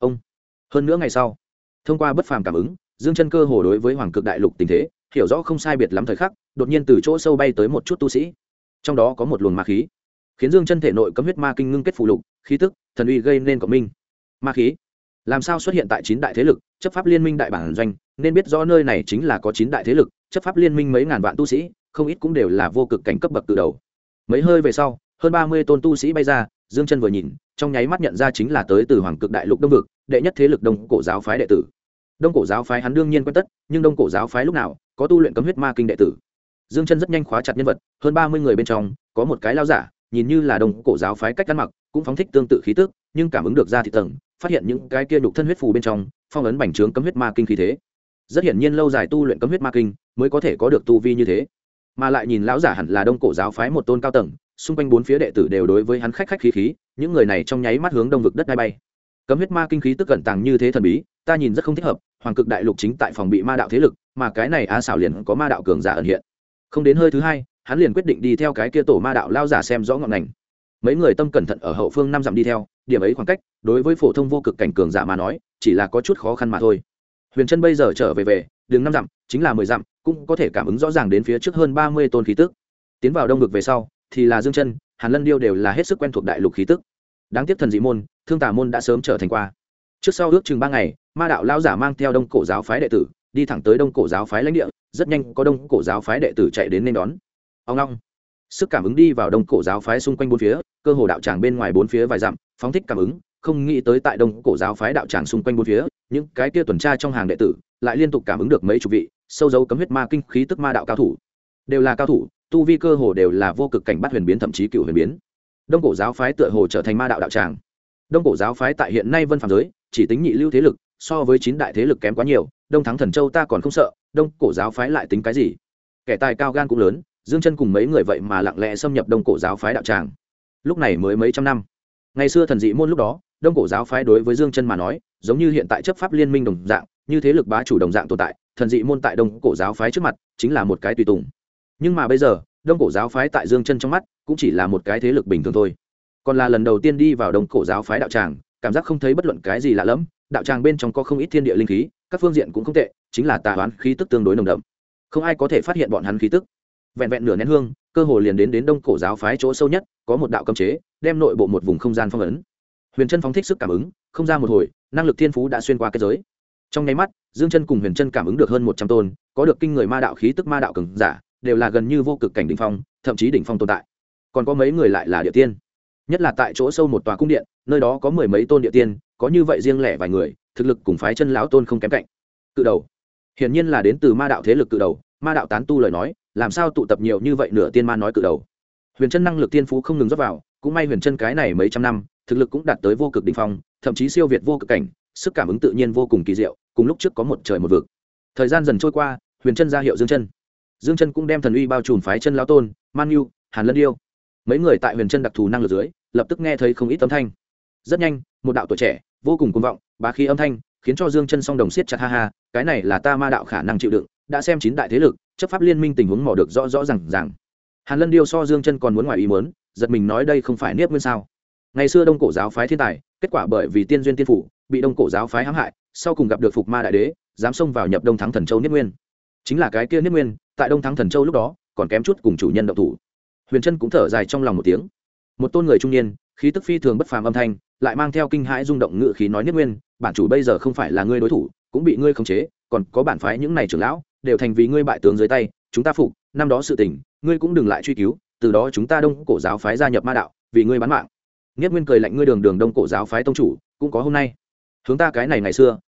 Hơn nữa ngày sau, thông qua bất phàm cảm ứng, Dương Chân cơ hồ đối với Hoàng Cực Đại Lục tình thế hiểu rõ không sai biệt lắm thời khắc, đột nhiên từ chỗ sâu bay tới một chút tu sĩ, trong đó có một luồng ma khí, khiến Dương Chân thể nội cấm huyết ma kinh ngưng kết phù lục, khí tức, thần uy gây nên cộng minh. Ma khí làm sao xuất hiện tại 9 đại thế lực, chấp pháp liên minh đại bản doanh, nên biết rõ nơi này chính là có 9 đại thế lực, chấp pháp liên minh mấy ngàn vạn tu sĩ, không ít cũng đều là vô cực cảnh cấp bậc từ đầu. Mấy hơi về sau, hơn 30 tôn tu sĩ bay ra, Dương Chân vừa nhìn, trong nháy mắt nhận ra chính là tới từ Hoàng Cực Đại Lục Đông vực, đệ nhất thế lực Đông Cổ giáo phái đệ tử. Đông Cổ giáo phái hắn đương nhiên quen tất, nhưng Đông Cổ giáo phái lúc nào có tu luyện cấm huyết ma kinh đệ tử. Dương Chân rất nhanh khóa chặt nhân vật, hơn 30 người bên trong, có một cái lão giả, nhìn như là Đông Cổ giáo phái cách ăn mặc, cũng phóng thích tương tự khí tức, nhưng cảm ứng được ra thị tầng, phát hiện những cái kia nhục thân huyết phù bên trong, phong ấn bành trướng cấm huyết ma kinh khí thế. Rất hiển nhiên lâu dài tu luyện cấm huyết ma kinh, mới có thể có được tu vi như thế. Mà lại nhìn lão giả hẳn là Đông Cổ giáo phái một tôn cao tầng, xung quanh bốn phía đệ tử đều đối với hắn khách khí khí, những người này trong nháy mắt hướng đông vực đất đai bay. Cấm huyết ma kinh khí tức cẩn tàng như thế thần bí, ta nhìn rất không thích hợp. Hoàng Cực Đại Lục chính tại phòng bị ma đạo thế lực, mà cái này Á xảo liền có ma đạo cường giả ẩn hiện. Không đến hơi thứ hai, hắn liền quyết định đi theo cái kia tổ ma đạo lao giả xem rõ ngọn ngành. Mấy người tâm cẩn thận ở hậu phương 5 dặm đi theo, điểm ấy khoảng cách, đối với phổ thông vô cực cảnh cường giả mà nói, chỉ là có chút khó khăn mà thôi. Huyền Trân bây giờ trở về, đường 5 dặm, chính là 10 dặm, cũng có thể cảm ứng rõ ràng đến phía trước hơn 30 tôn khí tức. Tiến vào đông vực về sau, thì là Dương Chân, Hàn Lân Điêu đều là hết sức quen thuộc đại lục khí tức. Đáng tiếc thần dị môn, Thương Tà môn đã sớm trở thành qua. Trước sau ước chừng 3 ngày, ma đạo lão giả mang theo Đông Cổ giáo phái đệ tử, đi thẳng tới Đông Cổ giáo phái lãnh địa, rất nhanh có Đông Cổ giáo phái đệ tử chạy đến nên đón. Ông long, sức cảm ứng đi vào Đông Cổ giáo phái xung quanh bốn phía, cơ hồ đạo tràng bên ngoài bốn phía vài dặm, phóng thích cảm ứng, không nghĩ tới tại Đông Cổ giáo phái đạo tràng xung quanh bốn phía, những cái kia tuần tra trong hàng đệ tử, lại liên tục cảm ứng được mấy chục vị, sâu dấu cấm huyết ma kinh khí tức ma đạo cao thủ. Đều là cao thủ, tu vi cơ hồ đều là vô cực cảnh bắt huyền biến thậm chí cửu huyền biến. Đông Cổ giáo phái tựa hồ trở thành ma đạo đạo tràng. Đông Cổ giáo phái tại hiện nay vân phàm giới, chỉ tính nhị lưu thế lực, so với 9 đại thế lực kém quá nhiều, Đông Thắng Thần Châu ta còn không sợ, Đông Cổ giáo phái lại tính cái gì? Kẻ tài cao gan cũng lớn, Dương Chân cùng mấy người vậy mà lặng lẽ xâm nhập Đông Cổ giáo phái đạo tràng. Lúc này mới mấy trăm năm. Ngày xưa thần dị môn lúc đó, Đông Cổ giáo phái đối với Dương Chân mà nói, giống như hiện tại chấp pháp liên minh đồng dạng, như thế lực bá chủ đồng dạng tồn tại, thần dị môn tại Đông Cổ giáo phái trước mặt, chính là một cái tùy tùng. Nhưng mà bây giờ, Đông Cổ giáo phái tại Dương Chân trong mắt, cũng chỉ là một cái thế lực bình thường thôi. Còn là lần đầu tiên đi vào Đông Cổ giáo phái đạo tràng, cảm giác không thấy bất luận cái gì lạ lẫm, đạo tràng bên trong có không ít thiên địa linh khí, các phương diện cũng không tệ, chính là tà oán khí tức tương đối nồng đậm. Không ai có thể phát hiện bọn hắn khí tức. Vẹn vẹn nửa nén hương, cơ hồ liền đến Đông Cổ giáo phái chỗ sâu nhất, có một đạo cấm chế, đem nội bộ một vùng không gian phong ấn. Huyền Chân phóng thích sức cảm ứng, không ra một hồi, năng lực thiên phú đã xuyên qua kết giới. Trong nháy mắt, Dương Chân cùng Huyền Chân cảm ứng được hơn 100 tôn, có được kinh người ma đạo khí tức ma đạo cường giả, đều là gần như vô cực cảnh đỉnh phong, thậm chí đỉnh phong tồn tại. Còn có mấy người lại là địa tiên. Nhất là tại chỗ sâu một tòa cung điện, nơi đó có mười mấy tôn địa tiên, có như vậy riêng lẻ vài người, thực lực cùng phái Chân lão tôn không kém cạnh. Cự đầu, hiển nhiên là đến từ ma đạo thế lực cự đầu, ma đạo tán tu lời nói, làm sao tụ tập nhiều như vậy nửa tiên ma nói cự đầu. Huyền Chân năng lực tiên phú không ngừng rót vào, cũng may Huyền Chân cái này mấy trăm năm, thực lực cũng đạt tới vô cực đỉnh phong, thậm chí siêu việt vô cực cảnh, sức cảm ứng tự nhiên vô cùng kỳ diệu, cùng lúc trước có một trời một vực. Thời gian dần trôi qua, Huyền Chân ra hiệu Dương Chân cũng đem thần uy bao trùm phái Chân lão tôn, Man Nhu, Hàn Lân Điêu. Mấy người tại Huyền Chân đặc thù năng lực dưới, lập tức nghe thấy không ít âm thanh. Rất nhanh, một đạo tuổi trẻ, vô cùng cuồng vọng, bá khí âm thanh, khiến cho Dương Chân song đồng siết chặt, ha ha, cái này là ta ma đạo khả năng chịu đựng, đã xem 9 đại thế lực, chấp pháp liên minh tình huống mò được rõ rõ ràng. Hàn Lân Điêu so Dương Chân còn muốn ngoài ý muốn, giật mình nói đây không phải Niếp Nguyên sao? Ngày xưa Đông Cổ giáo phái thiên tài, kết quả bởi vì tiên duyên tiên phủ, bị Đông Cổ giáo phái hãm hại, sau cùng gặp được Phục Ma đại đế, dám xông vào nhập Đông Thắng Thần Châu Niếp Nguyên. Chính là cái kia Niếp Nguyên, tại Đông Thắng Thần Châu lúc đó, còn kém chút cùng chủ nhân động thủ. Huyền Chân cũng thở dài trong lòng một tiếng. Một tôn người trung niên, khí tức phi thường bất phàm âm thanh, lại mang theo kinh hãi rung động ngữ khí nói: Niếp Nguyên, bản chủ bây giờ không phải là ngươi đối thủ, cũng bị ngươi khống chế, còn có bản phái những này trưởng lão, đều thành vì ngươi bại tướng dưới tay, chúng ta phục, năm đó sự tình, ngươi cũng đừng lại truy cứu, từ đó chúng ta Đông Cổ giáo phái gia nhập ma đạo, vì ngươi bán mạng. Niếp Nguyên cười lạnh: ngươi đường Đông Cổ giáo phái tông chủ, cũng có hôm nay. Hướng ta cái này ngày xưa,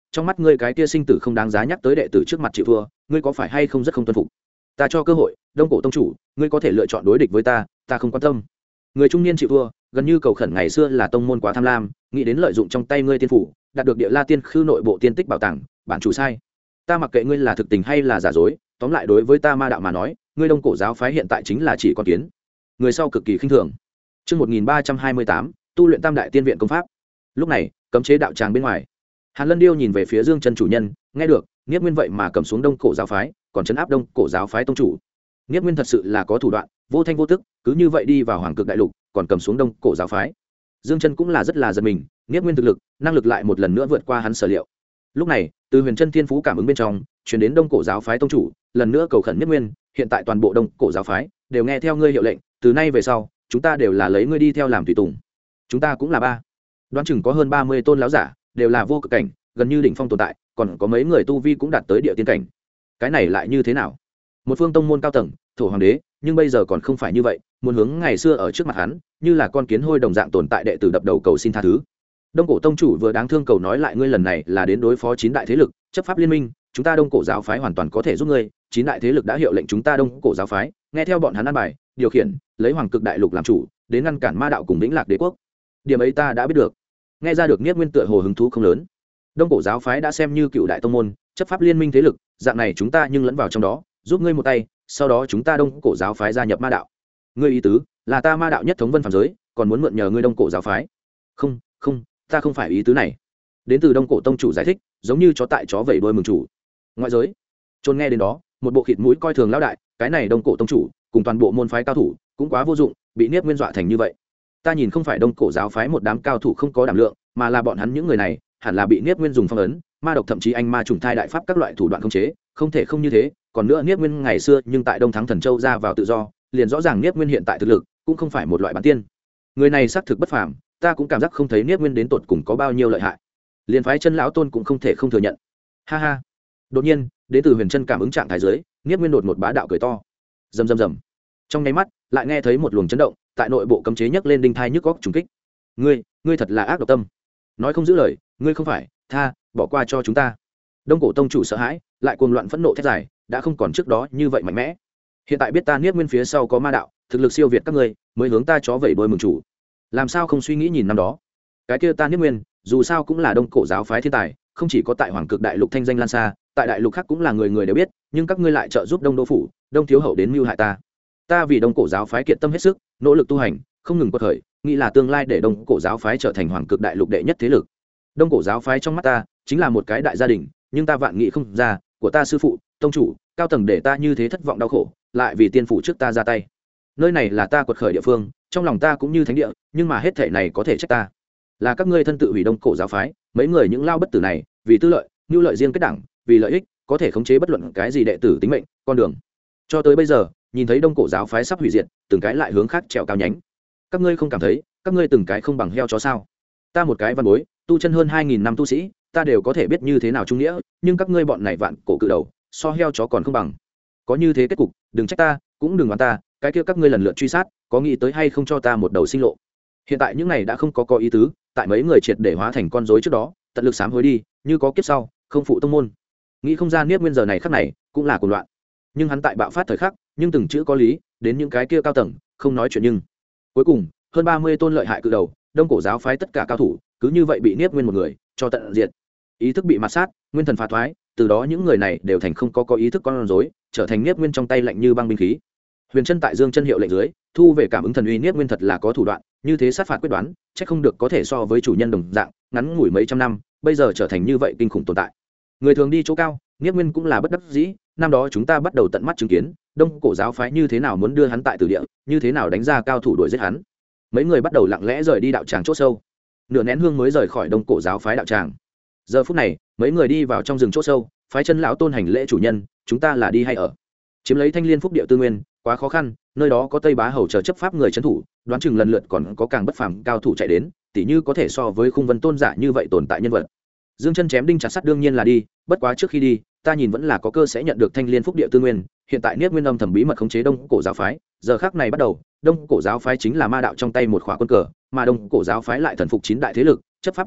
trong mắt ngươi cái kia sinh tử không đáng giá nhắc tới đệ tử trước mặt chịu thua, ngươi có phải hay không rất không tuân phục? Ta cho cơ hội, Đông Cổ tông chủ, ngươi có thể lựa chọn đối địch với ta không quan tâm. Người trung niên chịu thua, gần như cầu khẩn ngày xưa là tông môn quá tham lam, nghĩ đến lợi dụng trong tay ngươi tiên phủ, đạt được Địa La Tiên Khư nội bộ tiên tích bảo tàng, bản chủ sai. Ta mặc kệ ngươi là thực tình hay là giả dối, tóm lại đối với ta ma đạo mà nói, ngươi Đông Cổ giáo phái hiện tại chính là chỉ con kiến. Người sau cực kỳ khinh thường. Chương 1328, tu luyện Tam đại tiên viện công pháp. Lúc này, cấm chế đạo tràng bên ngoài, Hàn Lân Điêu nhìn về phía Dương Chân chủ nhân, nghe được, Niết Nguyên vậy mà cầm xuống Đông Cổ giáo phái, còn trấn áp Đông Cổ giáo phái tông chủ. Niết Nguyên thật sự là có thủ đoạn, vô thanh vô tức, cứ như vậy đi vào Hoàng Cực đại lục, còn cầm xuống Đông Cổ giáo phái. Dương Chân cũng là rất là giật mình, Niết Nguyên thực lực, năng lực lại một lần nữa vượt qua hắn sở liệu. Lúc này, từ Huyền Chân Thiên Phú cảm ứng bên trong, truyền đến Đông Cổ giáo phái tông chủ, lần nữa cầu khẩn Niết Nguyên, hiện tại toàn bộ Đông Cổ giáo phái đều nghe theo ngươi hiệu lệnh, từ nay về sau, chúng ta đều là lấy ngươi đi theo làm tùy tùng. Chúng ta cũng là ba. Đoán chừng có hơn 30 tôn lão giả, đều là vô cực cảnh, gần như đỉnh phong tồn tại, còn có mấy người tu vi cũng đạt tới địa tiên cảnh. Cái này lại như thế nào? Một phương tông môn cao tầng, thổ hoàng đế, nhưng bây giờ còn không phải như vậy, muốn hướng ngày xưa ở trước mặt hắn, như là con kiến hôi đồng dạng tồn tại đệ tử đập đầu cầu xin tha thứ. Đông Cổ tông chủ vừa đáng thương cầu nói lại ngươi lần này là đến đối phó 9 đại thế lực, chấp pháp liên minh, chúng ta Đông Cổ giáo phái hoàn toàn có thể giúp ngươi, 9 đại thế lực đã hiệu lệnh chúng ta Đông Cổ giáo phái, nghe theo bọn hắn an bài, điều khiển, lấy Hoàng Cực đại lục làm chủ, đến ngăn cản ma đạo cùng Vĩnh Lạc đế quốc. Điểm ấy ta đã biết được. Nghe ra được Niết Nguyên tựa hồ hứng thú không lớn. Đông Cổ giáo phái đã xem như cựu đại tông môn, chấp pháp liên minh thế lực, dạng này chúng ta nhưng lẫn vào trong đó, giúp ngươi một tay, sau đó chúng ta Đông Cổ giáo phái gia nhập ma đạo. Ngươi ý tứ là ta ma đạo nhất thống vân phàm giới, còn muốn mượn nhờ ngươi Đông Cổ giáo phái? Không, ta không phải ý tứ này. Đến từ Đông Cổ tông chủ giải thích, giống như chó tại chó vẩy đuôi mừng chủ. Ngoại giới, Trôn nghe đến đó, một bộ khịt mũi coi thường lão đại, cái này Đông Cổ tông chủ, cùng toàn bộ môn phái cao thủ, cũng quá vô dụng, bị Niết Nguyên dọa thành như vậy. Ta nhìn không phải Đông Cổ giáo phái một đám cao thủ không có đảm lượng, mà là bọn hắn những người này, hẳn là bị Niết Nguyên dùng phong ấn, ma độc thậm chí anh ma trùng thai đại pháp các loại thủ đoạn khống chế, không thể không như thế. Còn nữa Niết Nguyên ngày xưa nhưng tại Đông Thắng Thần Châu ra vào tự do, liền rõ ràng Niết Nguyên hiện tại thực lực cũng không phải một loại bán tiên. Người này xác thực bất phàm, ta cũng cảm giác không thấy Niết Nguyên đến tột cùng có bao nhiêu lợi hại. Liền phái chân lão tôn cũng không thể không thừa nhận. Ha ha. Đột nhiên, đến từ Huyền Chân cảm ứng trạng thái dưới, Niết Nguyên đột một bá đạo cười to. Rầm rầm rầm. Trong nháy mắt, lại nghe thấy một luồng chấn động, tại nội bộ cấm chế nhấc lên đinh thai nhức góc trùng kích. Ngươi thật là ác độc tâm. Nói không giữ lời, ngươi không phải, bỏ qua cho chúng ta. Đông Cổ tông chủ sợ hãi, lại cuồng loạn phẫn nộ thét dài, đã không còn trước đó như vậy mạnh mẽ. Hiện tại biết ta Niết Nguyên phía sau có ma đạo, thực lực siêu việt các ngươi, mới hướng ta chó vẩy đuôi mừng chủ. Làm sao không suy nghĩ nhìn năm đó? Cái kia ta Niết Nguyên, dù sao cũng là Đông Cổ giáo phái thiên tài, không chỉ có tại Hoàng Cực đại lục thanh danh lan xa, tại đại lục khác cũng là người người đều biết, nhưng các ngươi lại trợ giúp Đông Đô phủ, Đông thiếu hậu đến mưu hại ta. Ta vì Đông Cổ giáo phái kiện tâm hết sức, nỗ lực tu hành, không ngừng quật khởi, nghĩ là tương lai để Đông Cổ giáo phái trở thành Hoàng Cực đại lục đệ nhất thế lực. Đông Cổ giáo phái trong mắt ta chính là một cái đại gia đình, nhưng ta vạn nghĩ không ra, của ta sư phụ, tông chủ, cao tầng để ta như thế thất vọng đau khổ, lại vì tiên phủ trước ta ra tay. Nơi này là ta quật khởi địa phương, trong lòng ta cũng như thánh địa, nhưng mà hết thảy này có thể trách ta. Là các ngươi thân tự hủy Đông Cổ giáo phái, mấy người những lao bất tử này, vì tư lợi, nhu lợi riêng kết đảng, vì lợi ích, có thể khống chế bất luận cái gì đệ tử tính mệnh, con đường. Cho tới bây giờ, nhìn thấy Đông Cổ giáo phái sắp hủy diệt, từng cái lại hướng khác trèo cao nhánh. Các ngươi không cảm thấy, các ngươi từng cái không bằng heo chó sao? Ta một cái văn bối, tu chân hơn 2000 năm tu sĩ, ta đều có thể biết như thế nào trung nghĩa, nhưng các ngươi bọn này vạn cổ cự đầu, so heo chó còn không bằng. Có như thế kết cục, đừng trách ta, cũng đừng oán ta, cái kia các ngươi lần lượt truy sát, có nghĩ tới hay không cho ta một đầu sinh lộ. Hiện tại những này đã không có ý tứ, tại mấy người triệt để hóa thành con rối trước đó, tận lực sám hối đi, như có kiếp sau, không phụ tông môn. Nghĩ không ra Niết Nguyên giờ này khắc này, cũng là cuồng loạn. Nhưng hắn tại bạo phát thời khắc, nhưng từng chữ có lý, đến những cái kia cao tầng, không nói chuyện nhưng. Cuối cùng, hơn 30 tôn lợi hại cự đầu, Đông Cổ giáo phái tất cả cao thủ, cứ như vậy bị Niết Nguyên một người cho tận diệt. Ý thức bị mạt sát, nguyên thần phá thoái, từ đó những người này đều thành không có ý thức con rối, trở thành Niết Nguyên trong tay lạnh như băng binh khí. Huyền Chân tại Dương Chân hiệu lệnh dưới, thu về cảm ứng thần uy Niết Nguyên thật là có thủ đoạn, như thế sát phạt quyết đoán, chắc không được có thể so với chủ nhân đồng dạng, ngắn ngủi mấy trăm năm, bây giờ trở thành như vậy kinh khủng tồn tại. Người thường đi chỗ cao, Niết Nguyên cũng là bất đắc dĩ, năm đó chúng ta bắt đầu tận mắt chứng kiến, Đông Cổ giáo phái như thế nào muốn đưa hắn tại tử địa, như thế nào đánh ra cao thủ đuổi giết hắn. Mấy người bắt đầu lặng lẽ rời đi đạo tràng chỗ sâu. Nửa nén hương mới rời khỏi Đông Cổ giáo phái đạo tràng. Giờ phút này, mấy người đi vào trong rừng chỗ sâu, phái chân lão tôn hành lễ chủ nhân, chúng ta là đi hay ở? Chiếm lấy Thanh Liên Phúc địa tư nguyên, quá khó khăn, nơi đó có Tây Bá hầu chờ chấp pháp người trấn thủ, đoán chừng lần lượt còn có càng bất phàm cao thủ chạy đến, tỉ như có thể so với Khung Vân tôn giả như vậy tồn tại nhân vật. Dương Chân chém đinh chặt sắt đương nhiên là đi, bất quá trước khi đi, ta nhìn vẫn là có cơ sẽ nhận được Thanh Liên Phúc địa tư nguyên, hiện tại Niết Nguyên âm thầm bí mật khống chế Đông Cổ giáo phái, giờ khắc này bắt đầu, Đông Cổ giáo phái chính là ma đạo trong tay một khỏa quân cờ, mà Đông Cổ giáo phái lại thần phục 9 đại thế lực, chấp pháp liên minh,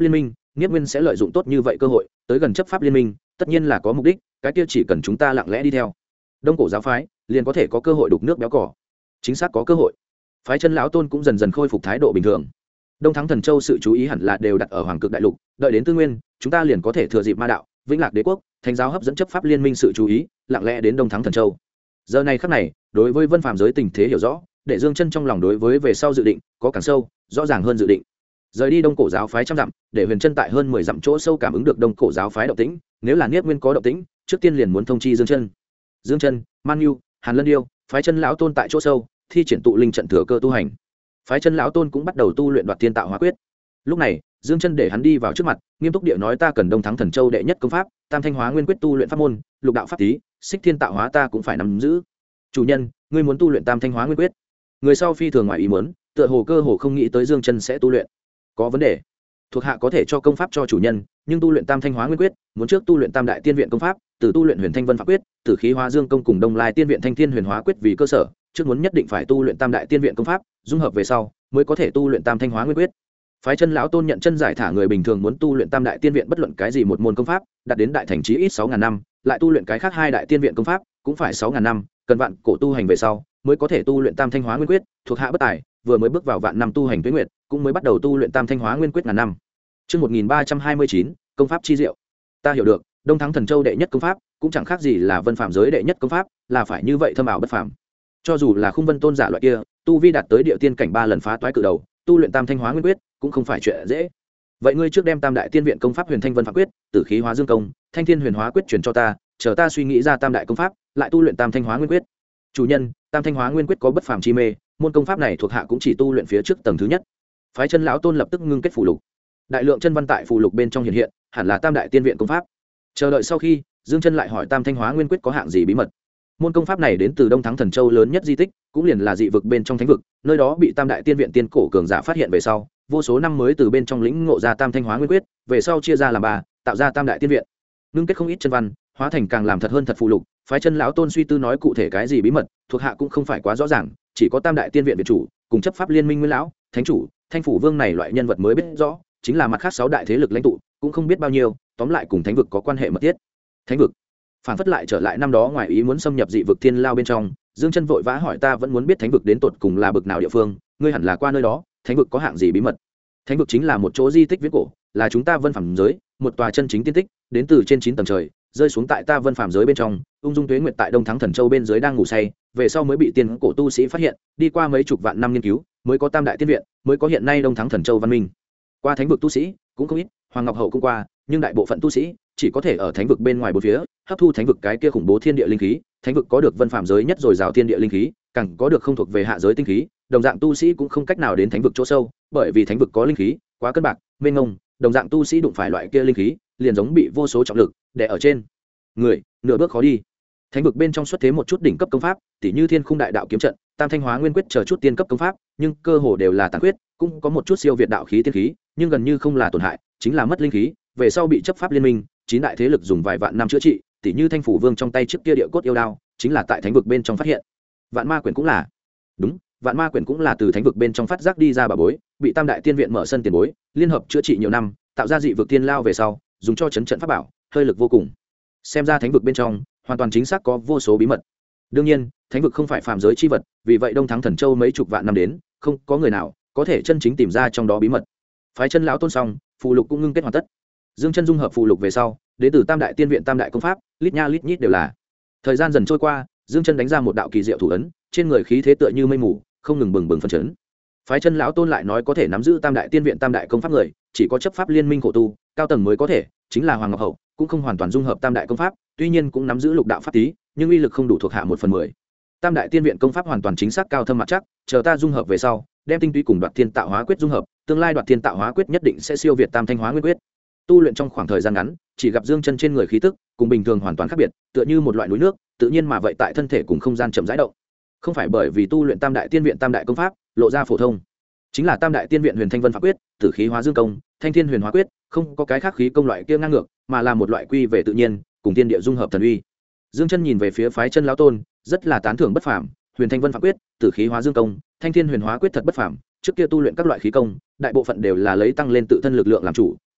Niếp Nguyên sẽ lợi dụng tốt như vậy cơ hội tới gần chấp pháp liên minh, tất nhiên là có mục đích, cái kia chỉ cần chúng ta lặng lẽ đi theo đông cổ giáo phái liền có thể có cơ hội đục nước béo cỏ. Chính xác có cơ hội. Phái chân lão tôn cũng dần dần khôi phục thái độ bình thường. Đông Thắng Thần Châu sự chú ý hẳn là đều đặt ở Hoàng Cực Đại Lục, đợi đến Tư Nguyên, chúng ta liền có thể thừa dịp Ma Đạo, Vĩnh Lạc Đế quốc, Thánh giáo hấp dẫn chấp pháp liên minh sự chú ý, lặng lẽ đến Đông Thắng Thần Châu. Giờ này khắc này, đối với Vân Phàm giới tình thế hiểu rõ, để Dương Chân trong lòng đối với về sau dự định có càng sâu, rõ ràng hơn dự định. Rời đi Đông Cổ giáo phái trăm dặm, để Huyền Chân tại hơn 10 dặm chỗ sâu cảm ứng được Đông Cổ giáo phái động tĩnh, nếu là Niếp Nguyên có động tĩnh, trước tiên liền muốn thông chi Dương Chân. Dương Chân, Man Nhu, Hàn Lân Điêu, phái chân lão tôn tại chỗ sâu, thi triển tụ linh trận thừa cơ tu hành. Phái chân lão tôn cũng bắt đầu tu luyện Đoạt Thiên Tạo Hóa Quyết. Lúc này, Dương Chân để hắn đi vào trước mặt, nghiêm túc địa nói ta cần Đông Thắng Thần Châu đệ nhất công pháp, Tam Thanh Hóa Nguyên Quyết tu luyện pháp môn, Lục đạo pháp tý, Xích Thiên Tạo Hóa ta cũng phải nắm giữ. Chủ nhân, ngươi muốn tu luyện Tam Thanh Hóa Nguyên Quyết? Người sau phi thường ngoài ý muốn, tựa hồ cơ hồ không nghĩ tới Dương Chân sẽ tu luyện. Có vấn đề. Thuộc hạ có thể cho công pháp cho chủ nhân, nhưng tu luyện Tam Thanh Hóa Nguyên Quyết, muốn trước tu luyện Tam Đại Tiên Viện công pháp, từ tu luyện Huyền Thanh Vân Pháp Quyết, Tử Khí Hóa Dương công cùng Đông Lai Tiên Viện Thanh Thiên Huyền Hóa Quyết vì cơ sở, trước muốn nhất định phải tu luyện Tam Đại Tiên Viện công pháp, dung hợp về sau mới có thể tu luyện Tam Thanh Hóa Nguyên Quyết. Phái chân lão tôn nhận chân giải thả người bình thường muốn tu luyện Tam Đại Tiên Viện bất luận cái gì một môn công pháp, đạt đến đại thành chí ít 6000 năm, lại tu luyện cái khác hai Đại Tiên Viện công pháp, cũng phải 6000 năm, cần vạn cổ tu hành về sau mới có thể tu luyện Tam Thanh Hóa Nguyên Quyết, thuộc hạ bất tài, vừa mới bước vào vạn năm tu hành tuế nguyệt, cũng mới bắt đầu tu luyện Tam Thanh Hóa Nguyên Quyết ngàn năm. Chương 1329, công pháp chi diệu. Ta hiểu được, Đông Thắng Thần Châu đệ nhất công pháp, cũng chẳng khác gì là Vân Phàm giới đệ nhất công pháp, là phải như vậy thâm ảo bất phàm. Cho dù là Khung Vân tôn giả loại kia, tu vi đạt tới địa tiên cảnh 3 lần phá toái cự đầu, tu luyện Tam Thanh Hóa Nguyên Quyết, cũng không phải chuyện dễ. Vậy ngươi trước đem Tam Đại Tiên Viện công pháp Huyền Thanh Vân Pháp Quyết, Tử Khí Hóa Dương công, Thanh Thiên Huyền Hóa Quyết truyền cho ta, chờ ta suy nghĩ ra Tam Đại công pháp, lại tu luyện Tam Thanh Hóa Nguyên Quyết. Chủ nhân, Tam Thanh Hóa Nguyên Quyết có bất phàm chi mê, môn công pháp này thuộc hạ cũng chỉ tu luyện phía trước tầng thứ nhất. Phái chân lão tôn lập tức ngưng kết phù lục. Đại lượng chân văn tại phù lục bên trong hiện hiện, hẳn là Tam Đại Tiên Viện công pháp. Chờ đợi sau khi, Dương Chân lại hỏi Tam Thanh Hóa Nguyên Quyết có hạng gì bí mật. Môn công pháp này đến từ Đông Thắng Thần Châu lớn nhất di tích, cũng liền là dị vực bên trong thánh vực, nơi đó bị Tam Đại Tiên Viện tiên cổ cường giả phát hiện về sau, vô số năm mới từ bên trong lĩnh ngộ ra Tam Thanh Hóa Nguyên Quyết, về sau chia ra làm ba, tạo ra Tam Đại Tiên Viện. Ngưng kết không ít chân văn, hóa thành càng làm thật hơn thật phù lục. Phái chân lão tôn suy tư nói cụ thể cái gì bí mật, thuộc hạ cũng không phải quá rõ ràng, chỉ có Tam Đại Tiên Viện viện chủ, cùng chấp pháp liên minh nguyên lão, thánh chủ, thanh phủ vương này loại nhân vật mới biết rõ, chính là mặt khác 6 đại thế lực lãnh tụ, cũng không biết bao nhiêu, tóm lại cùng thánh vực có quan hệ mật thiết. Thánh vực? Phản phất lại trở lại năm đó ngoài ý muốn xâm nhập dị vực thiên lao bên trong, Dương Chân vội vã hỏi ta vẫn muốn biết thánh vực đến tột cùng là bực nào địa phương, ngươi hẳn là qua nơi đó, thánh vực có hạng gì bí mật? Thánh vực chính là một chỗ di tích viễn cổ, là chúng ta Vân Phàm giới, một tòa chân chính tiên tích, đến từ trên 9 tầng trời, rơi xuống tại ta Vân Phàm giới bên trong, ung dung tuế nguyệt tại Đông Thắng Thần Châu bên dưới đang ngủ say, về sau mới bị tiên cổ tu sĩ phát hiện, đi qua mấy chục vạn năm nghiên cứu, mới có Tam Đại Tiên Viện, mới có hiện nay Đông Thắng Thần Châu văn minh. Qua thánh vực tu sĩ cũng không ít, Hoàng Ngọc Hậu cũng qua, nhưng đại bộ phận tu sĩ chỉ có thể ở thánh vực bên ngoài bốn phía hấp thu thánh vực cái kia khủng bố thiên địa linh khí. Thánh vực có được Vân Phàm giới nhất rồi rào thiên địa linh khí, càng có được không thuộc về hạ giới tinh khí, đồng dạng tu sĩ cũng không cách nào đến thánh vực chỗ sâu, bởi vì thánh vực có linh khí quá cân bạc mênh mông, đồng dạng tu sĩ đụng phải loại kia linh khí liền giống bị vô số trọng lực đè ở trên người, nửa bước khó đi. Thánh vực bên trong xuất thế một chút đỉnh cấp công pháp, tỉ như Thiên Khung Đại Đạo kiếm trận, Tam Thanh Hóa Nguyên Quyết chờ chút tiên cấp công pháp, nhưng cơ hồ đều là tàn quyết, cũng có một chút siêu việt đạo khí tiên khí, nhưng gần như không là tổn hại, chính là mất linh khí, về sau bị chấp pháp liên minh 9 đại thế lực dùng vài vạn năm chữa trị, tỉ như Thanh phủ vương trong tay trước kia địa cốt yêu đao, chính là tại thánh vực bên trong phát hiện. Vạn Ma quyển cũng là. Đúng, Vạn Ma quyển cũng là từ thánh vực bên trong phát giác đi ra bà bối, bị Tam Đại Tiên Viện mở sân tiền bối, liên hợp chữa trị nhiều năm, tạo ra dị vực tiên lao về sau, dùng cho chấn trận pháp bảo, hơi lực vô cùng. Xem ra thánh vực bên trong hoàn toàn chính xác có vô số bí mật. Đương nhiên, thánh vực không phải phàm giới chi vật, vì vậy Đông Thắng Thần Châu mấy chục vạn năm đến, không có người nào có thể chân chính tìm ra trong đó bí mật. Phái chân lão tôn xong, phù lục cũng ngưng kết hoàn tất. Dương Chân dung hợp phù lục về sau, đến từ Tam Đại Tiên Viện Tam Đại công pháp, lít nha lít nhít đều là. Thời gian dần trôi qua, Dương Chân đánh ra một đạo kỳ diệu thủ ấn, trên người khí thế tựa như mây mù, không ngừng bừng bừng phấn chấn. Phái chân lão tôn lại nói có thể nắm giữ Tam Đại Tiên Viện Tam Đại công pháp người, chỉ có chấp pháp liên minh khổ tu, cao tầng mới có thể, chính là Hoàng Ngọc Hậu, cũng không hoàn toàn dung hợp Tam Đại công pháp, tuy nhiên cũng nắm giữ lục đạo pháp tý, nhưng uy lực không đủ thuộc hạ 1/10. Tam Đại Tiên Viện công pháp hoàn toàn chính xác cao thâm mặt chắc, chờ ta dung hợp về sau, đem tinh túy cùng Đoạt Thiên Tạo Hóa Quyết dung hợp, tương lai Đoạt Thiên Tạo Hóa Quyết nhất định sẽ siêu việt Tam Thanh Hóa Nguyên Quyết. Tu luyện trong khoảng thời gian ngắn, chỉ gặp Dương Chân trên người khí tức cùng bình thường hoàn toàn khác biệt, tựa như một loại núi nước, tự nhiên mà vậy tại thân thể cùng không gian chậm rãi động. Không phải bởi vì tu luyện Tam Đại Tiên Viện Tam Đại công pháp, lộ ra phổ thông, chính là Tam Đại Tiên Viện Huyền Thanh Vân Pháp Quyết, Tử Khí Hóa Dương công, Thanh Thiên Huyền Hóa Quyết, không có cái khác khí công loại kia ngang ngược, mà là một loại quy về tự nhiên, cùng tiên địa dung hợp thần uy. Dương Chân nhìn về phía phái chân lão tôn, rất là tán thưởng bất phàm, Huyền Thanh Vân Pháp Quyết, Tử Khí Hóa Dương công, Thanh Thiên Huyền Hóa Quyết thật bất phàm, trước kia tu luyện các loại khí công, đại bộ phận đều là lấy tăng lên tự thân lực lượng làm chủ,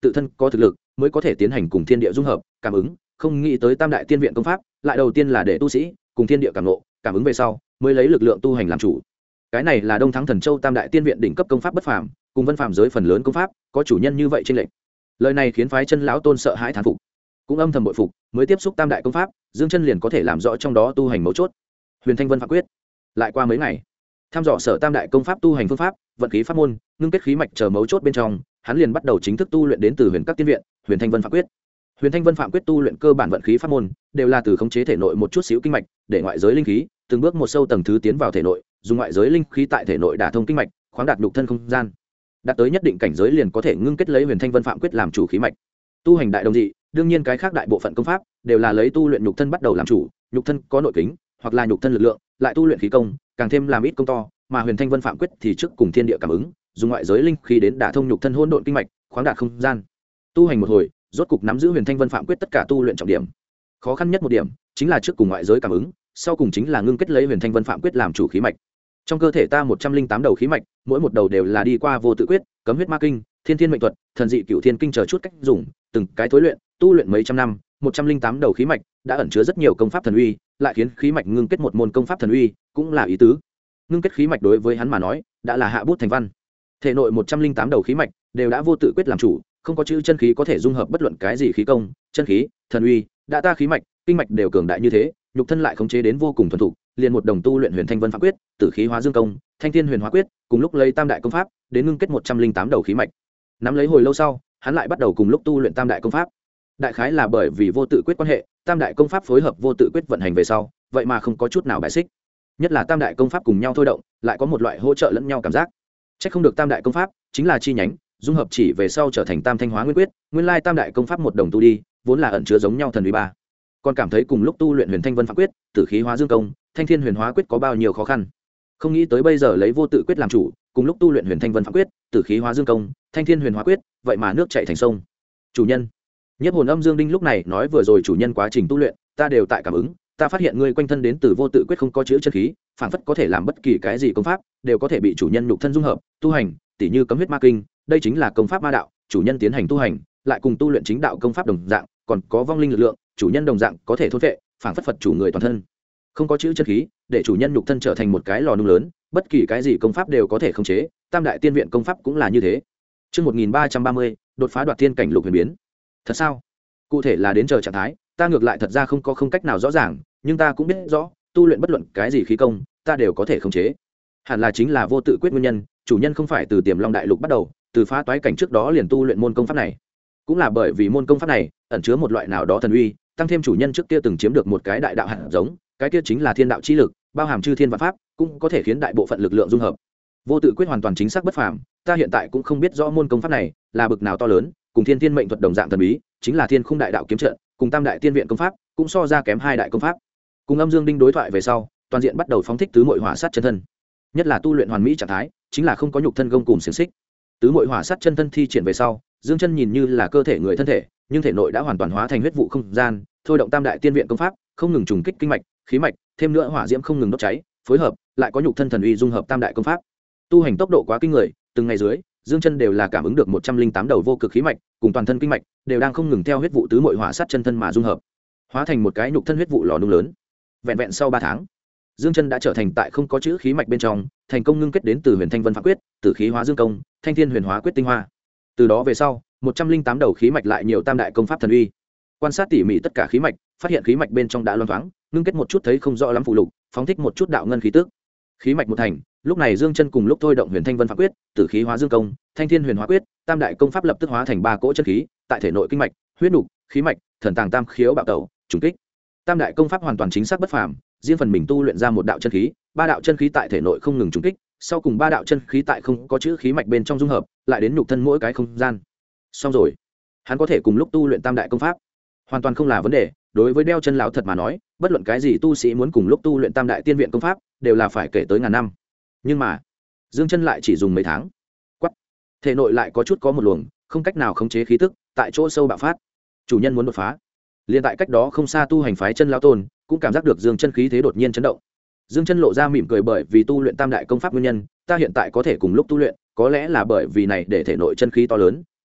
tự thân có thực lực mới có thể tiến hành cùng thiên địa dung hợp cảm ứng. Không nghĩ tới tam đại tiên viện công pháp lại đầu tiên là để tu sĩ cùng thiên địa cảm ngộ cảm ứng về sau mới lấy lực lượng tu hành làm chủ. Cái này là Đông Thắng Thần Châu tam đại tiên viện đỉnh cấp công pháp bất phàm, cùng vân phàm giới phần lớn công pháp có chủ nhân như vậy trên lệnh. Lời này khiến phái chân lão tôn sợ hãi thán phục, cũng âm thầm bội phục. Mới tiếp xúc tam đại công pháp, Dương Chân liền có thể làm rõ trong đó tu hành mấu chốt. Huyền Thanh Vân Phạm Quyết. Lại qua mấy ngày, tham dò sở tam đại công pháp tu hành phương pháp, vận khí pháp môn, ngưng kết khí mạch chờ mấu chốt bên trong, hắn liền bắt đầu chính thức tu luyện đến từ Huyền Các tiên viện, Huyền Thanh Vân Phạm Quyết. Huyền Thanh Vân Phạm Quyết tu luyện cơ bản vận khí pháp môn, đều là từ khống chế thể nội một chút xíu kinh mạch, để ngoại giới linh khí từng bước một sâu tầng thứ tiến vào thể nội, dùng ngoại giới linh khí tại thể nội đả thông kinh mạch, khoáng đạt nhục thân không gian. Đạt tới nhất định cảnh giới liền có thể ngưng kết lấy Huyền Thanh Vân Phạm Quyết làm chủ khí mạch. Tu hành đại đồng dị, đương nhiên cái khác đại bộ phận công pháp đều là lấy tu luyện nhục thân bắt đầu làm chủ, nhục thân có nội kính, hoặc là nhục thân lực lượng, lại tu luyện khí công, càng thêm làm ít công to, mà Huyền Thanh Vân Phạm Quyết thì trước cùng thiên địa cảm ứng, dùng ngoại giới linh khí đến đả thông nhục thân hỗn độn kinh mạch, khoáng đạt không gian. Tu hành một hồi, rốt cục nắm giữ Huyền Thanh Vân Phạm Quyết tất cả tu luyện trọng điểm. Khó khăn nhất một điểm chính là trước cùng ngoại giới cảm ứng, sau cùng chính là ngưng kết lấy Huyền Thanh Vân Phạm Quyết làm chủ khí mạch. Trong cơ thể ta 108 đầu khí mạch, mỗi một đầu đều là đi qua vô tự quyết, cấm huyết ma kinh, thiên thiên mệnh thuật, thần dị cửu thiên kinh chờ chút cách dùng, từng cái thối luyện, tu luyện mấy trăm năm, 108 đầu khí mạch đã ẩn chứa rất nhiều công pháp thần uy, lại khiến khí mạch ngưng kết một môn công pháp thần uy, cũng là ý tứ. Ngưng kết khí mạch đối với hắn mà nói, đã là hạ bút thành văn. Thể nội 108 đầu khí mạch đều đã vô tự quyết làm chủ, không có chữ chân khí có thể dung hợp bất luận cái gì khí công, chân khí, thần uy, đã ta khí mạch, kinh mạch đều cường đại như thế, nhục thân lại khống chế đến vô cùng thuần thục, liền một đồng tu luyện Huyền Thanh Vân Phạm Quyết, Tử khí hóa dương công, Thanh thiên huyền hóa quyết, cùng lúc lấy tam đại công pháp đến ngưng kết 108 đầu khí mạch. Nắm lấy hồi lâu sau, hắn lại bắt đầu cùng lúc tu luyện tam đại công pháp. Đại khái là bởi vì vô tự quyết quan hệ, tam đại công pháp phối hợp vô tự quyết vận hành về sau, vậy mà không có chút nào bài xích. Nhất là tam đại công pháp cùng nhau thôi động, lại có một loại hỗ trợ lẫn nhau cảm giác. Chắc không được tam đại công pháp chính là chi nhánh, dung hợp chỉ về sau trở thành tam thanh hóa nguyên quyết, nguyên lai tam đại công pháp một đồng tu đi, vốn là ẩn chứa giống nhau thần uy ba. Còn cảm thấy cùng lúc tu luyện Huyền Thanh Vân Phạm Quyết, Tử khí hóa dương công, Thanh thiên huyền hóa quyết có bao nhiêu khó khăn. Không nghĩ tới bây giờ lấy vô tự quyết làm chủ, cùng lúc tu luyện Huyền Thanh Vân Phạm Quyết, Tử khí hóa dương công, Thanh thiên huyền hóa quyết, vậy mà nước chảy thành sông. Chủ nhân, Nhiếp Hồn Âm Dương Đinh lúc này nói vừa rồi chủ nhân quá trình tu luyện, ta đều tại cảm ứng, ta phát hiện ngươi quanh thân đến từ vô tự quyết không có chữ chân khí, phản phất có thể làm bất kỳ cái gì công pháp, đều có thể bị chủ nhân nhục thân dung hợp, tu hành, tỉ như cấm huyết ma kinh, đây chính là công pháp ma đạo, chủ nhân tiến hành tu hành, lại cùng tu luyện chính đạo công pháp đồng dạng, còn có vong linh lực lượng, chủ nhân đồng dạng có thể thôn vệ, phản phất Phật chủ người toàn thân. Không có chữ chân khí, để chủ nhân nhục thân trở thành một cái lò nung lớn, bất kỳ cái gì công pháp đều có thể khống chế, tam đại tiên viện công pháp cũng là như thế. Chương 1330, đột phá đoạt thiên cảnh lục huyền biến. Thật sao? Cụ thể là đến chờ trạng thái, ta ngược lại thật ra không cách nào rõ ràng, nhưng ta cũng biết rõ, tu luyện bất luận cái gì khí công, ta đều có thể khống chế. Hẳn là chính là vô tự quyết nguyên nhân, chủ nhân không phải từ Tiềm Long đại lục bắt đầu, từ phá toái cảnh trước đó liền tu luyện môn công pháp này. Cũng là bởi vì môn công pháp này ẩn chứa một loại nào đó thần uy, tăng thêm chủ nhân trước kia từng chiếm được một cái đại đạo hạt giống, cái kia chính là thiên đạo chi lực, bao hàm chư thiên vạn pháp, cũng có thể khiến đại bộ phận lực lượng dung hợp. Vô tự quyết hoàn toàn chính xác bất phàm, ta hiện tại cũng không biết rõ môn công pháp này là bực nào to lớn, cùng thiên thiên mệnh thuật đồng dạng thần bí, chính là thiên khung đại đạo kiếm trận, cùng tam đại tiên viện công pháp cũng so ra kém hai đại công pháp. Cùng Âm Dương Đinh đối thoại về sau, toàn diện bắt đầu phóng thích tứ muội hỏa sát chân thân. Nhất là tu luyện hoàn mỹ trạng thái, chính là không có nhục thân gông cùm xiềng xích. Tứ muội hỏa sát chân thân thi triển về sau, Dương Chân nhìn như là cơ thể người thân thể, nhưng thể nội đã hoàn toàn hóa thành huyết vụ không gian, thôi động tam đại tiên viện công pháp, không ngừng trùng kích kinh mạch, khí mạch, thêm nữa hỏa diễm không ngừng đốt cháy, phối hợp, lại có nhục thân thần uy dung hợp tam đại công pháp. Tu hành tốc độ quá kinh người, từng ngày dưới, Dương Chân đều là cảm ứng được 108 đầu vô cực khí mạch, cùng toàn thân kinh mạch đều đang không ngừng theo huyết vụ tứ muội hỏa sát chân thân mà dung hợp, hóa thành một cái nhục thân huyết vụ lò nung lớn. Vẹn vẹn sau 3 tháng, Dương Chân đã trở thành tại không có chữ khí mạch bên trong, thành công ngưng kết đến từ Huyền Thanh Vân Phạm Quyết, Tử khí hóa dương công, Thanh thiên huyền hóa quyết tinh hoa. Từ đó về sau, 108 đầu khí mạch lại nhiều tam đại công pháp thần uy. Quan sát tỉ mỉ tất cả khí mạch, phát hiện khí mạch bên trong đã loang thoáng, ngưng kết một chút thấy không rõ lắm phụ lục, phóng thích một chút đạo ngân khí tức. Khí mạch một thành, lúc này Dương Chân cùng lúc thôi động Huyền Thanh Vân Phạm Quyết, Tử khí hóa dương công, Thanh thiên huyền hóa quyết, tam đại công pháp lập tức hóa thành 3 cỗ chân khí, tại thể nội kinh mạch, huyết nục, khí mạch, thần tàng tam khiếu bạo tẩu, trùng kích. Tam đại công pháp hoàn toàn chính xác bất phàm, riêng phần mình tu luyện ra một đạo chân khí, 3 đạo chân khí tại thể nội không ngừng trùng kích, sau cùng 3 đạo chân khí tại không có chữ khí mạch bên trong dung hợp, lại đến nhục thân mỗi cái không gian. Xong rồi, hắn có thể cùng lúc tu luyện tam đại công pháp, hoàn toàn không là vấn đề. Đối với đeo chân lão thật mà nói, bất luận cái gì tu sĩ muốn cùng lúc tu luyện tam đại tiên viện công pháp, đều là phải kể tới ngàn năm. Nhưng mà, Dương Chân lại chỉ dùng mấy tháng, quắc, thể nội lại có chút có một luồng không cách nào khống chế khí tức, tại chỗ sâu bạo phát. Chủ nhân muốn đột phá. Liên tại cách đó không xa tu hành phái chân lão tôn, cũng cảm giác được Dương Chân khí thế đột nhiên chấn động. Dương Chân lộ ra mỉm cười, bởi vì tu luyện tam đại công pháp nguyên nhân, ta hiện tại có thể cùng lúc tu luyện, có lẽ là bởi vì này để thể nội chân khí to lớn, lắng động,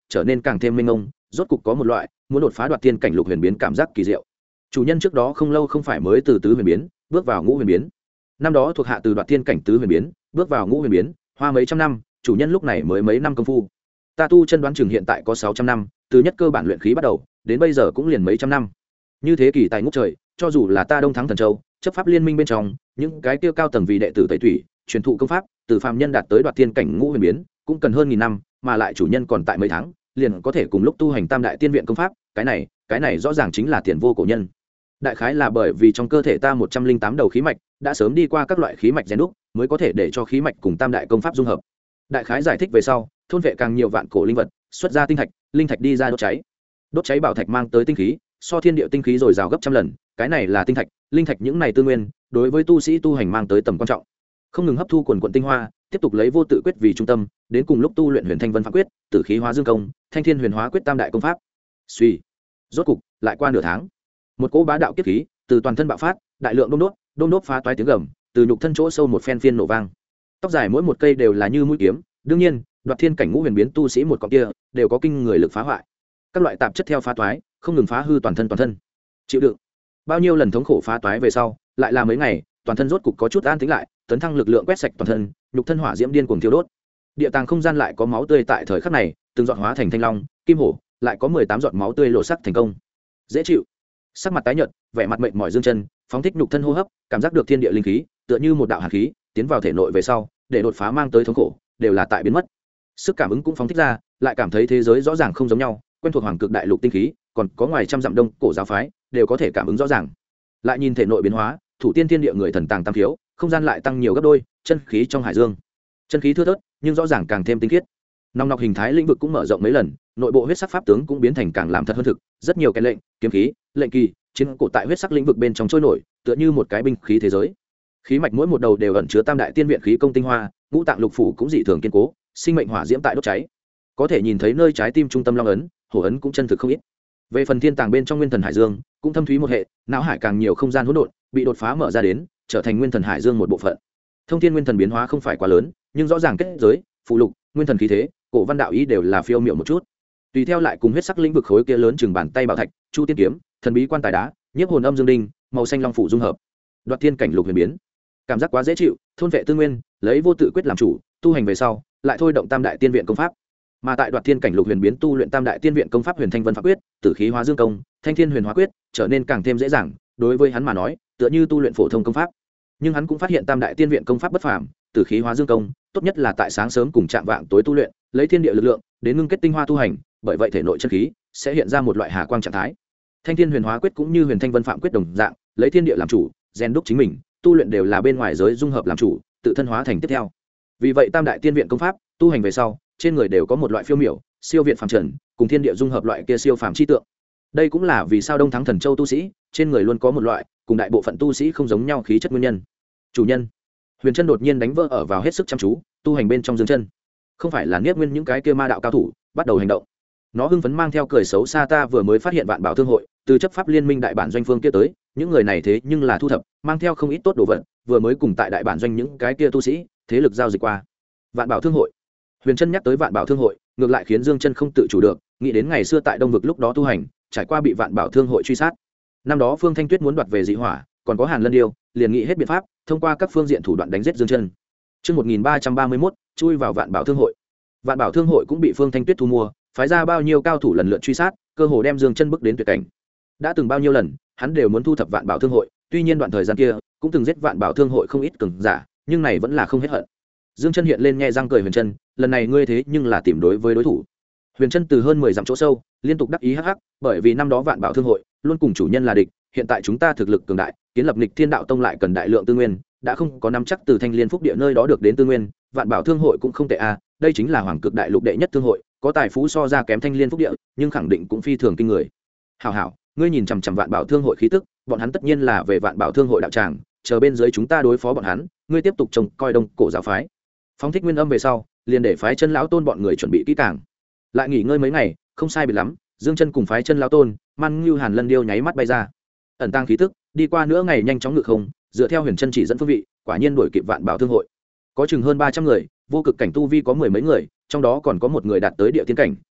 trở nên càng thêm mênh mông, rốt cục có một loại muốn đột phá đoạt thiên cảnh lục huyền biến cảm giác kỳ diệu. Chủ nhân trước đó không lâu không phải mới từ tứ huyền biến bước vào ngũ huyền biến. Năm đó thuộc hạ từ đoạt thiên cảnh tứ huyền biến bước vào ngũ huyền biến, hoa mấy trăm năm, chủ nhân lúc này mới mấy năm công phu. Ta tu chân đoán chừng hiện tại có 600 năm, từ nhất cơ bản luyện khí bắt đầu, đến bây giờ cũng liền mấy trăm năm. Như thế kỳ tài ngút trời, cho dù là ta Đông Thắng Thần Châu, chấp pháp liên minh bên trong, những cái kia cao tầng vì đệ tử tẩy thủy, truyền thụ công pháp, từ phàm nhân đạt tới đoạt thiên cảnh ngũ huyền biến, cũng cần hơn nghìn năm, mà lại chủ nhân còn tại mấy tháng, liền có thể cùng lúc tu hành tam đại tiên viện công pháp, cái này rõ ràng chính là tiền vô cổ nhân. Đại khái là bởi vì trong cơ thể ta 108 đầu khí mạch đã sớm đi qua các loại khí mạch rèn đúc, mới có thể để cho khí mạch cùng tam đại công pháp dung hợp. Đại khái giải thích về sau, thôn vệ càng nhiều vạn cổ linh vật, xuất ra tinh thạch, linh thạch đi ra đốt cháy bảo thạch mang tới tinh khí, so thiên địa tinh khí rồi rào gấp trăm lần, cái này là tinh thạch, linh thạch những này tư nguyên, đối với tu sĩ tu hành mang tới tầm quan trọng. Không ngừng hấp thu quần quần tinh hoa, tiếp tục lấy vô tự quyết vì trung tâm, đến cùng lúc tu luyện Huyền Thanh Vân Pháp quyết, Tử khí hóa dương công, Thanh Thiên Huyền Hóa quyết tam đại công pháp. Suy, rốt cục lại qua nửa tháng, một cỗ bá đạo kiếp khí từ toàn thân bạo phát, đại lượng đôm đốt phá toái tiếng gầm, từ nhục thân chỗ sâu một phen phiên nổ vang. Tóc dài mỗi một cây đều là như mũi kiếm, đương nhiên, đoạt thiên cảnh ngũ huyền biến tu sĩ một cọng kia đều có kinh người lực phá hoại. Các loại tạp chất theo phá toái, không ngừng phá hư toàn thân. Chịu đựng bao nhiêu lần thống khổ phá toái về sau, lại là mấy ngày, toàn thân rốt cục có chút an tĩnh lại, tấn thăng lực lượng quét sạch toàn thân, nhục thân hỏa diễm điên cuồng thiêu đốt. Địa tàng không gian lại có máu tươi tại thời khắc này, từng giọt hóa thành thanh long, kim hổ, lại có 18 giọt máu tươi lộ sắc thành công. Dễ chịu. Sắc mặt tái nhợt, vẻ mặt mệt mỏi dương chân, phóng thích nhục thân hô hấp, cảm giác được thiên địa linh khí, tựa như một đạo hàn khí, tiến vào thể nội về sau, để đột phá mang tới thống khổ, đều là tại biến mất. Sức cảm ứng cũng phóng thích ra, lại cảm thấy thế giới rõ ràng không giống nhau, quen thuộc hoàng cực đại lục tinh khí, còn có ngoài trăm dặm đông cổ giáo phái, đều có thể cảm ứng rõ ràng. Lại nhìn thể nội biến hóa, thủ tiên thiên địa người thần tàng tam thiếu, không gian lại tăng nhiều gấp đôi, chân khí trong hải dương, chân khí thưa thớt, nhưng rõ ràng càng thêm tinh khiết. Nòng nọc hình thái lĩnh vực cũng mở rộng mấy lần, nội bộ huyết sắc pháp tướng cũng biến thành càng làm thật hơn thực, rất nhiều cái lệnh, kiếm khí, lệnh kỳ, chiến cổ tại huyết sắc lĩnh vực bên trong trôi nổi, tựa như một cái binh khí thế giới. Khí mạch mỗi một đầu đều ẩn chứa tam đại tiên viện khí công tinh hoa, ngũ tạng lục phủ cũng dị thường kiên cố, sinh mệnh hỏa diễm tại đốt cháy. Có thể nhìn thấy nơi trái tim trung tâm long ấn, hổ ấn cũng chân thực không ít. Về phần thiên tàng bên trong nguyên thần hải dương, cũng thâm thúy một hệ, não hải càng nhiều không gian hỗn độn, bị đột phá mở ra đến, trở thành nguyên thần hải dương một bộ phận. Thông thiên nguyên thần biến hóa không phải quá lớn, nhưng rõ ràng kết giới, phụ lục, nguyên thần khí thế, cổ văn đạo ý đều là phiêu miệu một chút. Tùy theo lại cùng huyết sắc lĩnh vực khối kia lớn chừng bàn tay bảo thạch, chu tiên kiếm, thần bí quan tài đá, nhiếp hồn âm dương đinh, màu xanh long phủ dung hợp. Đoạt thiên cảnh lục huyền biến. Cảm giác quá dễ chịu, thôn vệ tư nguyên, lấy vô tự quyết làm chủ, tu hành về sau, lại thôi động tam đại tiên viện công pháp. Mà tại đoạt thiên cảnh lục huyền biến tu luyện tam đại tiên viện công pháp Huyền Thanh Vân Pháp quyết, Tử khí hóa dương công, Thanh Thiên Huyền Hóa quyết, trở nên càng thêm dễ dàng, đối với hắn mà nói, tựa như tu luyện phổ thông công pháp. Nhưng hắn cũng phát hiện tam đại tiên viện công pháp bất phàm, Tử khí hóa dương công, tốt nhất là tại sáng sớm cùng chạm vạng tối tu luyện, lấy thiên địa lực lượng đến ngưng kết tinh hoa tu hành, bởi vậy thể nội chân khí sẽ hiện ra một loại hà quang trạng thái. Thanh Thiên Huyền Hóa quyết cũng như Huyền Thanh Vân Phạm quyết đồng dạng, lấy thiên địa làm chủ, rèn đúc chính mình, tu luyện đều là bên ngoài giới dung hợp làm chủ, tự thân hóa thành tiếp theo. Vì vậy tam đại tiên viện công pháp, tu hành về sau, trên người đều có một loại phiêu miểu, siêu việt phàm trần, cùng thiên địa dung hợp loại kia siêu phàm chi tượng. Đây cũng là vì sao Đông Thắng Thần Châu tu sĩ, trên người luôn có một loại cùng đại bộ phận tu sĩ không giống nhau khí chất nguyên nhân. Chủ nhân. Huyền Chân đột nhiên đánh vỡ ở vào hết sức chăm chú, tu hành bên trong dương chân. Không phải là Niết Nguyên những cái kia ma đạo cao thủ, bắt đầu hành động. Nó hưng phấn mang theo cười xấu xa, ta vừa mới phát hiện Vạn Bảo Thương hội, từ chấp pháp liên minh đại bản doanh phương kia tới, những người này thế nhưng là thu thập, mang theo không ít tốt đồ vật, vừa mới cùng tại đại bản doanh những cái kia tu sĩ, thế lực giao dịch qua. Vạn Bảo Thương hội. Huyền Chân nhắc tới Vạn Bảo Thương hội, ngược lại khiến Dương Chân không tự chủ được, nghĩ đến ngày xưa tại Đông vực lúc đó tu hành, trải qua bị Vạn Bảo Thương hội truy sát. Năm đó Phương Thanh Tuyết muốn đoạt về dị hỏa, còn có Hàn Lân Điêu, liền nghĩ hết biện pháp, thông qua các phương diện thủ đoạn đánh giết Dương Chân. Chương 1331, chui vào Vạn Bảo Thương hội. Vạn Bảo Thương hội cũng bị Phương Thanh Tuyết thu mua, phái ra bao nhiêu cao thủ lần lượt truy sát, cơ hồ đem Dương Chân bước đến tuyệt cảnh. Đã từng bao nhiêu lần, hắn đều muốn thu thập Vạn Bảo Thương hội, tuy nhiên đoạn thời gian kia cũng từng giết Vạn Bảo Thương hội không ít cường giả, nhưng này vẫn là không hết hận. Dương Chân hiện lên nhẹ răng cười, Huyền Chân, lần này ngươi thế nhưng là tìm đối với đối thủ. Huyền Chân từ hơn 10 dặm chỗ sâu, liên tục đắc ý hắc hắc, bởi vì năm đó Vạn Bảo Thương hội luôn cùng chủ nhân là địch, hiện tại chúng ta thực lực cường đại, kiến lập Nghịch Thiên Đạo Tông lại cần đại lượng tư nguyên, đã không có nắm chắc từ Thanh Liên Phúc Địa nơi đó được đến tư nguyên, Vạn Bảo Thương hội cũng không tệ a, đây chính là Hoàng Cực Đại Lục đệ nhất thương hội, có tài phú so ra kém Thanh Liên Phúc Địa, nhưng khẳng định cũng phi thường kinh người. Hảo hảo, ngươi nhìn chằm chằm Vạn Bảo Thương hội khí tức, bọn hắn tất nhiên là về Vạn Bảo Thương hội đạo tràng, chờ bên dưới chúng ta đối phó bọn hắn, ngươi tiếp tục trông coi Đông Cổ giáo phái. Phóng thích nguyên âm về sau, liền để phái Chân lão tôn bọn người chuẩn bị kỹ càng. Lại nghỉ ngơi mấy ngày, không sai biệt lắm, Dương Chân cùng phái Chân lão tôn, Man Ngưu Hàn Lân Điêu nháy mắt bay ra. Ẩn tang khí tức, đi qua nửa ngày nhanh chóng ngự không, dựa theo Huyền Chân chỉ dẫn phương vị, quả nhiên đuổi kịp Vạn Bảo Thương hội. Có chừng hơn 300 người, vô cực cảnh tu vi có mười mấy người, trong đó còn có một người đạt tới địa tiên cảnh,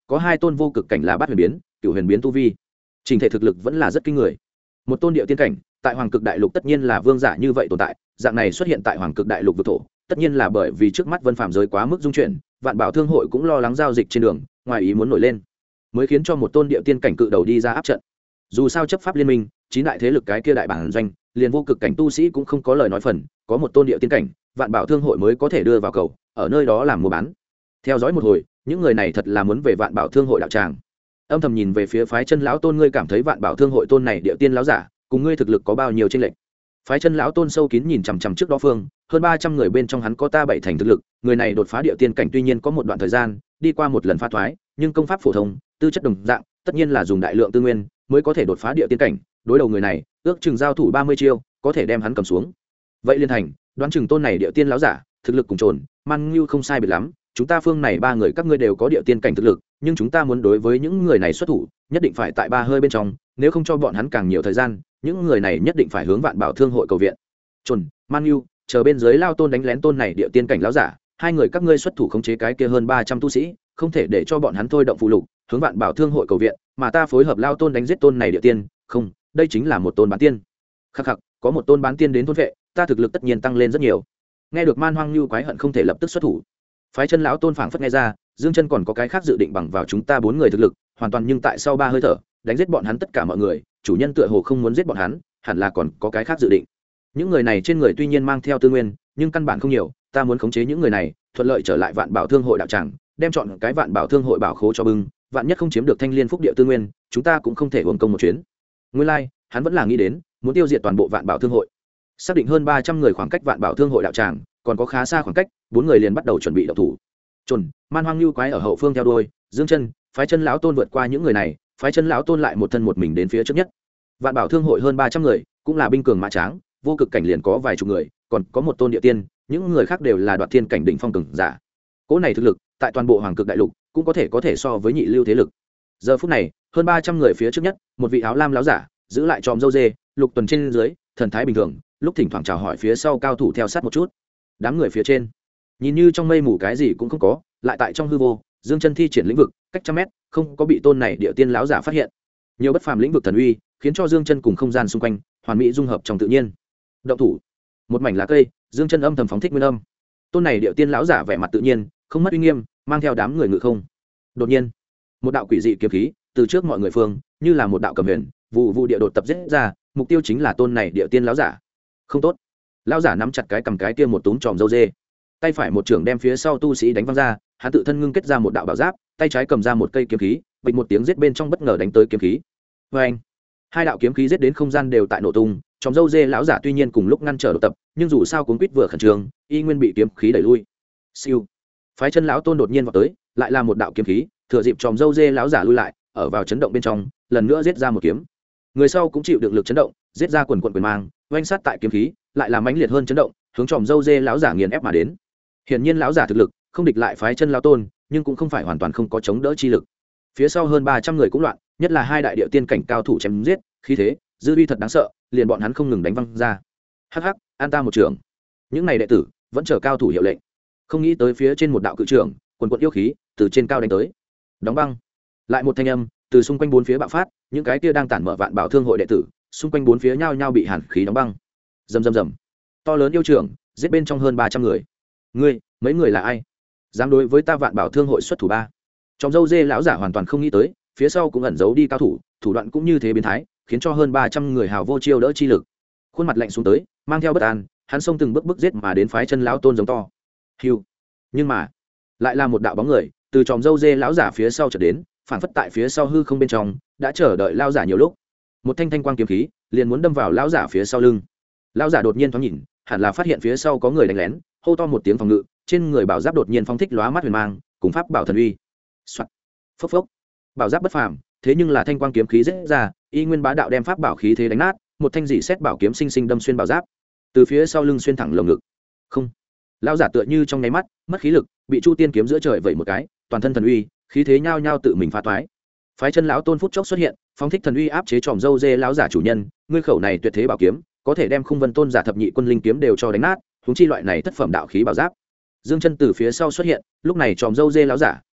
có 2 tôn vô cực cảnh là bát huyền biến, cửu huyền biến tu vi, trình thể thực lực vẫn là rất kinh người. Một tôn địa tiên cảnh tại hoàng cực đại lục tất nhiên là vương giả như vậy tồn tại, dạng này xuất hiện tại hoàng cực đại lục vực thổ, tất nhiên là bởi vì trước mắt vân phạm giới quá mức dung chuyển, vạn bảo thương hội cũng lo lắng giao dịch trên đường ngoài ý muốn nổi lên, mới khiến cho một tôn địa tiên cảnh cự đầu đi ra áp trận. Dù sao chấp pháp liên minh, chín đại thế lực cái kia đại bản doanh, liền vô cực cảnh tu sĩ cũng không có lời nói phần, có một tôn địa tiên cảnh, vạn bảo thương hội mới có thể đưa vào cầu, ở nơi đó làm mua bán. Theo dõi một hồi, những người này thật là muốn về vạn bảo thương hội đạo tràng. Âm thầm nhìn về phía phái chân lão tôn, ngươi cảm thấy vạn bảo thương hội tôn này địa tiên lão giả cùng ngươi thực lực có bao nhiêu chênh lệch? Phái chân lão tôn sâu kín nhìn chằm chằm trước đó phương, hơn 300 người bên trong hắn có ta 7 thành thực lực, người này đột phá địa tiên cảnh tuy nhiên có một đoạn thời gian, đi qua một lần pha thoái, nhưng công pháp phổ thông, tư chất đồng dạng, tất nhiên là dùng đại lượng tư nguyên mới có thể đột phá địa tiên cảnh, đối đầu người này, ước chừng giao thủ 30 chiêu, có thể đem hắn cầm xuống. Vậy liên thành, đoán chừng tôn này địa tiên lão giả, thực lực cùng trồn, Man Nhu không sai biệt lắm, chúng ta phương này 3 người các ngươi đều có địa tiên cảnh thực lực, nhưng chúng ta muốn đối với những người này xuất thủ, nhất định phải tại 3 hơi bên trong, nếu không cho bọn hắn càng nhiều thời gian, những người này nhất định phải hướng vạn bảo thương hội cầu viện. Trồn, Man Nhu, chờ bên dưới lao tôn đánh lén tôn này địa tiên cảnh lão giả, 2 người các ngươi xuất thủ khống chế cái kia hơn 300 tu sĩ, không thể để cho bọn hắn thôi động phụ lục, hướng vạn bảo thương hội cầu viện, mà ta phối hợp lao tôn đánh giết tôn này địa tiên, không, đây chính là một tôn bán tiên. Khắc khắc, có một tôn bán tiên đến thôn vệ, ta thực lực tất nhiên tăng lên rất nhiều. Nghe được Man Hoang Nhu quái hận không thể lập tức xuất thủ. Phái chân lão tôn phảng phất nghe ra, Dương Chân còn có cái khác dự định bằng vào chúng ta 4 người thực lực, hoàn toàn nhưng tại sau 3 hơi thở, đánh giết bọn hắn tất cả mọi người, chủ nhân tựa hồ không muốn giết bọn hắn, hẳn là còn có cái khác dự định. Những người này trên người tuy nhiên mang theo tư nguyên, nhưng căn bản không nhiều, ta muốn khống chế những người này, thuận lợi trở lại vạn bảo thương hội đạo tràng, đem chọn cái vạn bảo thương hội bảo khố cho bưng, vạn nhất không chiếm được thanh liên phúc địa tư nguyên, chúng ta cũng không thể uổng công một chuyến. Nguyên lai, hắn vẫn là nghĩ đến, muốn tiêu diệt toàn bộ vạn bảo thương hội. Xác định hơn 300 người khoảng cách vạn bảo thương hội đạo tràng, còn có khá xa khoảng cách, 4 người liền bắt đầu chuẩn bị động thủ. Trồn, Man Hoang Nhu quái ở hậu phương theo đuôi, Dương Chân, phái chân lão tôn vượt qua những người này, phái chân lão tôn lại một thân một mình đến phía trước nhất. Vạn bảo thương hội hơn 300 người, cũng là binh cường mã tráng, vô cực cảnh liền có vài chục người, còn có một tôn địa tiên, những người khác đều là đoạt thiên cảnh đỉnh phong cường giả. Cỗ này thực lực, tại toàn bộ hoàng cực đại lục, cũng có thể so với nhị lưu thế lực. Giờ phút này, hơn 300 người phía trước nhất, một vị áo lam lão giả, giữ lại tròm râu dê, lục tuần trên dưới, thần thái bình thường, lúc thỉnh thoảng chào hỏi phía sau cao thủ theo sát một chút. Đám người phía trên, nhìn như trong mây mù cái gì cũng không có, lại tại trong hư vô, Dương Chân thi triển lĩnh vực, cách trăm mét, không có bị tôn này địa tiên lão giả phát hiện. Nhiều bất phàm lĩnh vực thần uy, khiến cho Dương Chân cùng không gian xung quanh hoàn mỹ dung hợp trong tự nhiên. Động thủ, một mảnh lá cây, Dương Chân âm thầm phóng thích nguyên âm. Tôn này địa tiên lão giả vẻ mặt tự nhiên, không mất uy nghiêm, mang theo đám người ngự không. Đột nhiên, một đạo quỷ dị kiếm khí từ trước mọi người phương, như là một đạo cầm huyền, vụ vụ địa đột tập giết ra, mục tiêu chính là tôn này địa tiên lão giả. Không tốt. Lão giả nắm chặt cái cầm cái kia một túm tròm râu dê, tay phải một trưởng đem phía sau tu sĩ đánh văng ra, hắn tự thân ngưng kết ra một đạo bảo giáp, tay trái cầm ra một cây kiếm khí, bịch một tiếng giết bên trong bất ngờ đánh tới kiếm khí. Oeng! Hai đạo kiếm khí giết đến không gian đều tại nổ tung, tròm râu dê lão giả tuy nhiên cùng lúc ngăn trở đột tập, nhưng dù sao cuống quýt vừa khẩn trương, y nguyên bị kiếm khí đẩy lui. Siêu! Phái chân lão tôn đột nhiên vọt tới, lại là một đạo kiếm khí, thừa dịp tròm râu dê lão giả lui lại, ở vào chấn động bên trong, lần nữa giết ra một kiếm. Người sau cũng chịu được lực chấn động, giết ra quần quần quyền mang, oanh sát tại kiếm khí, lại là mãnh liệt hơn chấn động, hướng tròm râu dê lão giả nghiền ép mà đến. Hiển nhiên lão giả thực lực không địch lại phái chân lão tôn, nhưng cũng không phải hoàn toàn không có chống đỡ chi lực. Phía sau hơn 300 người cũng loạn, nhất là 2 đại địa tiên cảnh cao thủ chém giết, khí thế, dư uy thật đáng sợ, liền bọn hắn không ngừng đánh văng ra. Hắc hắc, an ta một trường. Những này đệ tử vẫn chờ cao thủ hiệu lệnh. Không nghĩ tới phía trên một đạo cự trường, quần quần yêu khí từ trên cao đánh tới. Đóng băng. Lại một thanh âm từ xung quanh bốn phía bạo phát, những cái kia đang tản mở vạn bảo thương hội đệ tử, xung quanh bốn phía nhao nhao bị hàn khí đóng băng. Rầm rầm rầm. To lớn yêu trường, giết bên trong hơn 300 người. Ngươi, mấy người là ai? Dám đối với ta vạn bảo thương hội xuất thủ ba? Trong dâu dê lão giả hoàn toàn không nghĩ tới, phía sau cũng ẩn giấu đi cao thủ, thủ đoạn cũng như thế biến thái, khiến cho hơn 300 người hào vô chiêu đỡ chi lực. Khuôn mặt lạnh xuống tới, mang theo bất an, hắn xông từng bước giết mà đến phái chân lão tôn giống to. Hưu. Nhưng mà, lại là một đạo bóng người, từ tròm dâu dê lão giả phía sau trở đến, phản phất tại phía sau hư không bên trong, đã chờ đợi lão giả nhiều lúc. Một thanh thanh quang kiếm khí, liền muốn đâm vào lão giả phía sau lưng. Lão giả đột nhiên thoáng nhìn, hẳn là phát hiện phía sau có người đánh lén, hô to một tiếng phòng ngự, trên người bảo giáp đột nhiên phóng thích lóa mắt huyền mang, cùng pháp bảo thần uy. Soạt. Phốc phốc. Bảo giáp bất phàm, thế nhưng là thanh quang kiếm khí rết ra, y nguyên bá đạo đem pháp bảo khí thế đánh nát, một thanh dị xét bảo kiếm sinh sinh đâm xuyên bảo giáp, từ phía sau lưng xuyên thẳng lồng ngực. Không. Lão giả tựa như trong nháy mắt mất khí lực, bị Chu Tiên kiếm giữa trời vẩy một cái, toàn thân thần uy, khí thế nhao nhao tự mình phá toái. Phái chân lão tôn phút chốc xuất hiện, phóng thích thần uy áp chế tròm dâu dê lão giả chủ nhân, ngươi khẩu này tuyệt thế bảo kiếm, có thể đem Khung Vân Tôn giả thập nhị quân linh kiếm đều cho đánh nát, huống chi loại này thất phẩm đạo khí bảo giáp. Dương Chân từ phía sau xuất hiện, lúc này tròm dâu dê lão giả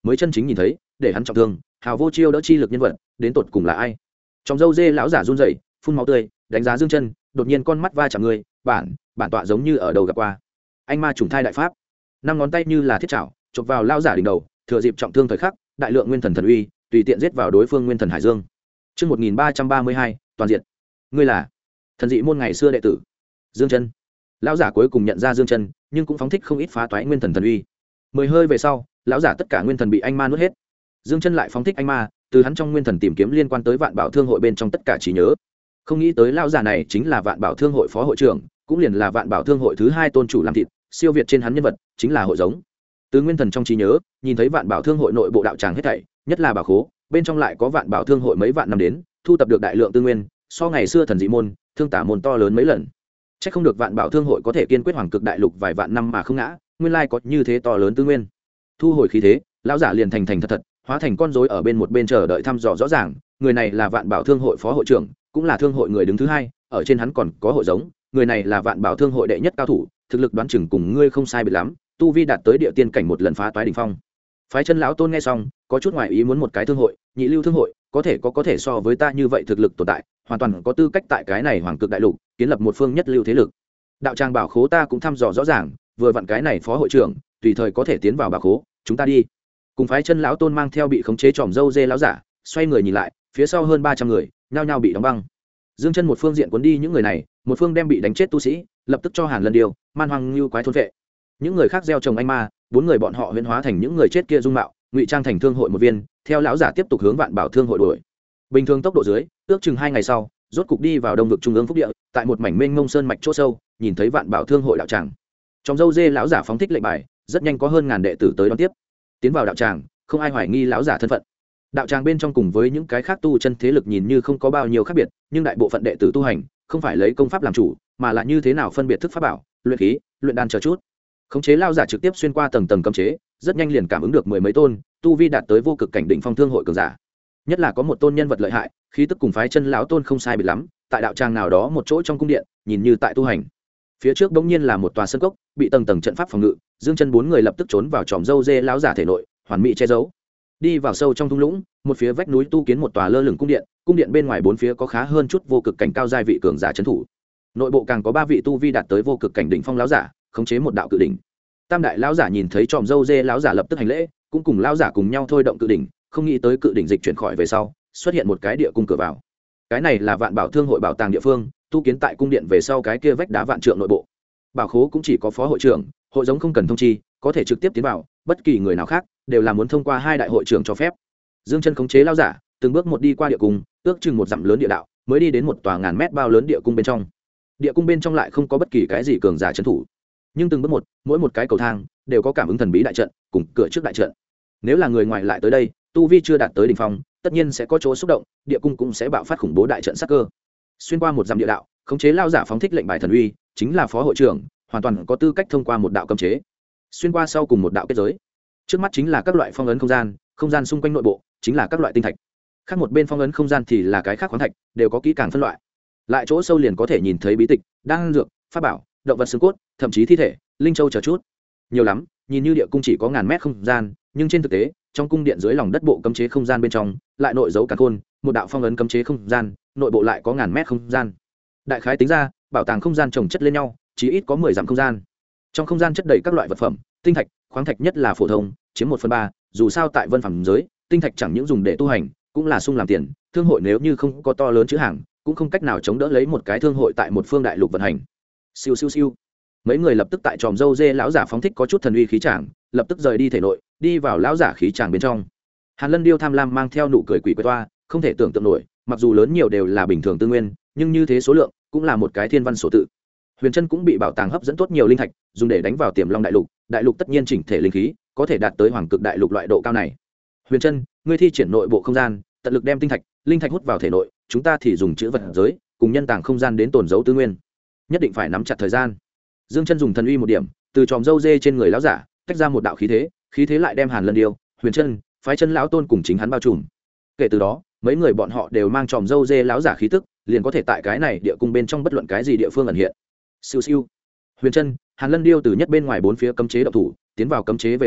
mới chân chính nhìn thấy để hắn trọng thương hào vô chiêu đỡ chi lực nhân vật đến tột cùng là ai. Trong dâu dê lão giả run rẩy phun máu tươi đánh giá Dương Chân, đột nhiên con mắt va chạm người bản tọa giống như ở đầu gặp qua anh ma trùng thai đại pháp. Năm ngón tay như là thiết chảo chụp vào lão giả đỉnh đầu, thừa dịp trọng thương thời khắc đại lượng nguyên thần thần uy tùy tiện giết vào đối phương nguyên thần hải dương. Trước 1332, toàn diện. Ngươi là thần dị môn ngày xưa đệ tử Dương Chân. Lão giả cuối cùng nhận ra Dương Chân, nhưng cũng phóng thích không ít phá toái nguyên thần thần uy. 10 hơi về sau, lão giả tất cả nguyên thần bị anh ma nuốt hết. Dương Chân lại phóng thích anh ma, từ hắn trong nguyên thần tìm kiếm liên quan tới Vạn Bảo Thương hội bên trong tất cả trí nhớ. Không nghĩ tới lão giả này chính là Vạn Bảo Thương hội phó hội trưởng, cũng liền là Vạn Bảo Thương hội thứ 2 tôn chủ làm thịt, siêu việt trên hắn nhân vật, chính là hội giống. Từ nguyên thần trong trí nhớ, nhìn thấy Vạn Bảo Thương hội nội bộ đạo tràng hết thảy, nhất là bảo khố, bên trong lại có Vạn Bảo Thương hội mấy vạn năm đến, thu tập được đại lượng tư nguyên, so ngày xưa thần dị môn, thương tả môn to lớn mấy lần. Chắc không được Vạn Bảo Thương hội có thể kiên quyết hoàng cực đại lục vài vạn năm mà không ngã, nguyên lai có như thế to lớn tư nguyên. Thu hồi khí thế, lão giả liền thành thật hóa thành con rối ở bên một bên chờ đợi thăm dò rõ ràng. Người này là Vạn Bảo Thương hội phó hội trưởng, cũng là thương hội người đứng thứ 2, ở trên hắn còn có hội giống. Người này là Vạn Bảo Thương hội đệ nhất cao thủ, thực lực đoán chừng cùng ngươi không sai biệt lắm, tu vi đạt tới địa tiên cảnh một lần phá toái đỉnh phong. Phái Chân lão tôn nghe xong, có chút ngoài ý muốn, một cái thương hội, nhị lưu thương hội, có thể so với ta như vậy thực lực tồn tại, hoàn toàn có tư cách tại cái này hoàng cực đại lục kiến lập một phương nhất lưu thế lực. Đạo tràng bảo khố ta cũng thăm dò rõ ràng, vừa vặn cái này phó hội trưởng tùy thời có thể tiến vào bảo khố, chúng ta đi. Cùng Phái Chân lão tôn mang theo bị khống chế tròm dâu dê lão giả, xoay người nhìn lại, phía sau hơn 300 người nhao nhao bị đóng băng. Dương Chân một phương diện cuốn đi những người này, một phương đem bị đánh chết tu sĩ lập tức cho Hàn Lân Điêu, Man Hoang Lưu quái thôn vệ. Những người khác gieo trồng anh ma, 4 người bọn họ huyễn hóa thành những người chết kia dung mạo, ngụy trang thành thương hội một viên, theo lão giả tiếp tục hướng Vạn Bảo Thương hội đuổi. Bình thường tốc độ dưới, ước chừng 2 ngày sau, rốt cục đi vào đông vực trung ương phúc địa, tại một mảnh mênh mông sơn mạch chỗ sâu, nhìn thấy Vạn Bảo Thương hội đạo tràng. Trong dâu dê lão giả phóng thích lệnh bài, rất nhanh có hơn ngàn đệ tử tới đón tiếp. Tiến vào đạo tràng, không ai hoài nghi lão giả thân phận. Đạo tràng bên trong cùng với những cái khác tu chân thế lực nhìn như không có bao nhiêu khác biệt, nhưng đại bộ phận đệ tử tu hành không phải lấy công pháp làm chủ, mà là như thế nào phân biệt thức pháp bảo, luyện khí, luyện đan chờ chút. Khống chế lão giả trực tiếp xuyên qua tầng tầng cấm chế, rất nhanh liền cảm ứng được 10 mấy tôn tu vi đạt tới vô cực cảnh đỉnh phong thương hội cường giả. Nhất là có một tôn nhân vật lợi hại, khí tức cùng Phái Chân lão tôn không sai biệt lắm, tại đạo tràng nào đó một chỗ trong cung điện, nhìn như tại tu hành. Phía trước bỗng nhiên là một tòa sân cốc, bị tầng tầng trận pháp phòng ngự, Dương Chân 4 người lập tức trốn vào tròm dâu dê lão giả thể nội, hoàn mỹ che giấu. Đi vào sâu trong thung lũng, một phía vách núi tu kiến một tòa lơ lửng cung điện bên ngoài 4 phía có khá hơn chút vô cực cảnh cao giai vị cường giả trấn thủ. Nội bộ càng có 3 vị tu vi đạt tới vô cực cảnh đỉnh phong lão giả, khống chế một đạo cự đỉnh. Tam đại lão giả nhìn thấy tròm dâu dê lão giả lập tức hành lễ, cũng cùng lão giả cùng nhau thôi động cự đỉnh, không nghĩ tới cự đỉnh dịch chuyển khỏi về sau, xuất hiện một cái địa cung cửa vào. Cái này là Vạn Bảo Thương hội bảo tàng địa phương, tu kiến tại cung điện về sau cái kia vách đá vạn trượng nội bộ. Bảo khố cũng chỉ có phó hội trưởng, hội giống không cần thông chi, có thể trực tiếp tiến vào, bất kỳ người nào khác đều là muốn thông qua 2 đại hội trưởng cho phép. Dương Chân khống chế lão giả, từng bước một đi qua địa cung, ước chừng một dặm lớn địa đạo, mới đi đến một tòa ngàn mét bao lớn địa cung bên trong. Địa cung bên trong lại không có bất kỳ cái gì cường giả trấn thủ, nhưng từng bước một, mỗi một cái cầu thang đều có cảm ứng thần bí đại trận, cùng cửa trước đại trận. Nếu là người ngoài lại tới đây, tu vi chưa đạt tới đỉnh phong, tất nhiên sẽ có chỗ xúc động, địa cung cũng sẽ bạo phát khủng bố đại trận sát cơ. Xuyên qua một dặm địa đạo, khống chế lão giả phóng thích lệnh bài thần uy, chính là phó hội trưởng, hoàn toàn có tư cách thông qua một đạo cấm chế. Xuyên qua sau cùng một đạo kết giới. Trước mắt chính là các loại phong ấn không gian xung quanh nội bộ chính là các loại tinh thạch. Khác một bên phong ấn không gian thì là cái khác khoáng thạch, đều có kỹ càng phân loại. Lại chỗ sâu liền có thể nhìn thấy bí tịch, đan dược, pháp bảo, động vật xương cốt, thậm chí thi thể, linh châu chờ chút. Nhiều lắm, nhìn như địa cung chỉ có ngàn mét không gian, nhưng trên thực tế, trong cung điện dưới lòng đất bộ cấm chế không gian bên trong, lại nội giấu cả khôn, một đạo phong ấn cấm chế không gian, nội bộ lại có ngàn mét không gian. Đại khái tính ra, bảo tàng không gian chồng chất lên nhau, chí ít có 10 dặm không gian. Trong không gian chất đầy các loại vật phẩm, tinh thạch, khoáng thạch nhất là phổ thông, chiếm 1/3, dù sao tại vân phẩm giới, tinh thạch chẳng những dùng để tu hành, cũng là sung làm tiền, thương hội nếu như không có to lớn chữ hàng, cũng không cách nào chống đỡ lấy một cái thương hội tại một phương đại lục vận hành. Siêu siêu siêu. Mấy người lập tức tại tròm dâu dê lão giả phóng thích có chút thần uy khí tràng, lập tức rời đi thể nội, đi vào lão giả khí tràng bên trong. Hàn Lân Điêu tham lam mang theo nụ cười quỷ quái toa, không thể tưởng tượng nổi, mặc dù lớn nhiều đều là bình thường tư nguyên, nhưng như thế số lượng cũng là một cái thiên văn số tự. Huyền Chân cũng bị bảo tàng hấp dẫn tốt nhiều linh thạch, dùng để đánh vào Tiềm Long đại lục tất nhiên chỉnh thể linh khí, có thể đạt tới hoàng cực đại lục loại độ cao này. Huyền Chân, ngươi thi triển nội bộ không gian, tận lực đem tinh thạch, linh thạch hút vào thể nội, chúng ta thì dùng chữ vật giới, cùng nhân tàng không gian đến tồn giấu tư nguyên. Nhất định phải nắm chặt thời gian. Dương Chân dùng thần uy một điểm, từ tròm râu dê trên người lão giả, tách ra một đạo khí thế lại đem Hàn Lân Điêu, Huyền Chân, Phái Chân lão tôn cùng chính hắn bao trùm. Kể từ đó, mấy người bọn họ đều mang tròm râu dê lão giả khí tức, liền có thể tại cái này địa cung bên trong bất luận cái gì địa phương ẩn hiện. Siêu siêu. Huyền Chân, Hàn Lân Điêu từ nhất bên ngoài bốn phía cấm chế động thủ, tiến vào cấm chế về sau,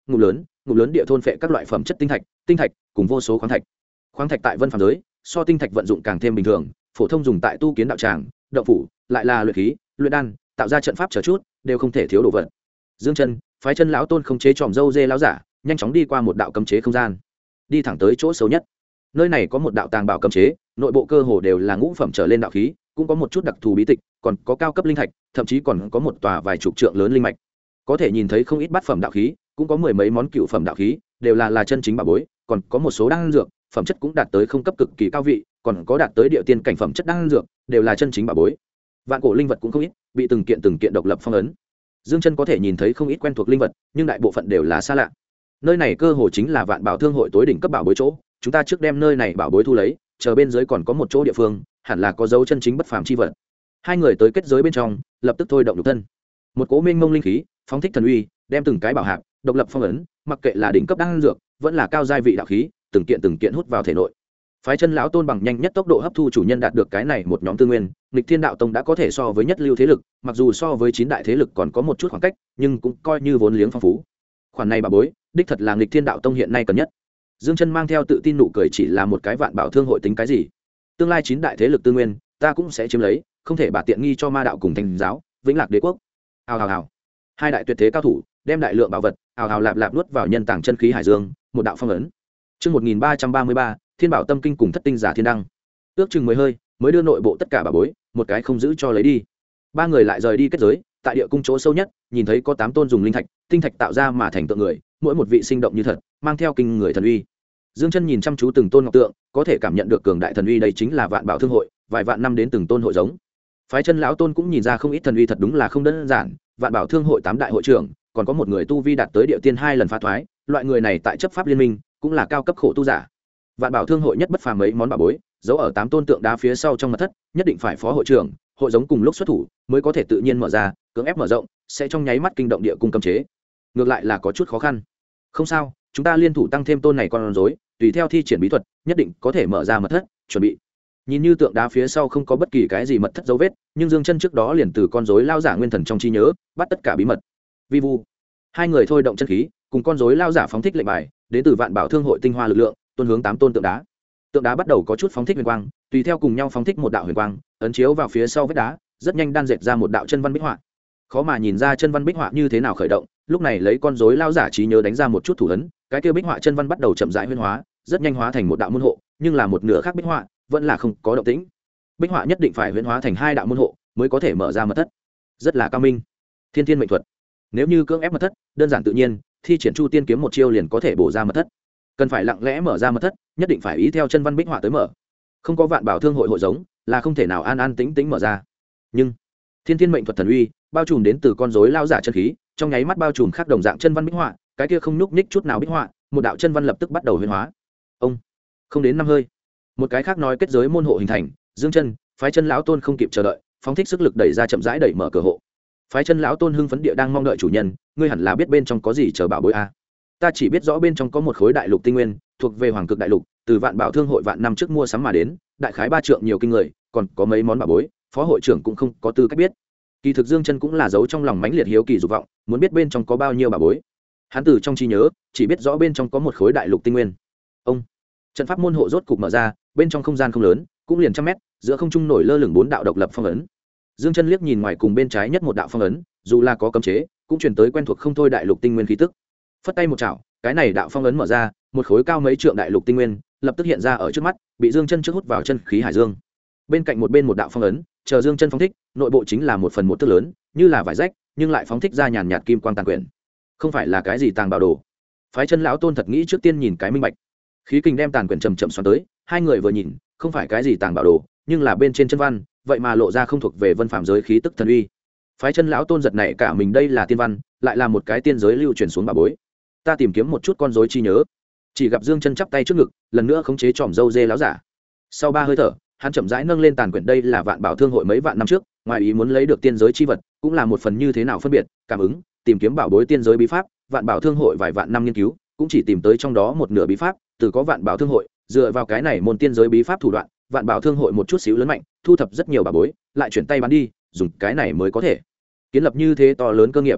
ngụm lớn địa thôn phệ các loại phẩm chất tinh thạch cùng vô số khoáng thạch tại vân phàm giới so tinh thạch vận dụng càng thêm bình thường, phổ thông dùng tại tu kiến đạo tràng động phủ, lại là luyện khí luyện đan tạo ra trận pháp chờ chút đều không thể thiếu đồ vật. Dương chân phái chân lão tôn không chế tròm dâu dê lão giả nhanh chóng đi qua một đạo cấm chế không gian, đi thẳng tới chỗ xấu nhất. Nơi này có một đạo tàng bảo cấm chế, nội bộ cơ hồ đều là ngũ phẩm trở lên đạo khí, cũng có một chút đặc thù bí tịch, còn có cao cấp linh thạch, thậm chí còn có một tòa vài chục trượng lớn linh mạch. Có thể nhìn thấy không ít bát phẩm đạo khí, cũng có mười mấy món cựu phẩm đạo khí, đều là chân chính bảo bối, còn có một số đan dược, phẩm chất cũng đạt tới không cấp cực kỳ cao vị, còn có đạt tới địa tiên cảnh phẩm chất đan dược, đều là chân chính bảo bối. Vạn cổ linh vật cũng không ít, bị từng kiện độc lập phong ấn. Dương chân có thể nhìn thấy không ít quen thuộc linh vật, nhưng đại bộ phận đều là xa lạ. Nơi này cơ hồ chính là Vạn Bảo Thương hội tối đỉnh cấp bảo bối chỗ, chúng ta trước đem nơi này bảo bối thu lấy, chờ bên dưới còn có một chỗ địa phương, hẳn là có dấu chân chính bất phàm chi vật. Hai người tới kết giới bên trong, lập tức thôi động nhục thân. Một cỗ mênh mông linh khí, phóng thích thần uy, đem từng cái bảo hạp, độc lập phong ấn, mặc kệ là đỉnh cấp đan dược, vẫn là cao giai vị đạo khí, từng kiện hút vào thể nội. Phái chân lão tôn bằng nhanh nhất tốc độ hấp thu chủ nhân đạt được cái này một nhóm tư nguyên, Nghịch Thiên đạo tông đã có thể so với nhất lưu thế lực, mặc dù so với 9 đại thế lực còn có một chút khoảng cách, nhưng cũng coi như vốn liếng phong phú. Khoản này bà bối, đích thật là Nghịch Thiên đạo tông hiện nay cần nhất. Dương chân mang theo tự tin nụ cười, chỉ là một cái Vạn Bảo Thương hội tính cái gì? Tương lai 9 đại thế lực tư nguyên, ta cũng sẽ chiếm lấy, không thể bả tiện nghi cho Ma đạo cùng Thành giáo, Vĩnh Lạc đế quốc. Hào. Hai đại tuyệt thế cao thủ, đem đại lượng bảo vật, hào lạp nuốt vào nhân tàng chân khí hải dương, một đạo phong ấn. Chương 1333, Thiên Bảo Tâm Kinh cùng Thất Tinh Giả Thiên Đăng. Ước chừng 10 hơi, mới đưa nội bộ tất cả bảo bối, một cái không giữ cho lấy đi. Ba người lại rời đi kết giới, tại địa cung chỗ sâu nhất, nhìn thấy có 8 tôn dùng linh thạch, tinh thạch tạo ra mà thành tượng người, mỗi một vị sinh động như thật, mang theo kinh người thần uy. Dương chân nhìn chăm chú từng tôn ngọc tượng, có thể cảm nhận được cường đại thần uy, đây chính là Vạn Bảo Thương hội, vài vạn năm đến từng tôn hội giống. Phái chân lão tôn cũng nhìn ra không ít thần uy, thật đúng là không đơn giản. Vạn Bảo Thương hội 8 đại hội trưởng, còn có một người tu vi đạt tới địa tiên 2 lần phá thoái, loại người này tại chấp pháp liên minh cũng là cao cấp khổ tu giả. Vạn Bảo Thương hội nhất bất phàm mấy món bảo bối, giấu ở 8 tôn tượng đá phía sau trong mật thất, nhất định phải phó hội trưởng, hội giống cùng lúc xuất thủ, mới có thể tự nhiên mở ra, cưỡng ép mở rộng, sẽ trong nháy mắt kinh động địa cung cấm chế. Ngược lại là có chút khó khăn. Không sao, chúng ta liên thủ tăng thêm tôn này con rối, tùy theo thi triển bí thuật, nhất định có thể mở ra mật thất, chuẩn bị. Nhìn như tượng đá phía sau không có bất kỳ cái gì mật thất dấu vết, nhưng Dương chân trước đó liền từ con rối lao giả nguyên thần trong trí nhớ, bắt tất cả bí mật. Vi vu. Hai người thôi động chân khí, cùng con rối lao giả phóng thích lệnh bài, đến từ Vạn Bảo Thương hội tinh hoa lực lượng, tuôn hướng 8 tôn tượng đá. Tượng đá bắt đầu có chút phóng thích huyền quang, tùy theo cùng nhau phóng thích một đạo huyền quang, ấn chiếu vào phía sau vết đá, rất nhanh đan dệt ra một đạo chân văn bích họa. Khó mà nhìn ra chân văn bích họa như thế nào khởi động, lúc này lấy con rối lao giả trí nhớ đánh ra một chút thủ ấn, cái kia bích họa chân văn bắt đầu chậm rãi huyễn hóa, rất nhanh hóa thành một đạo môn hộ, nhưng là một nửa khác bích họa vẫn là không có động tĩnh. Bích họa nhất định phải huyễn hóa thành 2 đạo môn hộ mới có thể mở ra mật thất, rất là cao minh. Thiên mệnh thuật, nếu như cưỡng ép mật thất, đơn giản tự nhiên, thi triển Chu Tiên kiếm một chiêu liền có thể bổ ra mật thất. Cần phải lặng lẽ mở ra mật thất, nhất định phải ý theo chân văn bích họa tới mở. Không có Vạn Bảo Thương hội hội giống, là không thể nào an tĩnh mở ra. Nhưng thiên mệnh thuật thần uy, bao trùm đến từ con rối lao giả chân khí, trong nháy mắt bao trùm khác đồng dạng chân văn bích họa, cái kia không nhúc nhích chút nào bích họa, một đạo chân văn lập tức bắt đầu huyễn hóa. Ông, không đến 5 hơi, một cái khác nói kết giới môn hộ hình thành. Dương chân, phái chân lão tôn không kịp chờ đợi, phóng thích sức lực đẩy ra, chậm rãi đẩy mở cửa hộ. Phái chân lão tôn hưng phấn địa đang mong đợi chủ nhân, ngươi hẳn là biết bên trong có gì chờ bảo bối a. Ta chỉ biết rõ bên trong có một khối đại lục tinh nguyên, thuộc về Hoàng Cực đại lục, từ Vạn Bảo Thương hội vạn năm trước mua sắm mà đến, đại khái 3 trượng nhiều kinh người, còn có mấy món bảo bối, phó hội trưởng cũng không có tư cách biết. Kỳ thực Dương chân cũng là giấu trong lòng mãnh liệt hiếu kỳ dục vọng, muốn biết bên trong có bao nhiêu bảo bối. Hắn từ trong trí nhớ, chỉ biết rõ bên trong có một khối đại lục tinh nguyên. Ông, trận pháp môn hộ rốt cục mở ra, bên trong không gian không lớn, cũng liền 100 mét, giữa không trung nổi lơ lửng 4 đạo độc lập phong ấn. Dương chân liếc nhìn ngoài cùng bên trái nhất một đạo phong ấn, dù là có cấm chế, cũng truyền tới quen thuộc không thôi đại lục tinh nguyên khí tức. Phất tay một chảo, cái này đạo phong ấn mở ra, một khối cao mấy trượng đại lục tinh nguyên lập tức hiện ra ở trước mắt, bị Dương chân trước hút vào chân khí hải dương. Bên cạnh một đạo phong ấn, chờ Dương chân phóng thích, nội bộ chính là 1/1 thước lớn, như là vải rách, nhưng lại phóng thích ra nhàn nhạt kim quang tàn quyển. Không phải là cái gì tàng bảo đồ. Phái chân lão tôn thật nghĩ trước tiên nhìn cái minh bạch. Khí kình đem tàn quyển chậm xoắn tới, hai người vừa nhìn, không phải cái gì tàng bảo đồ, nhưng là bên trên chân văn, vậy mà lộ ra không thuộc về vân phạm giới khí tức thần uy. Phái chân lão tôn giật này cả mình, đây là tiên văn, lại là một cái tiên giới lưu truyền xuống bảo bối. Ta tìm kiếm một chút con rối chi nhớ, chỉ gặp Dương chân chắp tay trước ngực, lần nữa khống chế tròm dâu dê lão giả. Sau 3 hơi thở, hắn chậm rãi nâng lên tàn quyển, đây là Vạn Bảo Thương hội mấy vạn năm trước, ngoài ý muốn lấy được tiên giới chi vật, cũng là một phần như thế nào phân biệt, cảm ứng, tìm kiếm bảo bối tiên giới bí pháp, Vạn Bảo Thương hội vài vạn năm nghiên cứu, cũng chỉ tìm tới trong đó một nửa bí pháp, từ có Vạn Bảo Thương hội, dựa vào cái này môn tiên giới bí pháp thủ đoạn, Vạn Bảo Thương hội một chút xíu lớn mạnh, thu thập rất nhiều bảo bối, lại chuyển tay bán đi, dùng cái này mới có thể kiến lập như thế to lớn cơ nghiệp.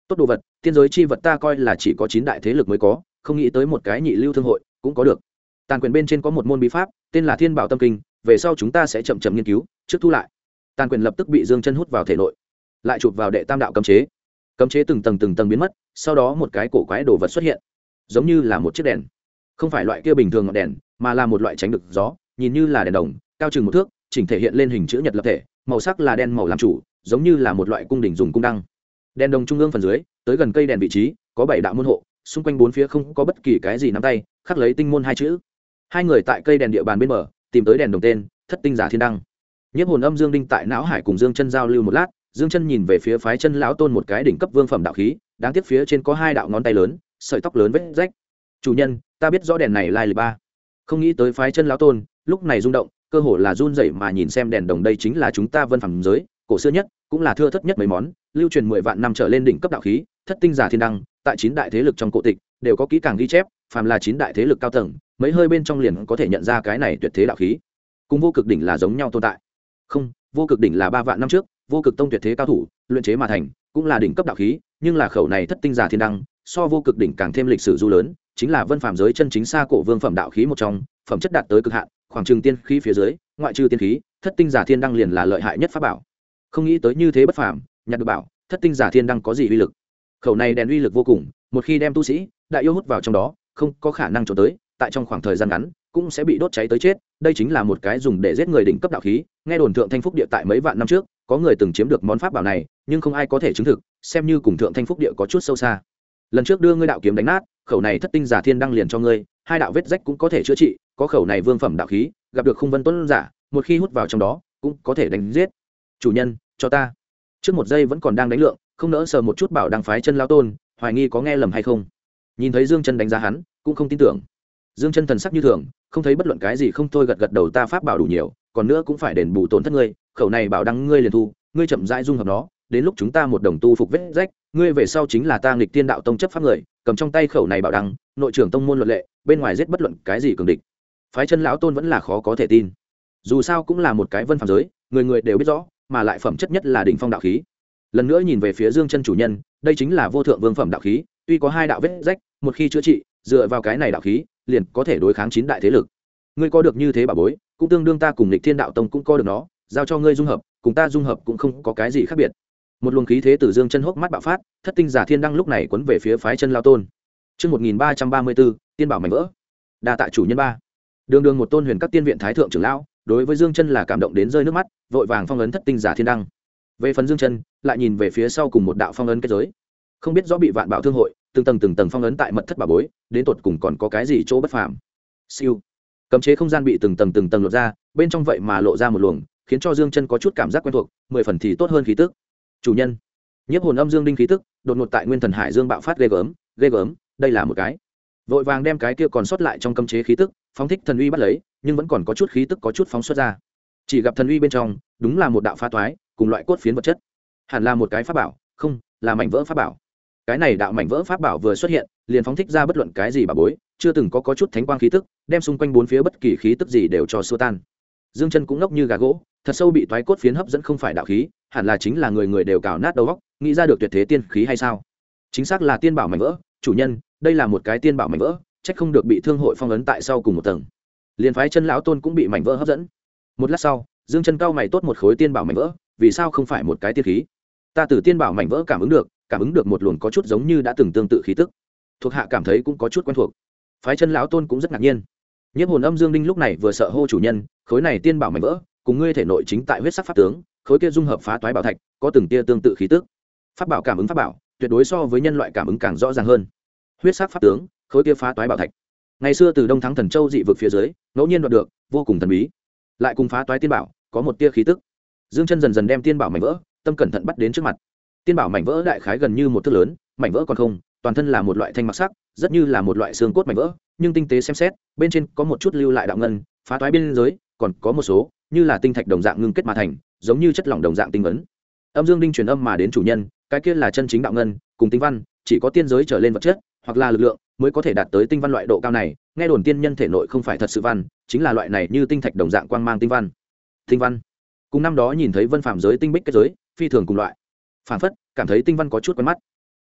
tốt đồ vật, tiên giới chi vật ta coi là chỉ có 9 đại thế lực mới có, không nghĩ tới một cái nhị lưu thương hội cũng có được. Tàn quyền bên trên có một môn bí pháp tên là Thiên Bảo Tâm Kinh, về sau chúng ta sẽ chậm chậm nghiên cứu, trước thu lại. Tàn quyền lập tức bị Dương Chân hút vào thể nội, lại chụp vào đệ tam đạo cấm chế. Cấm chế từng tầng biến mất, sau đó một cái cổ quái đồ vật xuất hiện, giống như là một chiếc đèn, không phải loại kia bình thường ngọn đèn, mà là một loại tránh được gió, nhìn như là đèn đồng, cao chừng 1 thước, chỉnh thể hiện lên hình chữ nhật lập thể, màu sắc là đen màu làm chủ, giống như là một loại cung đình dùng cung đăng. Đèn đồng trung ương phần dưới, tới gần cây đèn vị trí, có 7 đạo môn hộ, xung quanh 4 phía không có bất kỳ cái gì nắm tay, khắc lấy tinh môn 2 chữ. Hai người tại cây đèn địa bàn bên bờ, tìm tới đèn đồng tên, Thất Tinh Giả Thiên Đăng. Nhiếp hồn âm Dương Đinh tại não hải cùng Dương Chân giao lưu một lát, Dương Chân nhìn về phía phái chân lão tôn một cái đỉnh cấp vương phẩm đạo khí, đáng tiếc phía trên có 2 đạo ngón tay lớn, sợi tóc lớn vết rách. Chủ nhân, ta biết rõ đèn này lai lịch ba. Không nghĩ tới phái chân lão tôn, lúc này rung động, cơ hồ là run rẩy mà nhìn xem đèn đồng, đây chính là chúng ta vân phẩm giới, cổ xưa nhất, cũng là thưa thất nhất mấy món, lưu truyền 10 vạn năm trở lên đỉnh cấp đạo khí, Thất Tinh Giả Thiên Đăng, tại 9 đại thế lực trong cổ tịch đều có kỹ càng ghi chép, phàm là 9 đại thế lực cao tầng, mấy hơi bên trong liền có thể nhận ra cái này tuyệt thế đạo khí. Cùng vô cực đỉnh là giống nhau tồn tại. Không, vô cực đỉnh là 3 vạn năm trước, vô cực tông tuyệt thế cao thủ luyện chế mà thành, cũng là đỉnh cấp đạo khí, nhưng là khẩu này Thất Tinh Giả Thiên Đăng, so vô cực đỉnh càng thêm lịch sử du lớn, chính là vân phàm giới chân chính xa cổ vương phẩm đạo khí một trong, phẩm chất đạt tới cực hạn, khoảng trừng tiên khí phía dưới, ngoại trừ tiên khí, Thất Tinh Giả Thiên Đăng liền là lợi hại nhất pháp bảo. Không nghĩ tới như thế bất phàm, nhặt được bảo, Thất Tinh Giả Thiên Đăng có gì uy lực? Khẩu này đèn uy lực vô cùng, một khi đem tu sĩ đại yêu hút vào trong đó, không có khả năng trốn tới, tại trong khoảng thời gian ngắn cũng sẽ bị đốt cháy tới chết. Đây chính là một cái dùng để giết người đỉnh cấp đạo khí, nghe đồn thượng thanh phúc địa tại mấy vạn năm trước có người từng chiếm được món pháp bảo này, nhưng không ai có thể chứng thực, xem như cùng thượng thanh phúc địa có chút sâu xa. Lần trước đưa ngươi đạo kiếm đánh nát, khẩu này Thất Tinh Giả Thiên Đăng liền cho ngươi, 2 đạo vết rách cũng có thể chữa trị, có khẩu này vương phẩm đạo khí, gặp được khung vân tuấn giả, một khi hút vào trong đó cũng có thể đánh giết. Chủ nhân, cho ta. Trước 1 giây vẫn còn đang đánh lượng, không nỡ sờ một chút bảo đang phái chân lão tôn, hoài nghi có nghe lầm hay không. Nhìn thấy Dương Chân đánh giá hắn, cũng không tin tưởng. Dương Chân thần sắc như thường, không thấy bất luận cái gì, không thôi gật gật đầu, ta pháp bảo đủ nhiều, còn nữa cũng phải đền bù tổn thất ngươi, khẩu này bảo đăng ngươi liền thu, ngươi chậm rãi dung hợp nó, đến lúc chúng ta một đồng tu phục vết rách, ngươi về sau chính là ta Nghịch Tiên đạo tông chấp pháp người, cầm trong tay khẩu này bảo đăng, nội trưởng tông môn luật lệ, bên ngoài giết bất luận cái gì cường địch. Phái chân lão tôn vẫn là khó có thể tin. Dù sao cũng là một cái vân phàm giới, người người đều biết rõ, mà lại phẩm chất nhất là đỉnh phong đạo khí. Lần nữa nhìn về phía Dương Chân chủ nhân, đây chính là vô thượng vương phẩm đạo khí, tuy có 2 đạo vết rách, một khi chữa trị, dựa vào cái này đạo khí, liền có thể đối kháng 9 đại thế lực. Ngươi có được như thế bảo bối, cũng tương đương ta cùng Lịch Thiên đạo tông cũng có được nó, giao cho ngươi dung hợp, cùng ta dung hợp cũng không có cái gì khác biệt. Một luồng khí thế từ Dương Chân hốc mắt bạo phát, Thất Tinh Giả Thiên Đăng lúc này quấn về phía phái chân lão tôn. Chương 1334, tiên bảo mảnh vỡ. Đa tạ chủ nhân ba. Đường một tôn huyền các tiên viện thái thượng trưởng lão, đối với Dương Chân là cảm động đến rơi nước mắt, vội vàng phong ấn Thất Tinh Giả Thiên Đăng. Về phần Dương Chân, lại nhìn về phía sau cùng một đạo phong ấn kết giới. Không biết rõ bị Vạn Bảo thương hội từng tầng phong ấn tại mật thất bảo bối, đến tột cùng còn có cái gì chỗ bất phàm. Siêu. Cấm chế không gian bị từng tầng lột ra, bên trong vậy mà lộ ra một luồng, khiến cho Dương Chân có chút cảm giác quen thuộc, 10 phần thì tốt hơn khí tức. Chủ nhân, Nhiếp hồn âm Dương Đinh khí tức, đột ngột tại Nguyên Thần Hải Dương bạo phát ghê gớm, đây là một cái. Vội vàng đem cái kia còn sót lại trong cấm chế khí tức, phóng thích thần uy bắt lấy, nhưng vẫn còn có chút khí tức có chút phóng xuất ra. Chỉ gặp thần uy bên trong, đúng là một đạo phá toái, cùng loại cốt phiến vật chất. Hẳn là một cái pháp bảo, không, là mảnh vỡ pháp bảo. Cái này đạo mảnh vỡ pháp bảo vừa xuất hiện, liền phóng thích ra bất luận cái gì bảo bối, chưa từng có chút thánh quang khí tức, đem xung quanh 4 phía bất kỳ khí tức gì đều cho xua tan. Dương Chân cũng ngốc như gà gỗ, thật sâu bị toái cốt phiến hấp dẫn, không phải đạo khí, hẳn là chính là người đều cào nát đầu óc, nghĩ ra được tuyệt thế tiên khí hay sao? Chính xác là tiên bảo mảnh vỡ, chủ nhân, đây là một cái tiên bảo mảnh vỡ, trách không được bị thương hội phong ấn tại sau cùng một tầng. Liên phái chân lão tôn cũng bị mảnh vỡ hấp dẫn. Một lát sau, Dương Chân cao mày, tốt một khối tiên bảo mảnh vỡ, vì sao không phải một cái tiên khí? Ta từ tiên bảo mảnh vỡ cảm ứng được một luồng có chút giống như đã từng tương tự khí tức. Thuộc hạ cảm thấy cũng có chút quen thuộc. Phái chân lão tôn cũng rất ngạc nhiên. Nhiếp hồn âm Dương Đinh lúc này vừa sợ hô chủ nhân, khối này tiên bảo mảnh vỡ, cùng ngươi thể nội chính tại huyết sắc pháp tướng, khối kia dung hợp phá toái bảo thạch, có từng tia tương tự khí tức. Pháp bảo cảm ứng pháp bảo, tuyệt đối so với nhân loại cảm ứng càng rõ ràng hơn. Huyết sắc pháp tướng, khối kia phá toái bảo thạch. Ngày xưa từ Đông Thắng Thần Châu dị vực phía dưới, ngẫu nhiên đoạt được, vô cùng thần bí. Lại cùng phá toái tiên bảo, có một tia khí tức. Dương Chân dần dần đem tiên bảo mảnh vỡ, tâm cẩn thận bắt đến trước mặt. Tiên bảo mảnh vỡ đại khái gần như một thước lớn, mảnh vỡ còn không, toàn thân là một loại thanh mặc sắc, rất như là một loại xương cốt mảnh vỡ, nhưng tinh tế xem xét, bên trên có một chút lưu lại đạo ngân, phá toái bên dưới, còn có một số như là tinh thạch đồng dạng ngưng kết mà thành, giống như chất lỏng đồng dạng tinh ấn. Âm Dương Đinh truyền âm mà đến chủ nhân, cái kia là chân chính đạo ngân, cùng tinh văn, chỉ có tiên giới trở lên vật chất, hoặc là lực lượng mới có thể đạt tới tinh văn loại độ cao này, nghe đồn tiên nhân thể nội không phải thật sự văn, chính là loại này như tinh thạch đồng dạng quang mang tinh văn. Tinh văn. Cùng năm đó nhìn thấy vân phàm giới tinh bích kết giới, phi thường cùng loại. Phản phất, cảm thấy tinh văn có chút quen mắt.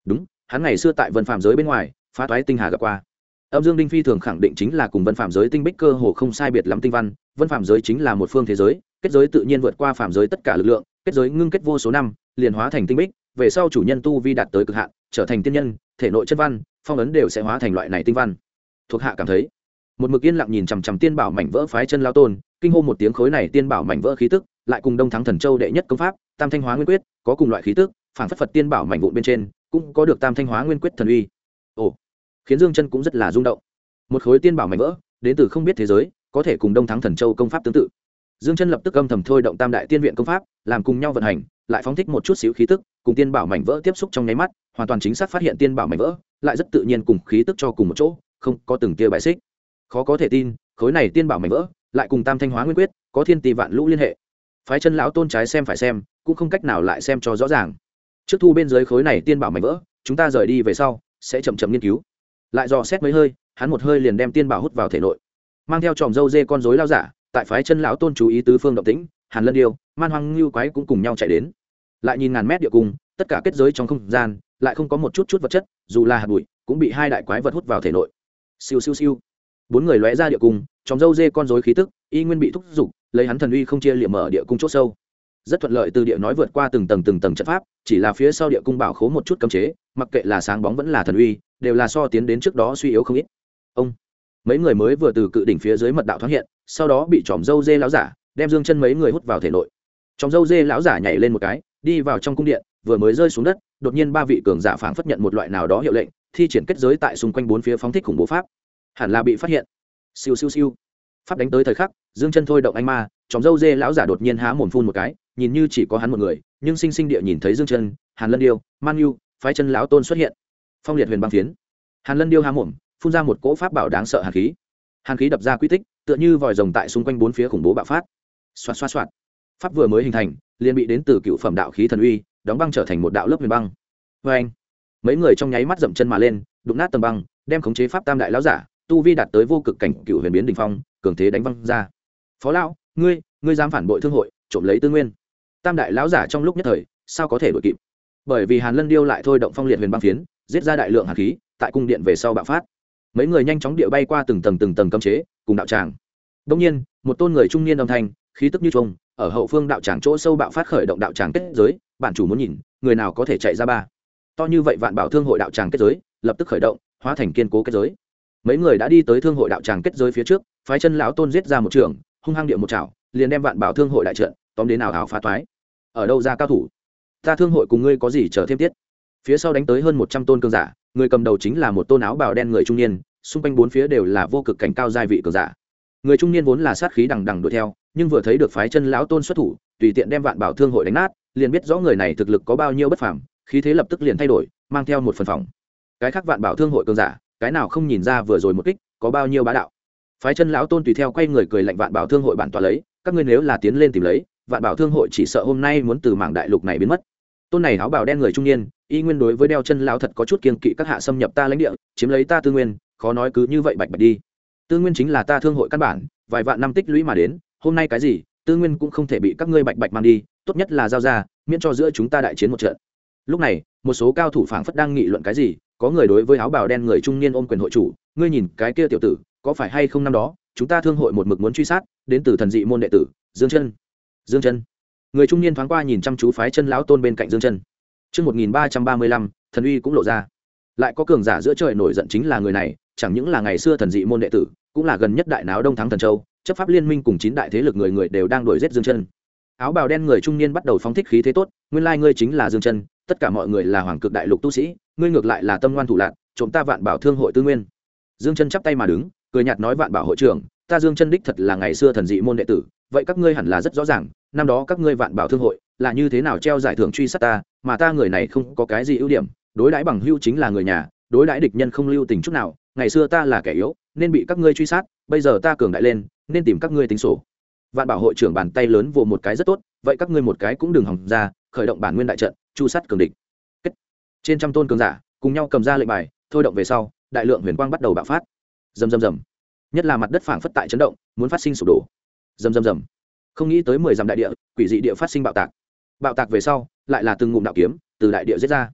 đúng, hắn ngày xưa tại vân phạm giới bên ngoài phá toái tinh hà gặp qua. Âm Dương Đinh phi thường khẳng định chính là cùng vân phạm giới tinh bích cơ hồ không sai biệt lắm tinh văn. Vân phạm giới chính là một phương thế giới, kết giới tự nhiên vượt qua phạm giới tất cả lực lượng, kết giới ngưng kết vô số năm liền hóa thành tinh bích, về sau chủ nhân tu vi đạt tới cực hạn trở thành tiên nhân, thể nội chân văn phong ấn đều sẽ hóa thành loại này tinh văn. Thuộc hạ cảm thấy một mực yên lặng nhìn chằm chằm tiên bảo mảnh vỡ phái chân lao tôn, kinh hô một tiếng, khối này tiên bảo mảnh vỡ khí tức lại cùng Đông Thắng Thần Châu đệ nhất công pháp Tam Thanh Hóa Nguyên Quyết có cùng loại khí tức, phản phất Phật tiên bảo mảnh vụn bên trên cũng có được Tam Thanh Hóa Nguyên Quyết thần uy. Ồ, khiến Dương Chân cũng rất là rung động. Một khối tiên bảo mảnh vỡ đến từ không biết thế giới, có thể cùng Đông Thắng Thần Châu công pháp tương tự. Dương Chân lập tức âm thầm thôi động Tam Đại Tiên Viện công pháp, làm cùng nhau vận hành, lại phóng thích một chút xíu khí tức, cùng tiên bảo mảnh vỡ tiếp xúc trong nháy mắt, hoàn toàn chính xác phát hiện tiên bảo mảnh vỡ, lại rất tự nhiên cùng khí tức cho cùng một chỗ, không có từng tia bại xích. Khó có thể tin, khối này tiên bảo mảnh vỡ lại cùng Tam Thanh Hóa Nguyên Quyết có thiên tỷ vạn lũ liên hệ. Phái chân lão tôn trái xem phải xem, cũng không cách nào lại xem cho rõ ràng. Trước thu bên dưới khối này tiên bảo mảnh vỡ, chúng ta rời đi về sau sẽ chậm chậm nghiên cứu. Lại dò xét mấy hơi, hắn một hơi liền đem tiên bảo hút vào thể nội. Mang theo tròm râu dê con rối lao giả, tại phái chân lão tôn chú ý tứ phương động tĩnh, Hàn Lân Điêu, Man Hoang Lưu Quái cũng cùng nhau chạy đến. Lại nhìn ngàn mét địa cung, tất cả kết giới trong không gian, lại không có một chút vật chất, dù là hạt bụi, cũng bị hai đại quái vật hút vào thể nội. Siêu siêu siêu. Bốn người lóe ra địa cung, tròm râu dê con rối khí tức, y nguyên bị thúc giục, lấy hắn thần uy không chia liệm mở địa cung chỗ sâu. Rất thuận lợi từ địa nói vượt qua từng tầng trận pháp, chỉ là phía sau địa cung bảo khố một chút cấm chế, mặc kệ là sáng bóng vẫn là thần uy, đều là so tiến đến trước đó suy yếu không ít. Ông, mấy người mới vừa từ cự đỉnh phía dưới mật đạo thoáng hiện, sau đó bị tròm râu dê lão giả đem Dương Chân mấy người hút vào thể nội. Tròm râu dê lão giả nhảy lên một cái, đi vào trong cung điện, vừa mới rơi xuống đất, đột nhiên ba vị cường giả phảng phất nhận một loại nào đó hiệu lệnh, thi triển kết giới tại xung quanh bốn phía phóng thích khủng bố pháp. Hẳn là bị phát hiện. Siêu siêu siêu. Pháp đánh tới thời khắc, Dương Chân thôi động anh ma, tròm râu dê lão giả đột nhiên há mồm phun một cái, nhìn như chỉ có hắn một người, nhưng sinh sinh địa nhìn thấy Dương Chân, Hàn Lân Điêu, Man Nhu, phái chân lão tôn xuất hiện. Phong liệt huyền băng phiến. Hàn Lân Điêu há mồm, phun ra một cỗ pháp bảo đáng sợ hàn khí. Hàn khí đập ra quy tích, tựa như vòi rồng tại xung quanh bốn phía khủng bố bạo phát. Xoạt xoạt xoạt. Pháp vừa mới hình thành, liền bị đến từ cựu phẩm đạo khí thần uy, đóng băng trở thành một đạo lớp huyền băng. Oeng. Mấy người trong nháy mắt dậm chân mà lên, đụng nát tầng băng, đem khống chế pháp tam đại lão giả, tu vi đạt tới vô cực cảnh cựu huyền biến đỉnh phong, cường thế đánh văng ra. Phó lão, ngươi dám phản bội thương hội, trộm lấy tư nguyên. Tam đại lão giả trong lúc nhất thời, sao có thể đuổi kịp? Bởi vì Hàn Lân Điêu lại thôi động phong liệt huyền băng phiến, giết ra đại lượng hàn khí, tại cung điện về sau bạo phát. Mấy người nhanh chóng địa bay qua từng tầng cấm chế, cùng đạo tràng. Đương nhiên, một tôn người trung niên âm thanh, khí tức như trùng, ở hậu phương đạo tràng chỗ sâu bạo phát khởi động đạo tràng kết giới, bản chủ muốn nhìn, người nào có thể chạy ra ba. To như vậy vạn bảo thương hội đạo tràng kết giới, lập tức khởi động, hóa thành kiên cố kết giới. Mấy người đã đi tới thương hội đạo tràng kết giới phía trước, phái chân lão tôn giết ra một trường, hung hăng địa một chảo, liền đem vạn bảo thương hội đại trận tóm đến ảo ảo phá toái. Ở đâu ra cao thủ? Ta thương hội cùng ngươi có gì chờ thêm tiết? Phía sau đánh tới hơn 100 tôn cường giả, người cầm đầu chính là một tôn áo bào đen người trung niên, xung quanh bốn phía đều là vô cực cảnh cao giai vị cường giả. Người trung niên vốn là sát khí đằng đằng đuổi theo, nhưng vừa thấy được phái chân lão tôn xuất thủ, tùy tiện đem vạn bảo thương hội đánh nát, liền biết rõ người này thực lực có bao nhiêu bất phàm, khí thế lập tức liền thay đổi, mang theo một phần phòng. Cái khác vạn bảo thương hội cường giả, cái nào không nhìn ra vừa rồi một kích có bao nhiêu bá đạo. Phái chân lão tôn tùy theo quay người cười lạnh vạn bảo thương hội bản tọa lấy, các ngươi nếu là tiến lên tìm lấy, vạn bảo thương hội chỉ sợ hôm nay muốn từ mảng đại lục này biến mất. Tôn này áo bào đen người trung niên, y nguyên đối với đeo chân lão thật có chút kiêng kỵ các hạ xâm nhập ta lãnh địa, chiếm lấy ta tư nguyên, khó nói cứ như vậy bạch bạch đi. Tư nguyên chính là ta thương hội căn bản, vài vạn năm tích lũy mà đến, hôm nay cái gì, tư nguyên cũng không thể bị các ngươi bạch bạch mang đi, tốt nhất là giao ra, miễn cho giữa chúng ta đại chiến một trận. Lúc này, một số cao thủ phảng phất đang nghị luận cái gì, có người đối với áo bào đen người trung niên ôm quyền hội chủ, ngươi nhìn cái kia tiểu tử, có phải hay không năm đó, chúng ta thương hội một mực muốn truy sát, đến từ thần dị môn đệ tử, Dương Chân. Dương Chân. Người trung niên thoáng qua nhìn chăm chú phái chân lão tôn bên cạnh Dương Chân. Chương 1335, thần uy cũng lộ ra. Lại có cường giả giữa trời nổi giận chính là người này, chẳng những là ngày xưa thần dị môn đệ tử, cũng là gần nhất đại náo Đông Thắng Thần Châu, chấp pháp liên minh cùng 9 đại thế lực người đều đang đuổi giết Dương Chân. Áo bào đen người trung niên bắt đầu phóng thích khí thế tốt, nguyên lai ngươi chính là Dương Chân, tất cả mọi người là hoàng cực đại lục tu sĩ, ngươi ngược lại là tâm ngoan thủ lạn, trộm ta vạn bảo thương hội tư nguyên. Dương Chân chắp tay mà đứng, cười nhạt nói vạn bảo hội trưởng, ta Dương Chân đích thật là ngày xưa thần dị môn đệ tử, vậy các ngươi hẳn là rất rõ ràng, năm đó các ngươi vạn bảo thương hội là như thế nào treo giải thưởng truy sát ta, mà ta người này không có cái gì ưu điểm, đối đãi bằng hữu chính là người nhà, đối đãi địch nhân không lưu tình chút nào, ngày xưa ta là kẻ yếu, nên bị các ngươi truy sát, bây giờ ta cường đại lên, nên tìm các ngươi tính sổ. Vạn bảo hội trưởng bàn tay lớn vồ một cái rất tốt, vậy các ngươi một cái cũng đừng hòng ra, khởi động bản nguyên đại trận, chu sát cường địch. Trên trăm tôn cường giả cùng nhau cầm ra lệnh bài, thôi động về sau, đại lượng huyền quang bắt đầu bạo phát. Rầm rầm rầm. Nhất là mặt đất phảng phất tại chấn động, muốn phát sinh sụp đổ. Rầm rầm rầm. Không nghĩ tới 10 dặm đại địa, quỷ dị địa phát sinh bạo tạc. Bạo tạc về sau, lại là từng ngụm đạo kiếm từ đại địa giết ra.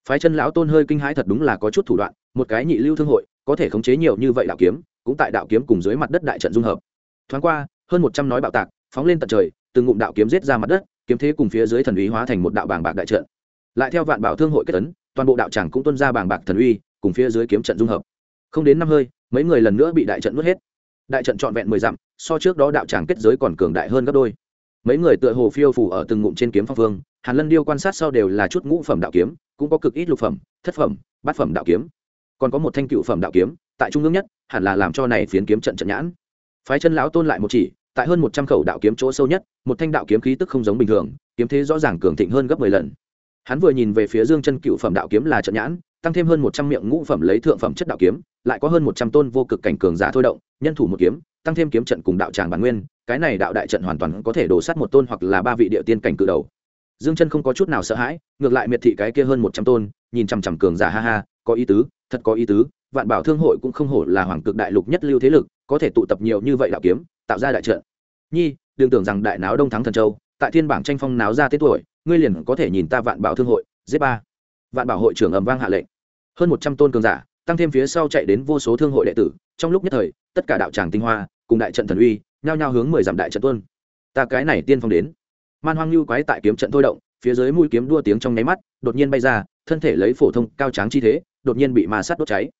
Phái chân lão tôn hơi kinh hãi, thật đúng là có chút thủ đoạn, một cái nhị lưu thương hội có thể khống chế nhiều như vậy đạo kiếm, cũng tại đạo kiếm cùng dưới mặt đất đại trận dung hợp. Thoáng qua hơn 100 nói bạo tạc phóng lên tận trời, từng ngụm đạo kiếm giết ra mặt đất, kiếm thế cùng phía dưới thần uy hóa thành một đạo bàng bạc đại trận. Lại theo vạn bảo thương hội kết ấn, toàn bộ đạo tràng cũng tuôn ra bàng bạc thần uy cùng phía dưới kiếm trận dung hợp. Không đến 5 hơi, mấy người lần nữa bị đại trận nuốt hết. Đại trận trọn vẹn 10 dặm, so trước đó đạo tràng kết giới còn cường đại hơn gấp đôi. Mấy người tựa hồ phiêu phù ở từng ngụm trên kiếm phong vương, Hàn Lân Điêu quan sát sau đều là chút ngũ phẩm đạo kiếm, cũng có cực ít lục phẩm, thất phẩm, bát phẩm đạo kiếm, còn có một thanh cựu phẩm đạo kiếm tại trung ương nhất, hẳn là làm cho này phiến kiếm trận trận nhãn. Phái chân lão tôn lại một chỉ, tại hơn 100 khẩu đạo kiếm chỗ sâu nhất, một thanh đạo kiếm khí tức không giống bình thường, kiếm thế rõ ràng cường thịnh hơn gấp 10 lần. Hắn vừa nhìn về phía Dương Chân cựu phẩm đạo kiếm là trận nhãn, tăng thêm hơn 100 miệng ngũ phẩm lấy thượng phẩm chất đạo kiếm, lại có hơn 100 tôn vô cực cảnh cường giả thôi động, nhân thủ một kiếm, tăng thêm kiếm trận cùng đạo tràng bản nguyên, cái này đạo đại trận hoàn toàn có thể đổ sát một tôn hoặc là 3 vị địa tiên cảnh cự đầu. Dương Chân không có chút nào sợ hãi, ngược lại miệt thị cái kia hơn 100 tôn, nhìn chằm chằm cường giả, ha ha, có ý tứ, thật có ý tứ, Vạn Bảo Thương hội cũng không hổ là hoàng cực đại lục nhất lưu thế lực, có thể tụ tập nhiều như vậy đạo kiếm, tạo ra đại trận. Nhi, đừng tưởng rằng đại náo Đông thắng thần châu, tại thiên bảng tranh phong náo ra tên tuổi, ngươi liền có thể nhìn ta Vạn Bảo Thương hội, giết ba. Vạn Bảo hội trưởng ầm vang hạ lệnh. Hơn 100 tôn cường giả, tăng thêm phía sau chạy đến vô số thương hội đệ tử, trong lúc nhất thời, tất cả đạo tràng tinh hoa, cùng đại trận thần uy, nhao nhao hướng 10 dặm đại trận tuôn. Ta cái này tiên phong đến. Man Hoang Nưu quái tại kiếm trận thôi động, phía dưới mũi kiếm đua tiếng trong nháy mắt, đột nhiên bay ra, thân thể lấy phổ thông cao tráng chi thế, đột nhiên bị ma sát đốt cháy.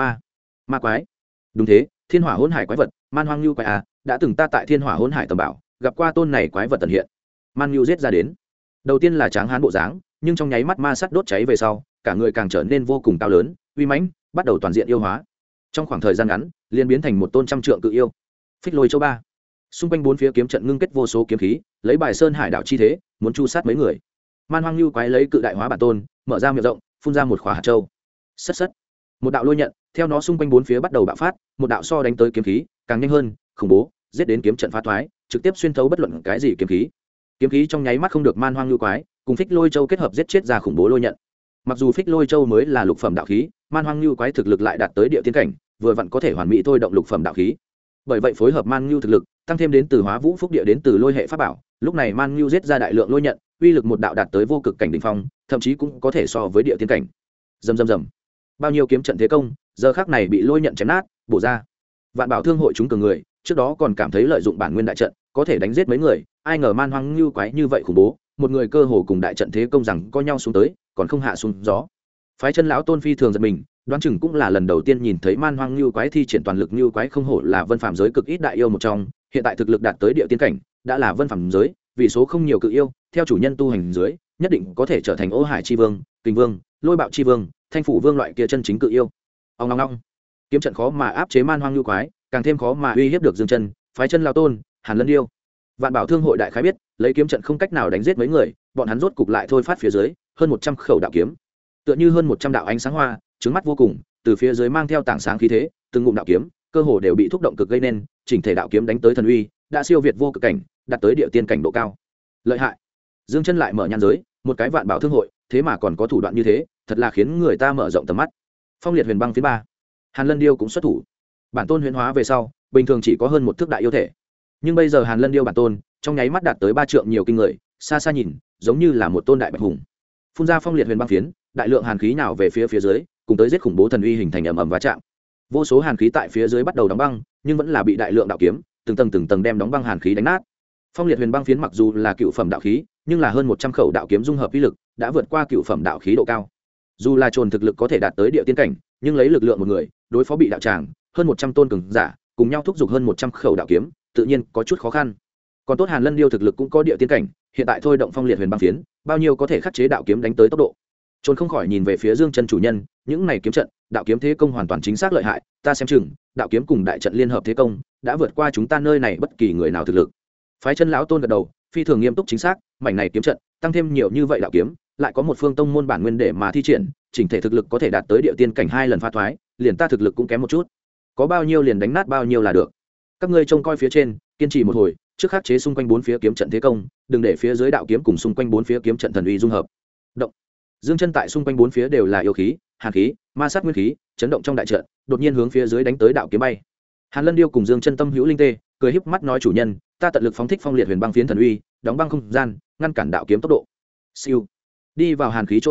Ma quái. Đúng thế, Thiên Hỏa Hỗn Hải quái vật, Man Hoang Nưu quái à, đã từng ta tại Thiên Hỏa Hỗn Hải tầm bảo, gặp qua tôn này quái vật tận hiện. Man Nưu giết ra đến. Đầu tiên là tráng hán bộ dáng, nhưng trong nháy mắt ma sát đốt cháy về sau, cả người càng trở nên vô cùng cao lớn, uy mãnh, bắt đầu toàn diện yêu hóa. Trong khoảng thời gian ngắn, liền biến thành một tôn trăm trượng cự yêu. Phích Lôi Châu ba. Xung quanh bốn phía kiếm trận ngưng kết vô số kiếm khí, lấy bài sơn hải đảo chi thế, muốn chu sát mấy người. Man Hoang Nưu quái lấy cự đại hóa bản tôn, mở ra miệng rộng, phun ra một khỏa hạt châu. Sất sất. Một đạo lôi nhận, theo nó xung quanh bốn phía bắt đầu bạo phát, một đạo so đánh tới kiếm khí, càng nhanh hơn, khủng bố, giết đến kiếm trận phá thoái, trực tiếp xuyên thấu bất luận cái gì kiếm khí. Kiếm khí trong nháy mắt không được Man Hoang Nưu quái, cùng Phích Lôi Châu kết hợp giết chết ra khủng bố lôi nhận. Mặc dù Phích Lôi Châu mới là lục phẩm đạo khí, Man Hoang Nưu quái thực lực lại đạt tới địa tiên cảnh, vừa vặn có thể hoàn mỹ thôi động lục phẩm đạo khí. Bởi vậy phối hợp Man Nưu thực lực, tăng thêm đến từ Hóa Vũ Phúc Địa đến từ lôi hệ pháp bảo, lúc này Man Nưu giết ra đại lượng lôi nhận, uy lực một đạo đạt tới vô cực cảnh đỉnh phong, thậm chí cũng có thể so với địa tiên cảnh. Rầm rầm rầm. Bao nhiêu kiếm trận thế công, giờ khắc này bị lôi nhận chém nát, bổ ra. Vạn Bảo Thương hội chúng cường người, trước đó còn cảm thấy lợi dụng bản nguyên đại trận, có thể đánh giết mấy người, ai ngờ Man Hoang Nưu quái như vậy khủng bố, một người cơ hồ cùng đại trận thế công rằng có nhau xuống tới, còn không hạ xuống gió. Phái chân lão tôn phi thường giật mình, đoán chừng cũng là lần đầu tiên nhìn thấy Man Hoang Nưu quái thi triển toàn lực, Nưu quái không hổ là vân phàm giới cực ít đại yêu một trong, hiện tại thực lực đạt tới địa tiên cảnh, đã là vân phàm giới, vì số không nhiều cự yêu, theo chủ nhân tu hành dưới, nhất định có thể trở thành Ô Hải chi vương, Kình vương, Lôi Bạo chi vương, Thanh phủ vương loại kia chân chính cự yêu. Ong ong ong. Kiếm trận khó mà áp chế Man Hoang Nưu quái, càng thêm khó mà uy hiếp được Dương Chân, Phái chân lão tôn, Hàn Lân Điêu. Vạn Bảo Thương hội đại khái biết, lấy kiếm trận không cách nào đánh giết mấy người, bọn hắn rốt cục lại thôi phát phía dưới, hơn 100 khẩu đạo kiếm. Tựa như hơn 100 đạo ánh sáng hoa, trứng mắt vô cùng, từ phía dưới mang theo tảng sáng khí thế, từng ngụm đạo kiếm, cơ hồ đều bị thúc động cực gây nên, chỉnh thể đạo kiếm đánh tới thần uy, đã siêu việt vô cực cảnh, đạt tới địa tiên cảnh độ cao. Lợi hại. Dương Chân lại mở nhan giới, một cái Vạn Bảo Thương hội, thế mà còn có thủ đoạn như thế, thật là khiến người ta mở rộng tầm mắt. Phong liệt huyền băng phiến 3. Hàn Lân Điêu cũng xuất thủ. Bản tôn huyền hóa về sau, bình thường chỉ có hơn một thước đại yêu thể, nhưng bây giờ Hàn Lân Điêu bản tôn, trong nháy mắt đạt tới 3 trượng nhiều kinh người, xa xa nhìn, giống như là một tôn đại bạch hùng. Phun ra phong liệt huyền băng phiến, đại lượng hàn khí nào về phía dưới, cùng tới giết khủng bố thần uy hình thành ầm ầm va chạm. Vô số hàn khí tại phía dưới bắt đầu đóng băng, nhưng vẫn là bị đại lượng đạo kiếm từng tầng đem đóng băng hàn khí đánh nát. Phong liệt huyền băng phiến mặc dù là cựu phẩm đạo khí, nhưng là hơn 100 khẩu đạo kiếm dung hợp uy lực, đã vượt qua cựu phẩm đạo khí độ cao. Dù là trồn thực lực có thể đạt tới địa tiên cảnh, nhưng lấy lực lượng một người, đối phó bị đạo tràng hơn 100 tôn cường giả, cùng nhau thúc giục hơn 100 khẩu đạo kiếm, tự nhiên có chút khó khăn. Còn tốt Hàn Lân Điêu thực lực cũng có địa tiên cảnh, hiện tại thôi động phong liệt huyền băng phiến, bao nhiêu có thể khắc chế đạo kiếm đánh tới tốc độ. Trốn không khỏi nhìn về phía Dương Chân chủ nhân, những này kiếm trận, đạo kiếm thế công hoàn toàn chính xác lợi hại, ta xem chừng, đạo kiếm cùng đại trận liên hợp thế công, đã vượt qua chúng ta nơi này bất kỳ người nào thực lực. Phái chân lão tôn gật đầu, phi thường nghiêm túc chính xác, mảnh này kiếm trận, tăng thêm nhiều như vậy đạo kiếm, lại có một phương tông môn bản nguyên để mà thi triển, chỉnh thể thực lực có thể đạt tới địa tiên cảnh 2 lần phá thoái, liền ta thực lực cũng kém một chút. Có bao nhiêu liền đánh nát bao nhiêu là được. Các ngươi trông coi phía trên, kiên trì một hồi, trước khắc chế xung quanh bốn phía kiếm trận thế công, đừng để phía dưới đạo kiếm cùng xung quanh bốn phía kiếm trận thần uy dung hợp. Động. Dương Chân tại xung quanh bốn phía đều là yêu khí, hàn khí, ma sát nguyên khí, chấn động trong đại trận, đột nhiên hướng phía dưới đánh tới đạo kiếm bay. Hàn Lân Điêu cùng Dương Chân tâm hữu linh tê, cười híp mắt nói chủ nhân, ta tận lực phóng thích phong liệt huyền băng phiến thần uy, đóng băng không gian, ngăn cản đạo kiếm tốc độ. Siêu. Đi vào hàn khí chỗ sâu,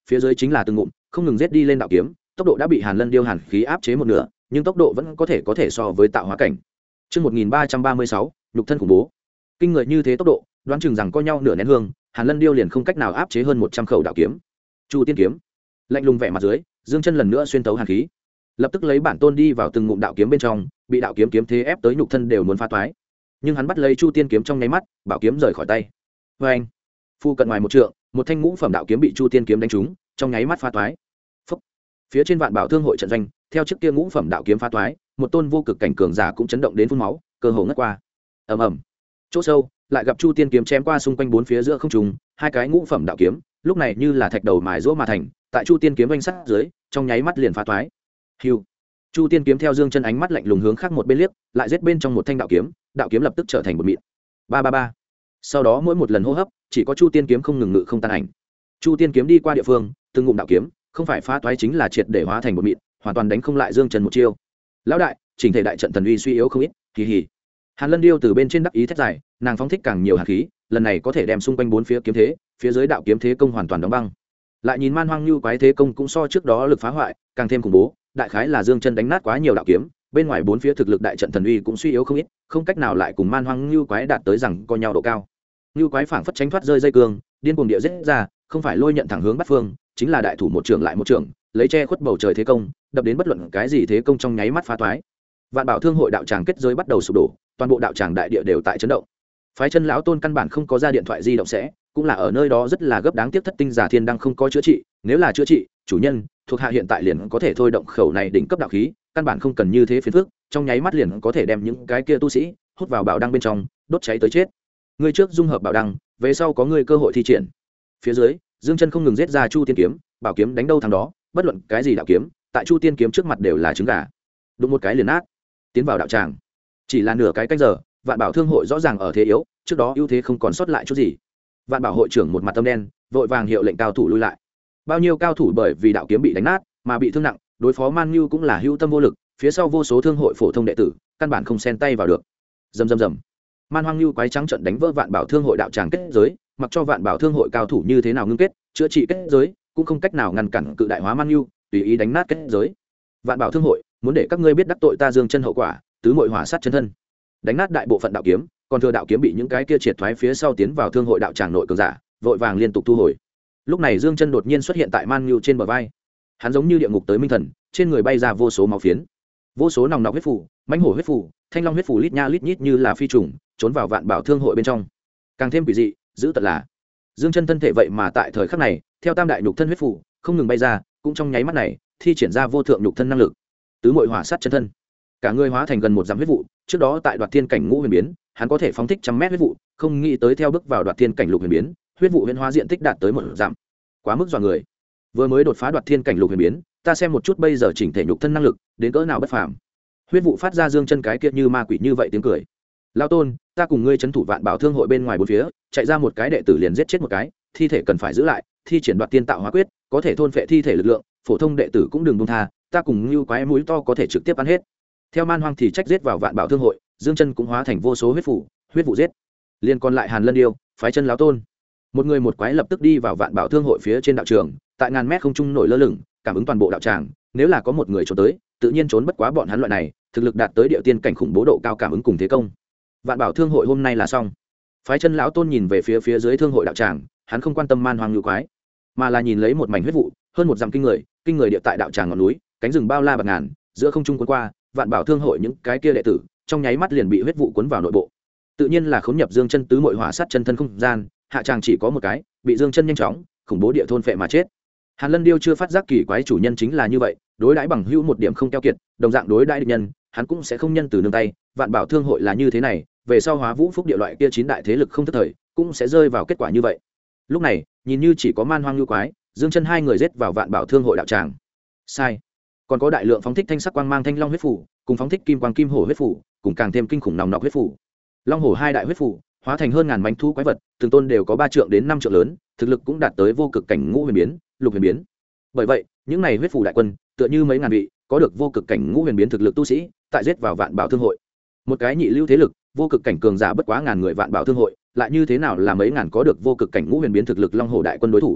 phía dưới chính là từng ngụm không ngừng giết đi lên đạo kiếm, tốc độ đã bị Hàn Lân Điêu hàn khí áp chế một nửa, nhưng tốc độ vẫn có thể so với tạo hóa cảnh. Chương 1336, nhục thân khủng bố. Kinh người như thế tốc độ, đoán chừng rằng có nhau nửa nén hương, Hàn Lân Điêu liền không cách nào áp chế hơn 100 khẩu đạo kiếm. Chu Tiên kiếm. Lạnh lùng vẻ mặt dưới, Dương Chân lần nữa xuyên tấu hàn khí, lập tức lấy bản tôn đi vào từng ngụm đạo kiếm bên trong, bị đạo kiếm kiếm thế ép tới nhục thân đều muốn phá toái. Nhưng hắn bắt lấy Chu Tiên kiếm trong nháy mắt, bảo kiếm rời khỏi tay. Oeng! Phu cận ngoài một trượng, một thanh ngũ phẩm đạo kiếm bị Chu Tiên kiếm đánh trúng, trong nháy mắt phá toái. Phốc! Phía trên Vạn Bảo Thương hội trận doanh, theo chiếc kia ngũ phẩm đạo kiếm phá toái, một tôn vô cực cảnh cường giả cũng chấn động đến phun máu, cơ hồ ngất qua. Ầm ầm! Chỗ sâu, lại gặp Chu Tiên kiếm chém qua xung quanh bốn phía giữa không trung, hai cái ngũ phẩm đạo kiếm, lúc này như là thạch đầu mài giũa mà thành, tại Chu Tiên kiếm vành sát dưới, trong nháy mắt liền phá toái. Hưu! Chu Tiên kiếm theo Dương Chân ánh mắt lạnh lùng hướng khác một bên liếc, lại giết bên trong một thanh đạo kiếm lập tức trở thành một mịn. Ba ba ba. Sau đó mỗi một lần hô hấp, chỉ có Chu Tiên kiếm không ngừng ngự không tan ảnh. Chu Tiên kiếm đi qua địa phương, từng ngụm đạo kiếm, không phải phá toái chính là triệt để hóa thành một mịn, hoàn toàn đánh không lại Dương Chân một chiêu. Lão đại, chỉnh thể đại trận thần uy suy yếu không ít, kỳ hỉ. Hàn Lân Điêu từ bên trên đắc ý thét dài, nàng phóng thích càng nhiều hàn khí, lần này có thể đem xung quanh bốn phía kiếm thế, phía dưới đạo kiếm thế công hoàn toàn đóng băng. Lại nhìn Man Hoang Nhu quái thế công cũng so trước đó lực phá hoại càng thêm khủng bố, đại khái là Dương Chân đánh nát quá nhiều đạo kiếm, bên ngoài bốn phía thực lực đại trận thần uy cũng suy yếu không ít, không cách nào lại cùng Man Hoang Nhu quái đạt tới rằng co nhau độ cao. Nhu quái phảng phất tránh thoát rơi dây cương, điên cuồng địa giết ra, không phải lôi nhận thẳng hướng bắt phương, chính là đại thủ một trường lại một trường, lấy che khuất bầu trời thế công, đập đến bất luận cái gì thế công trong nháy mắt phá toái. Vạn Bảo Thương hội đạo tràng kết giới bắt đầu sụp đổ, toàn bộ đạo tràng đại địa đều tại chấn động. Phái Chân lão tôn căn bản không có ra điện thoại di động sẽ, cũng là ở nơi đó rất là gấp, đáng tiếc Thất Tinh Giả Thiên đang không có chữa trị, nếu là chữa trị, chủ nhân thuộc hạ hiện tại liền có thể thôi động khẩu này đỉnh cấp đạo khí, căn bản không cần như thế phiền phức, trong nháy mắt liền có thể đem những cái kia tu sĩ hút vào bảo đăng bên trong, đốt cháy tới chết. Ngươi trước dung hợp bảo đăng, về sau có ngươi cơ hội thi triển. Phía dưới, Dương Chân không ngừng giết ra Chu Tiên kiếm, bảo kiếm đánh đâu thằng đó, bất luận cái gì đạo kiếm, tại Chu Tiên kiếm trước mặt đều là trứng gà. Đụng một cái liền nát. Tiến vào đạo tràng, chỉ là nửa cái canh giờ, Vạn Bảo Thương hội rõ ràng ở thế yếu, trước đó ưu thế không còn sót lại chút gì. Vạn Bảo hội trưởng một mặt tâm đen, vội vàng hiệu lệnh cao thủ lui lại. Bao nhiêu cao thủ bởi vì đạo kiếm bị đánh nát mà bị thương nặng, đối phó Man Nhu cũng là hữu tâm vô lực, phía sau vô số thương hội phổ thông đệ tử, căn bản không xen tay vào được. Rầm rầm rầm. Man Hoang Nhu quái trắng trận đánh vỡ Vạn Bảo Thương hội đạo tràng kết giới, mặc cho Vạn Bảo Thương hội cao thủ như thế nào ngưng kết, chữa trị kết giới, cũng không cách nào ngăn cản cự đại hóa Man Nhu, tùy ý đánh nát kết giới. Vạn Bảo Thương hội muốn để các ngươi biết đắc tội ta Dương Chân hậu quả, tứ muội hỏa sát chân thân. Đánh nát đại bộ phận đạo kiếm, còn thừa đạo kiếm bị những cái kia triệt thoái phía sau tiến vào thương hội đạo tràng nội cường giả, vội vàng liên tục thu hồi. Lúc này Dương Chân đột nhiên xuất hiện tại Man Nhu trên bờ vai, hắn giống như địa ngục tới minh thần, trên người bay ra vô số máu phiến, vô số nòng nọc huyết phù, mãnh hổ huyết phù, thanh long huyết phù lít nha lít nhít như là phi trùng, trốn vào Vạn Bảo Thương hội bên trong. Càng thêm quỷ dị, giữ tận là Dương Chân thân thể vậy mà tại thời khắc này, theo tam đại nhục thân huyết phù, không ngừng bay ra, cũng trong nháy mắt này, thi triển ra vô thượng nhục thân năng lực, tứ muội hỏa sát chân thân. Cả người hóa thành gần một dặm huyết vụ, trước đó tại Đoạt Thiên cảnh ngũ huyền biến, hắn có thể phóng thích trăm mét huyết vụ, không nghĩ tới theo bước vào Đoạt Thiên cảnh lục huyền biến, huyết vụ huyền hóa diện tích đạt tới một dặm, quá mức dọa người. Vừa mới đột phá Đoạt Thiên cảnh lục huyền biến, ta xem một chút bây giờ chỉnh thể nhục thân năng lực đến cỡ nào bất phàm. Huyết vụ phát ra Dương Chân cái kia như ma quỷ như vậy tiếng cười. Lão tôn, ta cùng ngươi trấn thủ Vạn Bảo Thương hội bên ngoài bốn phía, chạy ra một cái đệ tử liền giết chết một cái, thi thể cần phải giữ lại, thi triển Đoạt Tiên tạo hóa quyết, có thể thôn phệ thi thể lực lượng, phổ thông đệ tử cũng đừng buông tha, ta cùng như quái mũi to có thể trực tiếp ăn hết. Theo Man Hoang thì trách giết vào Vạn Bảo Thương hội, Dương Chân cũng hóa thành vô số huyết vụ giết. Liên còn lại Hàn Lân Điêu, Phái Chân lão tôn, một người một quái lập tức đi vào Vạn Bảo Thương hội phía trên đạo trường, tại ngàn mét không trung nổi lơ lửng, cảm ứng toàn bộ đạo tràng, nếu là có một người trốn tới, tự nhiên trốn bất quá bọn hắn loại này, thực lực đạt tới địa tiên cảnh khủng bố độ cao cảm ứng cùng thế công. Vạn Bảo Thương hội hôm nay là xong. Phái Chân lão tôn nhìn về phía dưới thương hội đạo tràng, hắn không quan tâm Man Hoang như quái, mà là nhìn lấy một mảnh huyết vụ, hơn một dặm kinh người địa tại đạo tràng ngọn núi, cánh rừng bao la bạt ngàn, giữa không trung cuốn qua, Vạn Bảo Thương hội những cái kia đệ tử, trong nháy mắt liền bị huyết vụ cuốn vào nội bộ. Tự nhiên là khốn nhập Dương Chân tứ muội hỏa sát chân thân không gian, hạ tràng chỉ có một cái, bị Dương Chân nhanh chóng khủng bố địa thôn phệ mà chết. Hàn Lân Điêu chưa phát giác kỳ quái chủ nhân chính là như vậy, đối đãi bằng hữu một điểm không keo kiệt, đồng dạng đối đãi địch nhân, hắn cũng sẽ không nhân từ nương tay. Vạn Bảo Thương hội là như thế này, về sau Hóa Vũ Phúc địa loại kia chín đại thế lực không thất thời, cũng sẽ rơi vào kết quả như vậy. Lúc này, nhìn như chỉ có Man Hoang Nhu quái, Dương Chân hai người giết vào Vạn Bảo Thương hội đạo tràng. Sai, còn có đại lượng phóng thích thanh sắc quang mang thanh long huyết phủ, cùng phóng thích kim quang kim hổ huyết phủ, cùng càng thêm kinh khủng nòng nọc huyết phủ. Long hổ hai đại huyết phủ, hóa thành hơn ngàn mãnh thú quái vật, từng tôn đều có 3 trượng đến 5 trượng lớn, thực lực cũng đạt tới vô cực cảnh ngũ huyền biến, lục huyền biến. Bởi vậy, những này huyết phủ đại quân, tựa như mấy ngàn vị, có được vô cực cảnh ngũ huyền biến thực lực tu sĩ, tại giết vào Vạn Bảo Thương hội. Một cái nhị lưu thế lực, vô cực cảnh cường giả bất quá ngàn người Vạn Bảo Thương hội, lại như thế nào là mấy ngàn có được vô cực cảnh ngũ huyền biến thực lực long hổ đại quân đối thủ.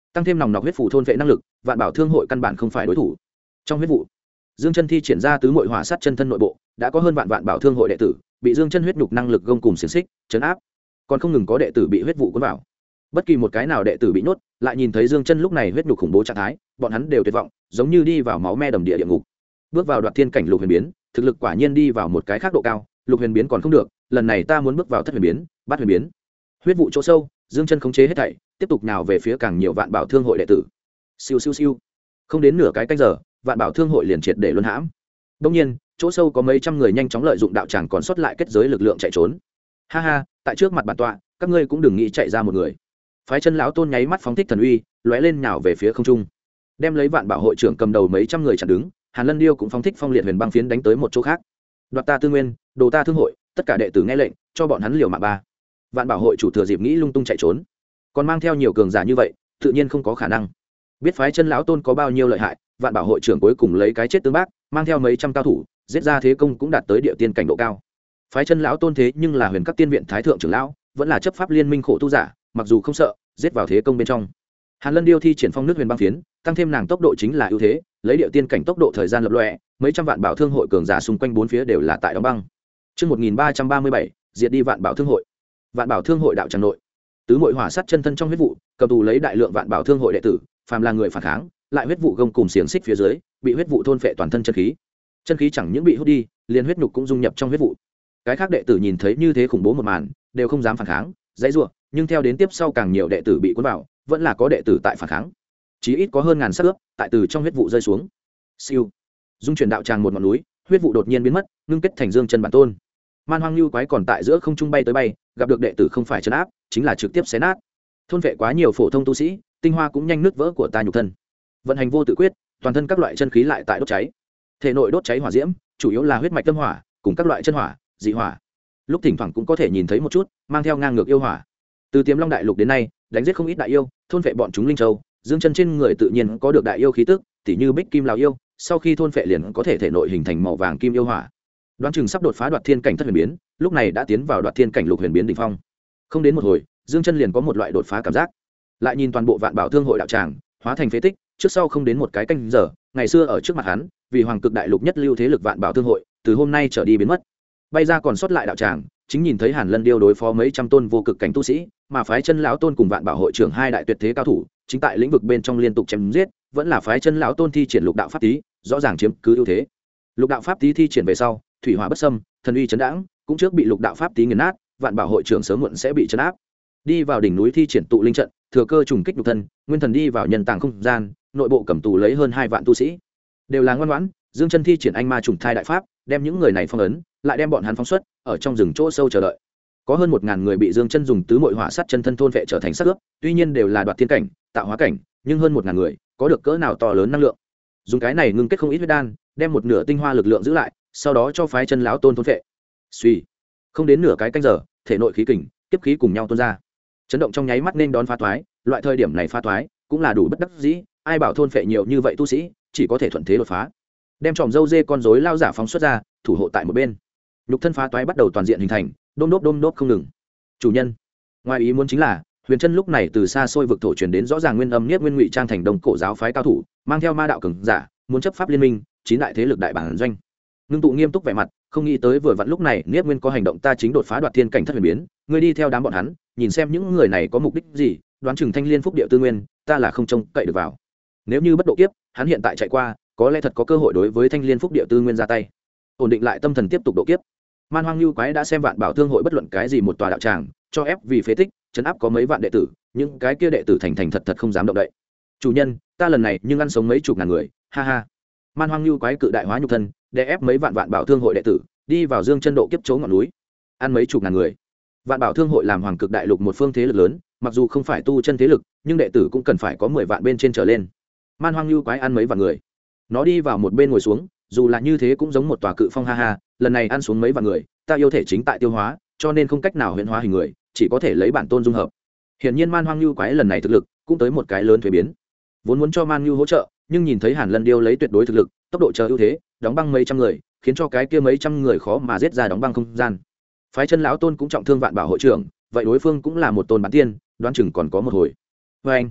tăng thêm nòng nọc huyết phủ thôn vệ năng lực, vạn bảo thương hội căn bản không phải đối thủ. Trong huyết vụ, Dương Chân thi triển ra tứ muội hỏa sát chân thân nội bộ, đã có hơn vạn bảo thương hội đệ tử bị Dương Chân huyết nhục năng lực gông cùng xiềng xích chấn áp, còn không ngừng có đệ tử bị huyết vụ cuốn vào. Bất kỳ một cái nào đệ tử bị nhốt, lại nhìn thấy Dương Chân lúc này huyết nhục khủng bố trạng thái, bọn hắn đều tuyệt vọng, giống như đi vào máu me đầm địa ngục. Bước vào đoạt thiên cảnh lục huyền biến, thực lực quả nhiên đi vào một cái khác độ cao, lục huyền biến còn không được, lần này ta muốn bước vào thất huyền biến, bát huyền biến. Huyết vụ chỗ sâu, Dương Chân khống chế hết thảy, tiếp tục nào về phía càng nhiều vạn bảo thương hội đệ tử. Siêu siêu siêu. Không đến nửa cái canh giờ, vạn bảo thương hội liền triệt để luân hãm. Đương nhiên, chỗ sâu có mấy trăm người nhanh chóng lợi dụng đạo tràng còn sót lại kết giới lực lượng chạy trốn. Ha ha, tại trước mặt bản tọa, các ngươi cũng đừng nghĩ chạy ra một người. Phái Chân lão tôn nháy mắt phóng thích thần uy, lóe lên nhào về phía không trung, đem lấy vạn bảo hội trưởng cầm đầu mấy trăm người chặn đứng. Hàn Lân Điêu cũng phóng thích phong liệt huyền băng phiến đánh tới một chỗ khác. Đoạt ta tư nguyên, đồ ta thương hội, tất cả đệ tử nghe lệnh, cho bọn hắn liều mạng ba. Vạn bảo hội chủ thừa dịp nghĩ lung tung chạy trốn, còn mang theo nhiều cường giả như vậy, tự nhiên không có khả năng. Biết Phái Chân lão tôn có bao nhiêu lợi hại, vạn bảo hội trưởng cuối cùng lấy cái chết tương bác, mang theo mấy trăm cao thủ, giết ra thế công cũng đạt tới địa tiên cảnh độ cao. Phái Chân lão tôn thế nhưng là huyền các tiên viện thái thượng trưởng lão, vẫn là chấp pháp liên minh khổ tu giả, mặc dù không sợ, giết vào thế công bên trong. Hàn Lân Điêu thi triển phong nước huyền băng phiến, tăng thêm nàng tốc độ chính là ưu thế, lấy địa tiên cảnh tốc độ thời gian lập lòe, mấy trăm vạn bảo thương hội cường giả xung quanh bốn phía đều là tại đóng băng. Chương 1337, diệt đi vạn bảo thương hội. Vạn bảo thương hội đạo tràng nội, tứ muội hỏa sát chân thân trong huyết vụ, cầm tù lấy đại lượng vạn bảo thương hội đệ tử, phàm là người phản kháng, lại huyết vụ gông cùng xiềng xích phía dưới, bị huyết vụ thôn phệ toàn thân chân khí. Chân khí chẳng những bị hút đi, liền huyết nhục cũng dung nhập trong huyết vụ. Cái khác đệ tử nhìn thấy như thế khủng bố một màn, đều không dám phản kháng, dãy rủa, nhưng theo đến tiếp sau càng nhiều đệ tử bị cuốn vào, vẫn là có đệ tử tại phản kháng. Chí ít có hơn ngàn xác ướp tại từ trong huyết vụ rơi xuống. Siêu. Dung chuyển đạo tràng một ngọn núi, huyết vụ đột nhiên biến mất, ngưng kết thành Dương Chân bản tôn. Man Hoang Lưu quái còn tại giữa không trung bay tới bay, gặp được đệ tử không phải trấn áp, chính là trực tiếp xé nát. Thôn vệ quá nhiều phổ thông tu sĩ, tinh hoa cũng nhanh nứt vỡ của ta nhục thân. Vận hành vô tự quyết, toàn thân các loại chân khí lại tại đốt cháy. Thể nội đốt cháy hỏa diễm, chủ yếu là huyết mạch tâm hỏa, cùng các loại chân hỏa, dị hỏa. Lúc thỉnh thoảng cũng có thể nhìn thấy một chút, mang theo ngang ngược yêu hỏa. Từ Tiềm Long đại lục đến nay, đánh giết không ít đại yêu, thôn vệ bọn chúng linh châu, Dương Chân trên người tự nhiên có được đại yêu khí tức, tỉ như Bích Kim lão yêu, sau khi thôn vệ liền có thể thể nội hình thành màu vàng kim yêu hỏa. Đoán chừng sắp đột phá đoạt thiên cảnh thất huyền biến, lúc này đã tiến vào đoạt thiên cảnh lục huyền biến đỉnh phong. Không đến một hồi, Dương Chân liền có một loại đột phá cảm giác. Lại nhìn toàn bộ vạn bảo thương hội đạo tràng, hóa thành phế tích, trước sau không đến một cái canh giờ, ngày xưa ở trước mặt hắn, vì hoàng cực đại lục nhất lưu thế lực vạn bảo thương hội, từ hôm nay trở đi biến mất. Bay ra còn sót lại đạo tràng, chính nhìn thấy Hàn Lân Điêu đối phó mấy trăm tôn vô cực cảnh tu sĩ, mà Phái Chân lão tôn cùng vạn bảo hội trưởng hai đại tuyệt thế cao thủ, chính tại lĩnh vực bên trong liên tục chém giết, vẫn là Phái Chân lão tôn thi triển lục đạo pháp tý, rõ ràng chiếm cứ ưu thế. Lục đạo pháp tý thi triển về sau, thủy hỏa bất xâm, thần uy chấn đãng, cũng trước bị lục đạo pháp tý nghiền nát, vạn bảo hội trưởng sớm muộn sẽ bị chấn áp. Đi vào đỉnh núi thi triển tụ linh trận, thừa cơ trùng kích nhục thân, nguyên thần đi vào nhân tàng không gian, nội bộ cầm tù lấy hơn 2 vạn tu sĩ, đều là ngoan ngoãn. Dương Chân thi triển anh ma trùng thai đại pháp, đem những người này phong ấn, lại đem bọn hắn phóng xuất ở trong rừng chỗ sâu chờ đợi. Có hơn 1000 người bị Dương Chân dùng tứ muội hỏa sát chân thân thôn vệ trở thành sát ướp, tuy nhiên đều là đoạt thiên cảnh, tạo hóa cảnh, nhưng hơn 1000 người, có được cỡ nào to lớn năng lượng. Dùng cái này ngưng kết không ít huyết đan, đem một nửa tinh hoa lực lượng giữ lại, sau đó cho Phái Chân lão tôn thôn vệ. Suy, không đến nửa cái canh giờ, thể nội khí kình, tiếp khí cùng nhau tuôn ra. Chấn động trong nháy mắt nên đón phá toái, loại thời điểm này phá toái cũng là đủ bất đắc dĩ, ai bảo thôn phệ nhiều như vậy tu sĩ, chỉ có thể thuận thế đột phá. Đem tròm dâu dê con rối lao giả phóng xuất ra, thủ hộ tại một bên. Nhục thân phá toái bắt đầu toàn diện hình thành, đôm đốp không ngừng. Chủ nhân, ngoài ý muốn chính là, Huyền Chân lúc này từ xa xôi vực thổ truyền đến rõ ràng nguyên âm niết nguyên ngụy trang thành đồng cổ giáo phái cao thủ, mang theo ma đạo cường giả, muốn chấp pháp liên minh, chín đại thế lực đại bản doanh. Ngưng tụ nghiêm túc vẻ mặt, không nghĩ tới vừa vặn lúc này niết nguyên có hành động, ta chính đột phá đoạt thiên cảnh thất huyền biến, ngươi đi theo đám bọn hắn, nhìn xem những người này có mục đích gì, đoán chừng thanh liên phúc địa tư nguyên, ta là không trông cậy được vào. Nếu như bất độ kiếp, hắn hiện tại chạy qua, có lẽ thật có cơ hội đối với thanh liên phúc địa tư nguyên ra tay, ổn định lại tâm thần tiếp tục độ kiếp. Man Hoang Lưu quái đã xem vạn bảo thương hội bất luận cái gì một tòa đạo tràng, cho ép vì phế tích, chấn áp có mấy vạn đệ tử, những cái kia đệ tử thành thật không dám động đậy. Chủ nhân, ta lần này nhưng ăn sống mấy chục ngàn người, ha ha. Man Hoang Lưu quái cự đại hóa nhục thân, đè ép mấy vạn bảo thương hội đệ tử, đi vào Dương Chân độ kiếp chỗ ngọn núi, ăn mấy chục ngàn người. Vạn bảo thương hội làm hoàng cực đại lục một phương thế lực lớn, mặc dù không phải tu chân thế lực, nhưng đệ tử cũng cần phải có 10 vạn bên trên trở lên. Man Hoang Lưu quái ăn mấy vạn người, nó đi vào một bên ngồi xuống, dù là như thế cũng giống một tòa cự phong, ha ha. Lần này ăn xuống mấy vạn người, ta yêu thể chính tại tiêu hóa, cho nên không cách nào huyễn hóa hình người, chỉ có thể lấy bản tôn dung hợp. Hiển nhiên Man Hoang Lưu quái lần này thực lực cũng tới một cái lớn thuế biến. Vốn muốn cho Man Lưu hỗ trợ, nhưng nhìn thấy Hàn Lân Điêu lấy tuyệt đối thực lực, tốc độ chờ ưu thế, đóng băng mấy trăm người, khiến cho cái kia mấy trăm người khó mà giết ra đóng băng không gian. Phái Chân lão tôn cũng trọng thương vạn bảo hội trưởng, vậy đối phương cũng là một tôn bán tiên, đoán chừng còn có một hồi. Và anh,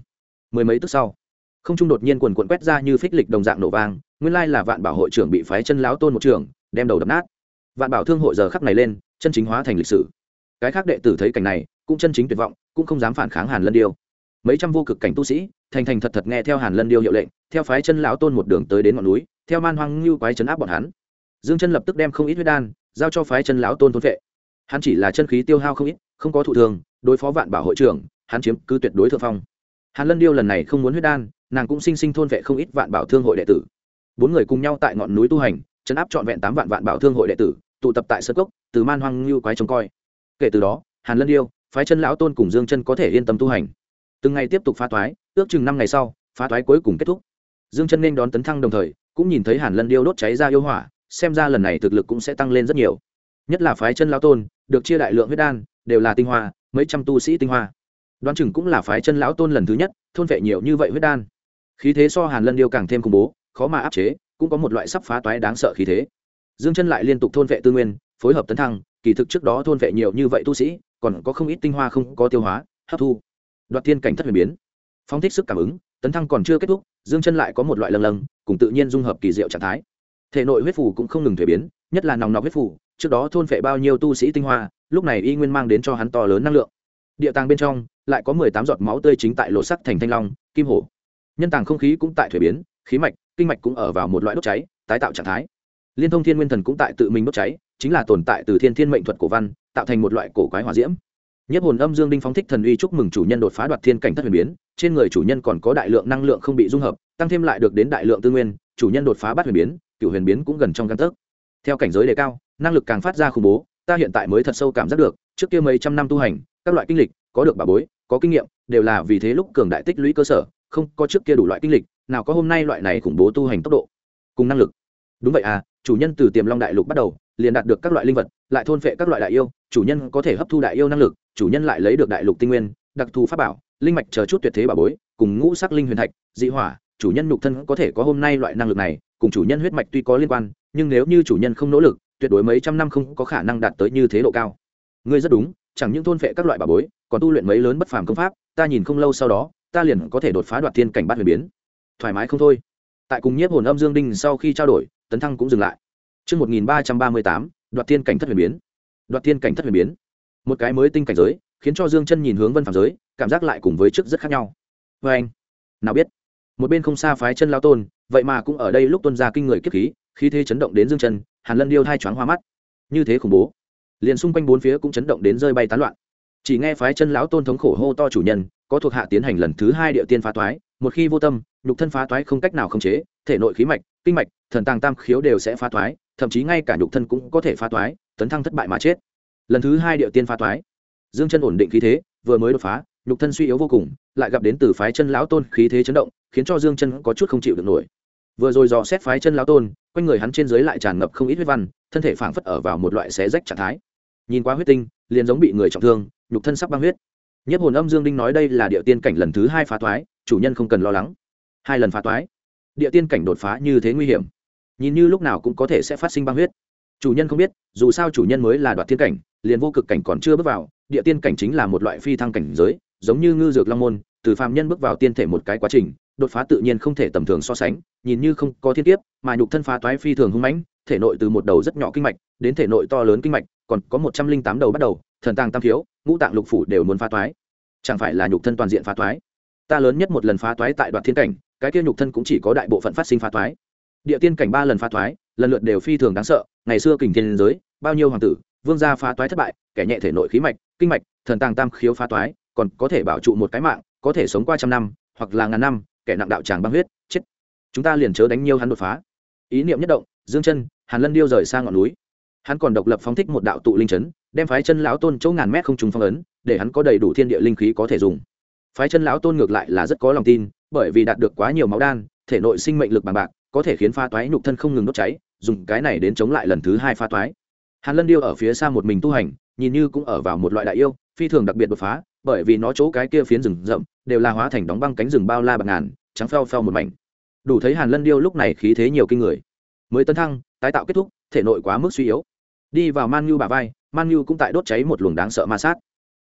Mười mấy tức sau, không trung đột nhiên quần quần quét ra như phích lịch đồng dạng nổ vang, nguyên lai là Vạn Bảo hội trưởng bị phái chân lão tôn một trưởng đem đầu đập nát. Vạn Bảo thương hội giờ khắc này lên chân chính hóa thành lịch sử. Cái khác đệ tử thấy cảnh này cũng chân chính tuyệt vọng, cũng không dám phản kháng Hàn Lân Điêu. Mấy trăm vô cực cảnh tu sĩ thành thành thật thật nghe theo Hàn Lân Điêu hiệu lệnh, theo phái chân lão tôn một đường tới đến ngọn núi, theo man hoang lưu quái trấn áp bọn hắn. Dương Chân lập tức đem không ít huyết đan giao cho phái chân lão tôn thôn vệ. Hắn chỉ là chân khí tiêu hao không ít, không có thụ thường, đối phó Vạn Bảo hội trưởng, hắn chiếm cứ tuyệt đối thượng phong. Hàn Lân Điêu lần này không muốn huyết đan, nàng cũng sinh sinh thôn vệ không ít Vạn Bảo thương hội đệ tử. Bốn người cùng nhau tại ngọn núi tu hành, trấn áp trọn vẹn 8 vạn Vạn Bảo thương hội đệ tử, tụ tập tại sơn cốc, từ man hoang lưu quái trông coi. Kể từ đó, Hàn Lân Điêu, phái chân lão tôn cùng Dương Chân có thể yên tâm tu hành. Từng ngày tiếp tục phá toái, ước chừng 5 ngày sau, phá toái cuối cùng kết thúc. Dương Chân nên đón tấn thăng đồng thời, cũng nhìn thấy Hàn Lân Điêu đốt cháy ra yêu hỏa, xem ra lần này thực lực cũng sẽ tăng lên rất nhiều. Nhất là phái chân lão tôn, được chia đại lượng huyết đan, đều là tinh hoa, mấy trăm tu sĩ tinh hoa. Đoán chừng cũng là phái chân lão tôn lần thứ nhất thôn vệ nhiều như vậy huyết đan. Khí thế so Hàn Lân Điêu càng thêm khủng bố, khó mà áp chế, cũng có một loại sắp phá toái đáng sợ khí thế. Dương Chân lại liên tục thôn vệ tư nguyên, phối hợp tấn thăng, kỳ thực trước đó thôn vệ nhiều như vậy tu sĩ, còn có không ít tinh hoa không có tiêu hóa, hấp thu. Đoạt thiên cảnh thất huyền biến, phóng thích sức cảm ứng, tấn thăng còn chưa kết thúc, Dương Chân lại có một loại lâng lâng, cùng tự nhiên dung hợp kỳ diệu trạng thái. Thể nội huyết phù cũng không ngừng thay biến, nhất là nòng nọc huyết phù, trước đó thôn vệ bao nhiêu tu sĩ tinh hoa, lúc này y nguyên mang đến cho hắn to lớn năng lượng. Địa tàng bên trong lại có 18 giọt máu tươi chính tại lộ sắc thành thanh long, kim hổ. Nhân tàng không khí cũng tại thay biến, khí mạch, kinh mạch cũng ở vào một loại đốt cháy, tái tạo trạng thái. Liên thông thiên nguyên thần cũng tại tự mình đốt cháy, chính là tồn tại từ thiên thiên mệnh thuật cổ văn, tạo thành một loại cổ quái hỏa diễm. Nhiếp hồn âm dương đinh phóng thích thần uy chúc mừng chủ nhân đột phá đoạt thiên cảnh thất huyền biến, trên người chủ nhân còn có đại lượng năng lượng không bị dung hợp, tăng thêm lại được đến đại lượng tư nguyên, chủ nhân đột phá bát huyền biến, cửu huyền biến cũng gần trong gang tấc. Theo cảnh giới đề cao, năng lực càng phát ra khủng bố, ta hiện tại mới thật sâu cảm giác được, trước kia mấy trăm năm tu hành, các loại kinh lịch, có được bảo bối, có kinh nghiệm, đều là vì thế lúc cường đại tích lũy cơ sở, không có trước kia đủ loại kinh lịch, nào có hôm nay loại này khủng bố tu hành tốc độ cùng năng lực. Đúng vậy à, chủ nhân từ Tiềm Long đại lục bắt đầu, liền đạt được các loại linh vật, lại thôn phệ các loại đại yêu, chủ nhân có thể hấp thu đại yêu năng lực, chủ nhân lại lấy được đại lục tinh nguyên, đặc thù pháp bảo, linh mạch chờ chút tuyệt thế bảo bối, cùng ngũ sắc linh huyền thạch, dị hỏa, chủ nhân nhục thân có thể có hôm nay loại năng lực này, cùng chủ nhân huyết mạch tuy có liên quan, nhưng nếu như chủ nhân không nỗ lực, tuyệt đối mấy trăm năm không có khả năng đạt tới như thế độ cao. Ngươi rất đúng, chẳng những thôn phệ các loại bảo bối, còn tu luyện mấy lớn bất phàm công pháp, ta nhìn không lâu sau đó, ta liền có thể đột phá đoạt thiên cảnh bát huyền biến. Thoải mái không thôi. Tại cùng nhiếp hồn âm dương đinh sau khi trao đổi, tấn thăng cũng dừng lại. Chương 1338, đoạt thiên cảnh thất huyền biến. Đoạt thiên cảnh thất huyền biến. Một cái mới tinh cảnh giới, khiến cho Dương Chân nhìn hướng vân phàm giới, cảm giác lại cùng với trước rất khác nhau. Và anh, nào biết, một bên không xa phái chân lão tôn, vậy mà cũng ở đây lúc tuôn ra kinh người kiếp khí, khí thế chấn động đến Dương Chân, Hàn Lân Điêu hai choáng hoa mắt. Như thế khủng bố, liền xung quanh bốn phía cũng chấn động đến rơi bay tán loạn. Chỉ nghe phái chân lão tôn thống khổ hô to chủ nhân, có thuộc hạ tiến hành lần thứ 2 địa tiên phá toái, một khi vô tâm, nhục thân phá toái không cách nào khống chế, thể nội khí mạch, kinh mạch, thần tàng tam khiếu đều sẽ phá toái, thậm chí ngay cả nhục thân cũng có thể phá toái, tấn thăng thất bại mà chết. Lần thứ 2 địa tiên phá toái. Dương Chân ổn định khí thế, vừa mới đột phá, nhục thân suy yếu vô cùng, lại gặp đến từ phái chân lão tôn khí thế chấn động, khiến cho Dương Chân có chút không chịu được nổi. Vừa rồi dò xét phái chân lão tôn, quanh người hắn trên dưới lại tràn ngập không ít huyết văn, thân thể phảng phất ở vào một loại xé rách trạng thái. Nhìn qua huyết tinh, liền giống bị người trọng thương, nhục thân sắp băng huyết. Nhiếp hồn âm dương đinh nói đây là địa tiên cảnh lần thứ 2 phá toái, chủ nhân không cần lo lắng. 2 lần phá toái, địa tiên cảnh đột phá như thế nguy hiểm, nhìn như lúc nào cũng có thể sẽ phát sinh băng huyết. Chủ nhân không biết, dù sao chủ nhân mới là đoạt thiên cảnh, liền vô cực cảnh còn chưa bước vào, địa tiên cảnh chính là một loại phi thăng cảnh giới, giống như ngư dược long môn, từ phàm nhân bước vào tiên thể một cái quá trình, đột phá tự nhiên không thể tầm thường so sánh, nhìn như không có thiên kiếp, mà nhục thân phá toái phi thường hung mãnh, thể nội từ một đầu rất nhỏ kinh mạch đến thể nội to lớn kinh mạch, còn có 108 đầu bắt đầu, thần tàng tam khiếu, ngũ tạng lục phủ đều muốn phá toái. Chẳng phải là nhục thân toàn diện phá toái. Ta lớn nhất một lần phá toái tại đoạt thiên cảnh, cái kia nhục thân cũng chỉ có đại bộ phận phát sinh phá toái. Địa tiên cảnh 3 lần phá toái, lần lượt đều phi thường đáng sợ, ngày xưa kình thiên giới, bao nhiêu hoàng tử, vương gia phá toái thất bại, kẻ nhẹ thể nội khí mạch, kinh mạch, thần tàng tam khiếu phá toái, còn có thể bảo trụ một cái mạng, có thể sống qua trăm năm, hoặc là ngàn năm, kẻ nặng đạo tràng băng huyết, chết. Chúng ta liền chớ đánh nhiều hắn đột phá. Ý niệm nhất động, Dương Chân, Hàn Lân Điêu rời sang ngọn núi. Hắn còn độc lập phóng thích một đạo tụ linh chấn, đem phái chân lão tôn chỗ ngàn mét không trùng phong ấn, để hắn có đầy đủ thiên địa linh khí có thể dùng. Phái chân lão tôn ngược lại là rất có lòng tin, bởi vì đạt được quá nhiều máu đan, thể nội sinh mệnh lực bằng bạc, có thể khiến phá toái nhục thân không ngừng đốt cháy, dùng cái này đến chống lại lần thứ 2 phá toái. Hàn Lân Điêu ở phía xa một mình tu hành, nhìn như cũng ở vào một loại đại yêu, phi thường đặc biệt đột phá, bởi vì nó chỗ cái kia phiến rừng rậm đều là hóa thành đóng băng cánh rừng bao la bạc ngàn, trắng phèo phèo một mảnh. Đủ thấy Hàn Lân Điêu lúc này khí thế nhiều kinh người. Mới tấn thăng, tái tạo kết thúc, thể nội quá mức suy yếu. Đi vào Man Nhu bả vai, Man Nhu cũng tại đốt cháy một luồng đáng sợ ma sát.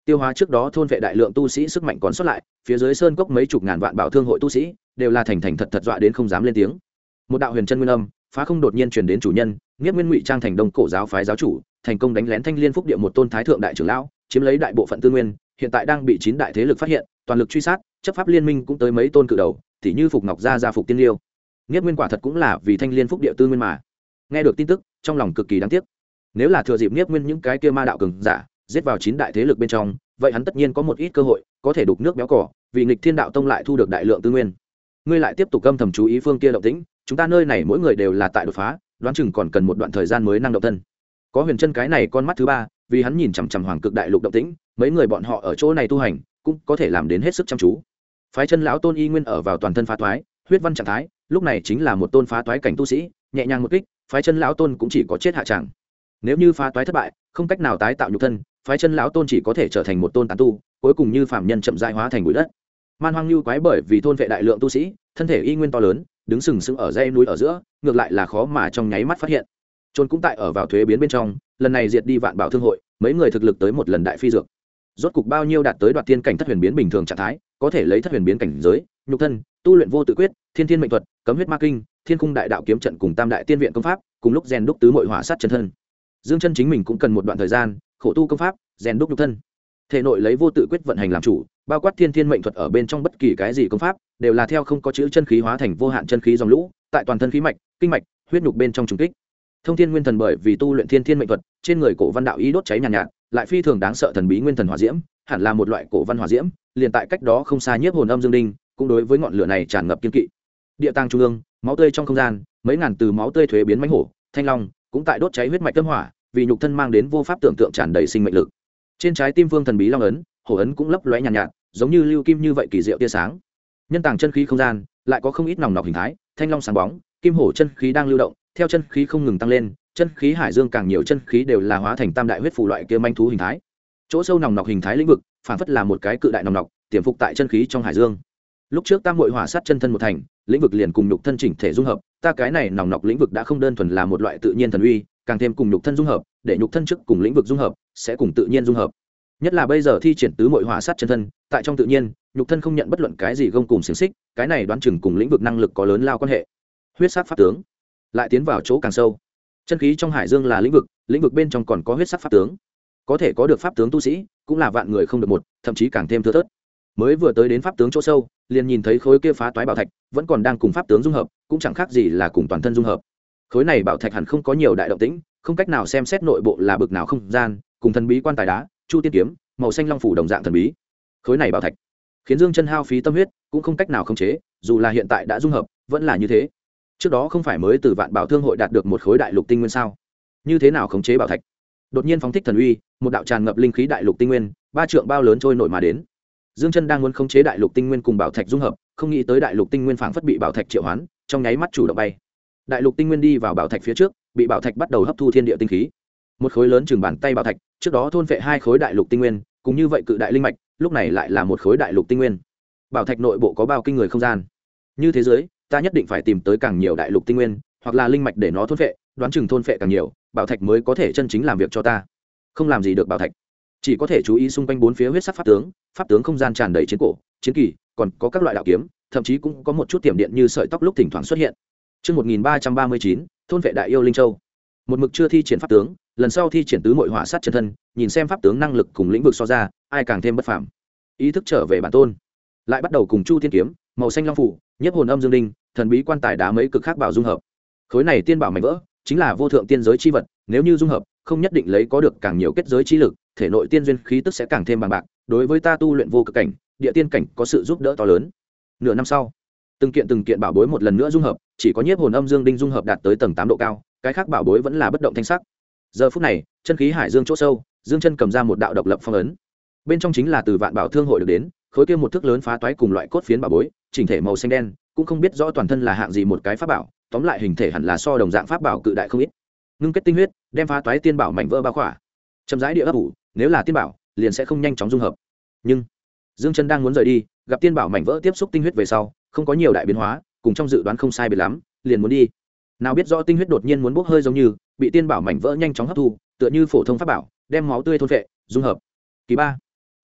tiêu hóa trước đó thôn vệ đại lượng tu sĩ sức mạnh còn sót lại, phía dưới sơn cốc mấy chục ngàn vạn bảo thương hội tu sĩ đều là thành thành thật thật dọa đến không dám lên tiếng. Một đạo huyền chân nguyên âm phá không đột nhiên truyền đến chủ nhân, Nghiệt Nguyên ngụy trang thành Đông Cổ giáo phái giáo chủ, thành công đánh lén Thanh Liên Phúc Địa một tôn thái thượng đại trưởng lão, chiếm lấy đại bộ phận tư nguyên, hiện tại đang bị 9 đại thế lực phát hiện, toàn lực truy sát, chấp pháp liên minh cũng tới mấy tôn cự đầu, tỉ như Phục Ngọc gia, Phục Tiên Liêu. Nghiệt Nguyên quả thật cũng là vì Thanh Liên Phúc Địa tư nguyên mà. Nghe được tin tức, trong lòng cực kỳ đáng tiếc. Nếu là thừa dịp Nghiệt Nguyên những cái kia ma đạo cường giả giết vào 9 đại thế lực bên trong, vậy hắn tất nhiên có một ít cơ hội, có thể đục nước béo cỏ, vì Nghịch Thiên Đạo Tông lại thu được đại lượng tư nguyên. Ngươi lại tiếp tục âm thầm chú ý phương kia động tĩnh, chúng ta nơi này mỗi người đều là tại đột phá, đoán chừng còn cần một đoạn thời gian mới năng động thân. Có Huyền Chân cái này con mắt thứ ba, vì hắn nhìn chằm chằm Hoàng Cực Đại Lục động tĩnh, mấy người bọn họ ở chỗ này tu hành, cũng có thể làm đến hết sức chăm chú. Phái Chân lão tôn y nguyên ở vào toàn thân phá toái, huyết văn trạng thái, lúc này chính là một tôn phá toái cảnh tu sĩ, nhẹ nhàng một kích, Phái Chân lão tôn cũng chỉ có chết hạ trạng. Nếu như phá toái thất bại, không cách nào tái tạo nhục thân, Phái Chân lão tôn chỉ có thể trở thành một tôn tán tu, cuối cùng như phàm nhân chậm rãi hóa thành bụi đất. Man Hoang Lưu quái bởi vì thôn vệ đại lượng tu sĩ, thân thể y nguyên to lớn, đứng sừng sững ở dãy núi ở giữa, ngược lại là khó mà trong nháy mắt phát hiện. Trôn cũng tại ở vào thuế biến bên trong, lần này diệt đi vạn bảo thương hội, mấy người thực lực tới một lần đại phi dược. Rốt cục bao nhiêu đạt tới đoạt tiên cảnh thất huyền biến bình thường trạng thái, có thể lấy thất huyền biến cảnh giới, nhục thân, tu luyện vô tự quyết, thiên thiên mệnh thuật, cấm huyết ma kinh, thiên cung đại đạo kiếm trận cùng tam đại tiên viện công pháp, cùng lúc rèn đúc tứ muội hỏa sát chân thân. Dương Chân chính mình cũng cần một đoạn thời gian, khổ tu công pháp, rèn đúc nhục thân. Thể nội lấy vô tự quyết vận hành làm chủ, bao quát thiên thiên mệnh thuật ở bên trong bất kỳ cái gì công pháp, đều là theo không có chữ chân khí hóa thành vô hạn chân khí dòng lũ, tại toàn thân khí mạch, kinh mạch, huyết nhục bên trong trùng kích. Thông Thiên Nguyên Thần bởi vì tu luyện thiên thiên mệnh thuật, trên người cổ văn đạo ý đốt cháy nhàn nhạt, lại phi thường đáng sợ thần bí nguyên thần hỏa diễm, hẳn là một loại cổ văn hỏa diễm, liền tại cách đó không xa Nhiếp Hồn Âm Dương Đinh, cũng đối với ngọn lửa này tràn ngập kiên kỵ. Địa tàng trung ương, máu tươi trong không gian, mấy ngàn từ máu tươi thuế biến mãnh hổ, thanh long, cũng tại đốt cháy huyết mạch tâm hỏa, vì nhục thân mang đến vô pháp tưởng tượng tràn đầy sinh mệnh lực. Trên trái tim vương thần bí long ấn, hổ ấn cũng lấp lóe nhàn nhạt, giống như lưu kim như vậy kỳ diệu tia sáng. Nhân tàng chân khí không gian, lại có không ít nòng nọc hình thái, thanh long sáng bóng, kim hổ chân khí đang lưu động, theo chân khí không ngừng tăng lên, chân khí hải dương càng nhiều chân khí đều là hóa thành tam đại huyết phù loại kia manh thú hình thái. Chỗ sâu nòng nọc hình thái lĩnh vực, phản phất là một cái cự đại nòng nọc, tiềm phục tại chân khí trong hải dương. Lúc trước tam muội hỏa sát chân thân một thành, lĩnh vực liền cùng nhục thân chỉnh thể dung hợp, ta cái này nòng nọc lĩnh vực đã không đơn thuần là một loại tự nhiên thần uy, càng thêm cùng nhục thân dung hợp, để nhục thân trước cùng lĩnh vực dung hợp, sẽ cùng tự nhiên dung hợp. Nhất là bây giờ thi triển tứ muội hỏa sát chân thân, tại trong tự nhiên, nhục thân không nhận bất luận cái gì gông cùm xiềng xích, cái này đoán chừng cùng lĩnh vực năng lực có lớn lao quan hệ. Huyết sát pháp tướng, lại tiến vào chỗ càng sâu. Chân khí trong hải dương là lĩnh vực bên trong còn có huyết sắc pháp tướng. Có thể có được pháp tướng tu sĩ, cũng là vạn người không được một, thậm chí càng thêm thưa thớt. Mới vừa tới đến pháp tướng chỗ sâu, liền nhìn thấy khối kia phá toái bảo thạch, vẫn còn đang cùng pháp tướng dung hợp, cũng chẳng khác gì là cùng toàn thân dung hợp. Khối này bảo thạch hẳn không có nhiều đại động tĩnh, không cách nào xem xét nội bộ là bực nào không gian, cùng thần bí quan tài đá, chu tiên kiếm, màu xanh long phủ đồng dạng thần bí. Khối này bảo thạch khiến Dương Chân hao phí tâm huyết, cũng không cách nào khống chế, dù là hiện tại đã dung hợp, vẫn là như thế. Trước đó không phải mới từ Vạn Bảo Thương hội đạt được một khối đại lục tinh nguyên sao? Như thế nào khống chế bảo thạch? Đột nhiên phóng thích thần uy, một đạo tràn ngập linh khí đại lục tinh nguyên, ba trượng bao lớn trôi nổi mà đến. Dương Chân đang muốn khống chế đại lục tinh nguyên cùng bảo thạch dung hợp, không nghĩ tới đại lục tinh nguyên phảng phất bị bảo thạch triệu hoán, trong nháy mắt chủ động bay. Đại lục tinh nguyên đi vào bảo thạch phía trước, bị bảo thạch bắt đầu hấp thu thiên địa tinh khí. Một khối lớn chừng bàn tay bảo thạch, trước đó thôn phệ hai khối đại lục tinh nguyên, cùng như vậy cự đại linh mạch, lúc này lại là một khối đại lục tinh nguyên. Bảo thạch nội bộ có bao kinh người không gian. Như thế giới, ta nhất định phải tìm tới càng nhiều đại lục tinh nguyên, hoặc là linh mạch để nó thôn phệ, đoán chừng thôn phệ càng nhiều, bảo thạch mới có thể chân chính làm việc cho ta. Không làm gì được bảo thạch, chỉ có thể chú ý xung quanh bốn phía huyết sắc pháp tướng không gian tràn đầy chiến cổ, chiến kỳ, còn có các loại đạo kiếm, thậm chí cũng có một chút tiềm điện như sợi tóc lúc thỉnh thoảng xuất hiện. Chương 1339, thôn vệ đại yêu linh châu. Một mực chưa thi triển pháp tướng, lần sau thi triển tứ muội hỏa sát chân thân, nhìn xem pháp tướng năng lực cùng lĩnh vực so ra, ai càng thêm bất phàm. Ý thức trở về bản tôn, lại bắt đầu cùng Chu Tiên kiếm, màu xanh long phủ, Nhiếp Hồn Âm Dương Đinh, thần bí quan tài đá mấy cực khác bảo dung hợp. Khối này tiên bảo mảnh vỡ, chính là vô thượng tiên giới chi vật, nếu như dung hợp, không nhất định lấy có được càng nhiều kết giới chi lực, thể nội tiên duyên khí tức sẽ càng thêm bằng bạc, đối với ta tu luyện vô cực cảnh, địa tiên cảnh có sự giúp đỡ to lớn. Nửa năm sau, từng kiện bảo bối một lần nữa dung hợp, chỉ có Nhiếp Hồn Âm Dương Đinh dung hợp đạt tới tầng 8 độ cao, cái khác bảo bối vẫn là bất động thanh sắc. Giờ phút này, chân khí hải dương chỗ sâu, Dương Chân cầm ra một đạo độc lập phong ấn. Bên trong chính là từ Vạn Bảo Thương hội được đến, khối kia một thước lớn phá toái cùng loại cốt phiến bảo bối, chỉnh thể màu xanh đen, cũng không biết rõ toàn thân là hạng gì một cái pháp bảo, tóm lại hình thể hẳn là so đồng dạng pháp bảo cự đại không ít. Ngưng kết tinh huyết, đem phá toái tiên bảo mảnh vỡ bao khỏa. Chậm rãi địa ấp ủ, nếu là tiên bảo, liền sẽ không nhanh chóng dung hợp. Nhưng Dương Chân đang muốn rời đi, gặp tiên bảo mảnh vỡ tiếp xúc tinh huyết về sau, không có nhiều đại biến hóa, cùng trong dự đoán không sai biệt lắm, liền muốn đi. Nào biết rõ tinh huyết đột nhiên muốn bốc hơi giống như, bị tiên bảo mảnh vỡ nhanh chóng hấp thu, tựa như phổ thông pháp bảo, đem máu tươi thôn phệ, dung hợp. Kỳ 3.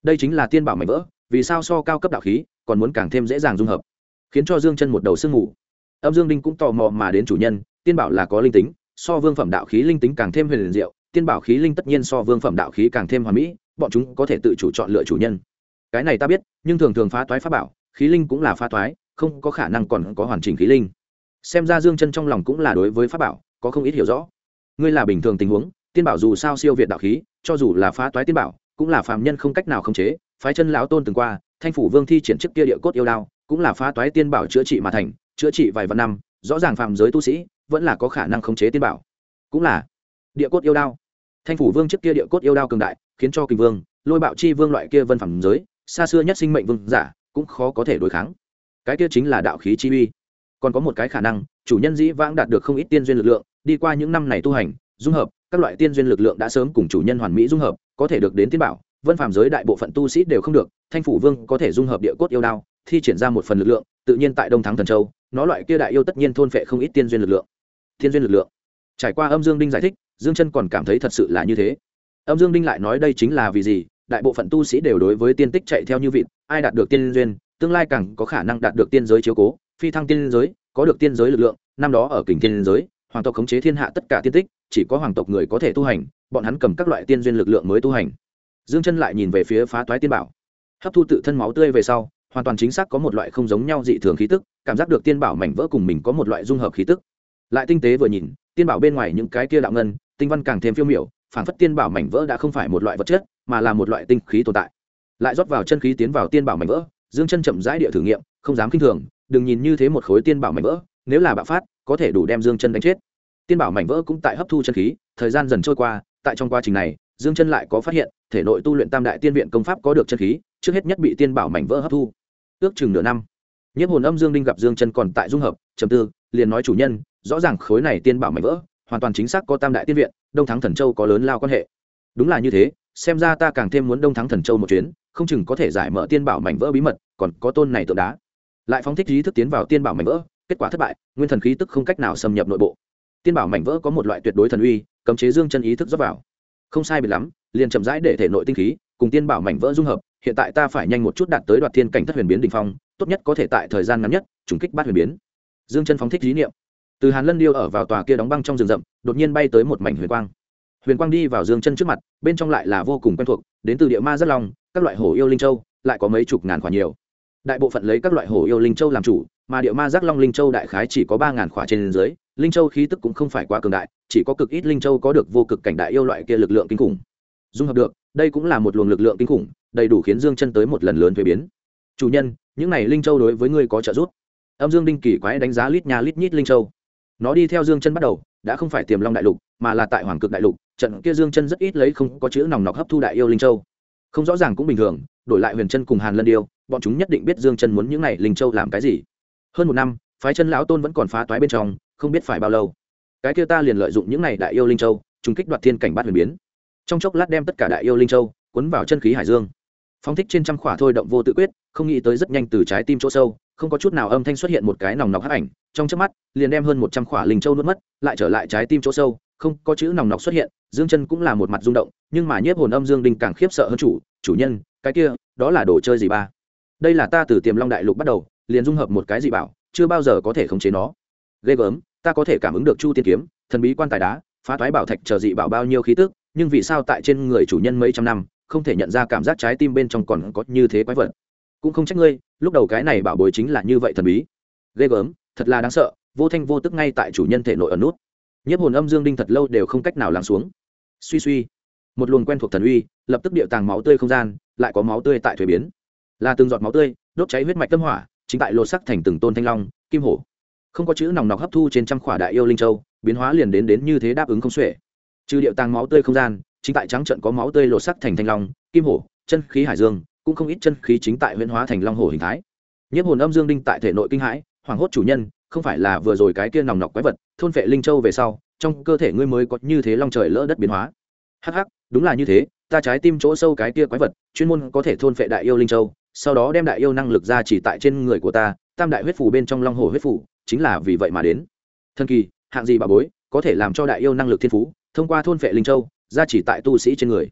đây chính là tiên bảo mảnh vỡ, vì sao so cao cấp đạo khí còn muốn càng thêm dễ dàng dung hợp, khiến cho Dương Chân một đầu sương ngủ. Âm Dương Đinh cũng tò mò mà đến chủ nhân, tiên bảo là có linh tính, so vương phẩm đạo khí linh tính càng thêm huyền diệu, tiên bảo khí linh tất nhiên so vương phẩm đạo khí càng thêm hoàn mỹ, bọn chúng có thể tự chủ chọn lựa chủ nhân. Cái này ta biết, nhưng thường thường phá toái pháp bảo, khí linh cũng là phá toái, không có khả năng còn có hoàn chỉnh khí linh. Xem ra Dương Chân trong lòng cũng là đối với pháp bảo có không ít hiểu rõ. Ngươi là bình thường tình huống, tiên bảo dù sao siêu việt đạo khí, cho dù là phá toái tiên bảo, cũng là phàm nhân không cách nào khống chế. Phái Chân lão tôn từng qua, Thanh phủ vương thi triển trước kia địa cốt yêu đao, cũng là phá toái tiên bảo chữa trị mà thành, chữa trị vài vạn năm, rõ ràng phàm giới tu sĩ vẫn là có khả năng khống chế tiên bảo. Cũng là địa cốt yêu đao. Thanh phủ vương trước kia địa cốt yêu đao cường đại, khiến cho Kình Vương, Lôi Bạo Chi Vương loại kia vân phàm giới, xa xưa nhất sinh mệnh vương giả, cũng khó có thể đối kháng. Cái kia chính là đạo khí chi uy. Còn có một cái khả năng, chủ nhân dĩ vãng đạt được không ít tiên duyên lực lượng, đi qua những năm này tu hành, dung hợp, các loại tiên duyên lực lượng đã sớm cùng chủ nhân hoàn mỹ dung hợp, có thể được đến tiên bảo. Vân phàm giới đại bộ phận tu sĩ đều không được, Thanh phủ vương có thể dung hợp địa cốt yêu đao, thi triển ra một phần lực lượng, tự nhiên tại Đông Thắng Thần Châu, nó loại kia đại yêu tất nhiên thôn phệ không ít tiên duyên lực lượng. Tiên duyên lực lượng. Trải qua Âm Dương Đinh giải thích, Dương Chân còn cảm thấy thật sự là như thế. Âm Dương Đinh lại nói đây chính là vì gì? Đại bộ phận tu sĩ đều đối với tiên tích chạy theo như vịt, ai đạt được tiên duyên, tương lai càng có khả năng đạt được tiên giới chiếu cố, phi thăng tiên giới, có được tiên giới lực lượng. Năm đó ở Kình Tiên giới, hoàng tộc khống chế thiên hạ tất cả tiên tích, chỉ có hoàng tộc người có thể tu hành, bọn hắn cầm các loại tiên duyên lực lượng mới tu hành. Dương Chân lại nhìn về phía phá toái tiên bảo, hấp thu tự thân máu tươi về sau, hoàn toàn chính xác có một loại không giống nhau dị thường khí tức, cảm giác được tiên bảo mảnh vỡ cùng mình có một loại dung hợp khí tức. Lại tinh tế vừa nhìn, tiên bảo bên ngoài những cái kia đạo ngân, tinh văn càng thêm phiêu miểu, phảng phất tiên bảo mảnh vỡ đã không phải một loại vật chất, mà là một loại tinh khí tồn tại. Lại rót vào chân khí tiến vào tiên bảo mảnh vỡ, Dương Chân chậm rãi địa thử nghiệm, không dám khinh thường, đừng nhìn như thế một khối tiên bảo mảnh vỡ, nếu là bạo phát, có thể đủ đem Dương Chân đánh chết. Tiên bảo mảnh vỡ cũng tại hấp thu chân khí, thời gian dần trôi qua, tại trong quá trình này, Dương Chân lại có phát hiện, thể nội tu luyện Tam đại tiên viện công pháp có được chân khí, trước hết nhất bị tiên bảo mảnh vỡ hấp thu. Ước chừng nửa năm, Nhiếp Hồn Âm Dương Đinh gặp Dương Chân còn tại dung hợp, trầm tư, liền nói chủ nhân, rõ ràng khối này tiên bảo mảnh vỡ, hoàn toàn chính xác có Tam đại tiên viện, Đông Thắng Thần Châu có lớn lao quan hệ. Đúng là như thế, xem ra ta càng thêm muốn Đông Thắng Thần Châu một chuyến, không chừng có thể giải mở tiên bảo mảnh vỡ bí mật, còn có tôn này tượng đá. Lại phóng thích ý thức tiến vào tiên bảo mảnh vỡ, kết quả thất bại, nguyên thần khí tức không cách nào xâm nhập nội bộ. Tiên bảo mảnh vỡ có một loại tuyệt đối thần uy, cấm chế Dương Chân ý thức rót vào. Không sai biệt lắm, liền chậm rãi để thể nội tinh khí cùng tiên bảo mảnh vỡ dung hợp, hiện tại ta phải nhanh một chút đạt tới đoạt thiên cảnh thất huyền biến đỉnh phong, tốt nhất có thể tại thời gian ngắn nhất trùng kích bát huyền biến. Dương Chân phóng thích ý niệm, từ Hàn Lân Điêu ở vào tòa kia đóng băng trong rừng rậm, đột nhiên bay tới một mảnh huyền quang. Huyền quang đi vào Dương Chân trước mặt, bên trong lại là vô cùng quen thuộc, đến từ địa ma rất long, các loại hổ yêu linh châu, lại có mấy chục ngàn quả nhiều. Đại bộ phận lấy các loại hổ yêu linh châu làm chủ, mà địa ma giác long linh châu đại khái chỉ có 3000 quả trên dưới, linh châu khí tức cũng không phải quá cường đại, chỉ có cực ít linh châu có được vô cực cảnh đại yêu loại kia lực lượng kinh khủng. Dung hợp được, đây cũng là một luồng lực lượng kinh khủng, đầy đủ khiến Dương Chân tới một lần lớn thuế biến. Chủ nhân, những này linh châu đối với ngươi có trợ giúp. Âm Dương Đinh kỳ quái đánh giá lít nha lít nhít linh châu. Nó đi theo Dương Chân bắt đầu, đã không phải Tiềm Long đại lục, mà là tại Hoàng Cực đại lục, trận kia Dương Chân rất ít lấy không có chữ nòng nọc hấp thu đại yêu linh châu. Không rõ ràng cũng bình thường, đổi lại Huyền Chân cùng Hàn Lân Điêu, bọn chúng nhất định biết Dương Chân muốn những này linh châu làm cái gì. Hơn một năm, phái Chân lão tôn vẫn còn phá toái bên trong, không biết phải bao lâu. Cái kia ta liền lợi dụng những này đại yêu linh châu, trùng kích đoạt thiên cảnh bát huyền biến. Trong chốc lát đem tất cả đại yêu linh châu cuốn vào chân khí hải dương, phóng thích trên trăm khỏa thôi động vô tự quyết, không nghĩ tới rất nhanh từ trái tim chỗ sâu, không có chút nào âm thanh xuất hiện một cái nòng nọc hắc ảnh, trong chớp mắt liền đem hơn 100 khỏa linh châu nuốt mất, lại trở lại trái tim chỗ sâu, không có chữ nòng nọc xuất hiện. Dương Chân cũng là một mặt rung động, nhưng mà Nhiếp Hồn Âm Dương Đinh càng khiếp sợ hơn chủ nhân, cái kia, đó là đồ chơi gì ba? Đây là ta từ Tiềm Long đại lục bắt đầu, liền dung hợp một cái dị bảo, chưa bao giờ có thể khống chế nó. Ghê gớm, ta có thể cảm ứng được Chu Tiên kiếm, thần bí quan tài đá, phá toái bảo thạch chờ dị bảo bao nhiêu khí tức, nhưng vì sao tại trên người chủ nhân mấy trăm năm không thể nhận ra cảm giác trái tim bên trong còn có như thế quái vật? Cũng không trách ngươi, lúc đầu cái này bảo bối chính là như vậy thần bí. Ghê gớm, thật là đáng sợ, vô thanh vô tức ngay tại chủ nhân thể nội ẩn nút. Nhiếp Hồn Âm Dương Đinh thật lâu đều không cách nào lắng xuống. Suy suy, một luồng quen thuộc thần uy lập tức điệu tàng máu tươi không gian, lại có máu tươi tại thuế biến, là từng giọt máu tươi đốt cháy huyết mạch tâm hỏa, chính tại lột sắc thành từng tôn thanh long, kim hổ. Không có chữ nòng nọc hấp thu trên trăm khỏa đại yêu linh châu, biến hóa liền đến như thế đáp ứng không xuể. Trừ điệu tàng máu tươi không gian, chính tại trắng trận có máu tươi lột sắc thành thanh long, kim hổ, chân khí hải dương, cũng không ít chân khí chính tại huyễn hóa thành long hổ hình thái. Nhiếp Hồn Âm Dương Đinh tại thể nội kinh hãi, hoảng hốt chủ nhân, không phải là vừa rồi cái kia nòng nọc quái vật thôn phệ linh châu về sau, trong cơ thể ngươi mới có như thế long trời lỡ đất biến hóa. Hắc hắc, đúng là như thế, ta trái tim chỗ sâu cái kia quái vật, chuyên môn có thể thôn phệ đại yêu linh châu, sau đó đem đại yêu năng lực ra chỉ tại trên người của ta, tam đại huyết phù bên trong long hổ huyết phù, chính là vì vậy mà đến. Thần kỳ, hạng gì bà bối, có thể làm cho đại yêu năng lực thiên phú, thông qua thôn phệ linh châu, ra chỉ tại tu sĩ trên người.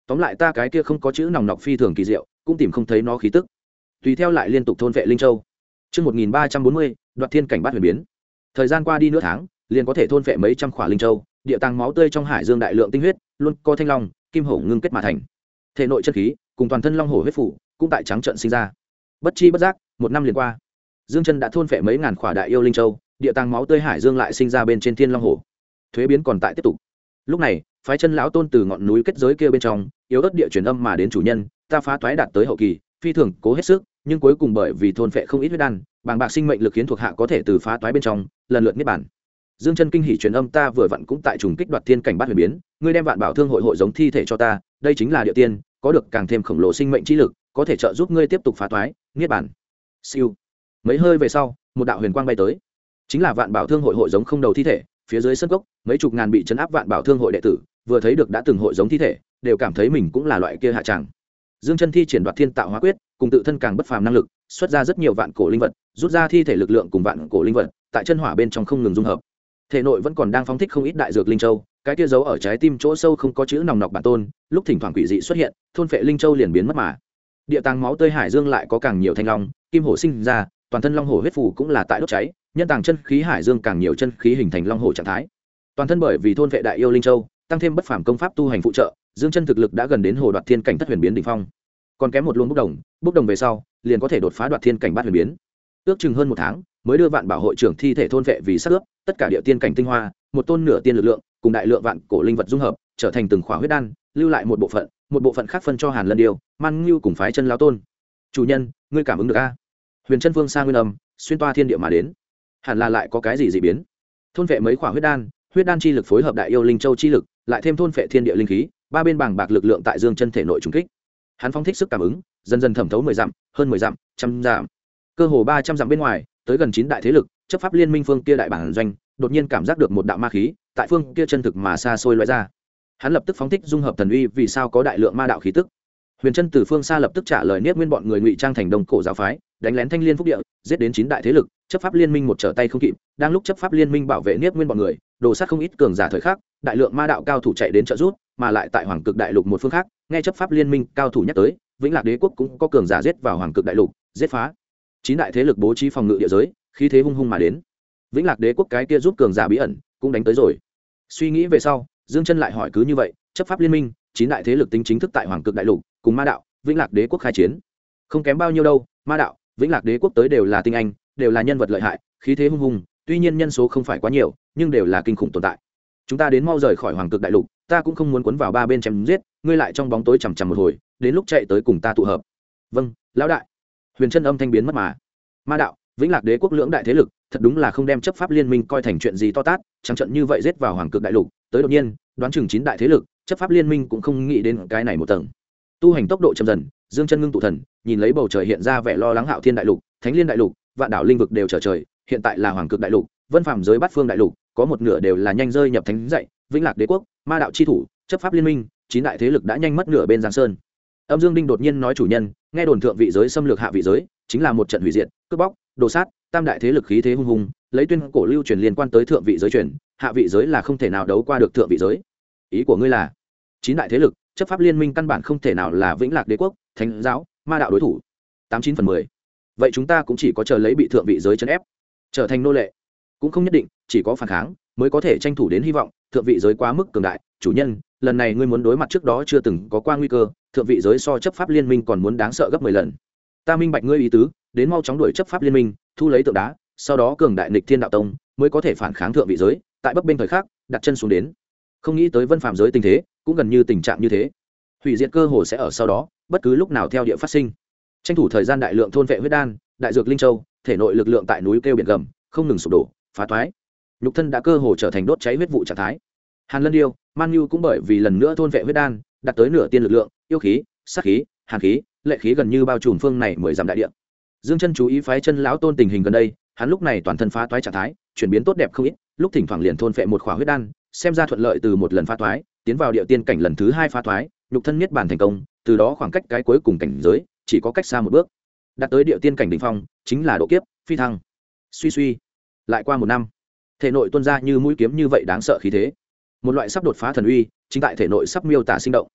tóm lại ta cái kia không có chữ nòng nọc phi thường kỳ diệu, cũng tìm không thấy nó khí tức. Tùy theo lại liên tục thôn vệ linh châu. Chương 1340, đoạt thiên cảnh bát huyền biến. Thời gian qua đi nửa tháng, liền có thể thôn vệ mấy trăm khỏa linh châu, địa tàng máu tươi trong hải dương đại lượng tinh huyết, luôn có thanh long, kim hổ ngưng kết mà thành. Thể nội chân khí, cùng toàn thân long hổ huyết phủ, cũng tại trắng trận sinh ra. Bất chi bất giác, một năm liền qua. Dương Chân đã thôn vệ mấy ngàn khỏa đại yêu linh châu, địa tàng máu tươi hải dương lại sinh ra bên trên thiên long hổ. Thuế biến còn tại tiếp tục. Lúc này, phái chân lão tôn từ ngọn núi kết giới kia bên trong, yếu ớt địa truyền âm mà đến chủ nhân, ta phá toái đạt tới hậu kỳ, phi thường cố hết sức, nhưng cuối cùng bởi vì thôn phệ không ít huyết đan, bàng bạc sinh mệnh lực khiến thuộc hạ có thể từ phá toái bên trong lần lượt niết bản. Dương Chân kinh hỉ truyền âm, ta vừa vặn cũng tại trùng kích đoạt thiên cảnh bát huyền biến, ngươi đem vạn bảo thương hội hội giống thi thể cho ta, đây chính là địa tiên, có được càng thêm khổng lồ sinh mệnh chi lực, có thể trợ giúp ngươi tiếp tục phá toái, niết bản. Siêu. Mấy hơi về sau, một đạo huyền quang bay tới, chính là vạn bảo thương hội hội giống không đầu thi thể, phía dưới sân gốc, mấy chục ngàn bị trấn áp vạn bảo thương hội đệ tử, vừa thấy được đã từng hội giống thi thể, đều cảm thấy mình cũng là loại kia hạ tràng. Dương Chân thi triển đoạt thiên tạo hóa quyết, cùng tự thân càng bất phàm năng lực, xuất ra rất nhiều vạn cổ linh vật, rút ra thi thể lực lượng cùng vạn cổ linh vật, tại chân hỏa bên trong không ngừng dung hợp. Thể nội vẫn còn đang phóng thích không ít đại dược linh châu, cái kia giấu ở trái tim chỗ sâu không có chữ nòng nọc bản tôn, lúc thỉnh thoảng quỷ dị xuất hiện, thôn phệ linh châu liền biến mất mà. Địa tàng máu tươi hải dương lại có càng nhiều thanh long, kim hổ sinh ra, toàn thân long hổ huyết phù cũng là tại đốt cháy, nhân tàng chân khí hải dương càng nhiều chân khí hình thành long hổ trạng thái. Toàn thân bởi vì thôn vệ đại yêu linh châu, tăng thêm bất phàm công pháp tu hành phụ trợ, Dương Chân thực lực đã gần đến hồ đoạt thiên cảnh thất huyền biến đỉnh phong. Còn kém một luồng bốc đồng về sau, liền có thể đột phá đoạt thiên cảnh bát huyền biến. Ước chừng hơn một tháng, mới đưa vạn bảo hội trưởng thi thể thôn vệ vì sát ướp, tất cả địa tiên cảnh tinh hoa, một tôn nửa tiên lực lượng, cùng đại lượng vạn cổ linh vật dung hợp, trở thành từng khỏa huyết đan, lưu lại một bộ phận khác phân cho Hàn Lân Điêu, Man Ngưu cùng phái chân lão tôn. Chủ nhân, ngươi cảm ứng được a? Huyền Chân Vương Sa Nguyên âm, xuyên toa thiên địa mà đến. Hẳn là lại có cái gì dị biến. Thôn vệ mấy khỏa huyết đan chi lực phối hợp đại yêu linh châu chi lực, lại thêm thôn vệ thiên địa linh khí, ba bên bàng bạc lực lượng tại Dương Chân thể nội trùng kích. Hắn phóng thích sức cảm ứng, dần dần thẩm thấu 10 dặm, hơn 10 dặm, trăm dặm. Cơ hồ 300 dặm bên ngoài, tới gần 9 đại thế lực, chấp pháp liên minh phương kia đại bản doanh, đột nhiên cảm giác được một đạo ma khí, tại phương kia chân thực mà xa xôi lóe ra. Hắn lập tức phóng thích dung hợp thần uy, vì sao có đại lượng ma đạo khí tức. Huyền Chân từ phương xa lập tức trả lời, Niết Nguyên bọn người ngụy trang thành Đông Cổ giáo phái, đánh lén Thanh Liên Phúc Địa, giết đến 9 đại thế lực, chấp pháp liên minh một trở tay không kịp, đang lúc chấp pháp liên minh bảo vệ Niết Nguyên bọn người, đồ sát không ít cường giả thời khắc, đại lượng ma đạo cao thủ chạy đến trợ giúp, mà lại tại Hoàng Cực Đại Lục một phương khác, nghe chấp pháp liên minh cao thủ nhắc tới, Vĩnh Lạc Đế quốc cũng có cường giả giết vào Hoàng Cực Đại Lục, giết phá 9 đại thế lực bố trí phòng ngự địa giới, khí thế hung hung mà đến. Vĩnh Lạc Đế quốc cái kia giúp cường giả bí ẩn cũng đánh tới rồi. Suy nghĩ về sau, Dương Chân lại hỏi, cứ như vậy, chấp pháp liên minh, 9 đại thế lực tính chính thức tại Hoàng Cực Đại Lục, cùng ma đạo, Vĩnh Lạc Đế quốc khai chiến. Không kém bao nhiêu đâu, ma đạo, Vĩnh Lạc Đế quốc tới đều là tinh anh, đều là nhân vật lợi hại, khí thế hung hùng, tuy nhiên nhân số không phải quá nhiều, nhưng đều là kinh khủng tồn tại. Chúng ta đến mau rời khỏi Hoàng Cực Đại Lục, ta cũng không muốn cuốn vào ba bên chém giết, ngươi lại trong bóng tối chằm chằm một hồi, đến lúc chạy tới cùng ta tụ hợp. Vâng, lão đại. Huyền Chân âm thanh biến mất mà. Ma đạo, Vĩnh Lạc Đế quốc lưỡng đại thế lực, thật đúng là không đem chấp pháp liên minh coi thành chuyện gì to tát, trắng trận như vậy giết vào Hoàng Cực Đại Lục, tới đột nhiên, đoán chừng 9 đại thế lực, chấp pháp liên minh cũng không nghĩ đến cái này một tầng. Tu hành tốc độ chậm dần, Dương Chân ngưng tụ thần, nhìn lấy bầu trời hiện ra vẻ lo lắng, Hạo Thiên Đại Lục, Thánh Liên Đại Lục, vạn đảo linh vực đều trở trời, hiện tại là Hoàng Cực Đại Lục, Vân Phàm giới Bát Phương Đại Lục, có một nửa đều là nhanh rơi nhập thánh dạy, Vĩnh Lạc Đế quốc, ma đạo chi thủ, chấp pháp liên minh, 9 đại thế lực đã nhanh mất nửa bên Giang Sơn. Âm Dương Đinh đột nhiên nói, chủ nhân, nghe đồn thượng vị giới xâm lược hạ vị giới, chính là một trận hủy diệt, cướp bóc, đồ sát, tam đại thế lực khí thế hung hùng, lấy tuyên cổ lưu truyền liên quan tới thượng vị giới truyền, hạ vị giới là không thể nào đấu qua được thượng vị giới. Ý của ngươi là 9 đại thế lực, chấp pháp liên minh căn bản không thể nào là Vĩnh Lạc Đế quốc, thánh giáo, ma đạo đối thủ. 89/10. Vậy chúng ta cũng chỉ có chờ lấy bị thượng vị giới trấn ép, trở thành nô lệ. Cũng không nhất định, chỉ có phản kháng mới có thể tranh thủ đến hy vọng. Thượng vị giới quá mức cường đại, chủ nhân, lần này ngươi muốn đối mặt trước đó chưa từng có qua nguy cơ, thượng vị giới so chấp pháp liên minh còn muốn đáng sợ gấp 10 lần. Ta minh bạch ngươi ý tứ, đến mau chóng đuổi chấp pháp liên minh, thu lấy tượng đá, sau đó cường đại nghịch thiên đạo tông mới có thể phản kháng thượng vị giới, tại bấp bênh thời khắc đặt chân xuống đến. Không nghĩ tới Vân Phàm giới tình thế cũng gần như tình trạng như thế, hủy diệt cơ hồ sẽ ở sau đó, bất cứ lúc nào theo địa phát sinh. Tranh thủ thời gian đại lượng thôn vệ huyết đan, đại dược linh châu, thể nội lực lượng tại núi kêu biển gầm, không ngừng sụp đổ, phá toái. Nhục thân đã cơ hồ trở thành đốt cháy huyết vụ trạng thái. Hàn Lân Điêu, Man Nhu cũng bởi vì lần nữa thôn vệ huyết đan, đạt tới nửa tiên lực lượng, yêu khí, sát khí, hàn khí, lệ khí gần như bao trùm phương này 10 dặm đại địa. Dương Chân chú ý phái chân lão tôn tình hình gần đây, hắn lúc này toàn thân phá toái trạng thái, chuyển biến tốt đẹp không ít, lúc thỉnh thoảng liền thôn vệ một khỏa huyết đan, xem ra thuận lợi từ một lần phá toái, tiến vào địa tiên cảnh lần thứ 2 phá toái, nhục thân niết bàn thành công, từ đó khoảng cách cái cuối cùng cảnh giới chỉ có cách xa một bước. Đạt tới địa tiên cảnh đỉnh phong, chính là độ kiếp, phi thăng. Suy suy, lại qua một năm, thể nội tuôn ra như mũi kiếm như vậy đáng sợ khí thế. Một loại sắp đột phá thần uy, chính tại thể nội sắp miêu tả sinh động.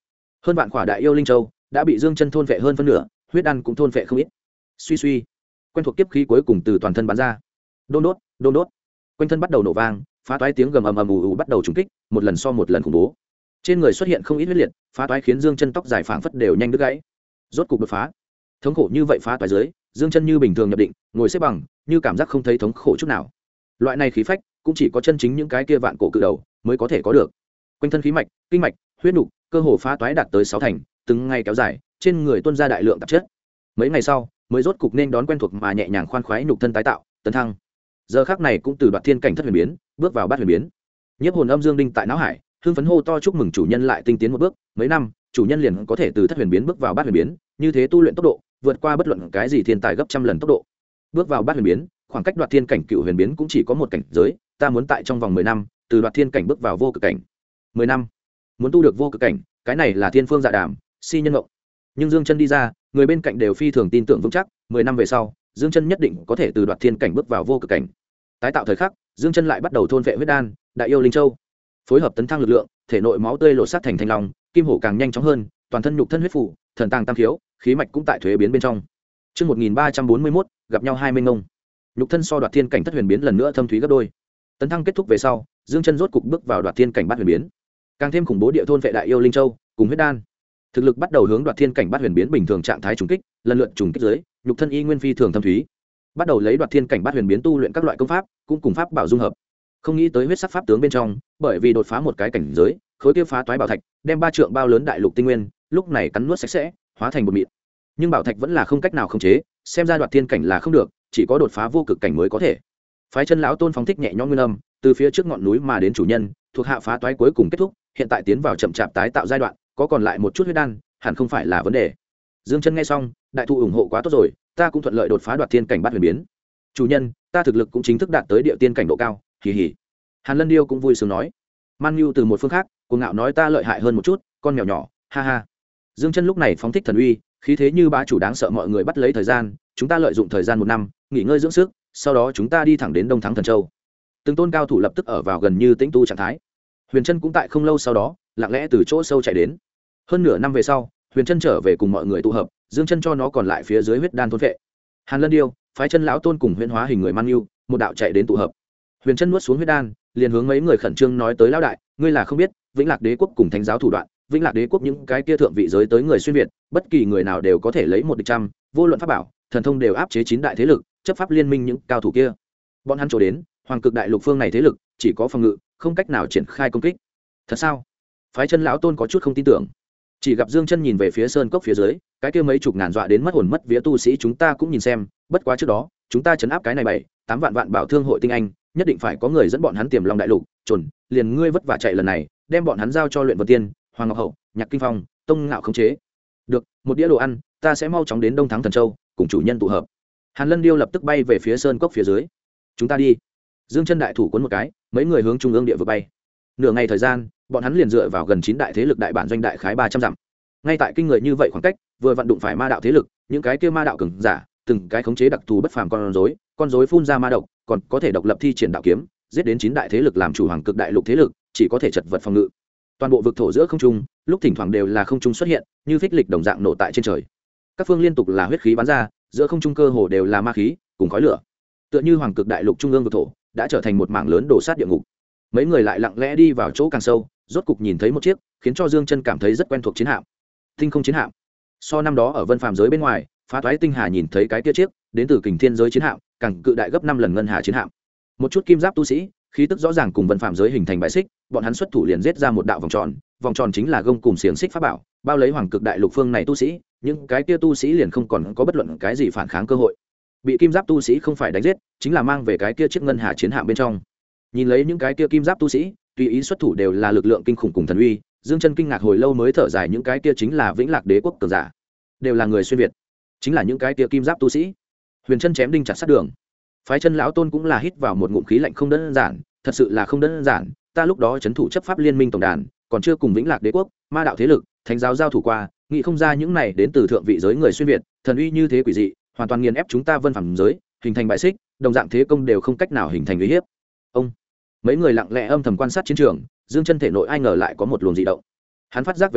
hơn vạn khỏa đại yêu linh châu đã bị Dương Chân thôn vệ hơn phân nửa, huyết đan cũng thôn vệ không ít. Suy suy, quen thuộc kiếp khí cuối cùng từ toàn thân bắn ra. Đôn đốt, đôn đốt. Quanh thân bắt đầu nổ vang, phá toái tiếng gầm ầm ầm ù ù bắt đầu trùng kích, một lần so một lần khủng bố. Trên người xuất hiện không ít huyết liệt, phá toái khiến Dương Chân tóc dài phảng phất đều nhanh đứt gãy. Rốt cục đột phá. Thống khổ như vậy phá toái dưới, Dương Chân như bình thường nhập định, ngồi xếp bằng, như cảm giác không thấy thống khổ chút nào. Loại này khí phách, cũng chỉ có chân chính những cái kia vạn cổ cự đầu mới có thể có được. Quanh thân khí mạch, kinh mạch, huyết nục, cơ hồ phá toái đạt tới 6 thành, từng ngày kéo dài, trên người tuôn ra đại lượng tạp chất. Mấy ngày sau, mới rốt cục nên đón quen thuộc mà nhẹ nhàng khoan khoái nhục thân tái tạo, tấn thăng. Giờ khắc này cũng từ đoạt thiên cảnh thất huyền biến, bước vào bát huyền biến. Nhiếp hồn âm dương đinh tại não hải, hưng phấn hô to chúc mừng chủ nhân lại tinh tiến một bước, mấy năm, chủ nhân liền có thể từ thất huyền biến bước vào bát huyền biến, như thế tu luyện tốc độ vượt qua bất luận cái gì thiên tài gấp trăm lần tốc độ. Bước vào bát huyền biến, khoảng cách đoạt thiên cảnh cựu huyền biến cũng chỉ có một cảnh giới, ta muốn tại trong vòng 10 năm, từ đoạt thiên cảnh bước vào vô cực cảnh. 10 năm, muốn tu được vô cực cảnh, cái này là thiên phương dạ đàm, si nhân ngộng. Nhưng Dương Chân đi ra, người bên cạnh đều phi thường tin tưởng vững chắc, 10 năm về sau, Dương Chân nhất định có thể từ đoạt thiên cảnh bước vào vô cực cảnh. Tái tạo thời khắc, Dương Chân lại bắt đầu thôn vệ huyết đan, đại yêu linh châu, phối hợp tấn thăng lực lượng, thể nội máu tươi lộ sát thành thanh long, kim hổ càng nhanh chóng hơn, toàn thân nhục thân huyết phủ, thần tàng tam thiếu, khí mạch cũng tại thuế biến bên trong. Chương 1341, gặp nhau 20 ngông. Nhục thân so đoạt thiên cảnh thất huyền biến lần nữa thâm thúy gấp đôi. Tấn thăng kết thúc về sau, Dương Chân rốt cục bước vào đoạt thiên cảnh bát huyền biến. Càng thêm khủng bố địa thôn vệ đại yêu linh châu, cùng huyết đan. Thực lực bắt đầu hướng đoạt thiên cảnh bát huyền biến bình thường trạng thái trùng kích, lần lượt trùng kích dưới, nhục thân y nguyên phi thường thâm thúy. Bắt đầu lấy đoạt thiên cảnh bát huyền biến tu luyện các loại công pháp, cũng cùng pháp bảo dung hợp. Không nghĩ tới huyết sắc pháp tướng bên trong, bởi vì đột phá một cái cảnh giới, khối kia phá toái bảo thạch, đem 3 trượng bao lớn đại lục tinh nguyên, lúc này cắn nuốt sạch sẽ, hóa thành bột mịn. Nhưng bảo thạch vẫn là không cách nào khống chế, xem ra đoạt thiên cảnh là không được, chỉ có đột phá vô cực cảnh mới có thể. Phái Chân lão tôn phóng thích nhẹ nhõm nguyên âm, từ phía trước ngọn núi mà đến chủ nhân, thuộc hạ phá toái cuối cùng kết thúc, hiện tại tiến vào chậm chạp tái tạo giai đoạn, có còn lại một chút huyết đan, hẳn không phải là vấn đề. Dương Chân nghe xong, đại thụ ủng hộ quá tốt rồi, ta cũng thuận lợi đột phá đoạt thiên cảnh bát huyền biến. Chủ nhân, ta thực lực cũng chính thức đạt tới địa tiên cảnh độ cao, hì hì. Hàn Lân Điêu cũng vui sướng nói. Man Nhu từ một phương khác, cuồng ngạo nói ta lợi hại hơn một chút, con mèo nhỏ, ha ha. Dương Chân lúc này phóng thích thần uy, khí thế như bá chủ đáng sợ, mọi người bắt lấy thời gian, chúng ta lợi dụng thời gian 1 năm, nghỉ ngơi dưỡng sức, sau đó chúng ta đi thẳng đến Đông Thắng Thần Châu. Từng tôn cao thủ lập tức ở vào gần như tĩnh tu trạng thái. Huyền Chân cũng tại không lâu sau đó, lặng lẽ từ chỗ sâu chạy đến. Hơn nửa năm về sau, Huyền Chân trở về cùng mọi người tụ hợp, Dương Chân cho nó còn lại phía dưới huyết đan thôn phệ. Hàn Lân Điêu, Phái Chân lão tôn cùng huyễn hóa hình người Man Nhu, một đạo chạy đến tụ hợp. Huyền Chân nuốt xuống huyết đan, liền hướng mấy người khẩn trương nói tới lão đại, ngươi là không biết, Vĩnh Lạc Đế quốc cùng Thánh giáo thủ đoạn, Vĩnh Lạc Đế quốc những cái kia thượng vị giới tới người xuyên việt, bất kỳ người nào đều có thể lấy một địch trăm, vô luận pháp bảo, thần thông đều áp chế 9 đại thế lực, chấp pháp liên minh những cao thủ kia. Bọn hắn chỗ đến, Hoàng Cực Đại Lục phương này thế lực, chỉ có phòng ngự, không cách nào triển khai công kích. Thật sao? Phái Chân lão tôn có chút không tin tưởng. Chỉ gặp Dương Chân nhìn về phía sơn cốc phía dưới, cái kia mấy chục ngàn dọa đến mất hồn mất vía tu sĩ chúng ta cũng nhìn xem, bất quá trước đó, chúng ta trấn áp cái này 7-8 vạn bảo thương hội tinh anh, nhất định phải có người dẫn bọn hắn tiềm long đại lục, chuẩn, liền ngươi vất vả chạy lần này, đem bọn hắn giao cho Luyện Vân Tiên, Hoàng Ngọc Hậu, Nhạc Kinh Phong, Tông Ngạo khống chế. Được, một đĩa đồ ăn, ta sẽ mau chóng đến Đông Thắng Thần Châu, cùng chủ nhân tụ hợp. Hàn Lân Điêu lập tức bay về phía sơn cốc phía dưới. Chúng ta đi. Dương Chân đại thủ cuốn một cái, mấy người hướng trung ương địa vực bay. Nửa ngày thời gian, bọn hắn liền dựa vào gần 9 đại thế lực đại bản doanh đại khái 300 dặm. Ngay tại kinh người như vậy khoảng cách, vừa vận đụng phải ma đạo thế lực, những cái kia ma đạo cường giả, từng cái khống chế đặc thù bất phàm con rối phun ra ma độc, còn có thể độc lập thi triển đạo kiếm, giết đến 9 đại thế lực làm chủ Hoàng Cực Đại Lục thế lực, chỉ có thể chật vật phòng ngự. Toàn bộ vực thổ giữa không trung, lúc thỉnh thoảng đều là không trung xuất hiện, như phích lịch đồng dạng nổ tại trên trời. Các phương liên tục là huyết khí bắn ra, giữa không trung cơ hồ đều là ma khí, cùng khói lửa. Tựa như Hoàng Cực Đại Lục trung ương vực thổ, đã trở thành một mảng lớn đổ sát địa ngục. Mấy người lại lặng lẽ đi vào chỗ càng sâu, rốt cục nhìn thấy một chiếc, khiến cho Dương Chân cảm thấy rất quen thuộc chiến hạm. Tinh không chiến hạm. So năm đó ở Vân Phàm giới bên ngoài, phá toái tinh hà nhìn thấy cái kia chiếc, đến từ Kình Thiên giới chiến hạm, càng cự đại gấp 5 lần ngân hà chiến hạm. Một chút kim giáp tu sĩ, khí tức rõ ràng cùng Vân Phàm giới hình thành bãi xích, bọn hắn xuất thủ liền giết ra một đạo vòng tròn chính là gông cùng xiềng xích pháp bảo, bao lấy Hoàng Cực Đại Lục phương này tu sĩ, những cái kia tu sĩ liền không còn có bất luận cái gì phản kháng cơ hội. Bị kim giáp tu sĩ không phải đánh giết, chính là mang về cái kia chiếc ngân hà chiến hạm bên trong. Nhìn lấy những cái kia kim giáp tu sĩ, tùy ý xuất thủ đều là lực lượng kinh khủng cùng thần uy, Dương Chân kinh ngạc hồi lâu mới thở dài, những cái kia chính là Vĩnh Lạc Đế quốc cường giả, đều là người xuyên việt, chính là những cái kia kim giáp tu sĩ. Huyền Chân chém đinh chặt sắt đường. Phái Chân lão tôn cũng là hít vào một ngụm khí lạnh, không đơn giản, thật sự là không đơn giản, ta lúc đó trấn thủ chấp pháp liên minh tổng đàn, còn chưa cùng Vĩnh Lạc Đế quốc, ma đạo thế lực, thánh giáo giao thủ qua, nghĩ không ra những này đến từ thượng vị giới người xuyên việt, thần uy như thế quỷ dị, hoàn toàn nghiền ép chúng ta Vân Phàm giới, hình thành bại xích, đồng dạng thế công đều không cách nào hình thành uy hiếp. Ông mấy người lặng lẽ âm thầm quan sát chiến trường, Dương Chân thể nội ai ngờ lại có một luồng dị động. Hắn phát giác về sau,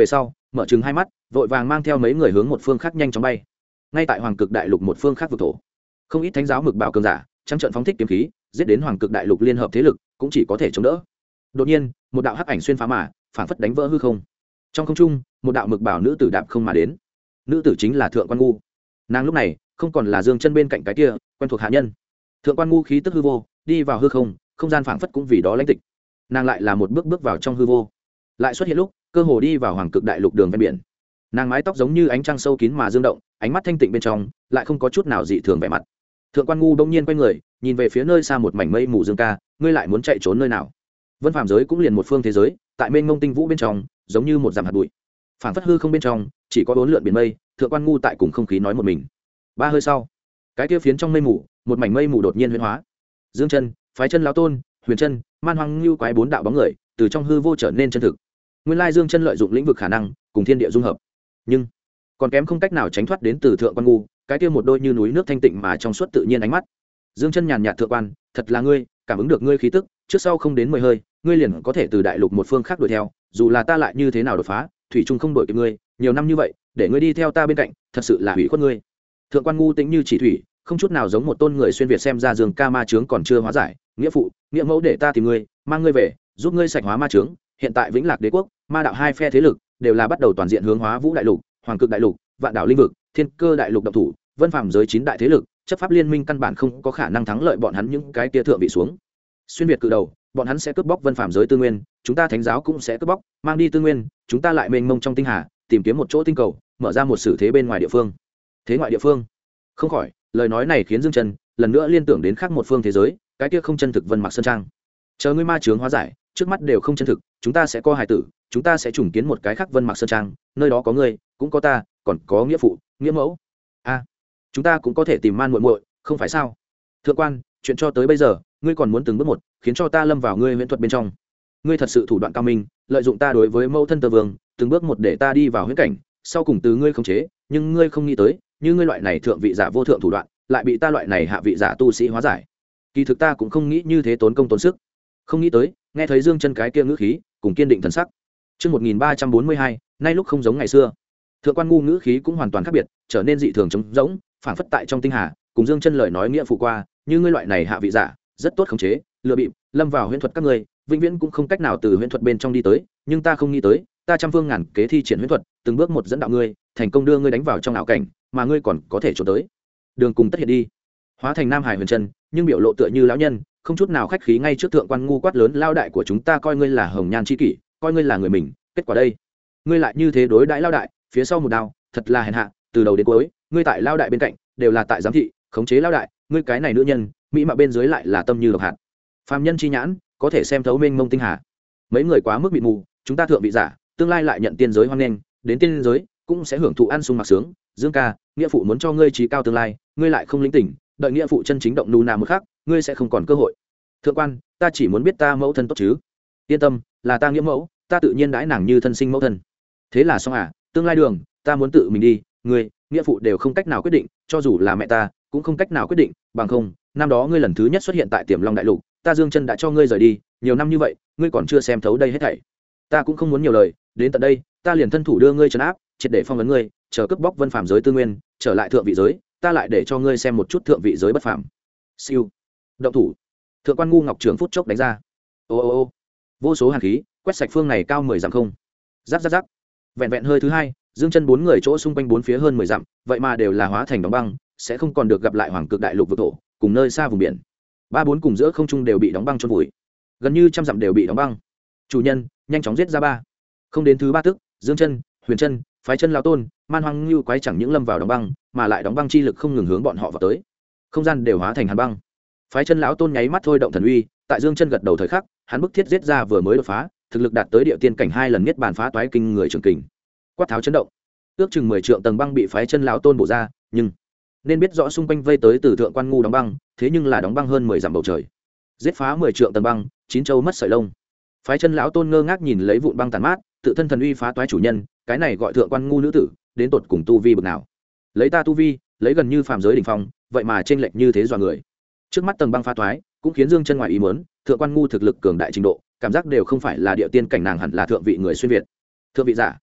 mở chừng hai mắt vội vàng mang theo mấy người hướng một phương khác nhanh chóng bay. Ngay tại hoàng cực đại lục một phương khác vực thổ, không ít thánh giáo mực bảo cường giả trắng trận phóng thích kiếm khí giết đến hoàng cực đại lục liên hợp thế lực cũng chỉ có thể chống đỡ. Đột nhiên một đạo hắc ảnh xuyên phá mà phảng phất đánh vỡ hư không. Trong không trung một đạo mực bảo nữ tử đạp không mà đến. Nữ tử chính là Thượng Quan Ngu. Nàng lúc này không còn là Dương Chân bên cạnh cái kia quen thuộc hạ nhân. Thượng Quan Ngu khí tức hư vô đi vào hư không, không gian phảng phất cũng vì đó lãnh tịch. Nàng lại là một bước bước vào trong hư vô, lại xuất hiện lúc cơ hồ đi vào hoàng cực đại lục đường ven biển. Nàng mái tóc giống như ánh trăng sâu kín mà dương động, ánh mắt thanh tịnh bên trong lại không có chút nào dị thường vẻ mặt. Thượng Quan Ngu đông nhiên quay người nhìn về phía nơi xa một mảnh mây mù dương ca, ngươi lại muốn chạy trốn nơi nào? Vân Phàm giới cũng liền một phương thế giới, tại mênh mông tinh vũ bên trong giống như một dặm hạt bụi, phảng phất hư không bên trong chỉ có bốn lượn biển mây. Thượng Quan Ngu tại cùng không khí nói một mình. Ba hơi sau, cái kia phiến trong mây mù một mảnh mây mù đột nhiên huyễn hóa. Dương Chân, Phái Chân lão tôn, Huyền Chân, Man Hoang Lưu quái bốn đạo bóng người từ trong hư vô trở nên chân thực. Nguyên lai Dương Chân lợi dụng lĩnh vực khả năng cùng thiên địa dung hợp, nhưng còn kém không cách nào tránh thoát đến từ Thượng Quan Ngu cái kia một đôi như núi nước thanh tịnh mà trong suốt tự nhiên ánh mắt. Dương Chân nhàn nhạt: Thượng Quan, thật là ngươi, cảm ứng được ngươi khí tức, trước sau không đến 10 hơi, ngươi liền có thể từ đại lục một phương khác đuổi theo, dù là ta lại như thế nào đột phá, thủy chung không đuổi kịp ngươi, nhiều năm như vậy, để ngươi đi theo ta bên cạnh, thật sự là hủy khuất ngươi. Thượng Quan Ngu tĩnh như chỉ thủy, không chút nào giống một tôn người xuyên việt. Xem ra Dương ca ma chướng còn chưa hóa giải, nghĩa phụ, nghĩa mẫu để ta tìm ngươi, mang ngươi về, giúp ngươi sạch hóa ma chướng. Hiện tại Vĩnh Lạc Đế quốc, ma đạo hai phe thế lực đều là bắt đầu toàn diện hướng Hóa Vũ đại lục, Hoàng Cực đại lục, Vạn Đảo Linh vực, Thiên Cơ đại lục động thủ, Vân Phàm giới 9 đại thế lực, chấp pháp liên minh căn bản không có khả năng thắng lợi bọn hắn những cái kia thượng vị xuống. Xuyên việt cự đầu, bọn hắn sẽ cướp bóc Vân Phàm giới tư nguyên, chúng ta Thánh giáo cũng sẽ cướp bóc, mang đi tư nguyên, chúng ta lại mênh mông trong tinh hà, tìm kiếm một chỗ tinh cầu, mở ra một sử thế bên ngoài địa phương. Thế ngoại địa phương? Không khỏi, lời nói này khiến Dương Chân lần nữa liên tưởng đến khác một phương thế giới, cái kia không chân thực Vân Mạc Sơn Trang. Chờ ngươi ma chướng hóa giải, trước mắt đều không chân thực, chúng ta sẽ có hài tử, chúng ta sẽ trùng kiến một cái khác Vân Mạc Sơn Trang, nơi đó có ngươi, cũng có ta, còn có nghĩa phụ, nghĩa mẫu. A, chúng ta cũng có thể tìm man muội muội, không phải sao? Thượng Quan, chuyện cho tới bây giờ, ngươi còn muốn từng bước một khiến cho ta lâm vào ngươi huyễn thuật bên trong. Ngươi thật sự thủ đoạn cao minh, lợi dụng ta đối với mẫu thân Tơ Vương, từng bước một để ta đi vào huyễn cảnh, sau cùng từ ngươi khống chế, nhưng ngươi không nghĩ tới, như ngươi loại này thượng vị giả vô thượng thủ đoạn, lại bị ta loại này hạ vị giả tu sĩ hóa giải. Kỳ thực ta cũng không nghĩ như thế tốn công tốn sức. Không nghĩ tới, nghe thấy Dương Chân cái kia ngữ khí, cùng kiên định thần sắc. Chương 1342, nay lúc không giống ngày xưa. Thượng Quan Ngu ngữ khí cũng hoàn toàn khác biệt, trở nên dị thường trống rỗng, phảng phất tại trong tinh hà, cùng Dương Chân lời nói nghĩa phụ qua, như ngươi loại này hạ vị giả, rất tốt khống chế, lừa bịp, lâm vào huyễn thuật các ngươi, vĩnh viễn cũng không cách nào từ huyễn thuật bên trong đi tới, nhưng ta không nghĩ tới, ta trăm phương ngàn kế thi triển huyễn thuật, từng bước một dẫn đạo ngươi, thành công đưa ngươi đánh vào trong ảo cảnh, mà ngươi còn có thể trốn tới. Đường cùng tất hiện đi. Hóa thành Nam Hải Huyền Chân, nhưng biểu lộ tựa như lão nhân, không chút nào khách khí ngay trước Thượng Quan Ngu quát lớn: lao đại của chúng ta coi ngươi là hồng nhan chi kỷ, coi ngươi là người mình, kết quả đây, ngươi lại như thế đối đãi lao đại, phía sau một đao, thật là hèn hạ, từ đầu đến cuối, ngươi tại lao đại bên cạnh, đều là tại giám thị, khống chế lao đại, ngươi cái này nữ nhân, mỹ mạo bên dưới lại là tâm như độc hạt. Phàm nhân chi nhãn, có thể xem thấu mênh mông tinh hà. Mấy người quá mức bị mù, chúng ta thượng vị giả, tương lai lại nhận tiên giới hoan nghênh, đến tiên giới cũng sẽ hưởng thụ ăn sung mặc sướng. Dương ca, nghĩa phụ muốn cho ngươi trí cao tương lai, ngươi lại không lĩnh tỉnh, đợi nghĩa phụ chân chính động nù nào một khắc, ngươi sẽ không còn cơ hội. Thượng Quan, ta chỉ muốn biết ta mẫu thân tốt chứ. Yên tâm, là ta nghĩa mẫu, ta tự nhiên đãi nàng như thân sinh mẫu thân. Thế là xong à, tương lai đường, ta muốn tự mình đi, ngươi, nghĩa phụ đều không cách nào quyết định, cho dù là mẹ ta, cũng không cách nào quyết định, bằng không, năm đó ngươi lần thứ nhất xuất hiện tại Tiềm Long đại lục, ta Dương Chân đã cho ngươi rời đi, nhiều năm như vậy, ngươi còn chưa xem thấu đây hết thảy. Ta cũng không muốn nhiều lời, đến tận đây, ta liền thân thủ đưa ngươi trấn áp, triệt để phong ấn ngươi, chờ cướp bóc Vân Phàm giới tư nguyên, trở lại thượng vị giới, ta lại để cho ngươi xem một chút thượng vị giới bất phàm. Siêu. Động thủ. Thượng Quan Ngu ngọc trưởng phút chốc đánh ra. Ô, vô số hàn khí quét sạch phương này cao 10 dặm không. Rắc rắc rắc. Vẹn vẹn hơi thứ hai, Dương Chân bốn người chỗ xung quanh bốn phía hơn 10 dặm, vậy mà đều là hóa thành đóng băng, sẽ không còn được gặp lại Hoàng Cực đại lục vực thổ, cùng nơi xa vùng biển. Ba bốn cùng giữa không trung đều bị đóng băng chôn vùi. Gần như trăm dặm đều bị đóng băng. Chủ nhân, nhanh chóng giết ra ba. Không đến thứ ba tức, Dương Chân, Huyền Chân, Phái Chân lão tôn, Man Hoang Lưu quái chẳng những lâm vào đóng băng, mà lại đóng băng chi lực không ngừng hướng bọn họ vào tới. Không gian đều hóa thành hàn băng. Phái Chân lão tôn nháy mắt thôi động thần uy, tại Dương Chân gật đầu thời khắc, hắn bức thiết giết ra vừa mới đột phá, thực lực đạt tới địa tiên cảnh 2 lần niết bàn phá toái kinh người trường kình. Quát tháo chấn động. Ước chừng 10 trượng tầng băng bị Phái Chân lão tôn bổ ra, nhưng nên biết rõ xung quanh vây tới từ Thượng Quan Ngu đóng băng, thế nhưng là đóng băng hơn 10 dặm bầu trời. Giết phá 10 trượng tầng băng, 9 châu mất sợi lông. Phái Chân lão tôn ngơ ngác nhìn lấy vụn băng tàn mát, tự thân thần uy phá toái chủ nhân, cái này gọi Thượng Quan Ngu nữ tử, đến tột cùng tu vi bậc nào? Lấy ta tu vi, lấy gần như phàm giới đỉnh phong, vậy mà chênh lệch như thế dọa người. Trước mắt tầng băng phá toái, cũng khiến Dương Chân ngoài ý muốn, Thượng Quan Ngu thực lực cường đại trình độ, cảm giác đều không phải là địa tiên cảnh, nàng hẳn là thượng vị người xuyên việt. Thượng vị giả.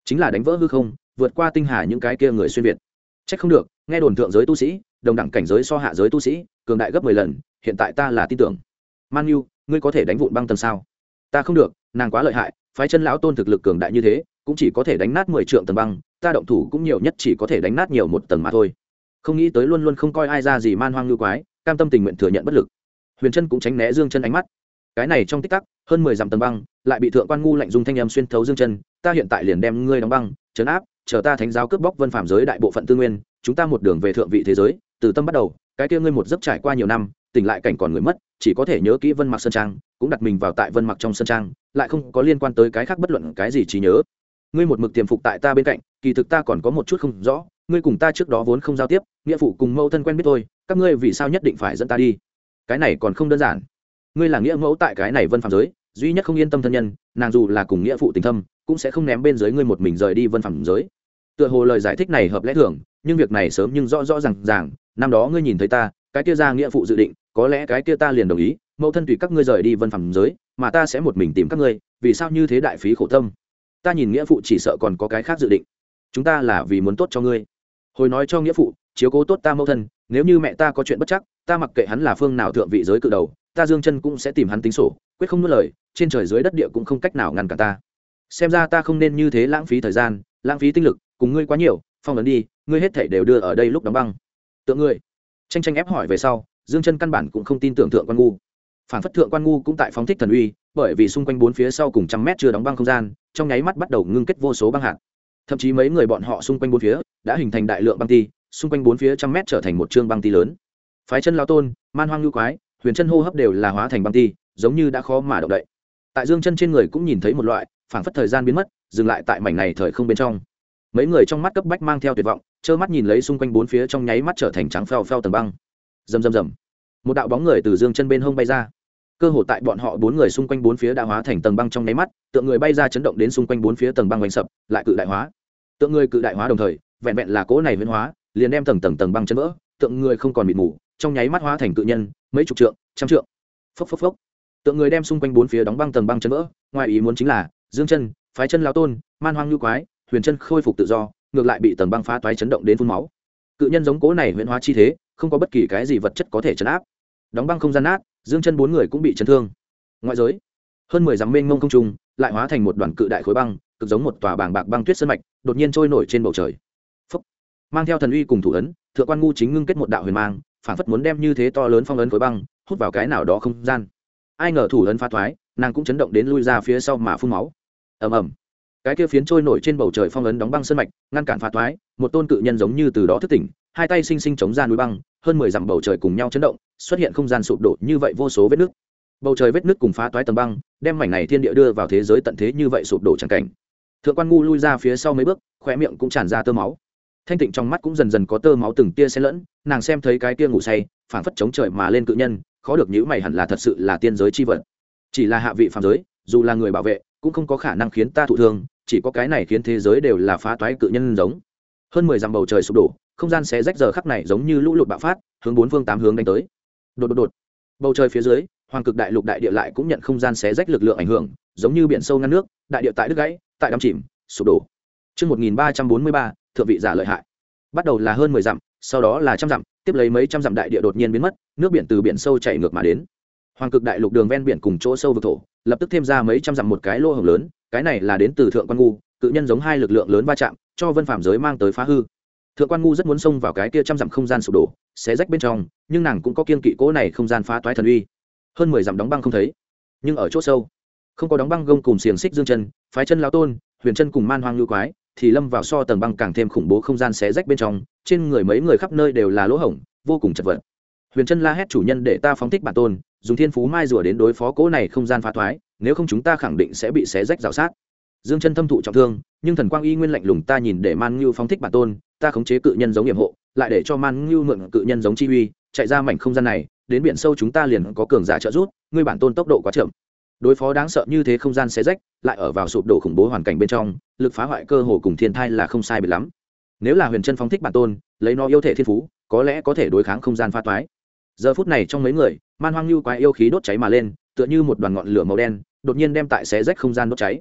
chính là đánh vỡ hư không, vượt qua tinh hà những cái kia người xuyên việt. Trách không được, nghe đồn thượng giới tu sĩ đồng đẳng cảnh giới so hạ giới tu sĩ cường đại gấp 10 lần, hiện tại ta là tin tưởng. Man Nhu, ngươi có thể đánh vụn băng tầng sao? Ta không được, nàng quá lợi hại, phái chân lão tôn thực lực cường đại như thế, cũng chỉ có thể đánh nát 10 trượng tầng băng, ta động thủ cũng nhiều nhất chỉ có thể đánh nát nhiều một tầng mà thôi. Không nghĩ tới luôn luôn không coi ai ra gì man hoang lưu quái, cam tâm tình nguyện thừa nhận bất lực. Huyền Chân cũng tránh né Dương Chân ánh mắt. Cái này trong tích tắc, hơn 10 dặm tầng băng, lại bị thượng quan ngu lạnh dùng thanh âm xuyên thấu Dương Chân, ta hiện tại liền đem ngươi đóng băng, trấn áp, chờ ta thánh giáo cướp bóc vân phàm giới đại bộ phận tư nguyên, chúng ta một đường về thượng vị thế giới, từ tâm bắt đầu, cái kia ngươi một giấc trải qua nhiều năm, tỉnh lại cảnh còn người mất, chỉ có thể nhớ kỹ Vân Mặc sơn trang, cũng đặt mình vào tại Vân Mặc trong sơn trang, lại không có liên quan tới cái khác bất luận cái gì trí nhớ. Ngươi một mực tiềm phục tại ta bên cạnh, kỳ thực ta còn có một chút không rõ, ngươi cùng ta trước đó vốn không giao tiếp, nghĩa phụ cùng mẫu thân quen biết thôi, các ngươi vì sao nhất định phải dẫn ta đi? Cái này còn không đơn giản. Ngươi là nghĩa mẫu tại cái này vân phàm giới, duy nhất không yên tâm thân nhân, nàng dù là cùng nghĩa phụ tình thâm, cũng sẽ không ném bên dưới ngươi một mình rời đi vân phàm giới. Tựa hồ lời giải thích này hợp lẽ thường, nhưng việc này sớm nhưng rõ ràng, năm đó ngươi nhìn thấy ta, cái kia ra nghĩa phụ dự định, có lẽ cái kia ta liền đồng ý, mẫu thân tùy các ngươi rời đi vân phàm giới, mà ta sẽ một mình tìm các ngươi, vì sao như thế đại phí khổ tâm? Ta nhìn nghĩa phụ chỉ sợ còn có cái khác dự định. Chúng ta là vì muốn tốt cho ngươi. Hồi nói cho nghĩa phụ, chiếu cố tốt ta mẫu thân, nếu như mẹ ta có chuyện bất chắc, ta mặc kệ hắn là phương nào thượng vị giới cự đầu, ta Dương Chân cũng sẽ tìm hắn tính sổ, quyết không nuốt lời, trên trời dưới đất địa cũng không cách nào ngăn cản ta. Xem ra ta không nên như thế lãng phí thời gian, lãng phí tinh lực, cùng ngươi quá nhiều, phong ấn đi, ngươi hết thảy đều đưa ở đây lúc đóng băng. Tượng ngươi. Tranh ép hỏi về sau, Dương Chân căn bản cũng không tin tưởng thượng quan ngu. Phản phất thượng quan ngu cũng tại phóng thích thần uy, bởi vì xung quanh bốn phía sau cùng trăm mét chưa đóng băng không gian, trong nháy mắt bắt đầu ngưng kết vô số băng hạt. Thậm chí mấy người bọn họ xung quanh bốn phía đã hình thành đại lượng băng ti, xung quanh bốn phía trăm mét trở thành một trương băng ti lớn. Phái chân lão tôn, man hoang lưu quái, Huyền Chân hô hấp đều là hóa thành băng ti, giống như đã khó mà động đậy. Tại Dương Chân trên người cũng nhìn thấy một loại, phảng phất thời gian biến mất, dừng lại tại mảnh này thời không bên trong. Mấy người trong mắt cấp bách mang theo tuyệt vọng, trơ mắt nhìn lấy xung quanh bốn phía trong nháy mắt trở thành trắng phèo phèo tầng băng. Rầm rầm rầm. Một đạo bóng người từ Dương Chân bên hông bay ra. Cơ hồ tại bọn họ bốn người xung quanh bốn phía đã hóa thành tầng băng trong nháy mắt, tượng người bay ra chấn động đến xung quanh bốn phía tầng băng oanh sập, lại cự đại hóa. Tượng người cự đại hóa đồng thời, vẹn vẹn là cỗ này biến hóa, liền đem tầng băng chấn vỡ, tượng người không còn mịt mù, trong nháy mắt hóa thành cự nhân, mấy chục trượng, trăm trượng. Phốc phốc phốc. Tượng người đem xung quanh bốn phía đóng băng tầng băng chấn vỡ, ngoài ý muốn chính là, Dương Chân, phái chân lão tôn, man hoang lưu quái, Huyền Chân khôi phục tự do, ngược lại bị tầng băng phá toái chấn động đến phun máu. Cự nhân giống cỗ này huyễn hóa chi thế, không có bất kỳ cái gì vật chất có thể chấn áp. Đóng băng không gian nát, Dương Chân bốn người cũng bị chấn thương. Ngoại giới, hơn 10 dặm mênh mông không trung, lại hóa thành một đoàn cự đại khối băng, cực giống một tòa bàng bạc băng tuyết sơn mạch, đột nhiên trôi nổi trên bầu trời. Phốc. Mang theo thần uy cùng thủ ấn, thượng quan ngu chính ngưng kết một đạo huyền mang, phản phất muốn đem như thế to lớn phong ấn khối băng hút vào cái nào đó không gian. Ai ngờ thủ ấn phá thoái, nàng cũng chấn động đến lui ra phía sau mà phun máu. Ầm ầm. Cái kia phiến trôi nổi trên bầu trời phong ấn đóng băng sơn mạch, ngăn cản phá thoái, một tôn cự nhân giống như từ đó thức tỉnh, hai tay sinh sinh chống ra núi băng, hơn 10 dặm bầu trời cùng nhau chấn động, xuất hiện không gian sụp đổ như vậy vô số vết nứt. Bầu trời vết nứt cùng phá toái tầng băng, đem mảnh này thiên địa đưa vào thế giới tận thế như vậy sụp đổ chẳng cảnh. Thượng quan ngu lui ra phía sau mấy bước, khóe miệng cũng tràn ra tơ máu. Thanh tịnh trong mắt cũng dần dần có tơ máu từng tia xen lẫn, nàng xem thấy cái kia ngủ say, phảng phất chống trời mà lên cự nhân, khó được nhíu mày hẳn là thật sự là tiên giới chi vật. Chỉ là hạ vị phàm giới, dù là người bảo vệ, cũng không có khả năng khiến ta thụ thương, chỉ có cái này khiến thế giới đều là phá toái cự nhân giống. Hơn 10 dặm bầu trời sụp đổ, không gian xé rách giờ khắc này giống như lũ lụt bạo phát, hướng bốn phương tám hướng đánh tới. Đột đột đột. Bầu trời phía dưới, hoàng cực đại lục đại địa lại cũng nhận không gian xé rách lực lượng ảnh hưởng, giống như biển sâu ngăn nước, đại địa tại đứt gãy, tại đắm chìm, sụp đổ. Chương 1343, thượng vị giả lợi hại. Bắt đầu là hơn 10 dặm, sau đó là trăm dặm, tiếp lấy mấy trăm dặm đại địa đột nhiên biến mất, nước biển từ biển sâu chảy ngược mà đến. Hoàng cực đại lục đường ven biển cùng chỗ sâu vực thổ, lập tức thêm ra mấy trăm dặm một cái lỗ hổng lớn, cái này là đến từ thượng quan ngu, cự nhân giống hai lực lượng lớn va chạm, cho vân phàm giới mang tới phá hư. Thượng quan ngu rất muốn xông vào cái kia trăm dặm không gian sụp đổ, xé rách bên trong, nhưng nàng cũng có kiên kỵ cố này không gian phá toái thần uy. Hơn 10 dặm đóng băng không thấy, nhưng ở chỗ sâu, không có đóng băng gông cùng xiềng xích Dương Chân, phái chân lão tôn, Huyền Chân cùng man hoang lưu quái, thì lâm vào so tầng băng càng thêm khủng bố không gian xé rách bên trong, trên người mấy người khắp nơi đều là lỗ hổng, vô cùng chật vật. Huyền Chân la hét chủ nhân để ta phóng thích bản tôn, dùng thiên phú mai rùa đến đối phó cố này không gian phá thoái, nếu không chúng ta khẳng định sẽ bị xé rách rào sát. Dương Chân thâm thụ trọng thương, nhưng thần quang y nguyên lạnh lùng ta nhìn để Man Ngưu phóng thích bản tôn, ta khống chế cự nhân giống yểm hộ, lại để cho Man Ngưu mượn cự nhân giống chi uy, chạy ra mảnh không gian này, đến biển sâu chúng ta liền có cường giả trợ giúp, ngươi bản tôn tốc độ quá chậm. Đối phó đáng sợ như thế không gian xé rách, lại ở vào sụp đổ khủng bố hoàn cảnh bên trong, lực phá hoại cơ hồ cùng thiên thai là không sai biệt lắm. Nếu là Huyền Chân phóng thích bản tôn, lấy nó yêu thể thiên phú, có lẽ có thể đối kháng không gian phá toái. Giờ phút này trong mấy người, man hoang lưu quái yêu khí đốt cháy mà lên, tựa như một đoàn ngọn lửa màu đen, đột nhiên đem tại xé rách không gian đốt cháy.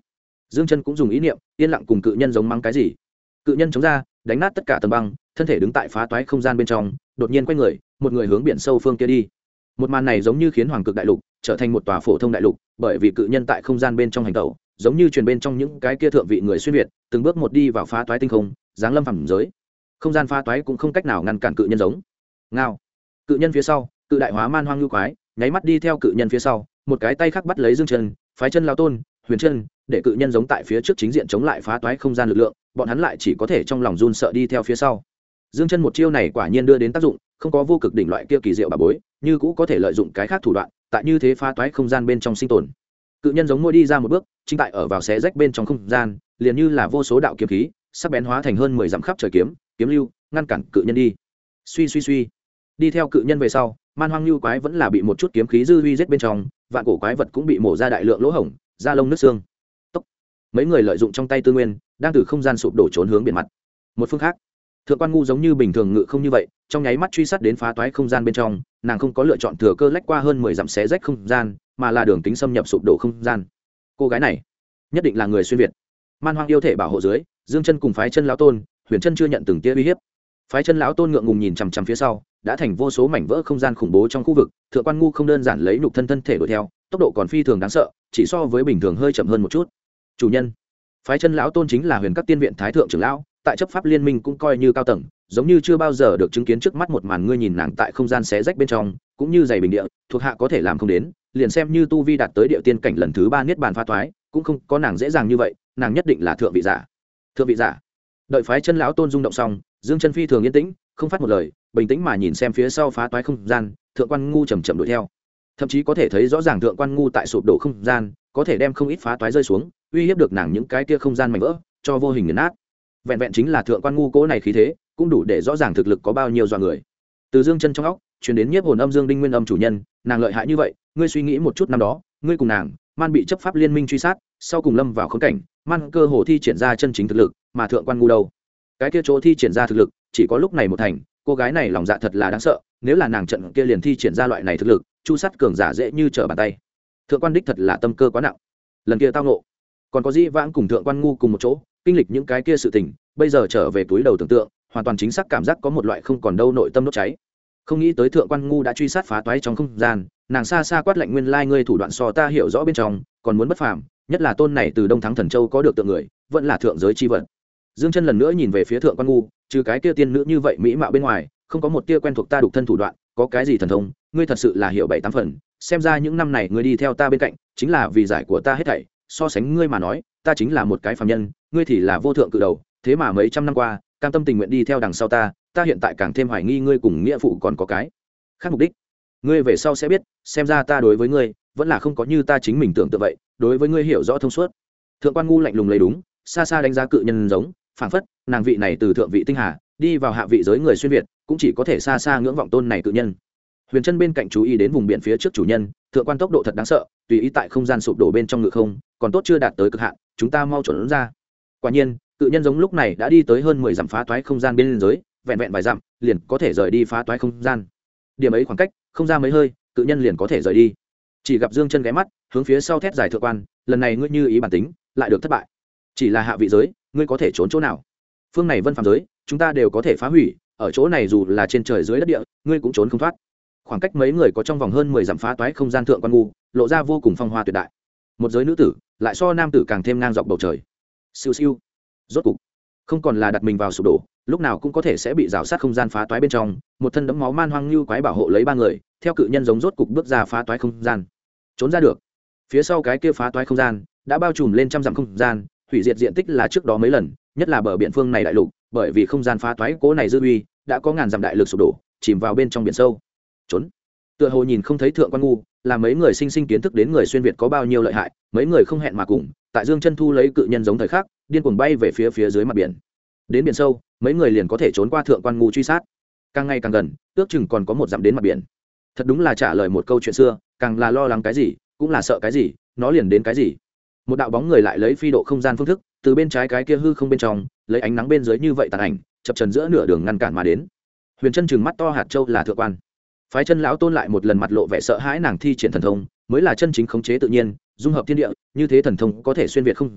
Dương Chân cũng dùng ý niệm yên lặng cùng cự nhân giống mắng cái gì. Cự nhân chống ra đánh nát tất cả tầng băng, thân thể đứng tại phá toái không gian bên trong, đột nhiên quay người một người hướng biển sâu phương kia đi. Một màn này giống như khiến hoàng cực đại lục trở thành một tòa phổ thông đại lục, bởi vì cự nhân tại không gian bên trong hành tẩu, giống như truyền bên trong những cái kia thượng vị người xuyên việt, từng bước một đi vào phá toái tinh không, giáng lâm phàm giới. Không gian phá toái cũng không cách nào ngăn cản cự nhân giống. Ngao. Cự nhân phía sau, cự đại hóa man hoang lưu quái, nháy mắt đi theo cự nhân phía sau, một cái tay khác bắt lấy Dương Chân, phái chân lão tôn, huyền chân, để cự nhân giống tại phía trước chính diện chống lại phá toái không gian lực lượng, bọn hắn lại chỉ có thể trong lòng run sợ đi theo phía sau. Dương Chân một chiêu này quả nhiên đưa đến tác dụng, không có vô cực đỉnh loại kia kỳ diệu bà bối, như cũ có thể lợi dụng cái khác thủ đoạn, tại như thế phá toái không gian bên trong sinh tồn. Cự nhân giống môi đi ra một bước, chính tại ở vào xé rách bên trong không gian, liền như là vô số đạo kiếm khí, sắc bén hóa thành hơn 10 dặm khắp trời kiếm, kiếm lưu, ngăn cản cự nhân đi. Suy suy suy, đi theo cự nhân về sau, man hoang lưu quái vẫn là bị một chút kiếm khí dư uy giết bên trong, vạn cổ quái vật cũng bị mổ ra đại lượng lỗ hổng, da lông nứt xương. Tốc. Mấy người lợi dụng trong tay tư nguyên, đang từ không gian sụp đổ trốn hướng biển mặt. Một phương khác, Thượng Quan Ngu giống như bình thường ngự không như vậy, trong nháy mắt truy sát đến phá toái không gian bên trong, nàng không có lựa chọn thừa cơ lách qua hơn 10 dặm xé rách không gian, mà là đường kính xâm nhập sụp đổ không gian. Cô gái này, nhất định là người xuyên việt. Man hoang yêu thể bảo hộ dưới, Dương Chân cùng phái chân lão tôn, huyền chân chưa nhận từng tia uy hiếp. Phái chân lão tôn ngượng ngùng nhìn chằm chằm phía sau, đã thành vô số mảnh vỡ không gian khủng bố trong khu vực. Thượng Quan Ngu không đơn giản lấy nhục thân thể đuổi theo, tốc độ còn phi thường đáng sợ, chỉ so với bình thường hơi chậm hơn một chút. Chủ nhân, phái chân lão tôn chính là huyền các tiên viện thái thượng trưởng lão, tại chấp pháp liên minh cũng coi như cao tầng, giống như chưa bao giờ được chứng kiến trước mắt một màn. Ngươi nhìn nàng tại không gian xé rách bên trong, cũng như dày bình địa, thuộc hạ có thể làm không đến, liền xem như tu vi đạt tới địa tiên cảnh lần thứ 3 niết bàn phá toái, cũng không có nàng dễ dàng như vậy, nàng nhất định là thượng vị giả. Thượng vị giả. Đợi phái chân lão tôn rung động xong, Dương Chân phi thường yên tĩnh, không phát một lời, bình tĩnh mà nhìn xem phía sau phá toái không gian. Thượng Quan Ngu chậm chậm đuổi theo, thậm chí có thể thấy rõ ràng Thượng Quan Ngu tại sụp đổ không gian, có thể đem không ít phá toái rơi xuống, uy hiếp được nàng những cái kia không gian mảnh vỡ, cho vô hình nghiền nát. Vẹn vẹn chính là Thượng Quan Ngu cố này khí thế, cũng đủ để rõ ràng thực lực có bao nhiêu dọa người. Từ Dương Chân trong óc truyền đến nhiếp hồn âm Dương Đinh Nguyên âm chủ nhân, nàng lợi hại như vậy, ngươi suy nghĩ một chút năm đó, ngươi cùng nàng, man bị chấp pháp liên minh truy sát, sau cùng lâm vào khốn cảnh, man cơ hồ thi triển ra chân chính thực lực, mà Thượng Quan Ngu đâu? Cái kia chỗ thi triển ra thực lực, chỉ có lúc này một thành, cô gái này lòng dạ thật là đáng sợ, nếu là nàng trận kia liền thi triển ra loại này thực lực, chu sát cường giả dễ như trở bàn tay. Thượng Quan đích thật là tâm cơ quá nặng. Lần kia tao ngộ, còn có Dĩ Vãng cùng Thượng Quan Ngu cùng một chỗ, kinh lịch những cái kia sự tình, bây giờ trở về túi đầu tưởng tượng, hoàn toàn chính xác cảm giác có một loại không còn đâu nội tâm đốt cháy. Không nghĩ tới Thượng Quan Ngu đã truy sát phá toái trong không gian, nàng xa xa quát lạnh nguyên lai ngươi thủ đoạn so ta hiểu rõ bên trong, còn muốn bất phàm, nhất là tôn này từ Đông Thắng Thần Châu có được tượng người, vẫn là thượng giới chi vật. Dương Chân lần nữa nhìn về phía Thượng Quan Ngu, trừ cái kia tiên nữ như vậy mỹ mạo bên ngoài, không có một tia quen thuộc ta đục thân thủ đoạn, có cái gì thần thông, ngươi thật sự là hiểu 7-8 phần, xem ra những năm này ngươi đi theo ta bên cạnh, chính là vì giải của ta hết thảy, so sánh ngươi mà nói, ta chính là một cái phàm nhân, ngươi thì là vô thượng cự đầu, thế mà mấy trăm năm qua, cam tâm tình nguyện đi theo đằng sau ta hiện tại càng thêm hoài nghi ngươi cùng nghĩa phụ còn có cái khác mục đích. Ngươi về sau sẽ biết, xem ra ta đối với ngươi vẫn là không có như ta chính mình tưởng tượng vậy, đối với ngươi hiểu rõ thông suốt. Thượng Quan Ngu lạnh lùng lấy đúng, xa xa đánh giá cự nhân giống, phảng phất nàng vị này từ thượng vị tinh hà đi vào hạ vị giới người xuyên việt, cũng chỉ có thể xa xa ngưỡng vọng tôn này cự nhân. Huyền Chân bên cạnh chú ý đến vùng biển phía trước chủ nhân, Thượng Quan tốc độ thật đáng sợ, tùy ý tại không gian sụp đổ bên trong ngự không, còn tốt chưa đạt tới cực hạn, chúng ta mau chuẩn ra. Quả nhiên, cự nhân giống lúc này đã đi tới hơn 10 dặm phá toái không gian bên giới, vẹn vẹn vài dặm, liền có thể rời đi phá toái không gian. Điểm ấy khoảng cách, không ra mấy hơi, cự nhân liền có thể rời đi. Chỉ gặp Dương Chân ghé mắt, hướng phía sau thét dài Thượng Quan, lần này ngươi như ý bản tính, lại được thất bại. Chỉ là hạ vị giới, ngươi có thể trốn chỗ nào? Phương này vân phàm giới, chúng ta đều có thể phá hủy, ở chỗ này dù là trên trời dưới đất địa, ngươi cũng trốn không thoát. Khoảng cách mấy người có trong vòng hơn 10 dặm phá toái không gian. Thượng Quan Ngu lộ ra vô cùng phong hoa tuyệt đại. Một giới nữ tử, lại so nam tử càng thêm ngang dọc bầu trời. Siêu siêu. Rốt cục, không còn là đặt mình vào sụp đổ, lúc nào cũng có thể sẽ bị rào sát không gian phá toái bên trong. Một thân đẫm máu man hoang lưu quái bảo hộ lấy 3 người, theo cự nhân giống rốt cục bước ra phá toái không gian, trốn ra được. Phía sau cái kia phá toái không gian đã bao trùm lên trăm dặm không gian, hủy diệt diện tích là trước đó mấy lần, nhất là bờ biển phương này đại lục, bởi vì không gian phá toái cố này dư uy, đã có ngàn dặm đại lực sụp đổ, chìm vào bên trong biển sâu. Trốn. Tựa hồ nhìn không thấy Thượng Quan Ngu, là mấy người sinh sinh kiến thức đến người xuyên việt có bao nhiêu lợi hại, mấy người không hẹn mà cùng, tại Dương Chân thu lấy cự nhân giống thời khắc, điên cuồng bay về phía dưới mặt biển. Đến biển sâu, mấy người liền có thể trốn qua Thượng Quan Ngu truy sát. Càng ngày càng gần, ước chừng còn có 1 dặm đến mặt biển. Thật đúng là trả lời một câu chuyện xưa, càng là lo lắng cái gì, cũng là sợ cái gì, nó liền đến cái gì. Một đạo bóng người lại lấy phi độ không gian phương thức, từ bên trái cái kia hư không bên trong, lấy ánh nắng bên dưới như vậy tàn ảnh, chập chờn giữa nửa đường ngăn cản mà đến. Huyền Chân trừng mắt to hạt châu là Thượng Quan. Phái chân lão tôn lại một lần mặt lộ vẻ sợ hãi, nàng thi triển thần thông mới là chân chính khống chế tự nhiên, dung hợp thiên địa, như thế thần thông có thể xuyên việt không gian,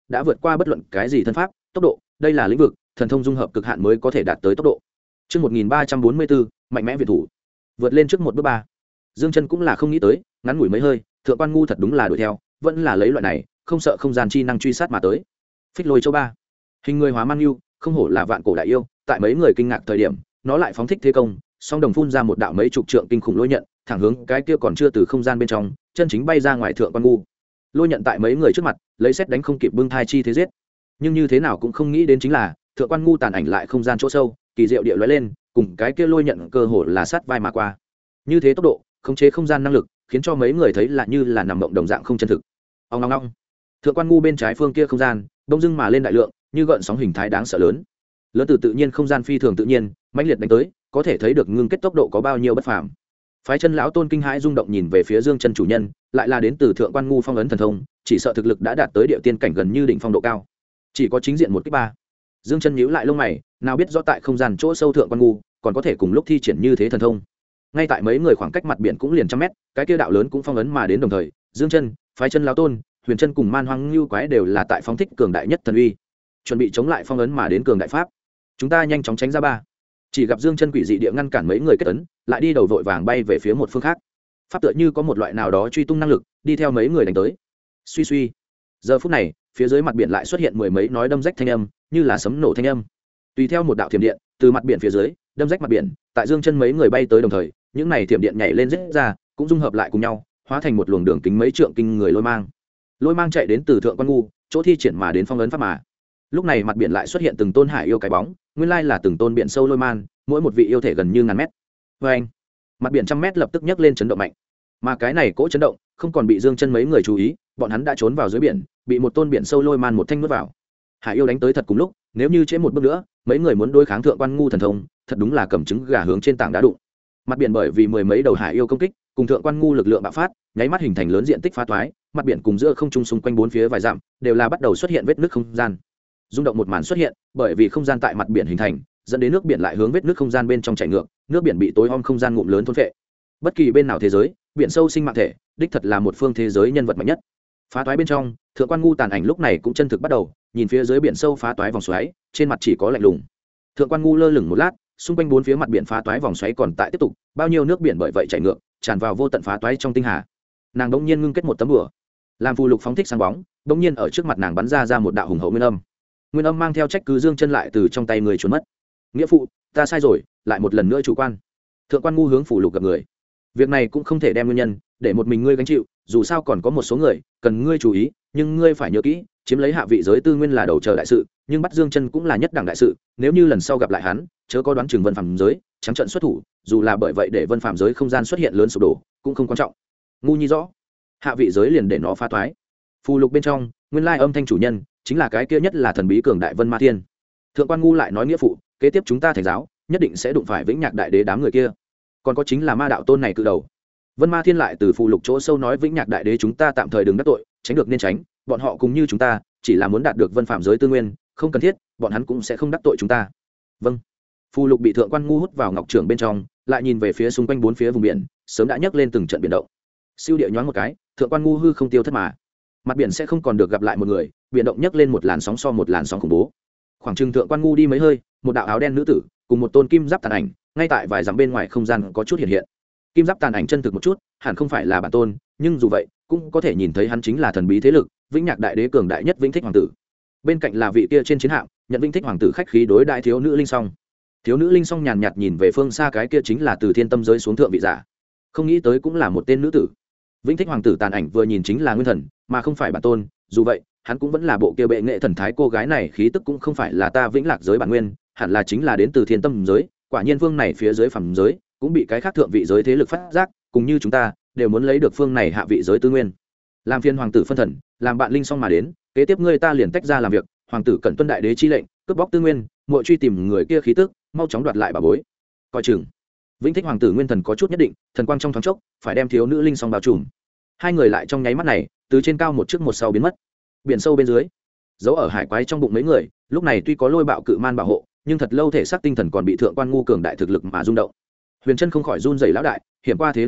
đã vượt qua bất luận cái gì thân pháp tốc độ, đây là lĩnh vực thần thông dung hợp cực hạn mới có thể đạt tới tốc độ. Trước 1344, mạnh mẽ việt thủ, vượt lên trước một bước ba. Dương Chân cũng là không nghĩ tới, ngắn ngủi mấy hơi, thượng quan ngu thật đúng là đuổi theo, vẫn là lấy loại này, không sợ không gian chi năng truy sát mà tới. Phích lôi châu ba, hình người hóa man yêu, không hổ là vạn cổ đại yêu, tại mấy người kinh ngạc thời điểm, nó lại phóng thích thế công, song đồng phun ra một đạo mấy chục trượng kinh khủng lôi nhận, thẳng hướng cái kia còn chưa từ không gian bên trong, chân chính bay ra ngoài thượng quan ngu. Lôi nhận tại mấy người trước mặt, lấy xét đánh không kịp bưng thai chi thế giết. Nhưng như thế nào cũng không nghĩ đến chính là, thượng quan ngu tàn ảnh lại không gian chỗ sâu, kỳ diệu địa lóe lên, cùng cái kia lôi nhận cơ hồ là sát vai mà qua. Như thế tốc độ, khống chế không gian năng lực, khiến cho mấy người thấy là như là nằm mộng đồng dạng không chân thực. Ong ong ong. Thượng quan ngu bên trái phương kia không gian, đông dưng mà lên đại lượng, như gợn sóng hình thái đáng sợ lớn. Lớn từ tự nhiên không gian phi thường tự nhiên, mãnh liệt đánh tới, có thể thấy được ngưng kết tốc độ có bao nhiêu bất phàm. Phái chân lão tôn kinh hãi rung động nhìn về phía Dương Chân chủ nhân, lại là đến từ thượng quan ngu phong ấn thần thông, chỉ sợ thực lực đã đạt tới địa tiên cảnh gần như đỉnh phong độ cao. Chỉ có chính diện một kích ba. Dương Chân nhíu lại lông mày, nào biết rõ tại không gian chỗ sâu thượng quan ngu, còn có thể cùng lúc thi triển như thế thần thông. Ngay tại mấy người khoảng cách mặt biển cũng liền trăm mét, cái kia đạo lớn cũng phong ấn mà đến đồng thời, Dương Chân, Phái chân lão tôn, Huyền Chân cùng Man Hoang Lưu Quái đều là tại phóng thích cường đại nhất thần uy, chuẩn bị chống lại phong ấn mà đến cường đại pháp. Chúng ta nhanh chóng tránh ra ba. Chỉ gặp Dương Chân quỷ dị địa ngăn cản mấy người kết ấn, lại đi đầu vội vàng bay về phía một phương khác. Pháp tựa như có một loại nào đó truy tung năng lực, đi theo mấy người đánh tới. Suy suy. Giờ phút này, phía dưới mặt biển lại xuất hiện mười mấy nói đâm rách thanh âm, như là sấm nổ thanh âm. Tùy theo một đạo thiểm điện, từ mặt biển phía dưới, đâm rách mặt biển, tại Dương Chân mấy người bay tới đồng thời, những này thiểm điện nhảy lên rít ra, cũng dung hợp lại cùng nhau, hóa thành một luồng đường kính mấy trượng kinh người lôi mang. Lôi mang chạy đến từ thượng quan ngu, chỗ thi triển mà đến phong ấn pháp mà. Lúc này mặt biển lại xuất hiện từng tôn hải yêu cái bóng, nguyên lai là từng tôn biển sâu lôi man, mỗi một vị yêu thể gần như ngàn mét. Vê anh, mặt biển trăm mét lập tức nhấc lên chấn động mạnh, mà cái này cỗ chấn động không còn bị Dương Chân mấy người chú ý, bọn hắn đã trốn vào dưới biển, bị một tôn biển sâu lôi man một thanh nuốt vào. Hải yêu đánh tới thật cùng lúc, nếu như trễ một bước nữa, mấy người muốn đối kháng thượng quan ngu thần thông, thật đúng là cầm trứng gà hướng trên tảng đá đụng. Mặt biển bởi vì mười mấy đầu hải yêu công kích, cùng thượng quan ngu lực lượng bạo phát, nháy mắt hình thành lớn diện tích phá toái, mặt biển cùng giữa không trung xung quanh bốn phía vài dặm, đều là bắt đầu xuất hiện vết nứt không gian. Rung động một màn xuất hiện, bởi vì không gian tại mặt biển hình thành, dẫn đến nước biển lại hướng vết nứt không gian bên trong chảy ngược, nước biển bị tối om không gian ngụm lớn thôn phệ. Bất kỳ bên nào thế giới, biển sâu sinh mạng thể, đích thật là một phương thế giới nhân vật mạnh nhất. Phá toái bên trong, thượng quan ngu tàn ảnh lúc này cũng chân thực bắt đầu, nhìn phía dưới biển sâu phá toái vòng xoáy, trên mặt chỉ có lạnh lùng. Thượng quan ngu lơ lửng một lát, xung quanh bốn phía mặt biển phá toái vòng xoáy còn tại tiếp tục, bao nhiêu nước biển bởi vậy chảy ngược, tràn vào vô tận phá toái trong tinh hà. Nàng đống nhiên ngưng kết một tấm bùa, làm phù lục phóng thích sáng bóng, đống nhiên ở trước mặt nàng bắn ra một đạo hùng hậu nguyên âm. Nguyên âm mang theo trách cứ Dương Chân lại từ trong tay người trốn mất. Nghĩa phụ, ta sai rồi, lại một lần nữa chủ quan. Thượng quan ngu hướng phù lục gặp người. Việc này cũng không thể đem nguyên nhân để một mình ngươi gánh chịu, dù sao còn có một số người cần ngươi chú ý, nhưng ngươi phải nhớ kỹ, chiếm lấy hạ vị giới tư nguyên là đầu chờ đại sự, nhưng bắt Dương Chân cũng là nhất đẳng đại sự, nếu như lần sau gặp lại hắn, chớ có đoán chừng Vân Phàm giới trắng trận xuất thủ, dù là bởi vậy để Vân Phàm giới không gian xuất hiện lớn sụp đổ, cũng không quan trọng. Ngu nhi rõ. Hạ vị giới liền để nó phá toái. Phù lục bên trong, nguyên lai âm thanh chủ nhân chính là cái kia nhất là thần bí cường đại Vân Ma Thiên. Thượng quan ngu lại nói nghĩa phụ, kế tiếp chúng ta thành giáo, nhất định sẽ đụng phải Vĩnh Nhạc Đại Đế đám người kia. Còn có chính là ma đạo tôn này cự đầu. Vân Ma Thiên lại từ phù lục chỗ sâu nói Vĩnh Nhạc Đại Đế chúng ta tạm thời đừng đắc tội, tránh được nên tránh, bọn họ cùng như chúng ta, chỉ là muốn đạt được Vân Phạm giới tư nguyên, không cần thiết, bọn hắn cũng sẽ không đắc tội chúng ta. Vâng. Phù lục bị thượng quan ngu hút vào ngọc trưởng bên trong, lại nhìn về phía xung quanh bốn phía vùng biển, sớm đã nhấc lên từng trận biển động. Siêu địa nhoáng một cái, thượng quan ngu hư không tiêu thất mà. Mặt biển sẽ không còn được gặp lại một người, biển động nhấc lên một làn sóng so một làn sóng khủng bố. Khoảng chừng thượng quan ngu đi mấy hơi, một đạo áo đen nữ tử cùng một tôn kim giáp tàn ảnh, ngay tại vài dặm bên ngoài không gian có chút hiện hiện. Kim giáp tàn ảnh chân thực một chút, hẳn không phải là bản tôn, nhưng dù vậy, cũng có thể nhìn thấy hắn chính là thần bí thế lực, Vĩnh Nhạc Đại Đế cường đại nhất Vĩnh Thích hoàng tử. Bên cạnh là vị kia trên chiến hạm, nhận Vĩnh Thích hoàng tử khách khí đối đại thiếu nữ linh song. Thiếu nữ linh song nhàn nhạt nhìn về phương xa cái kia chính là từ thiên tâm giới xuống thượng vị giả. Không nghĩ tới cũng là một tên nữ tử. Vĩnh Thích hoàng tử tàn ảnh vừa nhìn chính là nguyên thần, mà không phải bản tôn, dù vậy, hắn cũng vẫn là bộ kia bệ nghệ thần thái, cô gái này khí tức cũng không phải là ta Vĩnh Lạc giới bản nguyên, hẳn là chính là đến từ thiên tâm giới, quả nhiên phương này phía dưới phàm giới cũng bị cái khác thượng vị giới thế lực phát giác, cùng như chúng ta đều muốn lấy được phương này hạ vị giới tư nguyên. Làm phiên hoàng tử phân thần, làm bạn linh song mà đến, kế tiếp ngươi ta liền tách ra làm việc, hoàng tử cần tuân đại đế chi lệnh, cướp bóc tư nguyên, muội truy tìm người kia khí tức, mau chóng đoạt lại bà bối. Coi chừng. Vĩnh Thích hoàng tử nguyên thần có chút nhất định, thần quang trong thoáng chốc, phải đem thiếu nữ linh song bao trùm. Hai người lại trong nháy mắt này, từ trên cao một trước một sau biến mất. Biển sâu bên dưới, giấu ở hải quái trong bụng mấy người, lúc này tuy có lôi bạo cự man bảo hộ, nhưng thật lâu thể xác tinh thần còn bị thượng quan ngu cường đại thực lực mà rung động. Huyền Chân không khỏi run rẩy lão đại, hiểm qua thế đầu a,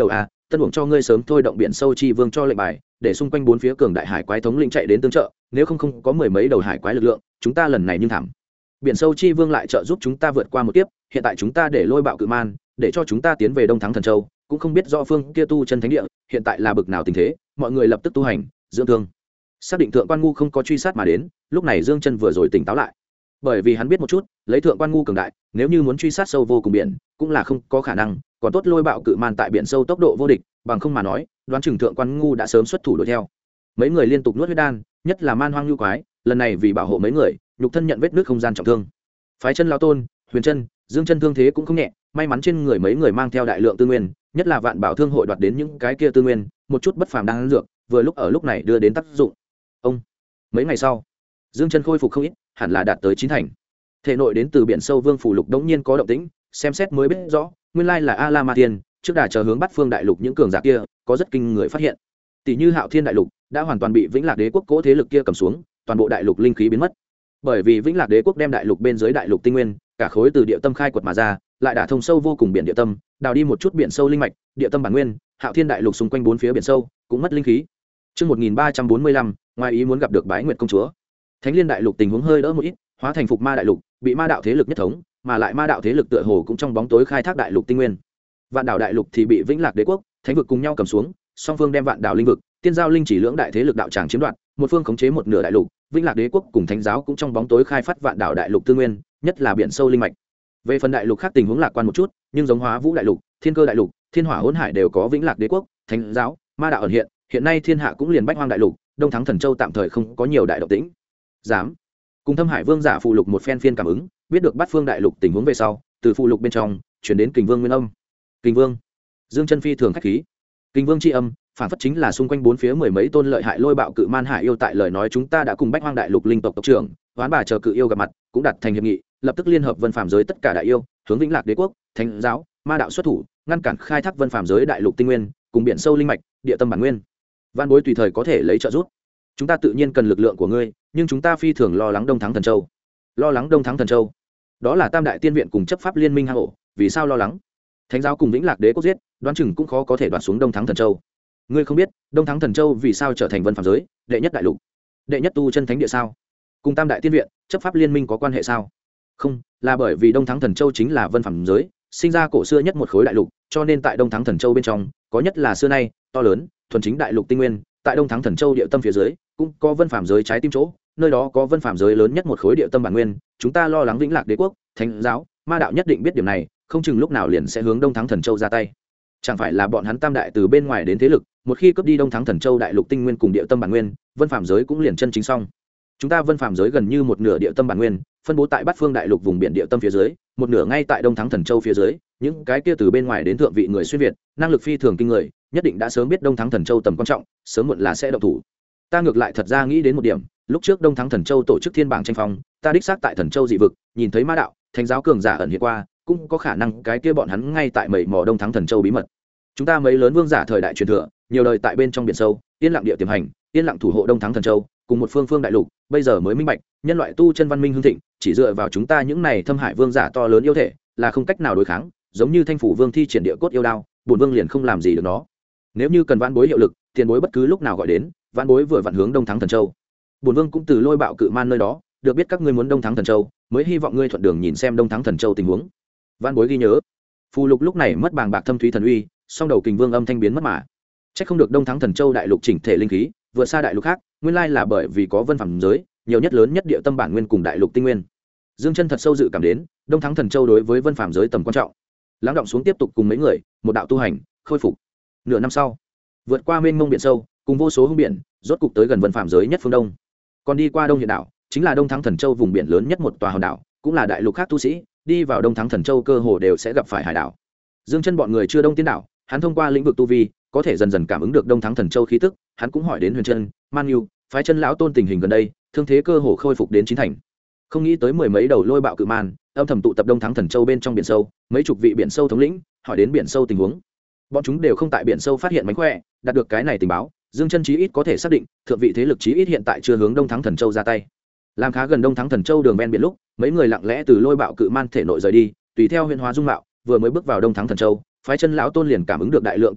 tân uổng cho ngươi sớm thôi động biển sâu chi vương cho lệnh bài, để xung quanh bốn phía cường đại hải quái thống lĩnh chạy đến tương trợ, nếu không có mười mấy đầu hải quái lực lượng, chúng ta lần này nhưng thảm. Biển sâu chi vương lại trợ giúp chúng ta vượt qua một kiếp, hiện tại chúng ta để lôi bạo cự man, để cho chúng ta tiến về Đông Thắng Thần Châu, cũng không biết do phương kia tu chân thánh địa hiện tại là bực nào tình thế, mọi người lập tức tu hành dưỡng thương. Xác định thượng quan ngu không có truy sát mà đến, lúc này Dương Chân vừa rồi tỉnh táo lại, bởi vì hắn biết một chút, lấy thượng quan ngu cường đại, nếu như muốn truy sát sâu vô cùng biển cũng là không có khả năng, còn tốt lôi bạo cự man tại biển sâu tốc độ vô địch, bằng không mà nói đoán chừng thượng quan ngu đã sớm xuất thủ đuổi theo. Mấy người liên tục nuốt huyết đan, nhất là man hoang nhu quái, lần này vì bảo hộ mấy người, nhục thân nhận vết nứt không gian trọng thương. Phái chân lão tôn, Huyền chân, Dương chân thương thế cũng không nhẹ, may mắn trên người mấy người mang theo đại lượng tư nguyên, nhất là vạn bảo thương hội đoạt đến những cái kia tư nguyên, một chút bất phàm đang dược, vừa lúc ở lúc này đưa đến tác dụng. Ông mấy ngày sau, Dương chân khôi phục không ít, hẳn là đạt tới 9 thành. Thể nội đến từ biển sâu vương phủ lục đống nhiên có động tĩnh, xem xét mới biết rõ, nguyên lai là A La Ma Tiên, trước đà chờ hướng bắt phương đại lục những cường giả kia, có rất kinh người phát hiện. Tỷ như Hạo Thiên đại lục đã hoàn toàn bị Vĩnh Lạc Đế quốc cố thế lực kia cầm xuống, toàn bộ đại lục linh khí biến mất. Bởi vì Vĩnh Lạc Đế quốc đem đại lục bên dưới đại lục tinh nguyên, cả khối từ địa tâm khai quật mà ra, lại đả thông sâu vô cùng biển địa tâm, đào đi một chút biển sâu linh mạch, địa tâm bản nguyên, Hạo Thiên đại lục xung quanh bốn phía biển sâu cũng mất linh khí. Chương 1345, ngoài ý muốn gặp được Bái Nguyệt công chúa. Thánh Liên đại lục tình huống hơi đỡ một ít, hóa thành Phục Ma đại lục, bị ma đạo thế lực nhất thống, mà lại ma đạo thế lực tựa hồ cũng trong bóng tối khai thác đại lục tinh nguyên. Vạn Đảo đại lục thì bị Vĩnh Lạc Đế quốc, Thánh vực cùng nhau cầm xuống, song phương đem Vạn Đảo linh vực, Tiên Giao linh chỉ lưỡng đại thế lực đạo tràng chiếm đoạt, một phương khống chế một nửa đại lục, Vĩnh Lạc Đế quốc cùng Thánh giáo cũng trong bóng tối khai phát Vạn Đảo đại lục tư nguyên, nhất là biển sâu linh mạch. Về phần đại lục khác tình huống lạc quan một chút, nhưng giống Hóa Vũ đại lục, Thiên Cơ đại lục, Thiên Hỏa hỗn hải đều có Vĩnh Lạc Đế quốc, Thánh giáo, ma đạo ẩn hiện, hiện nay thiên hạ cũng liền Bách Hoang đại lục, Đông Thắng Thần Châu tạm thời không có nhiều đại động tĩnh. Dám cùng Thâm Hải Vương giả phụ lục một phen phiên cảm ứng, biết được Bát Phương đại lục tình huống về sau, từ phụ lục bên trong chuyển đến Kình Vương nguyên âm. Kình Vương, Dương chân phi thường khách khí. Kình Vương chi âm, phản phất chính là xung quanh bốn phía mười mấy tôn lợi hại lôi bạo cự man hải yêu, tại lời nói chúng ta đã cùng Bách Hoang đại lục linh tộc tộc trưởng, Hoán Bà chờ cự yêu gặp mặt, cũng đặt thành hiệp nghị, lập tức liên hợp Vân Phàm giới tất cả đại yêu, hướng Vĩnh Lạc Đế quốc, Thánh giáo, ma đạo xuất thủ, ngăn cản khai thác Vân Phàm giới đại lục tinh nguyên, cùng biển sâu linh mạch, địa tâm bản nguyên. Văn Bối tùy thời có thể lấy trợ giúp. Chúng ta tự nhiên cần lực lượng của ngươi, nhưng chúng ta phi thường lo lắng Đông Thắng Thần Châu. Lo lắng Đông Thắng Thần Châu? Đó là Tam đại tiên viện cùng chấp pháp liên minh hang ổ, vì sao lo lắng? Thánh giáo cùng Vĩnh Lạc Đế quốc giết, đoán chừng cũng khó có thể đoạt xuống Đông Thắng Thần Châu. Ngươi không biết, Đông Thắng Thần Châu vì sao trở thành Vân Phàm giới đệ nhất đại lục, đệ nhất tu chân thánh địa sao? Cùng Tam đại tiên viện, chấp pháp liên minh có quan hệ sao? Không, là bởi vì Đông Thắng Thần Châu chính là Vân Phàm giới, sinh ra cổ xưa nhất một khối đại lục, cho nên tại Đông Thắng Thần Châu bên trong, có nhất là xưa nay to lớn, thuần chính đại lục tinh nguyên, tại Đông Thắng Thần Châu địa tâm phía dưới, cũng có Vân Phàm giới trái tim chỗ, nơi đó có Vân Phàm giới lớn nhất một khối địa tâm bản nguyên, chúng ta lo lắng Vĩnh Lạc Đế quốc, Thánh giáo, ma đạo nhất định biết điểm này, không chừng lúc nào liền sẽ hướng Đông Thắng Thần Châu ra tay. Chẳng phải là bọn hắn tam đại từ bên ngoài đến thế lực, một khi cướp đi Đông Thắng Thần Châu đại lục tinh nguyên cùng địa tâm bản nguyên, Vân Phàm giới cũng liền chân chính xong. Chúng ta Vân Phàm giới gần như một nửa địa tâm bản nguyên, phân bố tại Bát Phương đại lục vùng biển địa tâm phía dưới, một nửa ngay tại Đông Thắng Thần Châu phía dưới, những cái kia từ bên ngoài đến thượng vị người xuyên việt, năng lực phi thường kinh người, nhất định đã sớm biết Đông Thắng Thần Châu tầm quan trọng, sớm muộn là sẽ động thủ. Ta ngược lại thật ra nghĩ đến một điểm, lúc trước Đông Thắng Thần Châu tổ chức thiên bảng tranh phong, ta đích xác tại Thần Châu dị vực, nhìn thấy ma đạo, Thánh giáo cường giả ẩn hiện qua, cũng có khả năng cái kia bọn hắn ngay tại mẩy mò Đông Thắng Thần Châu bí mật. Chúng ta mấy lớn vương giả thời đại truyền thừa, nhiều đời tại bên trong biển sâu, yên lặng địa tiềm hành, yên lặng thủ hộ Đông Thắng Thần Châu, cùng một phương đại lục, bây giờ mới minh bạch, nhân loại tu chân văn minh hưng thịnh, chỉ dựa vào chúng ta những này Thâm Hải vương giả to lớn yêu thể, là không cách nào đối kháng, giống như Thanh phủ vương thi triển địa cốt yêu đao, bổn vương liền không làm gì được nó. Nếu như cần vãn bối hiệu lực, tiền bối bất cứ lúc nào gọi đến, vãn bối vừa vặn hướng Đông Thắng Thần Châu. Bổn vương cũng từ lôi bạo cự man nơi đó, được biết các ngươi muốn Đông Thắng Thần Châu, mới hy vọng ngươi thuận đường nhìn xem Đông Thắng Thần Châu tình huống. Vãn bối ghi nhớ. Phù lục lúc này mất bàng bạc thâm thúy thần uy, song đầu Kình Vương âm thanh biến mất mà. Chắc không được Đông Thắng Thần Châu đại lục chỉnh thể linh khí vượt xa đại lục khác, nguyên lai là bởi vì có Vân Phàm giới, nhiều nhất lớn nhất địa tâm bản nguyên cùng đại lục tinh nguyên. Dương chân thật sâu dự cảm đến, Đông Thắng Thần Châu đối với Vân Phàm giới tầm quan trọng. Lắng động xuống tiếp tục cùng mấy người, một đạo tu hành, khôi phục. Nửa năm sau, vượt qua mênh mông biển sâu, cùng vô số hung biển, rốt cục tới gần Vân Phàm giới nhất phương đông. Còn đi qua Đông Hiện đảo, chính là Đông Thắng Thần Châu vùng biển lớn nhất một tòa hòn đảo, cũng là đại lục khác tu sĩ, đi vào Đông Thắng Thần Châu cơ hồ đều sẽ gặp phải hải đảo. Dương chân bọn người chưa đông tiến đảo, hắn thông qua lĩnh vực tu vi, có thể dần dần cảm ứng được Đông Thắng Thần Châu khí tức, hắn cũng hỏi đến Huyền Chân, Man Nhu, phái chân lão tôn tình hình gần đây, thương thế cơ hồ khôi phục đến chín thành. Không nghĩ tới mười mấy đầu lôi bạo cự man, âm thầm tụ tập Đông Thắng Thần Châu bên trong biển sâu, mấy chục vị biển sâu thống lĩnh, hỏi đến biển sâu tình huống. Bọn chúng đều không tại biển sâu phát hiện mánh khỏe, đạt được cái này tình báo, Dương chân chí ít có thể xác định, thượng vị thế lực chí ít hiện tại chưa hướng Đông Thắng Thần Châu ra tay. Làm khá gần Đông Thắng Thần Châu đường ven biển lúc, mấy người lặng lẽ từ lôi bạo cự man thể nội rời đi, tùy theo huyền hóa dung mạo, vừa mới bước vào Đông Thắng Thần Châu, phái chân lão tôn liền cảm ứng được đại lượng tu sĩ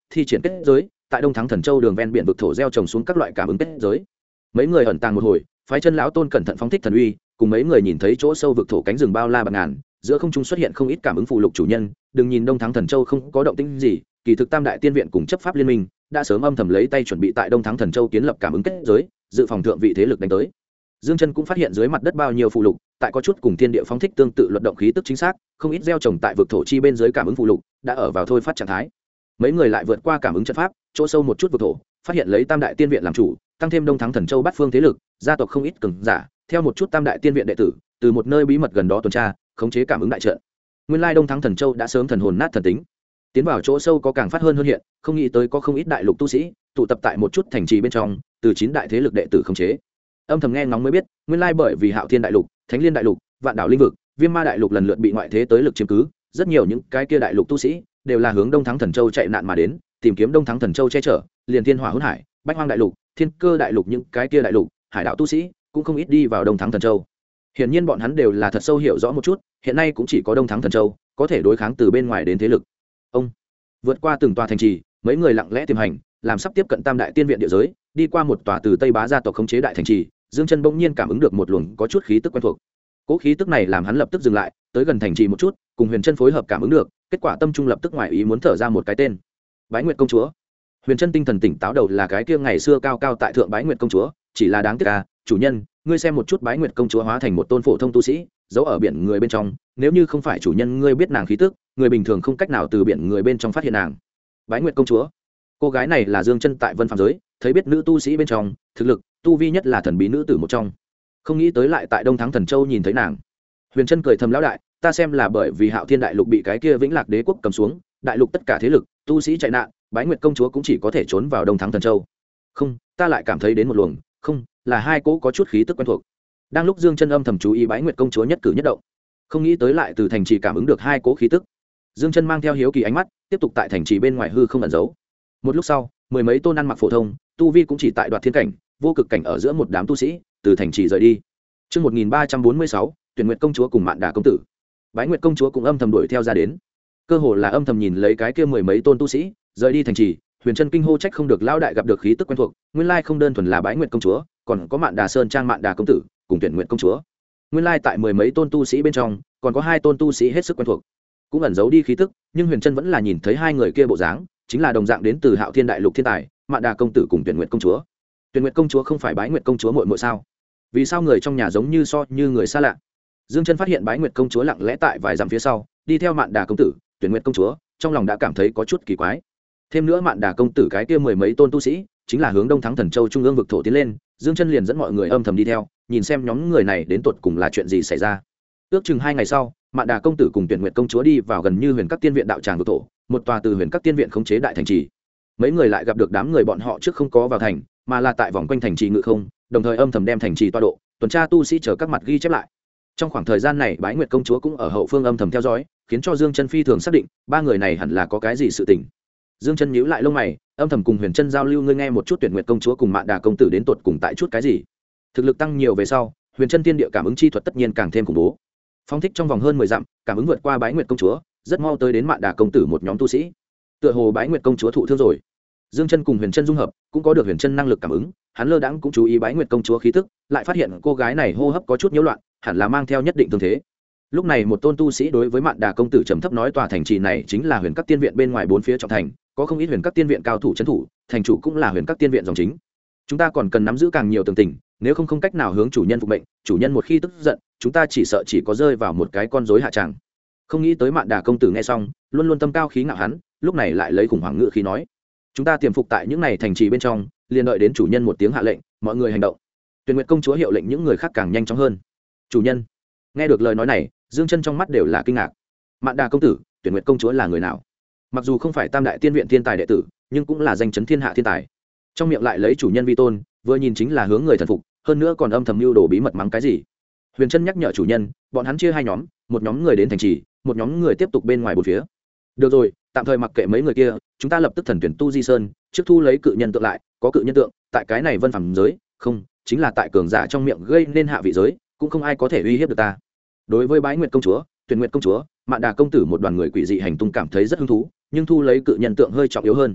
thi triển kết giới tại đông thắng thần châu đường ven biển vực thổ gieo trồng xuống các loại cảm ứng kết giới. Mấy người ẩn tàng một hồi, phái chân lão tôn cẩn thận phóng thích thần uy, cùng mấy người nhìn thấy chỗ sâu vực thổ cánh rừng bao la bạt ngàn, giữa không trung xuất hiện không ít cảm ứng phụ lục chủ nhân. Đừng nhìn đông thắng thần châu không có động tĩnh gì, kỳ thực tam đại tiên viện cùng chấp pháp liên minh đã sớm âm thầm lấy tay chuẩn bị tại đông thắng thần châu kiến lập cảm ứng kết giới, dự phòng thượng vị thế lực đánh tới. Dương Chân cũng phát hiện dưới mặt đất bao nhiêu phụ lục, tại có chút cùng thiên địa phóng thích tương tự luật động khí tức chính xác, không ít gieo trồng tại vực thổ chi bên dưới cảm ứng phụ lục đã ở vào thôi phát trạng thái. Mấy người lại vượt qua cảm ứng trận pháp, chỗ sâu một chút vực thổ, phát hiện lấy tam đại tiên viện làm chủ, tăng thêm đông thắng thần châu bát phương thế lực, gia tộc không ít cường giả, theo một chút tam đại tiên viện đệ tử, từ một nơi bí mật gần đó tuần tra, khống chế cảm ứng đại trận. Nguyên lai đông thắng thần châu đã sớm thần hồn nát thần tính, tiến vào chỗ sâu có càng phát hơn hiện, không nghĩ tới có không ít đại lục tu sĩ tụ tập tại một chút thành trì bên trong, từ 9 đại thế lực đệ tử khống chế. Âm thầm nghe ngóng mới biết, nguyên lai bởi vì Hạo Thiên đại lục, Thánh Liên đại lục, Vạn Đảo linh vực, Viêm Ma đại lục lần lượt bị ngoại thế tới lực chiếm cứ, rất nhiều những cái kia đại lục tu sĩ đều là hướng đông thắng thần châu chạy nạn mà đến, tìm kiếm đông thắng thần châu che chở, liền thiên hỏa hỗn hải, bách hoang đại lục, thiên cơ đại lục những cái kia đại lục hải đạo tu sĩ cũng không ít đi vào đông thắng thần châu. Hiển nhiên bọn hắn đều là thật sâu hiểu rõ một chút, hiện nay cũng chỉ có đông thắng thần châu có thể đối kháng từ bên ngoài đến thế lực. Ông vượt qua từng tòa thành trì, mấy người lặng lẽ tiềm hành, làm sắp tiếp cận tam đại tiên viện địa giới, đi qua một tòa từ Tây Bá gia tộc khống chế đại thành trì. Dương Chân bỗng nhiên cảm ứng được một luồng có chút khí tức quen thuộc. Cố khí tức này làm hắn lập tức dừng lại, tới gần thành trì một chút, cùng Huyền Chân phối hợp cảm ứng được, kết quả tâm trung lập tức ngoài ý muốn thở ra một cái tên. Bái Nguyệt công chúa. Huyền Chân tinh thần tỉnh táo đầu là cái kia ngày xưa cao cao tại thượng Bái Nguyệt công chúa, chỉ là đáng tiếc à, chủ nhân, ngươi xem một chút Bái Nguyệt công chúa hóa thành một tôn phổ thông tu sĩ, giấu ở biển người bên trong, nếu như không phải chủ nhân ngươi biết nàng khí tức, người bình thường không cách nào từ biển người bên trong phát hiện nàng. Bái Nguyệt công chúa. Cô gái này là Dương Chân tại Vân Phàm giới thấy biết nữ tu sĩ bên trong, thực lực, tu vi nhất là thần bí nữ tử một trong. Không nghĩ tới lại tại Đông Thắng Thần Châu nhìn thấy nàng. Huyền Chân cười thầm lão đại, ta xem là bởi vì Hạo Thiên đại lục bị cái kia Vĩnh Lạc đế quốc cầm xuống, đại lục tất cả thế lực, tu sĩ chạy nạn, Bái Nguyệt công chúa cũng chỉ có thể trốn vào Đông Thắng Thần Châu. Không, ta lại cảm thấy đến một luồng, không, là hai cỗ có chút khí tức quen thuộc. Đang lúc Dương Chân âm thầm chú ý Bái Nguyệt công chúa nhất cử nhất động, không nghĩ tới lại từ thành trì cảm ứng được hai cỗ khí tức. Dương Chân mang theo hiếu kỳ ánh mắt, tiếp tục tại thành trì bên ngoài hư không ẩn giấu. Một lúc sau, mười mấy tôn ăn mặc phổ thông, tu vi cũng chỉ tại đoạt thiên cảnh, vô cực cảnh ở giữa một đám tu sĩ, từ thành trì rời đi. Chương 1346, Tuyển Nguyệt công chúa cùng Mạn Đà công tử. Bái Nguyệt công chúa cũng âm thầm đuổi theo ra đến. Cơ hồ là âm thầm nhìn lấy cái kia mười mấy tôn tu sĩ rời đi thành trì, Huyền Chân kinh hô trách không được lão đại gặp được khí tức quen thuộc, nguyên lai không đơn thuần là Bái Nguyệt công chúa, còn có Mạn Đà Sơn trang Mạn Đà công tử, cùng Tuyển Nguyệt công chúa. Nguyên lai tại mười mấy tôn tu sĩ bên trong, còn có hai tôn tu sĩ hết sức quen thuộc, cũng ẩn giấu đi khí tức, nhưng Huyền Chân vẫn là nhìn thấy hai người kia bộ dáng, chính là đồng dạng đến từ Hạo Thiên đại lục thiên tài, Mạn Đà công tử cùng Tuyển Nguyệt công chúa. Tuyển Nguyệt công chúa không phải Bái Nguyệt công chúa muội muội sao? Vì sao người trong nhà giống như như người xa lạ? Dương Chân phát hiện Bái Nguyệt công chúa lặng lẽ tại vài dặm phía sau, đi theo Mạn Đà công tử, Tuyển Nguyệt công chúa, trong lòng đã cảm thấy có chút kỳ quái. Thêm nữa Mạn Đà công tử cái kia mười mấy tôn tu sĩ, chính là hướng Đông Thắng Thần Châu trung ương vực thổ tiến lên, Dương Chân liền dẫn mọi người âm thầm đi theo, nhìn xem nhóm người này đến tột cùng là chuyện gì xảy ra. Ước chừng 2 ngày sau, Mạn Đà công tử cùng Tuyển Nguyệt công chúa đi vào gần như Huyền Các Tiên viện đạo tràng vực thổ, một tòa từ Huyền Các Tiên viện khống chế đại thành trì. Mấy người lại gặp được đám người bọn họ trước không có vào thành, mà là tại vòng quanh thành trì ngự không, đồng thời âm thầm đem thành trì tọa độ, tuần tra tu sĩ chờ các mặt ghi chép lại. Trong khoảng thời gian này, Bái Nguyệt công chúa cũng ở hậu phương âm thầm theo dõi, khiến cho Dương Chân phi thường xác định, ba người này hẳn là có cái gì sự tình. Dương Chân nhíu lại lông mày, âm thầm cùng Huyền Chân giao lưu, ngươi nghe một chút Tuyển Nguyệt công chúa cùng Mạn Đà công tử đến tuột cùng tại chút cái gì. Thực lực tăng nhiều về sau, Huyền Chân tiên địa cảm ứng chi thuật tất nhiên càng thêm khủng bố. Phong thích trong vòng hơn 10 dặm, cảm ứng vượt qua Bái Nguyệt công chúa, rất mau tới đến Mạn Đà công tử một nhóm tu sĩ. Tựa hồ Bái Nguyệt công chúa thụ thương rồi. Dương Chân cùng Huyền Chân dung hợp, cũng có được Huyền Chân năng lực cảm ứng, hắn lơ đãng cũng chú ý Bái Nguyệt công chúa khí tức, lại phát hiện cô gái này hô hấp có chút nhiễu loạn, hẳn là mang theo nhất định thương thế. Lúc này một tôn tu sĩ đối với Mạn Đà công tử trầm thấp nói, tòa thành trì này chính là Huyền Các Tiên viện bên ngoài bốn phía trọng thành, có không ít Huyền Các Tiên viện cao thủ trấn thủ, thành chủ cũng là Huyền Các Tiên viện dòng chính. Chúng ta còn cần nắm giữ càng nhiều tường tình, nếu không cách nào hướng chủ nhân phục mệnh, chủ nhân một khi tức giận, chúng ta chỉ sợ chỉ có rơi vào một cái con rối hạ tràng. Không nghĩ tới Mạn Đà công tử nghe xong, luôn luôn tâm cao khí ngạo hắn, lúc này lại lấy khủng hoảng ngữ khí nói: chúng ta tiềm phục tại những này thành trì bên trong, liền đợi đến chủ nhân một tiếng hạ lệnh, mọi người hành động. Tuyển Nguyệt công chúa hiệu lệnh những người khác càng nhanh chóng hơn. Chủ nhân. Nghe được lời nói này, Dương Chân trong mắt đều là kinh ngạc. Mạn Đà công tử, Tuyển Nguyệt công chúa là người nào? Mặc dù không phải tam đại tiên viện thiên tài đệ tử, nhưng cũng là danh chấn thiên hạ thiên tài. Trong miệng lại lấy chủ nhân vi tôn, vừa nhìn chính là hướng người thần phục, hơn nữa còn âm thầm mưu đồ bí mật mắng cái gì. Huyền Chân nhắc nhở chủ nhân, bọn hắn chia hai nhóm, một nhóm người đến thành trì, một nhóm người tiếp tục bên ngoài bốn phía. Được rồi, tạm thời mặc kệ mấy người kia, chúng ta lập tức thần tuyển tu di sơn, trước thu lấy cự nhân tượng lại, có cự nhân tượng tại cái này Vân Phàm giới, không, chính là tại cường giả trong miệng gây nên hạ vị giới, cũng không ai có thể uy hiếp được ta. Đối với Bái Nguyệt công chúa, Tuyển Nguyệt công chúa, Mạn Đà công tử một đoàn người quỷ dị hành tung cảm thấy rất hứng thú, nhưng thu lấy cự nhân tượng hơi trọng yếu hơn.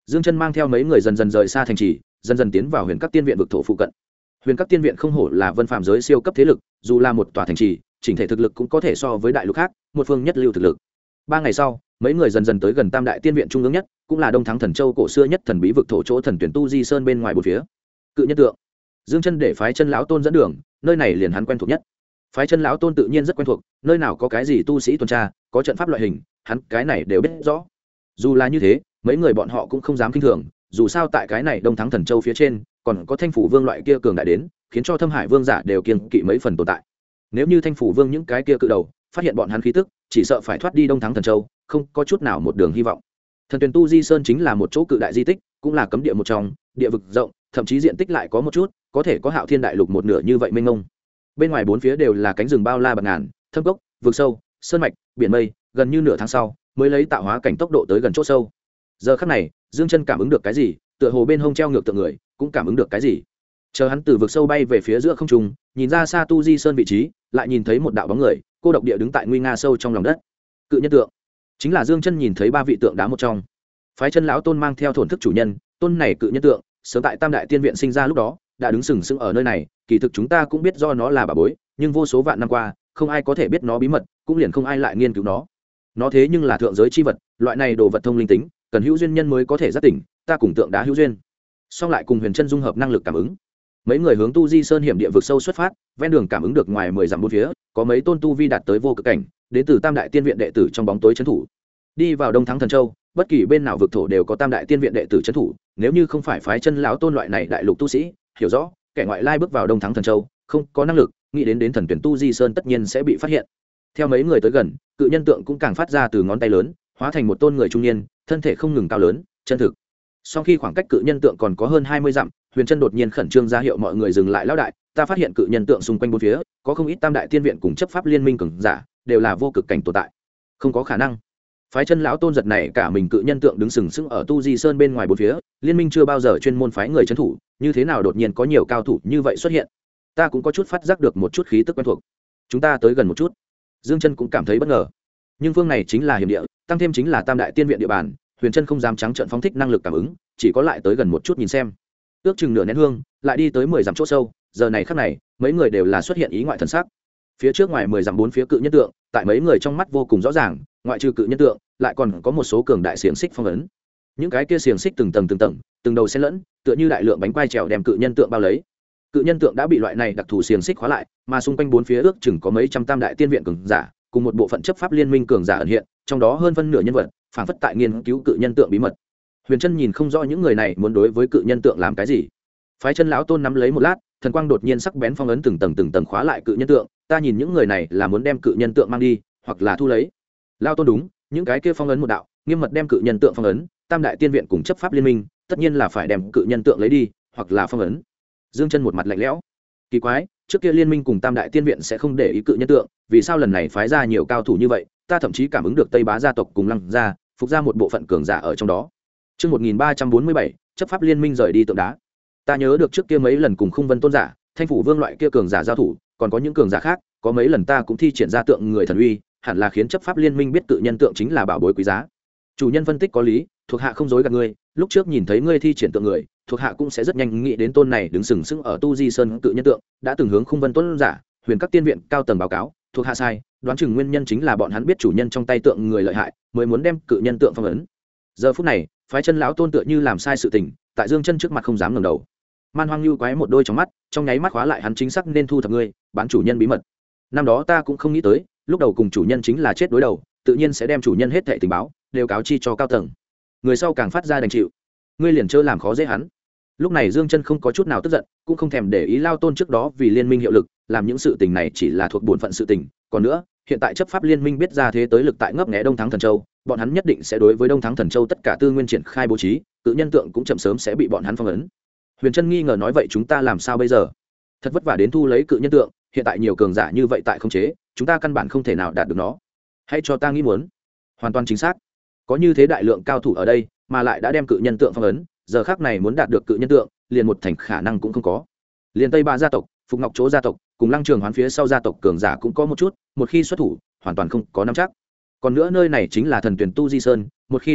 Dương Chân mang theo mấy người dần dần rời xa thành trì, dần dần tiến vào Huyền Các Tiên viện vực thổ phụ cận. Huyền Các Tiên viện không hổ là vân phàm giới siêu cấp thế lực, dù là một tòa thành trì, chỉnh thể thực lực cũng có thể so với đại lục khác, một phương nhất lưu thực lực. 3 ngày sau, mấy người dần dần tới gần Tam Đại Tiên viện trung ương nhất, cũng là Đông Thắng Thần Châu cổ xưa nhất thần bí vực thổ chỗ thần tuyển tu di sơn bên ngoài bốn phía. Cự nhân tượng. Dương Chân để phái chân lão tôn dẫn đường, nơi này liền hắn quen thuộc nhất. Phái chân lão tôn tự nhiên rất quen thuộc, nơi nào có cái gì tu sĩ tuần tra, có trận pháp loại hình, hắn cái này đều biết rõ. Dù là như thế, mấy người bọn họ cũng không dám kinh thường, dù sao tại cái này Đông Thắng Thần Châu phía trên, còn có Thanh Phủ Vương loại kia cường đại đến, khiến cho Thâm Hải Vương giả đều kiêng kỵ mấy phần tồn tại. Nếu như Thanh Phủ Vương những cái kia cự đầu phát hiện bọn hắn khí tức, chỉ sợ phải thoát đi Đông Thắng Thần Châu, không có chút nào một đường hy vọng. Thần Tuyền Tu Di Sơn chính là một chỗ cự đại di tích, cũng là cấm địa một trong, địa vực rộng, thậm chí diện tích lại có một chút, có thể có Hạo Thiên Đại Lục một nửa như vậy mênh mông. Bên ngoài bốn phía đều là cánh rừng bao la bạt ngàn, thâm cốc, vực sâu, sơn mạch, biển mây, gần như nửa tháng sau mới lấy tạo hóa cảnh tốc độ tới gần chỗ sâu. Giờ khắc này, Dương Chân cảm ứng được cái gì, tựa hồ bên hông treo ngược tượng người, cũng cảm ứng được cái gì. Chờ hắn từ vực sâu bay về phía giữa không trung, nhìn ra xa Tu Di Sơn vị trí, lại nhìn thấy một đạo bóng người, cô độc địa đứng tại nguy nga sâu trong lòng đất. Cự nhân tượng, chính là Dương Chân nhìn thấy 3 vị tượng đá một trong. Phái chân lão tôn mang theo thổn thức chủ nhân, tôn này cự nhân tượng, sớm tại Tam Đại Tiên viện sinh ra lúc đó, đã đứng sừng sững ở nơi này, kỳ thực chúng ta cũng biết do nó là bà bối, nhưng vô số vạn năm qua, không ai có thể biết nó bí mật, cũng liền không ai lại nghiên cứu nó. Nó thế nhưng là thượng giới chi vật, loại này đồ vật thông linh tính, cần hữu duyên nhân mới có thể giác tỉnh, ta cùng tượng đá hữu duyên. Song lại cùng Huyền Chân dung hợp năng lực cảm ứng. Mấy người hướng Tu Di Sơn hiểm địa vực sâu xuất phát, ven đường cảm ứng được ngoài 10 dặm bốn phía, có mấy tôn tu vi đạt tới vô cực cảnh, đến từ Tam Đại Tiên viện đệ tử trong bóng tối trấn thủ. Đi vào Đông Thắng Thần Châu, bất kỳ bên nào vực thổ đều có Tam Đại Tiên viện đệ tử trấn thủ, nếu như không phải phái chân lão tôn loại này đại lục tu sĩ, hiểu rõ, kẻ ngoại lai bước vào Đông Thắng Thần Châu, không có năng lực, nghĩ đến thần tuyển Tu Di Sơn tất nhiên sẽ bị phát hiện. Theo mấy người tới gần, cự nhân tượng cũng càng phát ra từ ngón tay lớn, hóa thành một tôn người trung niên, thân thể không ngừng cao lớn, chân thực. Sau khi khoảng cách cự nhân tượng còn có hơn 20 dặm, Huyền Chân đột nhiên khẩn trương ra hiệu mọi người dừng lại. Lão đại, ta phát hiện cự nhân tượng xung quanh bốn phía, có không ít Tam Đại Tiên viện cùng chấp pháp liên minh cường giả, đều là vô cực cảnh tồn tại. Không có khả năng. Phái chân lão tôn giật này cả mình, cự nhân tượng đứng sừng sững ở Tu Di Sơn bên ngoài bốn phía, liên minh chưa bao giờ chuyên môn phái người trấn thủ, như thế nào đột nhiên có nhiều cao thủ như vậy xuất hiện? Ta cũng có chút phát giác được một chút khí tức quen thuộc. Chúng ta tới gần một chút. Dương Chân cũng cảm thấy bất ngờ. Nhưng phương này chính là hiểm địa, tăng thêm chính là Tam Đại Tiên viện địa bàn, Huyền Chân không dám trắng trợn phóng thích năng lực cảm ứng, chỉ có lại tới gần một chút nhìn xem. Ước chừng nửa nén hương, lại đi tới 10 dặm chỗ sâu, giờ này khắc này, mấy người đều là xuất hiện ý ngoại thần sắc. Phía trước ngoài 10 dặm bốn phía cự nhân tượng, tại mấy người trong mắt vô cùng rõ ràng, ngoại trừ cự nhân tượng, lại còn có một số cường đại xiềng xích phong ấn. Những cái kia xiềng xích từng tầng, từng đầu xen lẫn, tựa như đại lượng bánh quai trèo đem cự nhân tượng bao lấy. Cự nhân tượng đã bị loại này đặc thù xiềng xích khóa lại, mà xung quanh bốn phía ước chừng có mấy trăm Tam Đại Tiên viện cường giả, cùng một bộ phận chấp pháp liên minh cường giả ẩn hiện, trong đó hơn phân nửa nhân vật, phảng phất tại nghiên cứu cự nhân tượng bí mật. Huyền Chân nhìn không rõ những người này muốn đối với cự nhân tượng làm cái gì. Phái chân lão tôn nắm lấy một lát, thần quang đột nhiên sắc bén phong ấn từng tầng khóa lại cự nhân tượng, ta nhìn những người này là muốn đem cự nhân tượng mang đi, hoặc là thu lấy. Lão tôn đúng, những cái kia phong ấn một đạo, nghiêm mật đem cự nhân tượng phong ấn, Tam Đại Tiên viện cùng chấp pháp liên minh, tất nhiên là phải đem cự nhân tượng lấy đi, hoặc là phong ấn. Dương Chân một mặt lạnh lẽo. Kỳ quái, trước kia liên minh cùng Tam Đại Tiên viện sẽ không để ý cự nhân tượng, vì sao lần này phái ra nhiều cao thủ như vậy, ta thậm chí cảm ứng được Tây Bá gia tộc cùng Lăng gia, phục ra một bộ phận cường giả ở trong đó. Chương 1347, chấp pháp liên minh rời đi tượng đá. Ta nhớ được trước kia mấy lần cùng Khung Vân tôn giả, Thanh Phủ Vương loại kia cường giả giao thủ, còn có những cường giả khác, có mấy lần ta cũng thi triển ra tượng người thần uy, hẳn là khiến chấp pháp liên minh biết cự nhân tượng chính là bảo bối quý giá. Chủ nhân phân tích có lý, thuộc hạ không dối gạt ngươi, lúc trước nhìn thấy ngươi thi triển tượng người, thuộc hạ cũng sẽ rất nhanh nghĩ đến tôn này đứng sừng sững ở Tu Di Sơn cự nhân tượng, đã từng hướng Khung Vân tôn giả, Huyền Các Tiên viện cao tầng báo cáo, thuộc hạ sai, đoán chừng nguyên nhân chính là bọn hắn biết chủ nhân trong tay tượng người lợi hại, mới muốn đem cự nhân tượng phong ấn. Giờ phút này, phái chân lão tôn tựa như làm sai sự tình, tại Dương Chân trước mặt không dám ngẩng đầu. Man Hoang Nưu quái một đôi trong mắt, trong nháy mắt khóa lại hắn chính xác nên thu thập ngươi, bán chủ nhân bí mật. Năm đó ta cũng không nghĩ tới, lúc đầu cùng chủ nhân chính là chết đối đầu, tự nhiên sẽ đem chủ nhân hết thảy tình báo đều cáo chi cho cao tầng. Người sau càng phát ra đành chịu. Ngươi liền chớ làm khó dễ hắn. Lúc này Dương Chân không có chút nào tức giận, cũng không thèm để ý lao tôn trước đó vì liên minh hiệu lực, làm những sự tình này chỉ là thuộc bổn phận sự tình, còn nữa, hiện tại chấp pháp liên minh biết ra thế tới lực tại ngấp nghé Đông Thắng Thần Châu, bọn hắn nhất định sẽ đối với Đông Thắng Thần Châu tất cả tư nguyên triển khai bố trí, cự nhân tượng cũng chậm sớm sẽ bị bọn hắn phong ấn. Huyền Chân nghi ngờ nói vậy chúng ta làm sao bây giờ? Thật vất vả đến thu lấy cự nhân tượng, hiện tại nhiều cường giả như vậy tại không chế, chúng ta căn bản không thể nào đạt được nó. Hãy cho ta nghĩ muốn. Hoàn toàn chính xác. Có như thế đại lượng cao thủ ở đây, mà lại đã đem cự nhân tượng phong ấn, giờ khắc này muốn đạt được cự nhân tượng, liền một thành khả năng cũng không có. Liền Tây Ba gia tộc, Phục Ngọc Chỗ gia tộc, cùng Lăng Trường Hoán phía sau gia tộc cường giả cũng có một chút, một khi xuất thủ, hoàn toàn không có nắm chắc. Còn nữa nơi này chính là thần tuyển Tu Di Sơn, một khi động thủ,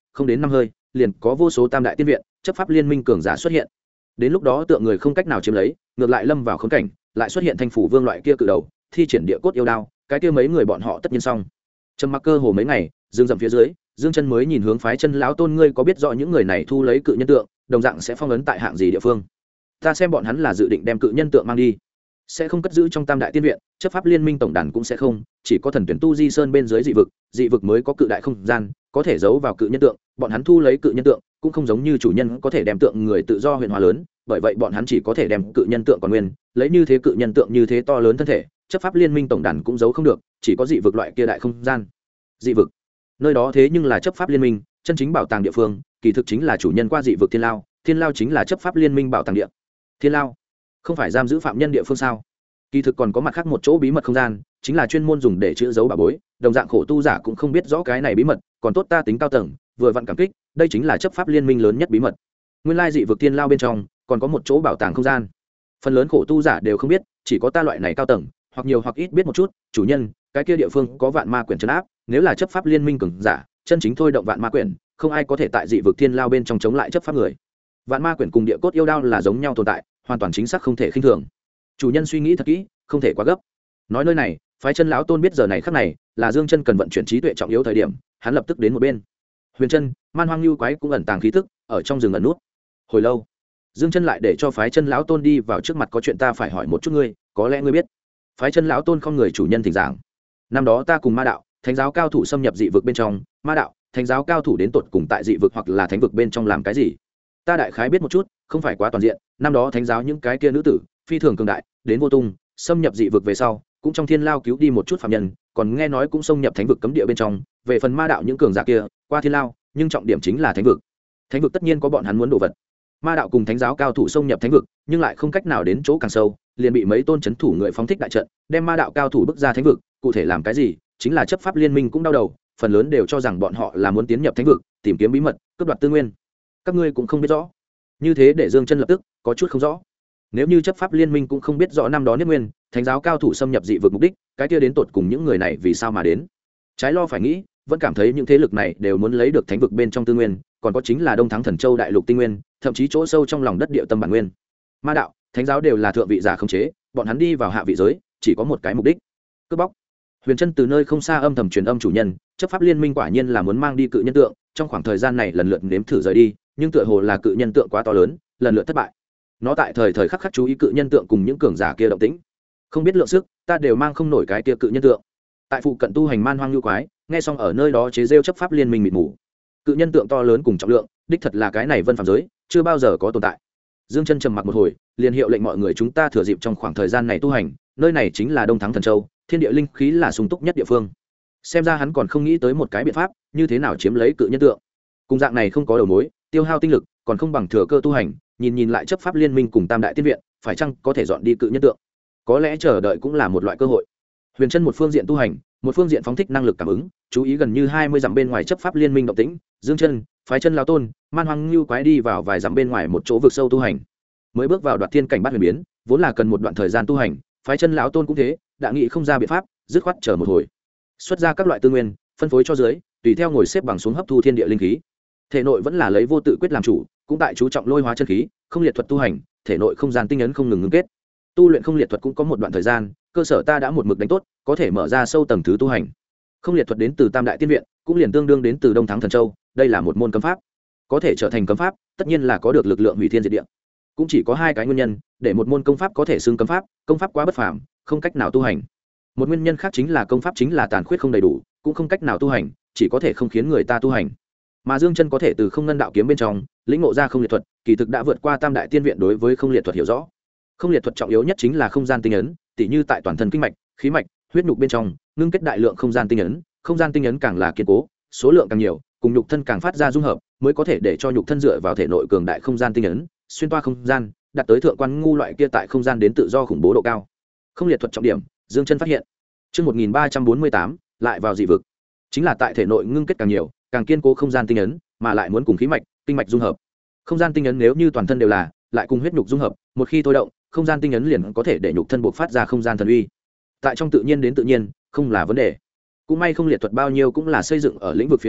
không đến 5 hơi liền có vô số tam đại tiên viện chấp pháp liên minh cường giả xuất hiện. Đến lúc đó tượng người không cách nào chiếm lấy, ngược lại lâm vào khốn cảnh, lại xuất hiện thanh phủ vương loại kia cự đầu thi triển địa cốt yêu đao, cái kia mấy người bọn họ tất nhiên xong. Trầm mặc cơ hồ mấy ngày, dương dậm phía dưới, Dương Chân mới nhìn hướng Phái Chân lão tôn, ngươi có biết rõ những người này thu lấy cự nhân tượng đồng dạng sẽ phong ấn tại hạng gì địa phương? Ta xem bọn hắn là dự định đem cự nhân tượng mang đi, sẽ không cất giữ trong tam đại tiên viện, chấp pháp liên minh tổng đàn cũng sẽ không, chỉ có thần tuyển tu di sơn bên dưới dị vực mới có cự đại không gian có thể giấu vào cự nhân tượng. Bọn hắn thu lấy cự nhân tượng cũng không giống như chủ nhân có thể đem tượng người tự do huyền hóa lớn, bởi vậy bọn hắn chỉ có thể đem cự nhân tượng còn nguyên, lấy như thế cự nhân tượng như thế to lớn thân thể, chấp pháp liên minh tổng đàn cũng giấu không được, chỉ có dị vực loại kia đại không gian. Dị vực nơi đó thế nhưng là chấp pháp liên minh chân chính bảo tàng địa phương, kỳ thực chính là chủ nhân qua dị vực thiên lao, thiên lao chính là chấp pháp liên minh bảo tàng địa. Thiên lao không phải giam giữ phạm nhân địa phương sao? Kỳ thực còn có mặt khác một chỗ bí mật không gian, chính là chuyên môn dùng để chứa giấu bảo bối, đồng dạng khổ tu giả cũng không biết rõ cái này bí mật, còn tốt ta tính cao tầng vừa vặn cảm kích, đây chính là chấp pháp liên minh lớn nhất bí mật. Nguyên lai dị vực thiên lao bên trong còn có một chỗ bảo tàng không gian, phần lớn khổ tu giả đều không biết, chỉ có ta loại này cao tầng hoặc nhiều hoặc ít biết một chút. Chủ nhân, cái kia địa phương có vạn ma quyển trấn áp, nếu là chấp pháp liên minh cường giả chân chính thôi động vạn ma quyển, không ai có thể tại dị vực thiên lao bên trong chống lại chấp pháp người. Vạn ma quyển cùng địa cốt yêu đao là giống nhau tồn tại, hoàn toàn chính xác không thể khinh thường. Chủ nhân suy nghĩ thật kỹ, không thể quá gấp. Nói nơi này, Phái Chân lão tôn biết giờ này khắc này là Dương Chân cần vận chuyển trí tuệ trọng yếu thời điểm, hắn lập tức đến một bên. Huyền Chân, Man Hoang Lưu quái cũng ẩn tàng khí tức, ở trong rừng ẩn nút. Hồi lâu, Dương Chân lại để cho Phái Chân lão tôn đi vào trước mặt, có chuyện ta phải hỏi một chút ngươi, có lẽ ngươi biết. Phái Chân lão tôn không người chủ nhân thỉnh giảng. Năm đó ta cùng ma đạo, thánh giáo cao thủ xâm nhập dị vực bên trong, ma đạo, thánh giáo cao thủ đến tột cùng tại dị vực hoặc là thánh vực bên trong làm cái gì? Ta đại khái biết một chút, không phải quá toàn diện. Năm đó thánh giáo những cái kia nữ tử phi thường cường đại, đến vô tung, xâm nhập dị vực về sau, cũng trong thiên lao cứu đi một chút phạm nhân, còn nghe nói cũng xông nhập thánh vực cấm địa bên trong. Về phần ma đạo những cường giả kia, qua thiên lao, nhưng trọng điểm chính là thánh vực. Thánh vực tất nhiên có bọn hắn muốn đồ vật. Ma đạo cùng thánh giáo cao thủ xông nhập thánh vực, nhưng lại không cách nào đến chỗ càng sâu, liền bị mấy tôn chấn thủ người phóng thích đại trận, đem ma đạo cao thủ bước ra thánh vực. Cụ thể làm cái gì, chính là chấp pháp liên minh cũng đau đầu, phần lớn đều cho rằng bọn họ là muốn tiến nhập thánh vực, tìm kiếm bí mật, cướp đoạt tư nguyên. Các ngươi cũng không biết rõ. Như thế để Dương Chân lập tức có chút không rõ. Nếu như chấp pháp liên minh cũng không biết rõ năm đó niết nguyên, thánh giáo cao thủ xâm nhập dị vực mục đích, cái kia đến tột cùng những người này vì sao mà đến? Trái lo phải nghĩ, vẫn cảm thấy những thế lực này đều muốn lấy được thánh vực bên trong tư nguyên, còn có chính là Đông Thắng Thần Châu đại lục tinh nguyên, thậm chí chỗ sâu trong lòng đất địa tâm bản nguyên. Ma đạo, thánh giáo đều là thượng vị giả khống chế, bọn hắn đi vào hạ vị giới, chỉ có một cái mục đích: cướp bóc. Huyền Chân từ nơi không xa âm thầm truyền âm chủ nhân, chấp pháp liên minh quả nhiên là muốn mang đi cự nhân tượng, trong khoảng thời gian này lần lượt nếm thử rời đi, nhưng tựa hồ là cự nhân tượng quá to lớn, lần lượt thất bại. Nó tại thời khắc khắc chú ý cự nhân tượng cùng những cường giả kia động tĩnh, không biết lượng sức, ta đều mang không nổi cái kia cự nhân tượng. Tại phụ cận tu hành Man Hoang Lưu quái, nghe xong ở nơi đó chế rêu chấp pháp liên minh mịt mù. Cự nhân tượng to lớn cùng trọng lượng, đích thật là cái này vân phàm giới chưa bao giờ có tồn tại. Dương Chân trầm mặc một hồi, liền hiệu lệnh mọi người chúng ta thừa dịp trong khoảng thời gian này tu hành, nơi này chính là Đông Thắng Thần Châu, thiên địa linh khí là sung túc nhất địa phương. Xem ra hắn còn không nghĩ tới một cái biện pháp, như thế nào chiếm lấy cự nhân tượng. Cùng dạng này không có đầu mối, tiêu hao tinh lực, còn không bằng thừa cơ tu hành, nhìn lại chấp pháp liên minh cùng tam đại tiên viện, phải chăng có thể dọn đi cự nhân tượng? Có lẽ chờ đợi cũng là một loại cơ hội. Huyền Chân một phương diện tu hành, một phương diện phóng thích năng lực cảm ứng, chú ý gần như 20 dặm bên ngoài chấp pháp liên minh động tĩnh. Dương Chân, Phái Chân lão tôn, Man Hoang Lưu quái đi vào vài dặm bên ngoài một chỗ vực sâu tu hành. Mới bước vào Đoạt Thiên cảnh bát huyền biến, vốn là cần một đoạn thời gian tu hành, Phái Chân lão tôn cũng thế, đã nghĩ không ra biện pháp, dứt khoát chờ một hồi. Xuất ra các loại tư nguyên, phân phối cho dưới, tùy theo ngồi xếp bằng xuống hấp thu thiên địa linh khí. Thể nội vẫn là lấy vô tự quyết làm chủ, cũng tại chú trọng lôi hóa chân khí, không liệt thuật tu hành, thể nội không gian tinh ấn không ngừng ngưng kết. Tu luyện không liệt thuật cũng có một đoạn thời gian, cơ sở ta đã một mực đánh tốt, có thể mở ra sâu tầng thứ tu hành. Không liệt thuật đến từ Tam đại tiên viện, cũng liền tương đương đến từ Đông Thắng Thần Châu, đây là một môn cấm pháp. Có thể trở thành cấm pháp, tất nhiên là có được lực lượng hủy thiên diệt địa. Cũng chỉ có hai cái nguyên nhân, để một môn công pháp có thể xưng cấm pháp, công pháp quá bất phàm, không cách nào tu hành. Một nguyên nhân khác chính là công pháp chính là tàn khuyết không đầy đủ, cũng không cách nào tu hành, chỉ có thể không khiến người ta tu hành. Mà Dương Chân có thể từ không ngân đạo kiếm bên trong lĩnh ngộ ra không liệt thuật, kỳ thực đã vượt qua Tam đại tiên viện đối với không liệt thuật hiểu rõ. Không liệt thuật trọng yếu nhất chính là không gian tinh ấn, tỉ như tại toàn thân kinh mạch, khí mạch, huyết nhục bên trong ngưng kết đại lượng không gian tinh ấn, không gian tinh ấn càng là kiên cố, số lượng càng nhiều, cùng nhục thân càng phát ra dung hợp, mới có thể để cho nhục thân dựa vào thể nội cường đại không gian tinh ấn, xuyên toa không gian, đạt tới thượng quan ngu loại kia tại không gian đến tự do khủng bố độ cao. Không liệt thuật trọng điểm, Dương Chân phát hiện. Chương 1348, lại vào dị vực. Chính là tại thể nội ngưng kết càng nhiều, càng kiên cố không gian tinh ấn, mà lại muốn cùng khí mạch, kinh mạch dung hợp. Không gian tinh ấn nếu như toàn thân đều là, lại cùng huyết nhục dung hợp, một khi thôi động, không gian tinh ấn liền có thể để nhục thân buộc phát ra không gian thần uy. Tại trong tự nhiên đến tự nhiên, không là vấn đề. Cũng may không liệt thuật bao nhiêu cũng là xây dựng ở lĩnh vực phía trên,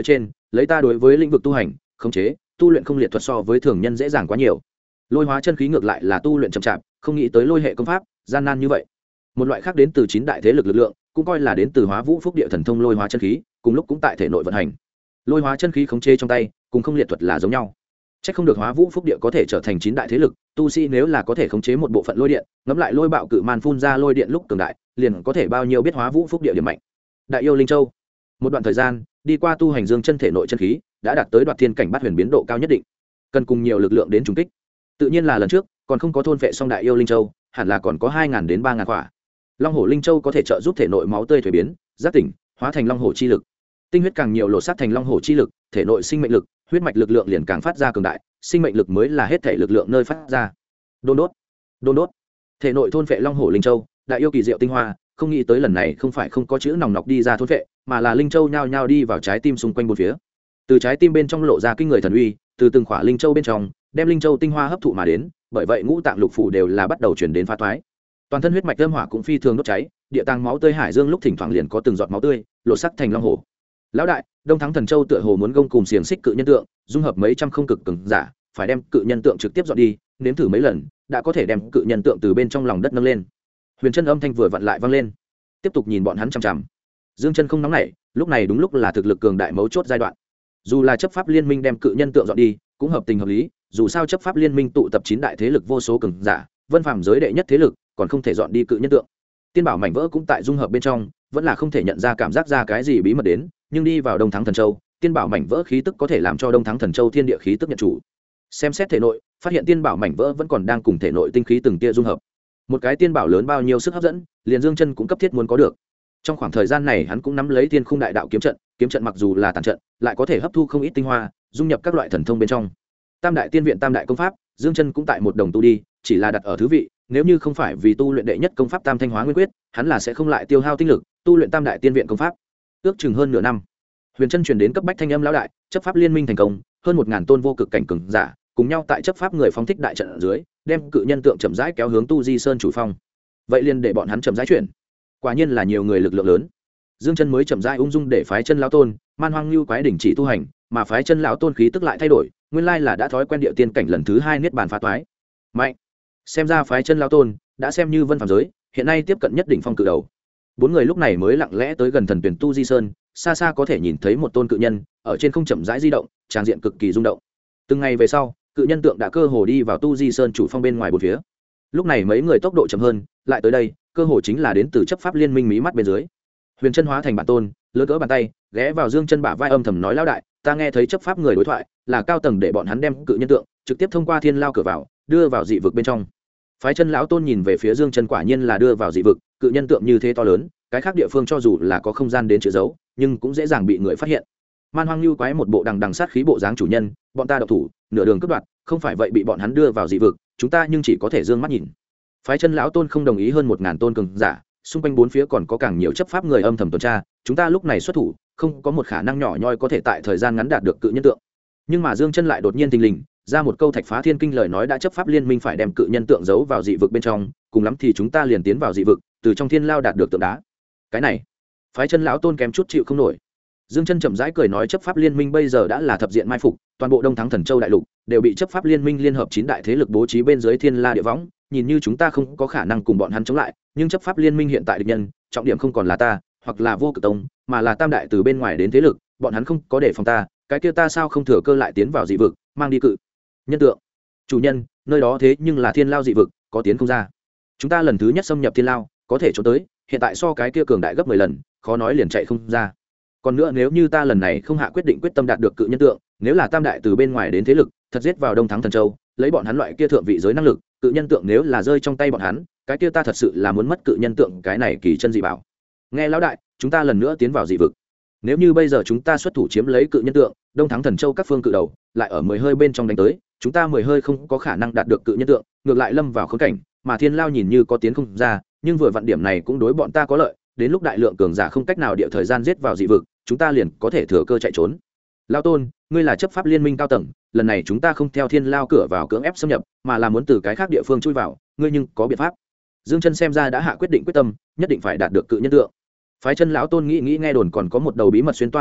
lấy ta đối với lĩnh vực tu hành khống chế tu luyện không liệt thuật so với thường nhân dễ dàng quá nhiều. Lôi hóa chân khí ngược lại là tu luyện chậm chạp, không nghĩ tới lôi hệ công pháp gian nan như vậy. Một loại khác đến từ 9 đại thế lực lực lượng, cũng coi là đến từ Hóa Vũ Phúc Địa thần thông lôi hóa chân khí, cùng lúc cũng tại thể nội vận hành. Lôi hóa chân khí khống chế trong tay, cùng không liệt thuật là giống nhau. Chắc không được Hóa Vũ Phúc Địa có thể trở thành 9 đại thế lực, tu sĩ nếu là có thể khống chế một bộ phận lôi điện, ngẫm lại lôi bạo cự man phun ra lôi điện lúc cường đại, liền có thể bao nhiêu biết Hóa Vũ Phúc Địa điểm mạnh. Đại yêu Linh Châu. Một đoạn thời gian, đi qua tu hành dương chân thể nội chân khí, đã đạt tới đoạt thiên cảnh bát huyền biến độ cao nhất định. Cần cùng nhiều lực lượng đến trùng kích. Tự nhiên là lần trước, còn không có thôn phệ xong đại yêu Linh Châu, hẳn là còn có 2000 đến 3000 quả. Long hổ Linh Châu có thể trợ giúp thể nội máu tươi thủy biến, giác tỉnh, hóa thành long hổ chi lực. Tinh huyết càng nhiều lộ sát thành long hổ chi lực, thể nội sinh mệnh lực, huyết mạch lực lượng liền càng phát ra cường đại, sinh mệnh lực mới là hết thể lực lượng nơi phát ra. Đôn đốt, đôn đốt. Thể nội thôn phệ long hổ Linh Châu, đại yêu kỳ diệu tinh hoa, không nghĩ tới lần này không phải không có chữ nòng nọc đi ra thôn phệ, mà là Linh Châu nhao nhao đi vào trái tim xung quanh bốn phía. Từ trái tim bên trong lộ ra kinh người thần uy, từ từng khỏa Linh Châu bên trong, đem Linh Châu tinh hoa hấp thụ mà đến, bởi vậy ngũ tạng lục phủ đều là bắt đầu chuyển đến phá thoái. Toàn thân huyết mạch âm hỏa cũng phi thường đốt cháy, địa tàng máu tươi hải dương lúc thỉnh thoảng liền có từng giọt máu tươi lộ sắc thành long hổ. Lão đại, Đông Thắng Thần Châu tựa hồ muốn gông cùng xiềng xích cự nhân tượng, dung hợp mấy trăm không cực cường giả, phải đem cự nhân tượng trực tiếp dọn đi, nếm thử mấy lần, đã có thể đem cự nhân tượng từ bên trong lòng đất nâng lên. Huyền Chân âm thanh vừa vặn lại vang lên, tiếp tục nhìn bọn hắn chằm chằm. Dương Chân không nóng nảy, lúc này đúng lúc là thực lực cường đại mấu chốt giai đoạn. Dù là chấp pháp liên minh đem cự nhân tượng dọn đi, cũng hợp tình hợp lý, dù sao chấp pháp liên minh tụ tập 9 đại thế lực vô số cường giả, vân phàm giới đệ nhất thế lực, còn không thể dọn đi cự nhân tượng. Tiên bảo mảnh vỡ cũng tại dung hợp bên trong, vẫn là không thể nhận ra cảm giác ra cái gì bí mật đến, nhưng đi vào Đông Thắng Thần Châu, tiên bảo mảnh vỡ khí tức có thể làm cho Đông Thắng Thần Châu thiên địa khí tức nhận chủ. Xem xét thể nội, phát hiện tiên bảo mảnh vỡ vẫn còn đang cùng thể nội tinh khí từng tia dung hợp. Một cái tiên bảo lớn bao nhiêu sức hấp dẫn, liền Dương Chân cũng cấp thiết muốn có được. Trong khoảng thời gian này hắn cũng nắm lấy Thiên Khung Đại Đạo kiếm trận mặc dù là tàn trận, lại có thể hấp thu không ít tinh hoa, dung nhập các loại thần thông bên trong. Tam đại tiên viện tam đại công pháp, Dương Chân cũng tại một đồng tu đi, chỉ là đặt ở thứ vị, nếu như không phải vì tu luyện đệ nhất công pháp Tam Thanh Hóa Nguyên Quyết, hắn là sẽ không lại tiêu hao tinh lực tu luyện tam đại tiên viện công pháp. Ước chừng hơn nửa năm, Huyền Chân truyền đến cấp bách thanh âm lão đại, chấp pháp liên minh thành công, hơn 1000 tôn vô cực cảnh cường giả, cùng nhau tại chấp pháp người phóng thích đại trận ở dưới, đem cự nhân tượng chậm rãi kéo hướng Tu Di Sơn chủ phong. Vậy liền để bọn hắn chậm rãi chuyển. Quả nhiên là nhiều người lực lượng lớn. Dương Chân mới chậm rãi ung dung để phái chân lão tôn, Man Hoang Lưu quái đỉnh chỉ tu hành, mà phái chân lão tôn khí tức lại thay đổi, nguyên lai là đã thói quen địa tiên cảnh lần thứ 2 niết bàn phá toái. Mạnh. Xem ra phái chân lão tôn đã xem như vân phàm giới, hiện nay tiếp cận nhất đỉnh phong cự đầu. 4 người lúc này mới lặng lẽ tới gần thần tuyển Tu Di Sơn, xa xa có thể nhìn thấy một tôn cự nhân ở trên không chậm rãi di động, tràng diện cực kỳ rung động. Từng ngày về sau, cự nhân tượng đã cơ hồ đi vào Tu Di Sơn chủ phong bên ngoài bốn phía. Lúc này mấy người tốc độ chậm hơn, lại tới đây, cơ hồ chính là đến từ chấp pháp liên minh mí mắt bên dưới. Huyền Chân hóa thành bản tôn, lớn cỡ bàn tay, ghé vào Dương Chân bả vai âm thầm nói lão đại, ta nghe thấy chấp pháp người đối thoại, là cao tầng để bọn hắn đem cự nhân tượng trực tiếp thông qua thiên lao cửa vào, đưa vào dị vực bên trong. Phái Chân lão tôn nhìn về phía Dương Chân, quả nhiên là đưa vào dị vực, cự nhân tượng như thế to lớn, cái khác địa phương cho dù là có không gian đến chứa giấu, nhưng cũng dễ dàng bị người phát hiện. Man Hoang Lưu quái một bộ đằng đằng sát khí bộ dáng chủ nhân, bọn ta độc thủ, nửa đường cướp đoạt, không phải vậy bị bọn hắn đưa vào dị vực, chúng ta nhưng chỉ có thể dương mắt nhìn. Phái Chân lão tôn không đồng ý hơn 1000 tôn cường giả, xung quanh bốn phía còn có càng nhiều chấp pháp người âm thầm tuần tra, chúng ta lúc này xuất thủ, không có một khả năng nhỏ nhoi có thể tại thời gian ngắn đạt được cự nhân tượng. Nhưng mà Dương Chân lại đột nhiên thình lình ra một câu thạch phá thiên kinh lời nói, đã chấp pháp liên minh phải đem cự nhân tượng giấu vào dị vực bên trong, cùng lắm thì chúng ta liền tiến vào dị vực, từ trong thiên lao đạt được tượng đá. Cái này, Phái Chân lão tôn kém chút chịu không nổi. Dương Chân chậm rãi cười nói, chấp pháp liên minh bây giờ đã là thập diện mai phục, toàn bộ Đông Thắng Thần Châu đại lục đều bị chấp pháp liên minh liên hợp 9 đại thế lực bố trí bên dưới thiên la địa võng, nhìn như chúng ta không có khả năng cùng bọn hắn chống lại, nhưng chấp pháp liên minh hiện tại địch nhân, trọng điểm không còn là ta, hoặc là Vô Cực Tông, mà là tam đại từ bên ngoài đến thế lực, bọn hắn không có để phòng ta, cái kia ta sao không thừa cơ lại tiến vào dị vực, mang đi cự nhân tượng. Chủ nhân, nơi đó thế nhưng là thiên lao dị vực, có tiến không ra. Chúng ta lần thứ nhất xâm nhập thiên lao, có thể trốn tới, hiện tại so cái kia cường đại gấp 10 lần, khó nói liền chạy không ra. Còn nữa nếu như ta lần này không hạ quyết định quyết tâm đạt được cự nhân tượng, nếu là tam đại từ bên ngoài đến thế lực, thật giết vào Đông Thắng Thần Châu, lấy bọn hắn loại kia thượng vị giới năng lực, cự nhân tượng nếu là rơi trong tay bọn hắn, cái kia ta thật sự là muốn mất cự nhân tượng cái này kỳ chân dị bảo. Nghe lão đại, chúng ta lần nữa tiến vào dị vực. Nếu như bây giờ chúng ta xuất thủ chiếm lấy cự nhân tượng, Đông Thắng Thần Châu các phương cự đầu lại ở 10 hơi bên trong đánh tới, chúng ta 10 hơi không có khả năng đạt được cự nhân tượng, ngược lại lâm vào khốn cảnh, mà thiên lao nhìn như có tiến không ra, nhưng vừa vặn điểm này cũng đối bọn ta có lợi, đến lúc đại lượng cường giả không cách nào địa thời gian giết vào dị vực, chúng ta liền có thể thừa cơ chạy trốn. Lão tôn, ngươi là chấp pháp liên minh cao tầng, lần này chúng ta không theo thiên lao cửa vào cưỡng ép xâm nhập, mà là muốn từ cái khác địa phương chui vào, ngươi nhưng có biện pháp? Dương Chân xem ra đã hạ quyết định quyết tâm, nhất định phải đạt được cự nhân tượng. Phái Chân lão tôn nghĩ nghe đồn còn có một đầu bí mật xuyên toa thông đạo,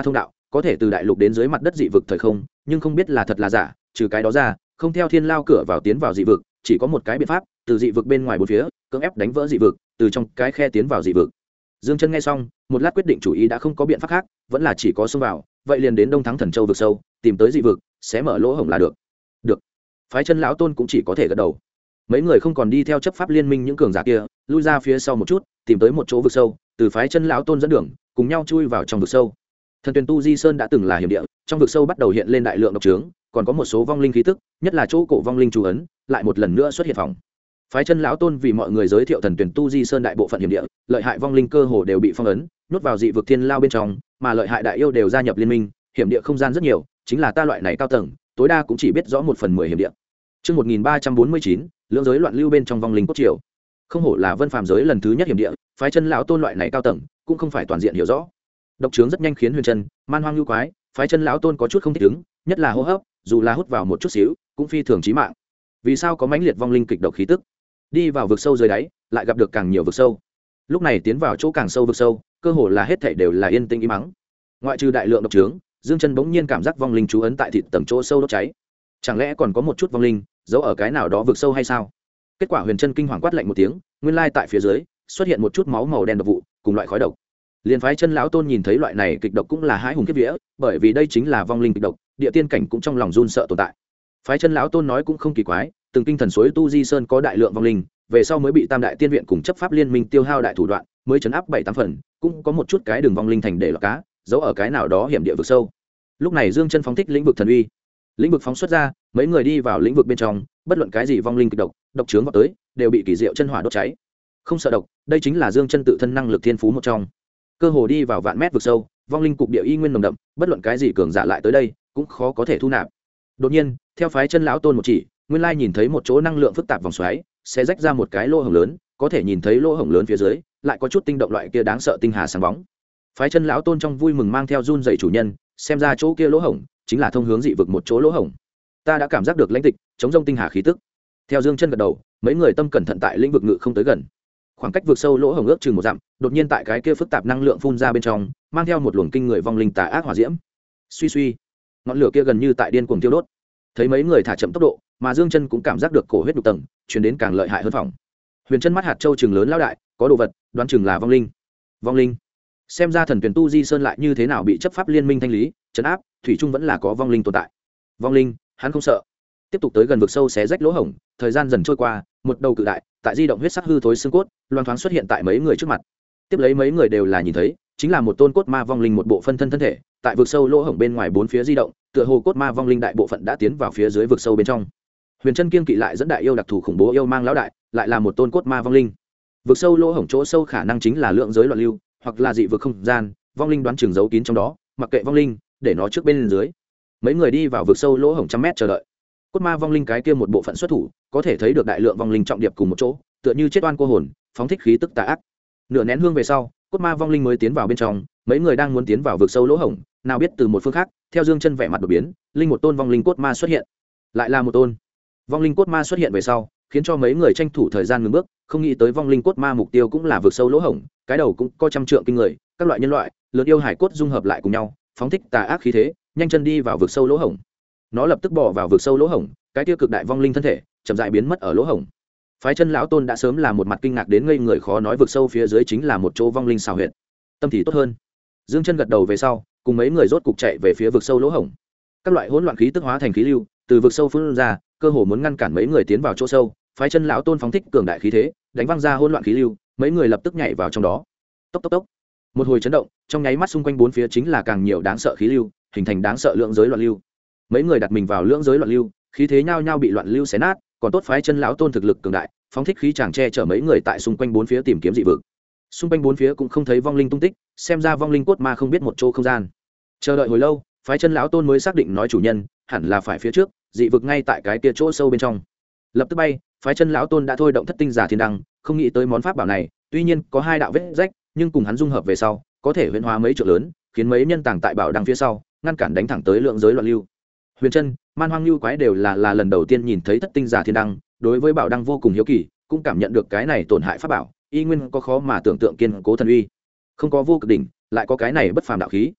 có thể từ đại lục đến dưới mặt đất dị vực thời không, nhưng không biết là thật là giả. Trừ cái đó ra, không theo thiên lao cửa vào tiến vào dị vực, chỉ có một cái biện pháp, từ dị vực bên ngoài bốn phía cưỡng ép đánh vỡ dị vực, từ trong cái khe tiến vào dị vực. Dương Chân nghe xong, một lát quyết định chủ ý đã không có biện pháp khác, vẫn là chỉ có xông vào, vậy liền đến Đông Thắng Thần Châu vực sâu, tìm tới dị vực, sẽ mở lỗ hổng là được. Được. Phái Chân lão tôn cũng chỉ có thể gật đầu. Mấy người không còn đi theo chấp pháp liên minh những cường giả kia, lui ra phía sau một chút, tìm tới một chỗ vực sâu, từ Phái Chân lão tôn dẫn đường, cùng nhau chui vào trong vực sâu. Thần Tuyền Tu Di Sơn đã từng là hiểm địa, trong vực sâu bắt đầu hiện lên đại lượng độc trướng, còn có một số vong linh khí tức, nhất là chỗ cổ vong linh chú ấn, lại một lần nữa xuất hiện phòng. Phái Chân lão tôn vì mọi người giới thiệu Thần Tuyền Tu Di Sơn đại bộ phận hiểm địa, lợi hại vong linh cơ hồ đều bị phong ấn, nhốt vào dị vực thiên lao bên trong, mà lợi hại đại yêu đều gia nhập liên minh, hiểm địa không gian rất nhiều, chính là ta loại này cao tầng, tối đa cũng chỉ biết rõ 1/10 hiểm địa. Chương 1349, lưỡng giới loạn lưu bên trong vong linh cốt triều. Không hổ là Vân Phàm giới lần thứ nhất hiểm địa, Phái Chân lão tôn loại này cao tầng, cũng không phải toàn diện hiểu rõ. Độc trướng rất nhanh khiến Huyền Trân, Man Hoang Lưu Quái, Phái Chân lão tôn có chút không thích ứng, nhất là hô hấp, dù là hút vào một chút xíu, cũng phi thường chí mạng. Vì sao có mãnh liệt vong linh kịch độc khí tức? Đi vào vực sâu dưới đáy, lại gặp được càng nhiều vực sâu. Lúc này tiến vào chỗ càng sâu vực sâu, cơ hồ là hết thảy đều là yên tĩnh im mắng. Ngoại trừ đại lượng độc trướng, Dương Chân bỗng nhiên cảm giác vong linh chú ấn tại thịt tầng chỗ sâu đốt cháy. Chẳng lẽ còn có một chút vong linh giấu ở cái nào đó vực sâu hay sao? Kết quả Huyền Trân kinh hoàng quát lạnh một tiếng, nguyên lai tại phía dưới xuất hiện một chút máu màu đen độc vụ, cùng loại khói độc. Liên Phái Chân lão tôn nhìn thấy loại này kịch độc cũng là hãi hùng kiếp vía, bởi vì đây chính là vong linh kịch độc, địa tiên cảnh cũng trong lòng run sợ tồn tại. Phái Chân lão tôn nói cũng không kỳ quái, từng kinh thần suối Tu Di Sơn có đại lượng vong linh, về sau mới bị Tam đại tiên viện cùng chấp pháp liên minh tiêu hao đại thủ đoạn, mới chấn áp 7-8 phần, cũng có một chút cái đường vong linh thành để lọt cá, giấu ở cái nào đó hiểm địa vực sâu. Lúc này Dương Chân phóng thích lĩnh vực thần uy, lĩnh vực phóng xuất ra, mấy người đi vào lĩnh vực bên trong, bất luận cái gì vong linh kịch độc, độc chướng vào tới, đều bị kỳ diệu chân hỏa đốt cháy. Không sợ độc, đây chính là Dương Chân tự thân năng lực thiên phú một trong. Cơ hồ đi vào vạn mét vực sâu, vong linh cục địa y nguyên nồng đậm, bất luận cái gì cường giả lại tới đây, cũng khó có thể thu nạp. Đột nhiên, theo Phái Chân lão tôn một chỉ, nguyên lai nhìn thấy một chỗ năng lượng phức tạp vòng xoáy, sẽ rách ra một cái lỗ hổng lớn, có thể nhìn thấy lỗ hổng lớn phía dưới, lại có chút tinh động loại kia đáng sợ tinh hà sáng bóng. Phái Chân lão tôn trong vui mừng mang theo run rẩy chủ nhân, xem ra chỗ kia lỗ hổng chính là thông hướng dị vực một chỗ lỗ hổng. Ta đã cảm giác được lãnh tịch, chống rông tinh hà khí tức. Theo Dương Chân gật đầu, mấy người tâm cẩn thận tại lĩnh vực ngự không tới gần. Khoảng cách vực sâu lỗ hổng ước chừng 1 dặm, đột nhiên tại cái kia phức tạp năng lượng phun ra bên trong, mang theo một luồng kinh người vong linh tà ác hỏa diễm. Suy suy, ngọn lửa kia gần như tại điên cuồng thiêu đốt. Thấy mấy người thả chậm tốc độ, mà Dương Chân cũng cảm giác được cổ huyết đục tầng truyền đến càng lợi hại hơn phòng. Huyền Chân mắt hạt châu trừng lớn lão đại, có đồ vật, đoán chừng là vong linh. Vong linh? Xem ra Thần Tuyền Tu Di Sơn lại như thế nào bị chấp pháp liên minh thanh lý, trấn áp, thủy chung vẫn là có vong linh tồn tại. Vong linh, hắn không sợ. Tiếp tục tới gần vực sâu xé rách lỗ hổng, thời gian dần trôi qua, một đầu cự đại, tại di động huyết sắc hư thối xương cốt, loan thoáng xuất hiện tại mấy người trước mặt. Tiếp lấy mấy người đều là nhìn thấy, chính là một tôn cốt ma vong linh một bộ phân thân thân thể, tại vực sâu lỗ hổng bên ngoài bốn phía di động, tựa hồ cốt ma vong linh đại bộ phận đã tiến vào phía dưới vực sâu bên trong. Huyền Chân kiên kỵ lại dẫn đại yêu đặc thù khủng bố yêu mang lão đại, lại là một tôn cốt ma vong linh. Vực sâu lỗ hổng chỗ sâu khả năng chính là lượng giới loạn lưu, hoặc là dị vực không gian, vong linh đoán chừng giấu kín trong đó, mặc kệ vong linh, để nó trước bên dưới. Mấy người đi vào vực sâu lỗ hổng trăm mét chờ đợi. Cốt ma vong linh cái kia một bộ phận xuất thủ, có thể thấy được đại lượng vong linh trọng điệp cùng một chỗ, tựa như chết oan cô hồn, phóng thích khí tức tà ác. Nửa nén hương về sau, cốt ma vong linh mới tiến vào bên trong, mấy người đang muốn tiến vào vực sâu lỗ hổng, nào biết từ một phương khác, theo Dương Chân vẻ mặt đột biến, linh một tôn vong linh cốt ma xuất hiện. Lại là một tôn. Vong linh cốt ma xuất hiện về sau, khiến cho mấy người tranh thủ thời gian ngừng bước, không nghĩ tới vong linh cốt ma mục tiêu cũng là vực sâu lỗ hổng, cái đầu cũng có trăm trượng kinh người, các loại nhân loại, lớn yêu hải cốt dung hợp lại cùng nhau, phóng thích tà ác khí thế, nhanh chân đi vào vực sâu lỗ hổng. Nó lập tức bỏ vào vực sâu lỗ hổng, cái tiêu cực đại vong linh thân thể chậm rãi biến mất ở lỗ hổng. Phái Chân lão tôn đã sớm là một mặt kinh ngạc đến ngây người, khó nói vực sâu phía dưới chính là một chỗ vong linh xào huyệt. Tâm thì tốt hơn. Dương Chân gật đầu về sau, cùng mấy người rốt cục chạy về phía vực sâu lỗ hổng. Các loại hỗn loạn khí tức hóa thành khí lưu, từ vực sâu phun ra, cơ hồ muốn ngăn cản mấy người tiến vào chỗ sâu. Phái Chân lão tôn phóng thích cường đại khí thế, đánh văng ra hỗn loạn khí lưu, mấy người lập tức nhảy vào trong đó. Tốc tốc tốc. Một hồi chấn động, trong nháy mắt xung quanh bốn phía chính là càng nhiều đáng sợ khí lưu, hình thành đáng sợ lượng giới loạn lưu. Mấy người đặt mình vào lượng giới loạn lưu, khí thế nhao nhao bị loạn lưu xé nát, còn tốt Phái Chân lão tôn thực lực cường đại, phóng thích khí chàng che chở mấy người tại xung quanh bốn phía tìm kiếm dị vực. Xung quanh bốn phía cũng không thấy vong linh tung tích, xem ra vong linh cốt ma không biết một chỗ không gian. Chờ đợi hồi lâu, Phái Chân lão tôn mới xác định nói chủ nhân hẳn là phải phía trước, dị vực ngay tại cái kia chỗ sâu bên trong. Lập tức bay, Phái Chân lão tôn đã thôi động thất tinh giả thiên đăng, không nghĩ tới món pháp bảo này, tuy nhiên có 2 đạo vết rách, nhưng cùng hắn dung hợp về sau, có thể huyễn hóa mấy trượng lớn, khiến mấy nhân tàng tại bảo đăng phía sau, ngăn cản đánh thẳng tới lượng giới loạn lưu. Huyền Chân, Man Hoang Lưu Quái đều là lần đầu tiên nhìn thấy thất tinh giả thiên đăng, đối với bảo đăng vô cùng hiếu kỳ, cũng cảm nhận được cái này tổn hại pháp bảo, y nguyên có khó mà tưởng tượng kiên cố thần uy. Không có vô cực đỉnh, lại có cái này bất phàm đạo khí,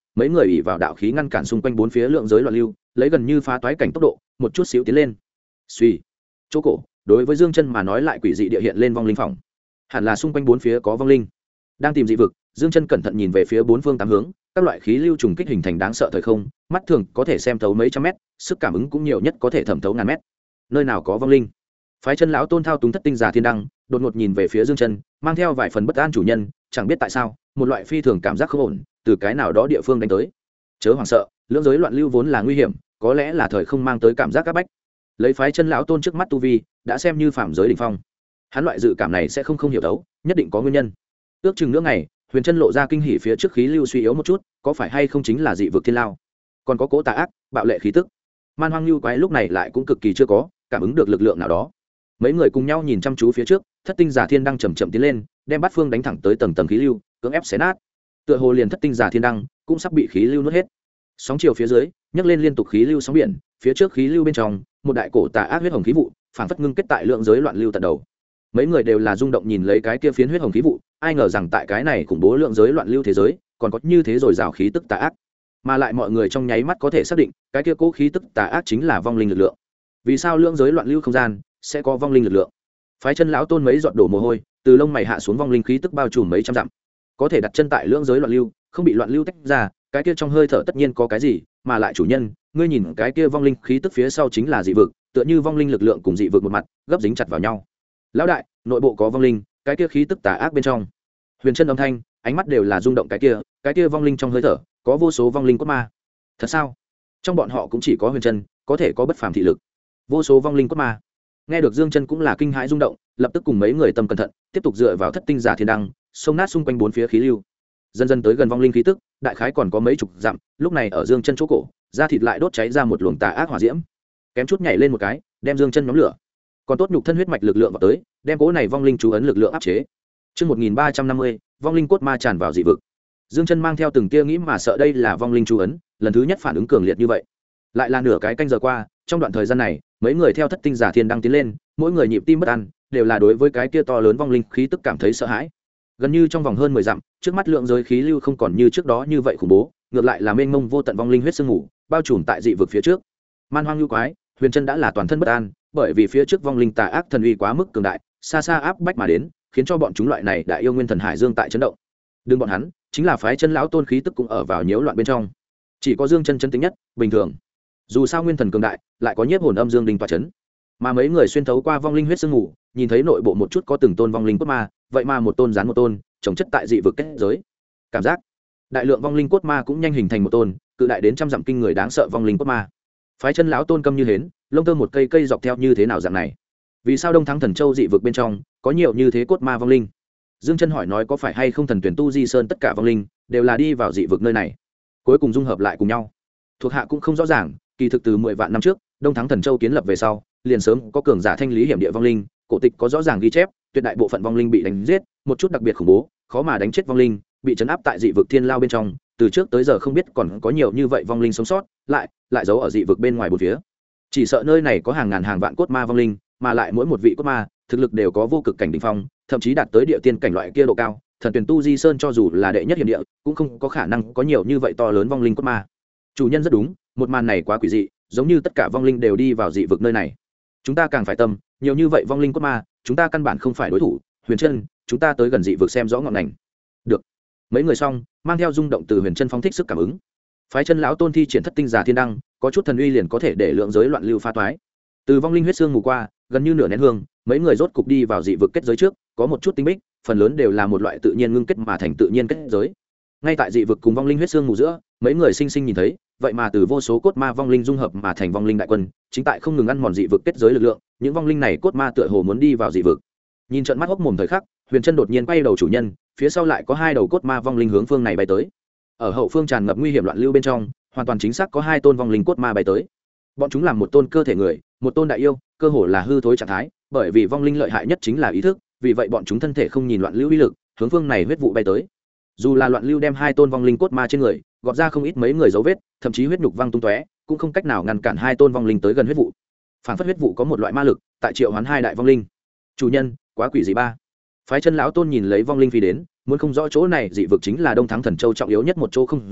mấy người ỉ vào đạo khí ngăn cản xung quanh bốn phía lượng giới loạn lưu, lấy gần như phá toái cảnh tốc độ một chút xíu tiến lên. Suy, chỗ cổ đối với Dương Chân mà nói lại quỷ dị địa hiện lên vong linh phòng, hẳn là xung quanh bốn phía có vong linh đang tìm dị vực. Dương Chân cẩn thận nhìn về phía bốn phương tám hướng, các loại khí lưu trùng kích hình thành đáng sợ thời không, mắt thường có thể xem thấu mấy trăm mét, sức cảm ứng cũng nhiều nhất có thể thẩm thấu ngàn mét. Nơi nào có vong linh? Phái Chân lão tôn thao túng thất tinh giả thiên đăng, đột ngột nhìn về phía Dương Chân, mang theo vài phần bất an. Chủ nhân, chẳng biết tại sao, một loại phi thường cảm giác không ổn từ cái nào đó địa phương đánh tới. Chớ hoảng sợ, lưỡng giới loạn lưu vốn là nguy hiểm, có lẽ là thời không mang tới cảm giác áp bách. Lấy Phái Chân lão tôn trước mắt tu vi, đã xem như phạm giới đỉnh phong. Hắn loại dự cảm này sẽ không hiểu đấu, nhất định có nguyên nhân. Ước chừng nửa ngày, Huyền Chân lộ ra kinh hỉ phía trước khí lưu suy yếu một chút, có phải hay không chính là dị vực thiên lao? Còn có cố tà ác, bạo lệ khí tức. Man hoang lưu quái lúc này lại cũng cực kỳ chưa có cảm ứng được lực lượng nào đó. Mấy người cùng nhau nhìn chăm chú phía trước, thất tinh giả thiên đăng chậm chậm tiến lên, đem bát phương đánh thẳng tới tầng tầng khí lưu, cưỡng ép xé nát. Tựa hồ liền thất tinh giả thiên đăng cũng sắp bị khí lưu nuốt hết. Sóng chiều phía dưới nhấc lên liên tục khí lưu sóng biển, phía trước khí lưu bên trong, một đại cổ tà ác huyết hồng khí vụ, phảng phất ngưng kết tại lượng giới loạn lưu tận đầu. Mấy người đều là rung động nhìn lấy cái kia phiến huyết hồng khí vụ, ai ngờ rằng tại cái này khủng bố lượng giới loạn lưu thế giới, còn có như thế rồi rào khí tức tà ác. Mà lại mọi người trong nháy mắt có thể xác định, cái kia cố khí tức tà ác chính là vong linh lực lượng. Vì sao lượng giới loạn lưu không gian sẽ có vong linh lực lượng? Phái Chân lão tôn mấy giọt đổ mồ hôi, từ lông mày hạ xuống, vong linh khí tức bao trùm mấy trăm dặm. Có thể đặt chân tại lượng giới loạn lưu, không bị loạn lưu tách ra, cái kia trong hơi thở tất nhiên có cái gì, mà lại chủ nhân, ngươi nhìn cái kia vong linh khí tức phía sau chính là dị vực, tựa như vong linh lực lượng cùng dị vực một mặt, gấp dính chặt vào nhau. Lão đại, nội bộ có vong linh, cái kia khí tức tà ác bên trong. Huyền Chân âm thanh, ánh mắt đều là rung động, cái kia vong linh trong hơi thở, có vô số vong linh cốt ma. Thật sao? Trong bọn họ cũng chỉ có Huyền Chân có thể có bất phàm thị lực. Vô số vong linh cốt ma. Nghe được Dương Chân cũng là kinh hãi rung động, lập tức cùng mấy người tâm cẩn thận, tiếp tục dựa vào thất tinh giả thiên đăng, xông nát xung quanh bốn phía khí lưu. Dần dần tới gần vong linh khí tức, đại khái còn có mấy chục dặm, lúc này ở Dương Chân chỗ cổ, da thịt lại đốt cháy ra một luồng tà ác hỏa diễm. Kém chút nhảy lên một cái, đem Dương Chân nhóm lửa. Còn tốt nhục thân huyết mạch lực lượng vào tới, đem cỗ này vong linh chú ấn lực lượng áp chế. Chương 1350, vong linh cốt ma tràn vào dị vực. Dương Chân mang theo từng tia nghĩ mà sợ đây là vong linh chú ấn, lần thứ nhất phản ứng cường liệt như vậy. Lại là nửa cái canh giờ qua, trong đoạn thời gian này, mấy người theo thất tinh giả thiên đang tiến lên, mỗi người nhịp tim bất an, đều là đối với cái kia to lớn vong linh khí tức cảm thấy sợ hãi. Gần như trong vòng hơn 10 dặm, trước mắt lượng giới khí lưu không còn như trước đó như vậy khủng bố, ngược lại là mênh mông vô tận vong linh huyết sương mù, bao trùm tại dị vực phía trước. Man hoang lưu quái, Huyền Chân đã là toàn thân bất an, bởi vì phía trước vong linh tà ác thần uy quá mức cường đại, xa xa áp bách mà đến, khiến cho bọn chúng loại này đại yêu nguyên thần hải dương tại chấn động. Đừng bọn hắn, chính là Phái Chân lão tôn khí tức cũng ở vào nhiễu loạn bên trong. Chỉ có Dương Chân chấn tĩnh nhất, bình thường. Dù sao nguyên thần cường đại, lại có nhiếp hồn âm dương đình tọa chấn. Mà mấy người xuyên thấu qua vong linh huyết sương mù, nhìn thấy nội bộ một chút có từng tôn vong linh cốt ma, vậy mà một tôn dán một tôn, chồng chất tại dị vực kết giới. Cảm giác đại lượng vong linh cốt ma cũng nhanh hình thành một tôn, cự đại đến trăm dặm kinh người đáng sợ vong linh cốt ma. Phái Chân lão tôn câm như hến, lông tơ một cây cây dọc theo như thế nào dạng này? Vì sao Đông Thắng Thần Châu dị vực bên trong có nhiều như thế cốt ma vong linh? Dương Chân hỏi nói có phải hay không thần tuyển tu di sơn tất cả vong linh đều là đi vào dị vực nơi này, cuối cùng dung hợp lại cùng nhau. Thuộc hạ cũng không rõ ràng, kỳ thực từ 10 vạn năm trước, Đông Thắng Thần Châu kiến lập về sau, liền sớm có cường giả thanh lý hiểm địa vong linh, cổ tịch có rõ ràng ghi chép, tuyệt đại bộ phận vong linh bị đánh giết, một chút đặc biệt khủng bố, khó mà đánh chết vong linh, bị trấn áp tại dị vực thiên lao bên trong, từ trước tới giờ không biết còn có nhiều như vậy vong linh sống sót, lại giấu ở dị vực bên ngoài bốn phía. Chỉ sợ nơi này có hàng ngàn hàng vạn cốt ma vong linh, mà lại mỗi một vị cốt ma, thực lực đều có vô cực cảnh đỉnh phong, thậm chí đạt tới địa tiên cảnh loại kia độ cao, thần tuyển tu di sơn cho dù là đệ nhất hiểm địa, cũng không có khả năng có nhiều như vậy to lớn vong linh cốt ma. Chủ nhân rất đúng, một màn này quá quỷ dị, giống như tất cả vong linh đều đi vào dị vực nơi này. Chúng ta càng phải tâm, nhiều như vậy vong linh cốt ma, chúng ta căn bản không phải đối thủ. Huyền Chân, chúng ta tới gần dị vực xem rõ ngọn ngành. Được. Mấy người xong, mang theo rung động từ Huyền Chân phóng thích sức cảm ứng. Phái Chân lão tôn thi triển thất tinh giả thiên đăng, có chút thần uy liền có thể để lượng giới loạn lưu pha toái. Từ vong linh huyết xương mù qua, gần như nửa nén hương, mấy người rốt cục đi vào dị vực kết giới trước, có một chút tinh bích, phần lớn đều là một loại tự nhiên ngưng kết mà thành tự nhiên kết giới. Ngay tại dị vực cùng vong linh huyết xương mù giữa, mấy người sinh sinh nhìn thấy, vậy mà từ vô số cốt ma vong linh dung hợp mà thành vong linh đại quân, chính tại không ngừng ăn mòn dị vực kết giới lực lượng, những vong linh này cốt ma tựa hồ muốn đi vào dị vực. Nhìn trận mắt hốc mồm thời khắc, Huyền Chân đột nhiên quay đầu chủ nhân, phía sau lại có hai đầu cốt ma vong linh hướng phương này bay tới. Ở hậu phương tràn ngập nguy hiểm loạn lưu bên trong, hoàn toàn chính xác có hai tôn vong linh cốt ma bay tới. Bọn chúng làm một tôn cơ thể người, một tôn đại yêu, cơ hồ là hư thối trạng thái, bởi vì vong linh lợi hại nhất chính là ý thức, vì vậy bọn chúng thân thể không nhìn loạn lưu uy lực, hướng phương này huyết vụ bay tới. Dù là loạn lưu đem hai tôn vong linh cốt ma trên người gọt ra không ít mấy người dấu vết, thậm chí huyết nhục văng tung tóe, cũng không cách nào ngăn cản hai tôn vong linh tới gần huyết vụ. Phản phất huyết vụ có một loại ma lực, tại triệu hoán hai đại vong linh. Chủ nhân, quá quỷ dị ba. Phái Chân lão tôn nhìn lấy vong linh phi đến, muốn không rõ chỗ này dị vực chính là Đông Thắng Thần Châu trọng yếu nhất một chỗ không gian,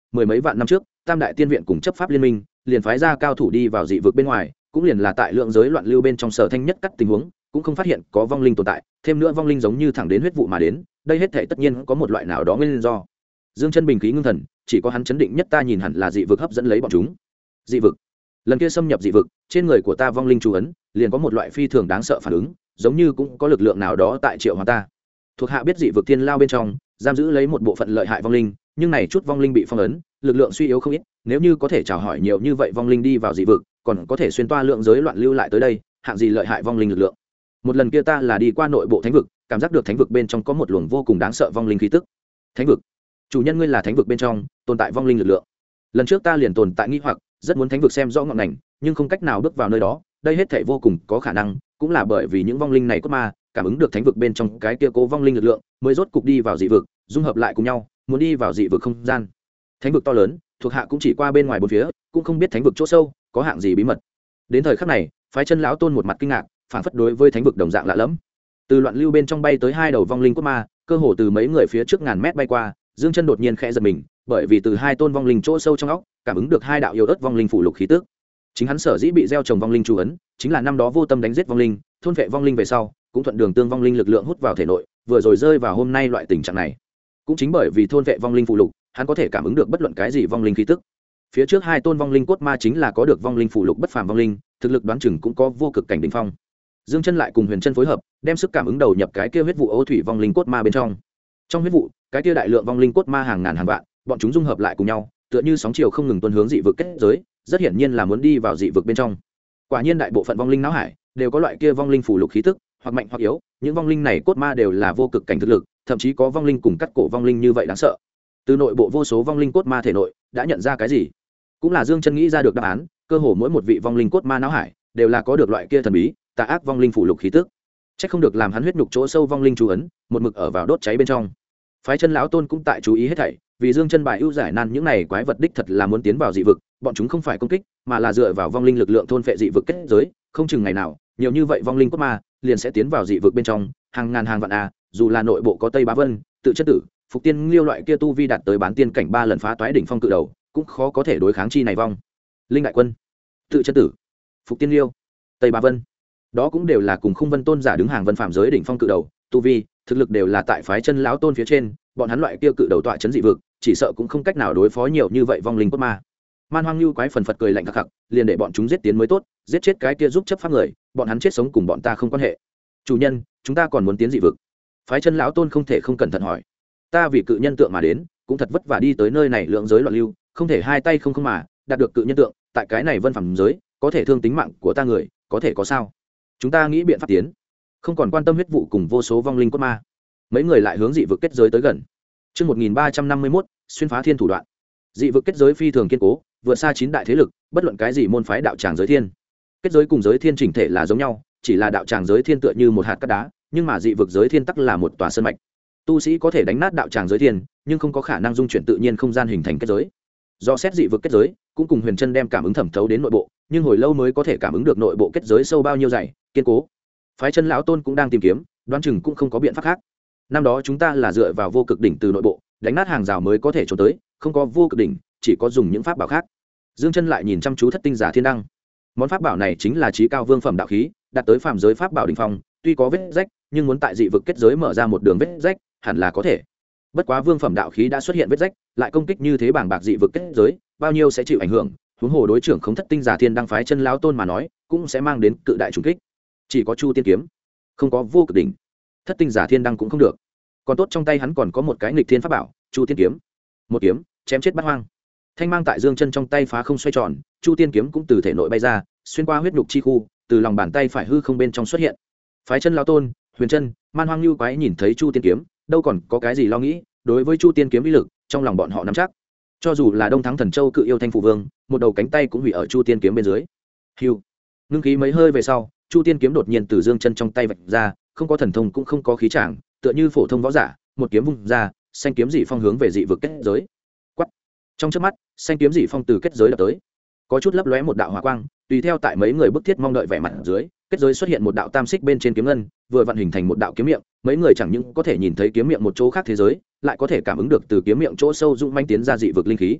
mười mấy vạn năm trước tam đại tiên viện cùng chấp pháp liên minh liền phái ra cao thủ đi vào dị vực bên ngoài, cũng liền là tại lượng giới loạn lưu bên trong Sở Thanh nhất cắt tình huống cũng không phát hiện có vong linh tồn tại, thêm nữa vong linh giống như thẳng đến huyết vụ mà đến, đây hết thể tất nhiên có một loại nào đó nguyên do. Dương Chân bình khí ngưng thần, chỉ có hắn chấn định nhất, ta nhìn hẳn là dị vực hấp dẫn lấy bọn chúng. Dị vực? Lần kia xâm nhập dị vực, trên người của ta vong linh chú ấn liền có một loại phi thường đáng sợ phản ứng, giống như cũng có lực lượng nào đó tại triệu hóa ta. Thuộc hạ biết dị vực thiên lao bên trong giam giữ lấy một bộ phận lợi hại vong linh, nhưng này chút vong linh bị phong ấn, lực lượng suy yếu không ít, nếu như có thể chào hỏi nhiều như vậy vong linh đi vào dị vực, còn có thể xuyên toa lượng giới loạn lưu lại tới đây, hạng gì lợi hại vong linh lực lượng. Một lần kia ta là đi qua nội bộ thánh vực, cảm giác được thánh vực bên trong có một luồng vô cùng đáng sợ vong linh khí tức. Thánh vực? Chủ nhân ngươi là thánh vực bên trong tồn tại vong linh lực lượng. Lần trước ta liền tồn tại nghi hoặc, rất muốn thánh vực xem rõ ngọn ngành, nhưng không cách nào bước vào nơi đó, đây hết thảy vô cùng có khả năng cũng là bởi vì những vong linh này cốt ma cảm ứng được thánh vực bên trong cái kia cố vong linh lực lượng, mới rốt cục đi vào dị vực, dung hợp lại cùng nhau, muốn đi vào dị vực không gian. Thánh vực to lớn, thuộc hạ cũng chỉ qua bên ngoài bốn phía, cũng không biết thánh vực chỗ sâu có hạng gì bí mật. Đến thời khắc này, phái chân lão tôn một mặt kinh ngạc, phản phất đối với thánh vực đồng dạng lạ lẫm. Từ loạn lưu bên trong bay tới hai đầu vong linh cốt ma, cơ hồ từ mấy người phía trước ngàn mét bay qua, Dương Chân đột nhiên khẽ giật mình, bởi vì từ hai tôn vong linh chỗ sâu trong óc, cảm ứng được hai đạo yếu ớt vong linh phủ lục khí tức. Chính hắn sở dĩ bị gieo trồng vong linh chú ấn, chính là năm đó vô tâm đánh giết vong linh, thôn vệ vong linh về sau, cũng thuận đường tương vong linh lực lượng hút vào thể nội, vừa rồi rơi vào hôm nay loại tình trạng này. Cũng chính bởi vì thôn vệ vong linh phụ lục, hắn có thể cảm ứng được bất luận cái gì vong linh khí tức. Phía trước hai tôn vong linh cốt ma chính là có được vong linh phụ lục bất phàm vong linh, thực lực đoán chừng cũng có vô cực cảnh đỉnh phong. Dương Chân lại cùng Huyền Chân phối hợp, đem sức cảm ứng đầu nhập cái kia huyết vụ ô thủy vong linh cốt ma bên trong. Trong huyết vụ, cái kia đại lượng vong linh cốt ma hàng ngàn hàng vạn, bọn chúng dung hợp lại cùng nhau, tựa như sóng chiều không ngừng tuôn hướng dị vực kết giới, rất hiển nhiên là muốn đi vào dị vực bên trong. Quả nhiên đại bộ phận vong linh não hải đều có loại kia vong linh phủ lục khí tức, hoặc mạnh hoặc yếu, những vong linh này cốt ma đều là vô cực cảnh thực lực, thậm chí có vong linh cùng cắt cổ vong linh như vậy đáng sợ. Từ nội bộ vô số vong linh cốt ma thể nội đã nhận ra cái gì, cũng là Dương Chân nghĩ ra được đáp án, cơ hồ mỗi một vị vong linh cốt ma não hải đều là có được loại kia thần bí, tà ác vong linh phủ lục khí tức. Chắc không được làm hắn huyết nhục chỗ sâu vong linh chú ấn, một mực ở vào đốt cháy bên trong. Phái chân lão tôn cũng tại chú ý hết thảy, vì Dương Chân bài ưu giải nan những này quái vật đích thật là muốn tiến vào dị vực, bọn chúng không phải công kích, mà là dựa vào vong linh lực lượng thôn phệ dị vực kết giới, không chừng ngày nào, nhiều như vậy vong linh cốt ma liền sẽ tiến vào dị vực bên trong, hàng ngàn hàng vạn dù là nội bộ có Tây Bá Vân, Tự Chất Tử, Phục Tiên Liêu loại kia tu vi đạt tới bán tiên cảnh 3 lần phá toái đỉnh phong cự đầu, cũng khó có thể đối kháng chi này vong linh đại quân. Tự Chất Tử, Phục Tiên Liêu, Tây Bá Vân, đó cũng đều là cùng Khung Vân Tôn giả đứng hàng vân phạm giới đỉnh phong cự đầu, tu vi, thực lực đều là tại phái chân lão tôn phía trên, bọn hắn loại kia cự đầu tọa chấn dị vực, chỉ sợ cũng không cách nào đối phó nhiều như vậy vong linh cốt ma. Man Hoang Lưu quái phần phật cười lạnh khặc khặc, liền để bọn chúng giết tiến mới tốt, giết chết cái kia giúp chấp pháp người, bọn hắn chết sống cùng bọn ta không quan hệ. Chủ nhân, chúng ta còn muốn tiến dị vực. Phái chân lão tôn không thể không cẩn thận hỏi. Ta vì cự nhân tượng mà đến, cũng thật vất vả đi tới nơi này lượng giới loạn lưu, không thể hai tay không mà đạt được cự nhân tượng, tại cái này vân phẩm giới, có thể thương tính mạng của ta người, có thể có sao? Chúng ta nghĩ biện pháp tiến, không còn quan tâm huyết vụ cùng vô số vong linh cốt ma. Mấy người lại hướng dị vực kết giới tới gần. Chương 1351, xuyên phá thiên thủ đoạn. Dị vực kết giới phi thường kiên cố, vượt xa 9 đại thế lực, bất luận cái gì môn phái đạo tràng giới thiên. Kết giới cùng giới thiên chỉnh thể là giống nhau, chỉ là đạo tràng giới thiên tựa như một hạt cát đá, nhưng mà dị vực giới thiên tắc là một tòa sơn mạch. Tu sĩ có thể đánh nát đạo tràng giới thiên, nhưng không có khả năng dung chuyển tự nhiên không gian hình thành kết giới. Do xét dị vực kết giới, cũng cùng Huyền Chân đem cảm ứng thẩm thấu đến nội bộ, nhưng hồi lâu mới có thể cảm ứng được nội bộ kết giới sâu bao nhiêu dày, kiên cố. Phái chân lão tôn cũng đang tìm kiếm, đoán chừng cũng không có biện pháp khác. Năm đó chúng ta là dựa vào vô cực đỉnh từ nội bộ đánh nát hàng rào mới có thể trốn tới, không có vô cực đỉnh, chỉ có dùng những pháp bảo khác. Dương Chân lại nhìn chăm chú thất tinh giả thiên đăng. Món pháp bảo này chính là chí cao vương phẩm đạo khí, đạt tới phàm giới pháp bảo đỉnh phong, tuy có vết rách, nhưng muốn tại dị vực kết giới mở ra một đường vết rách, hẳn là có thể. Bất quá vương phẩm đạo khí đã xuất hiện vết rách, lại công kích như thế bảng bạc dị vực kết giới, bao nhiêu sẽ chịu ảnh hưởng, huống hồ đối trưởng không thất tinh giả thiên đăng phái chân lão tôn mà nói, cũng sẽ mang đến cự đại trùng kích. Chỉ có Chu Tiên kiếm, không có vô cực đỉnh, thất tinh giả thiên đăng cũng không được. Còn tốt trong tay hắn còn có một cái nghịch thiên pháp bảo, Chu Tiên kiếm. Một kiếm chém chết bát hoang. Thanh mang tại Dương Chân trong tay phá không xoay tròn, Chu Tiên kiếm cũng từ thể nội bay ra, xuyên qua huyết nhục chi khu, từ lòng bàn tay phải hư không bên trong xuất hiện. Phái chân lão tôn, Huyền Chân, Man Hoang Lưu quái nhìn thấy Chu Tiên kiếm, đâu còn có cái gì lo nghĩ, đối với Chu Tiên kiếm uy lực, trong lòng bọn họ nắm chắc. Cho dù là Đông Thắng Thần Châu cự yêu Thanh Phủ Vương, một đầu cánh tay cũng hủy ở Chu Tiên kiếm bên dưới. Hưu. Ngưng khí mấy hơi về sau, Chu Tiên kiếm đột nhiên từ Dương Chân trong tay vạch ra, không có thần thông cũng không có khí tràng, tựa như phổ thông võ giả, một kiếm vung ra, xanh kiếm dị phong hướng về dị vực kết giới. Quắt. Trong chớp mắt, xanh kiếm dị phong từ kết giới đập tới, có chút lấp lóe một đạo hỏa quang, tùy theo tại mấy người bức thiết mong đợi vẻ mặt dưới, kết giới xuất hiện một đạo tam xích bên trên kiếm ngân, vừa vận hình thành một đạo kiếm miệng, mấy người chẳng những có thể nhìn thấy kiếm miệng một chỗ khác thế giới, lại có thể cảm ứng được từ kiếm miệng chỗ sâu dũng manh tiến ra dị vực linh khí.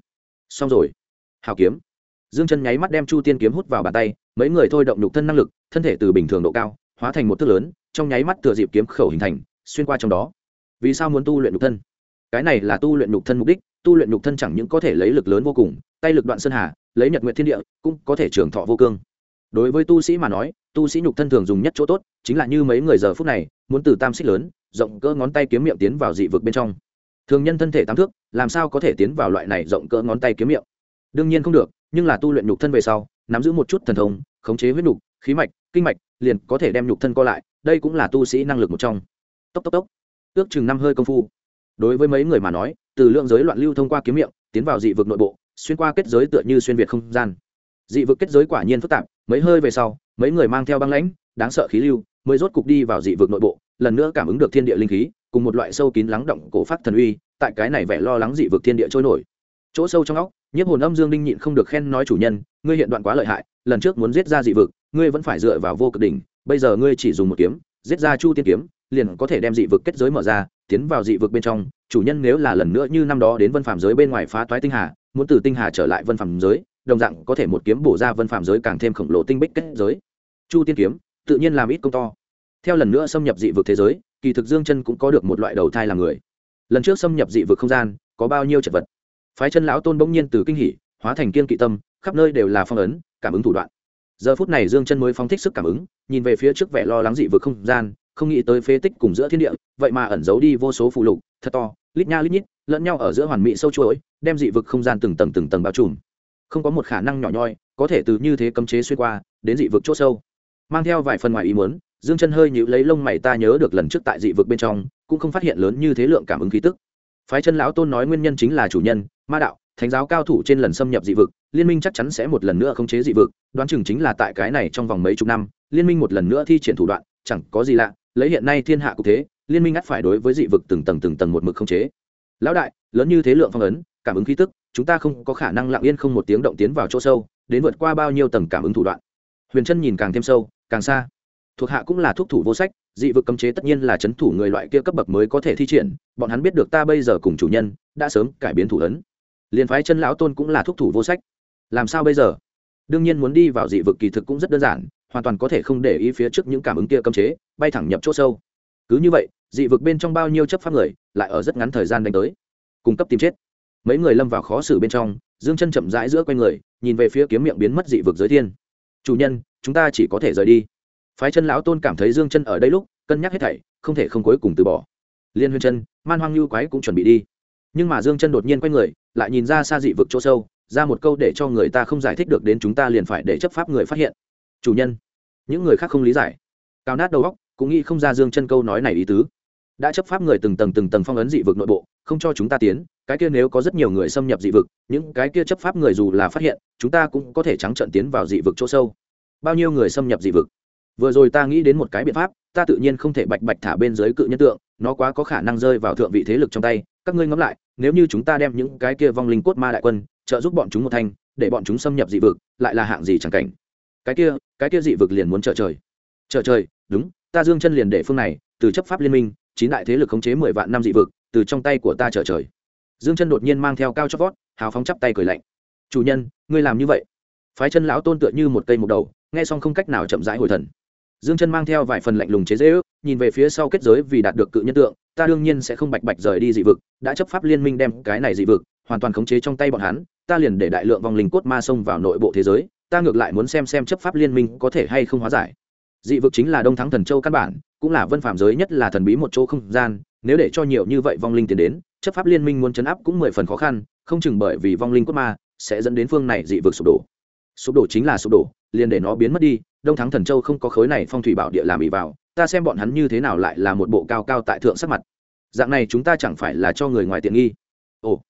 xong rồi. Hào kiếm. Dương Chân nháy mắt đem Chu Tiên kiếm hút vào bàn tay, mấy người thôi động nhục thân năng lực, thân thể từ bình thường độ cao hóa thành một thước lớn, trong nháy mắt thừa dịp kiếm khẩu hình thành, xuyên qua trong đó. Vì sao muốn tu luyện nhục thân? Cái này là tu luyện nhục thân mục đích, tu luyện nhục thân chẳng những có thể lấy lực lớn vô cùng, tay lực đoạn sơn hà, lấy nhật nguyệt thiên địa, cũng có thể trường thọ vô cương. Đối với tu sĩ mà nói, tu sĩ nhục thân thường dùng nhất chỗ tốt, chính là như mấy người giờ phút này, muốn từ tam xích lớn, rộng cỡ ngón tay kiếm miệng tiến vào dị vực bên trong. Thường nhân thân thể tám thước, làm sao có thể tiến vào loại này rộng cỡ ngón tay kiếm miệng? Đương nhiên không được, nhưng là tu luyện nhục thân về sau, nắm giữ một chút thần thông, khống chế huyết nhục, khí mạch, kinh mạch, liền có thể đem nhục thân co lại, đây cũng là tu sĩ năng lực một trong. Tốc tốc tốc. Ước chừng 5 hơi công phu. Đối với mấy người mà nói, từ lượng giới loạn lưu thông qua kiếm miệng, tiến vào dị vực nội bộ, xuyên qua kết giới tựa như xuyên việt không gian. Dị vực kết giới quả nhiên phức tạp, mấy hơi về sau, mấy người mang theo băng lãnh, đáng sợ khí lưu, mới rốt cục đi vào dị vực nội bộ, lần nữa cảm ứng được thiên địa linh khí, cùng một loại sâu kín lắng động cổ phát thần uy, tại cái này vẻ lo lắng dị vực thiên địa trôi nổi. Chỗ sâu trong óc, Nhiếp Hồn Âm Dương Đinh nhịn không được khen nói chủ nhân, ngươi hiện đoạn quá lợi hại, lần trước muốn giết ra dị vực, ngươi vẫn phải dựa vào vô cực đỉnh, bây giờ ngươi chỉ dùng một kiếm, giết ra Chu Tiên kiếm, liền có thể đem dị vực kết giới mở ra, tiến vào dị vực bên trong. Chủ nhân nếu là lần nữa như năm đó đến Vân Phàm giới bên ngoài phá toái tinh hà, muốn từ tinh hà trở lại Vân Phàm giới, đồng dạng có thể một kiếm bổ ra Vân Phàm giới càng thêm khổng lồ tinh bích kết giới. Chu Tiên kiếm, tự nhiên làm ít công to. Theo lần nữa xâm nhập dị vực thế giới, kỳ thực Dương Chân cũng có được một loại đầu thai làm người. Lần trước xâm nhập dị vực không gian, có bao nhiêu chật vật. Phái Chân lão tôn bỗng nhiên từ kinh hỉ hóa thành kiên kỵ tâm, khắp nơi đều là phong ấn, cảm ứng thủ đoạn. Giờ phút này Dương Chân mới phóng thích sức cảm ứng, nhìn về phía trước vẻ lo lắng dị vực không gian, không nghĩ tới phế tích cùng giữa thiên địa, vậy mà ẩn giấu đi vô số phù lục, thật to, lít nha lít nhít, lẫn nhau ở giữa hoàn mỹ sâu chuỗi, đem dị vực không gian từng tầng bao trùm. Không có một khả năng nhỏ nhoi, có thể từ như thế cấm chế xuyên qua, đến dị vực chỗ sâu. Mang theo vài phần ngoài ý muốn, Dương Chân hơi nhíu lấy lông mày, ta nhớ được lần trước tại dị vực bên trong, cũng không phát hiện lớn như thế lượng cảm ứng khí tức. Phái Chân lão tôn nói nguyên nhân chính là chủ nhân, ma đạo, thánh giáo cao thủ trên lần xâm nhập dị vực, liên minh chắc chắn sẽ một lần nữa khống chế dị vực, đoán chừng chính là tại cái này trong vòng mấy chục năm, liên minh một lần nữa thi triển thủ đoạn, chẳng có gì lạ, lấy hiện nay thiên hạ cục thế, liên minh ắt phải đối với dị vực từng tầng một mực khống chế. Lão đại, lớn như thế lượng phong ấn, cảm ứng khí tức, chúng ta không có khả năng lặng yên không một tiếng động tiến vào chỗ sâu, đến vượt qua bao nhiêu tầng cảm ứng thủ đoạn. Huyền Chân nhìn càng thêm sâu, càng xa. Thuộc hạ cũng là thuốc thủ vô sách, dị vực cấm chế tất nhiên là chấn thủ người loại kia cấp bậc mới có thể thi triển, bọn hắn biết được ta bây giờ cùng chủ nhân đã sớm cải biến thủ ấn. Liên phái Chân lão tôn cũng là thuốc thủ vô sách. Làm sao bây giờ? Đương nhiên muốn đi vào dị vực kỳ thực cũng rất đơn giản, hoàn toàn có thể không để ý phía trước những cảm ứng kia cấm chế, bay thẳng nhập chỗ sâu. Cứ như vậy, dị vực bên trong bao nhiêu chấp pháp người, lại ở rất ngắn thời gian đánh tới, cung cấp tìm chết. Mấy người lâm vào khó xử bên trong, Dương Chân chậm rãi giữa quay người, nhìn về phía kiếm miệng biến mất dị vực giới thiên. Chủ nhân, chúng ta chỉ có thể rời đi. Phái Chân lão tôn cảm thấy Dương Chân ở đây lúc cân nhắc hết thảy, không thể không cuối cùng từ bỏ. Liên Huyền Chân, Man Hoang Nhu Quái cũng chuẩn bị đi, nhưng mà Dương Chân đột nhiên quay người, lại nhìn ra xa dị vực chỗ sâu, ra một câu để cho người ta không giải thích được, đến chúng ta liền phải để chấp pháp người phát hiện. Chủ nhân. Những người khác không lý giải, cao nát đầu óc, cũng nghĩ không ra Dương Chân câu nói này ý tứ. Đã chấp pháp người từng tầng phong ấn dị vực nội bộ, không cho chúng ta tiến, cái kia nếu có rất nhiều người xâm nhập dị vực, những cái kia chấp pháp người dù là phát hiện, chúng ta cũng có thể trắng trợn tiến vào dị vực chỗ sâu. Bao nhiêu người xâm nhập dị vực? Vừa rồi ta nghĩ đến một cái biện pháp, ta tự nhiên không thể bạch bạch thả bên dưới cự nhân tượng, nó quá có khả năng rơi vào thượng vị thế lực trong tay. Các ngươi ngẫm lại, nếu như chúng ta đem những cái kia vong linh cốt ma đại quân trợ giúp bọn chúng một thanh, để bọn chúng xâm nhập dị vực, lại là hạng gì chẳng cảnh? Cái kia dị vực liền muốn trợ trời. Trợ trời, đúng, ta Dương Chân liền để phương này, từ chấp pháp liên minh, 9 đại thế lực khống chế 10 vạn năm dị vực, từ trong tay của ta trợ trời. Dương Chân đột nhiên mang theo cao chót vót, hào phóng chắp tay cười lạnh. Chủ nhân, ngươi làm như vậy? Phái Chân lão tôn tựa như một cây một đầu, nghe xong không cách nào chậm rãi hồi thần. Dương Chân mang theo vài phần lạnh lùng chế giễu, nhìn về phía sau kết giới, vì đạt được cự nhân tượng, ta đương nhiên sẽ không bạch bạch rời đi dị vực, đã chấp pháp liên minh đem cái này dị vực hoàn toàn khống chế trong tay bọn hắn, ta liền để đại lượng vong linh cốt ma xông vào nội bộ thế giới, ta ngược lại muốn xem chấp pháp liên minh có thể hay không hóa giải. Dị vực chính là Đông Thắng Thần Châu căn bản, cũng là Vân Phàm giới nhất là thần bí một chỗ không gian, nếu để cho nhiều như vậy vong linh tiến đến, chấp pháp liên minh muốn trấn áp cũng 10 phần khó khăn, không chừng bởi vì vong linh cốt ma sẽ dẫn đến phương này dị vực sụp đổ. Sụp đổ chính là sụp đổ, liền để nó biến mất đi, Đông Thắng Thần Châu không có khối này phong thủy bảo địa làm ỷ vào, ta xem bọn hắn như thế nào lại là một bộ cao cao tại thượng sắc mặt. Dạng này chúng ta chẳng phải là cho người ngoài tiện nghi. Ồ,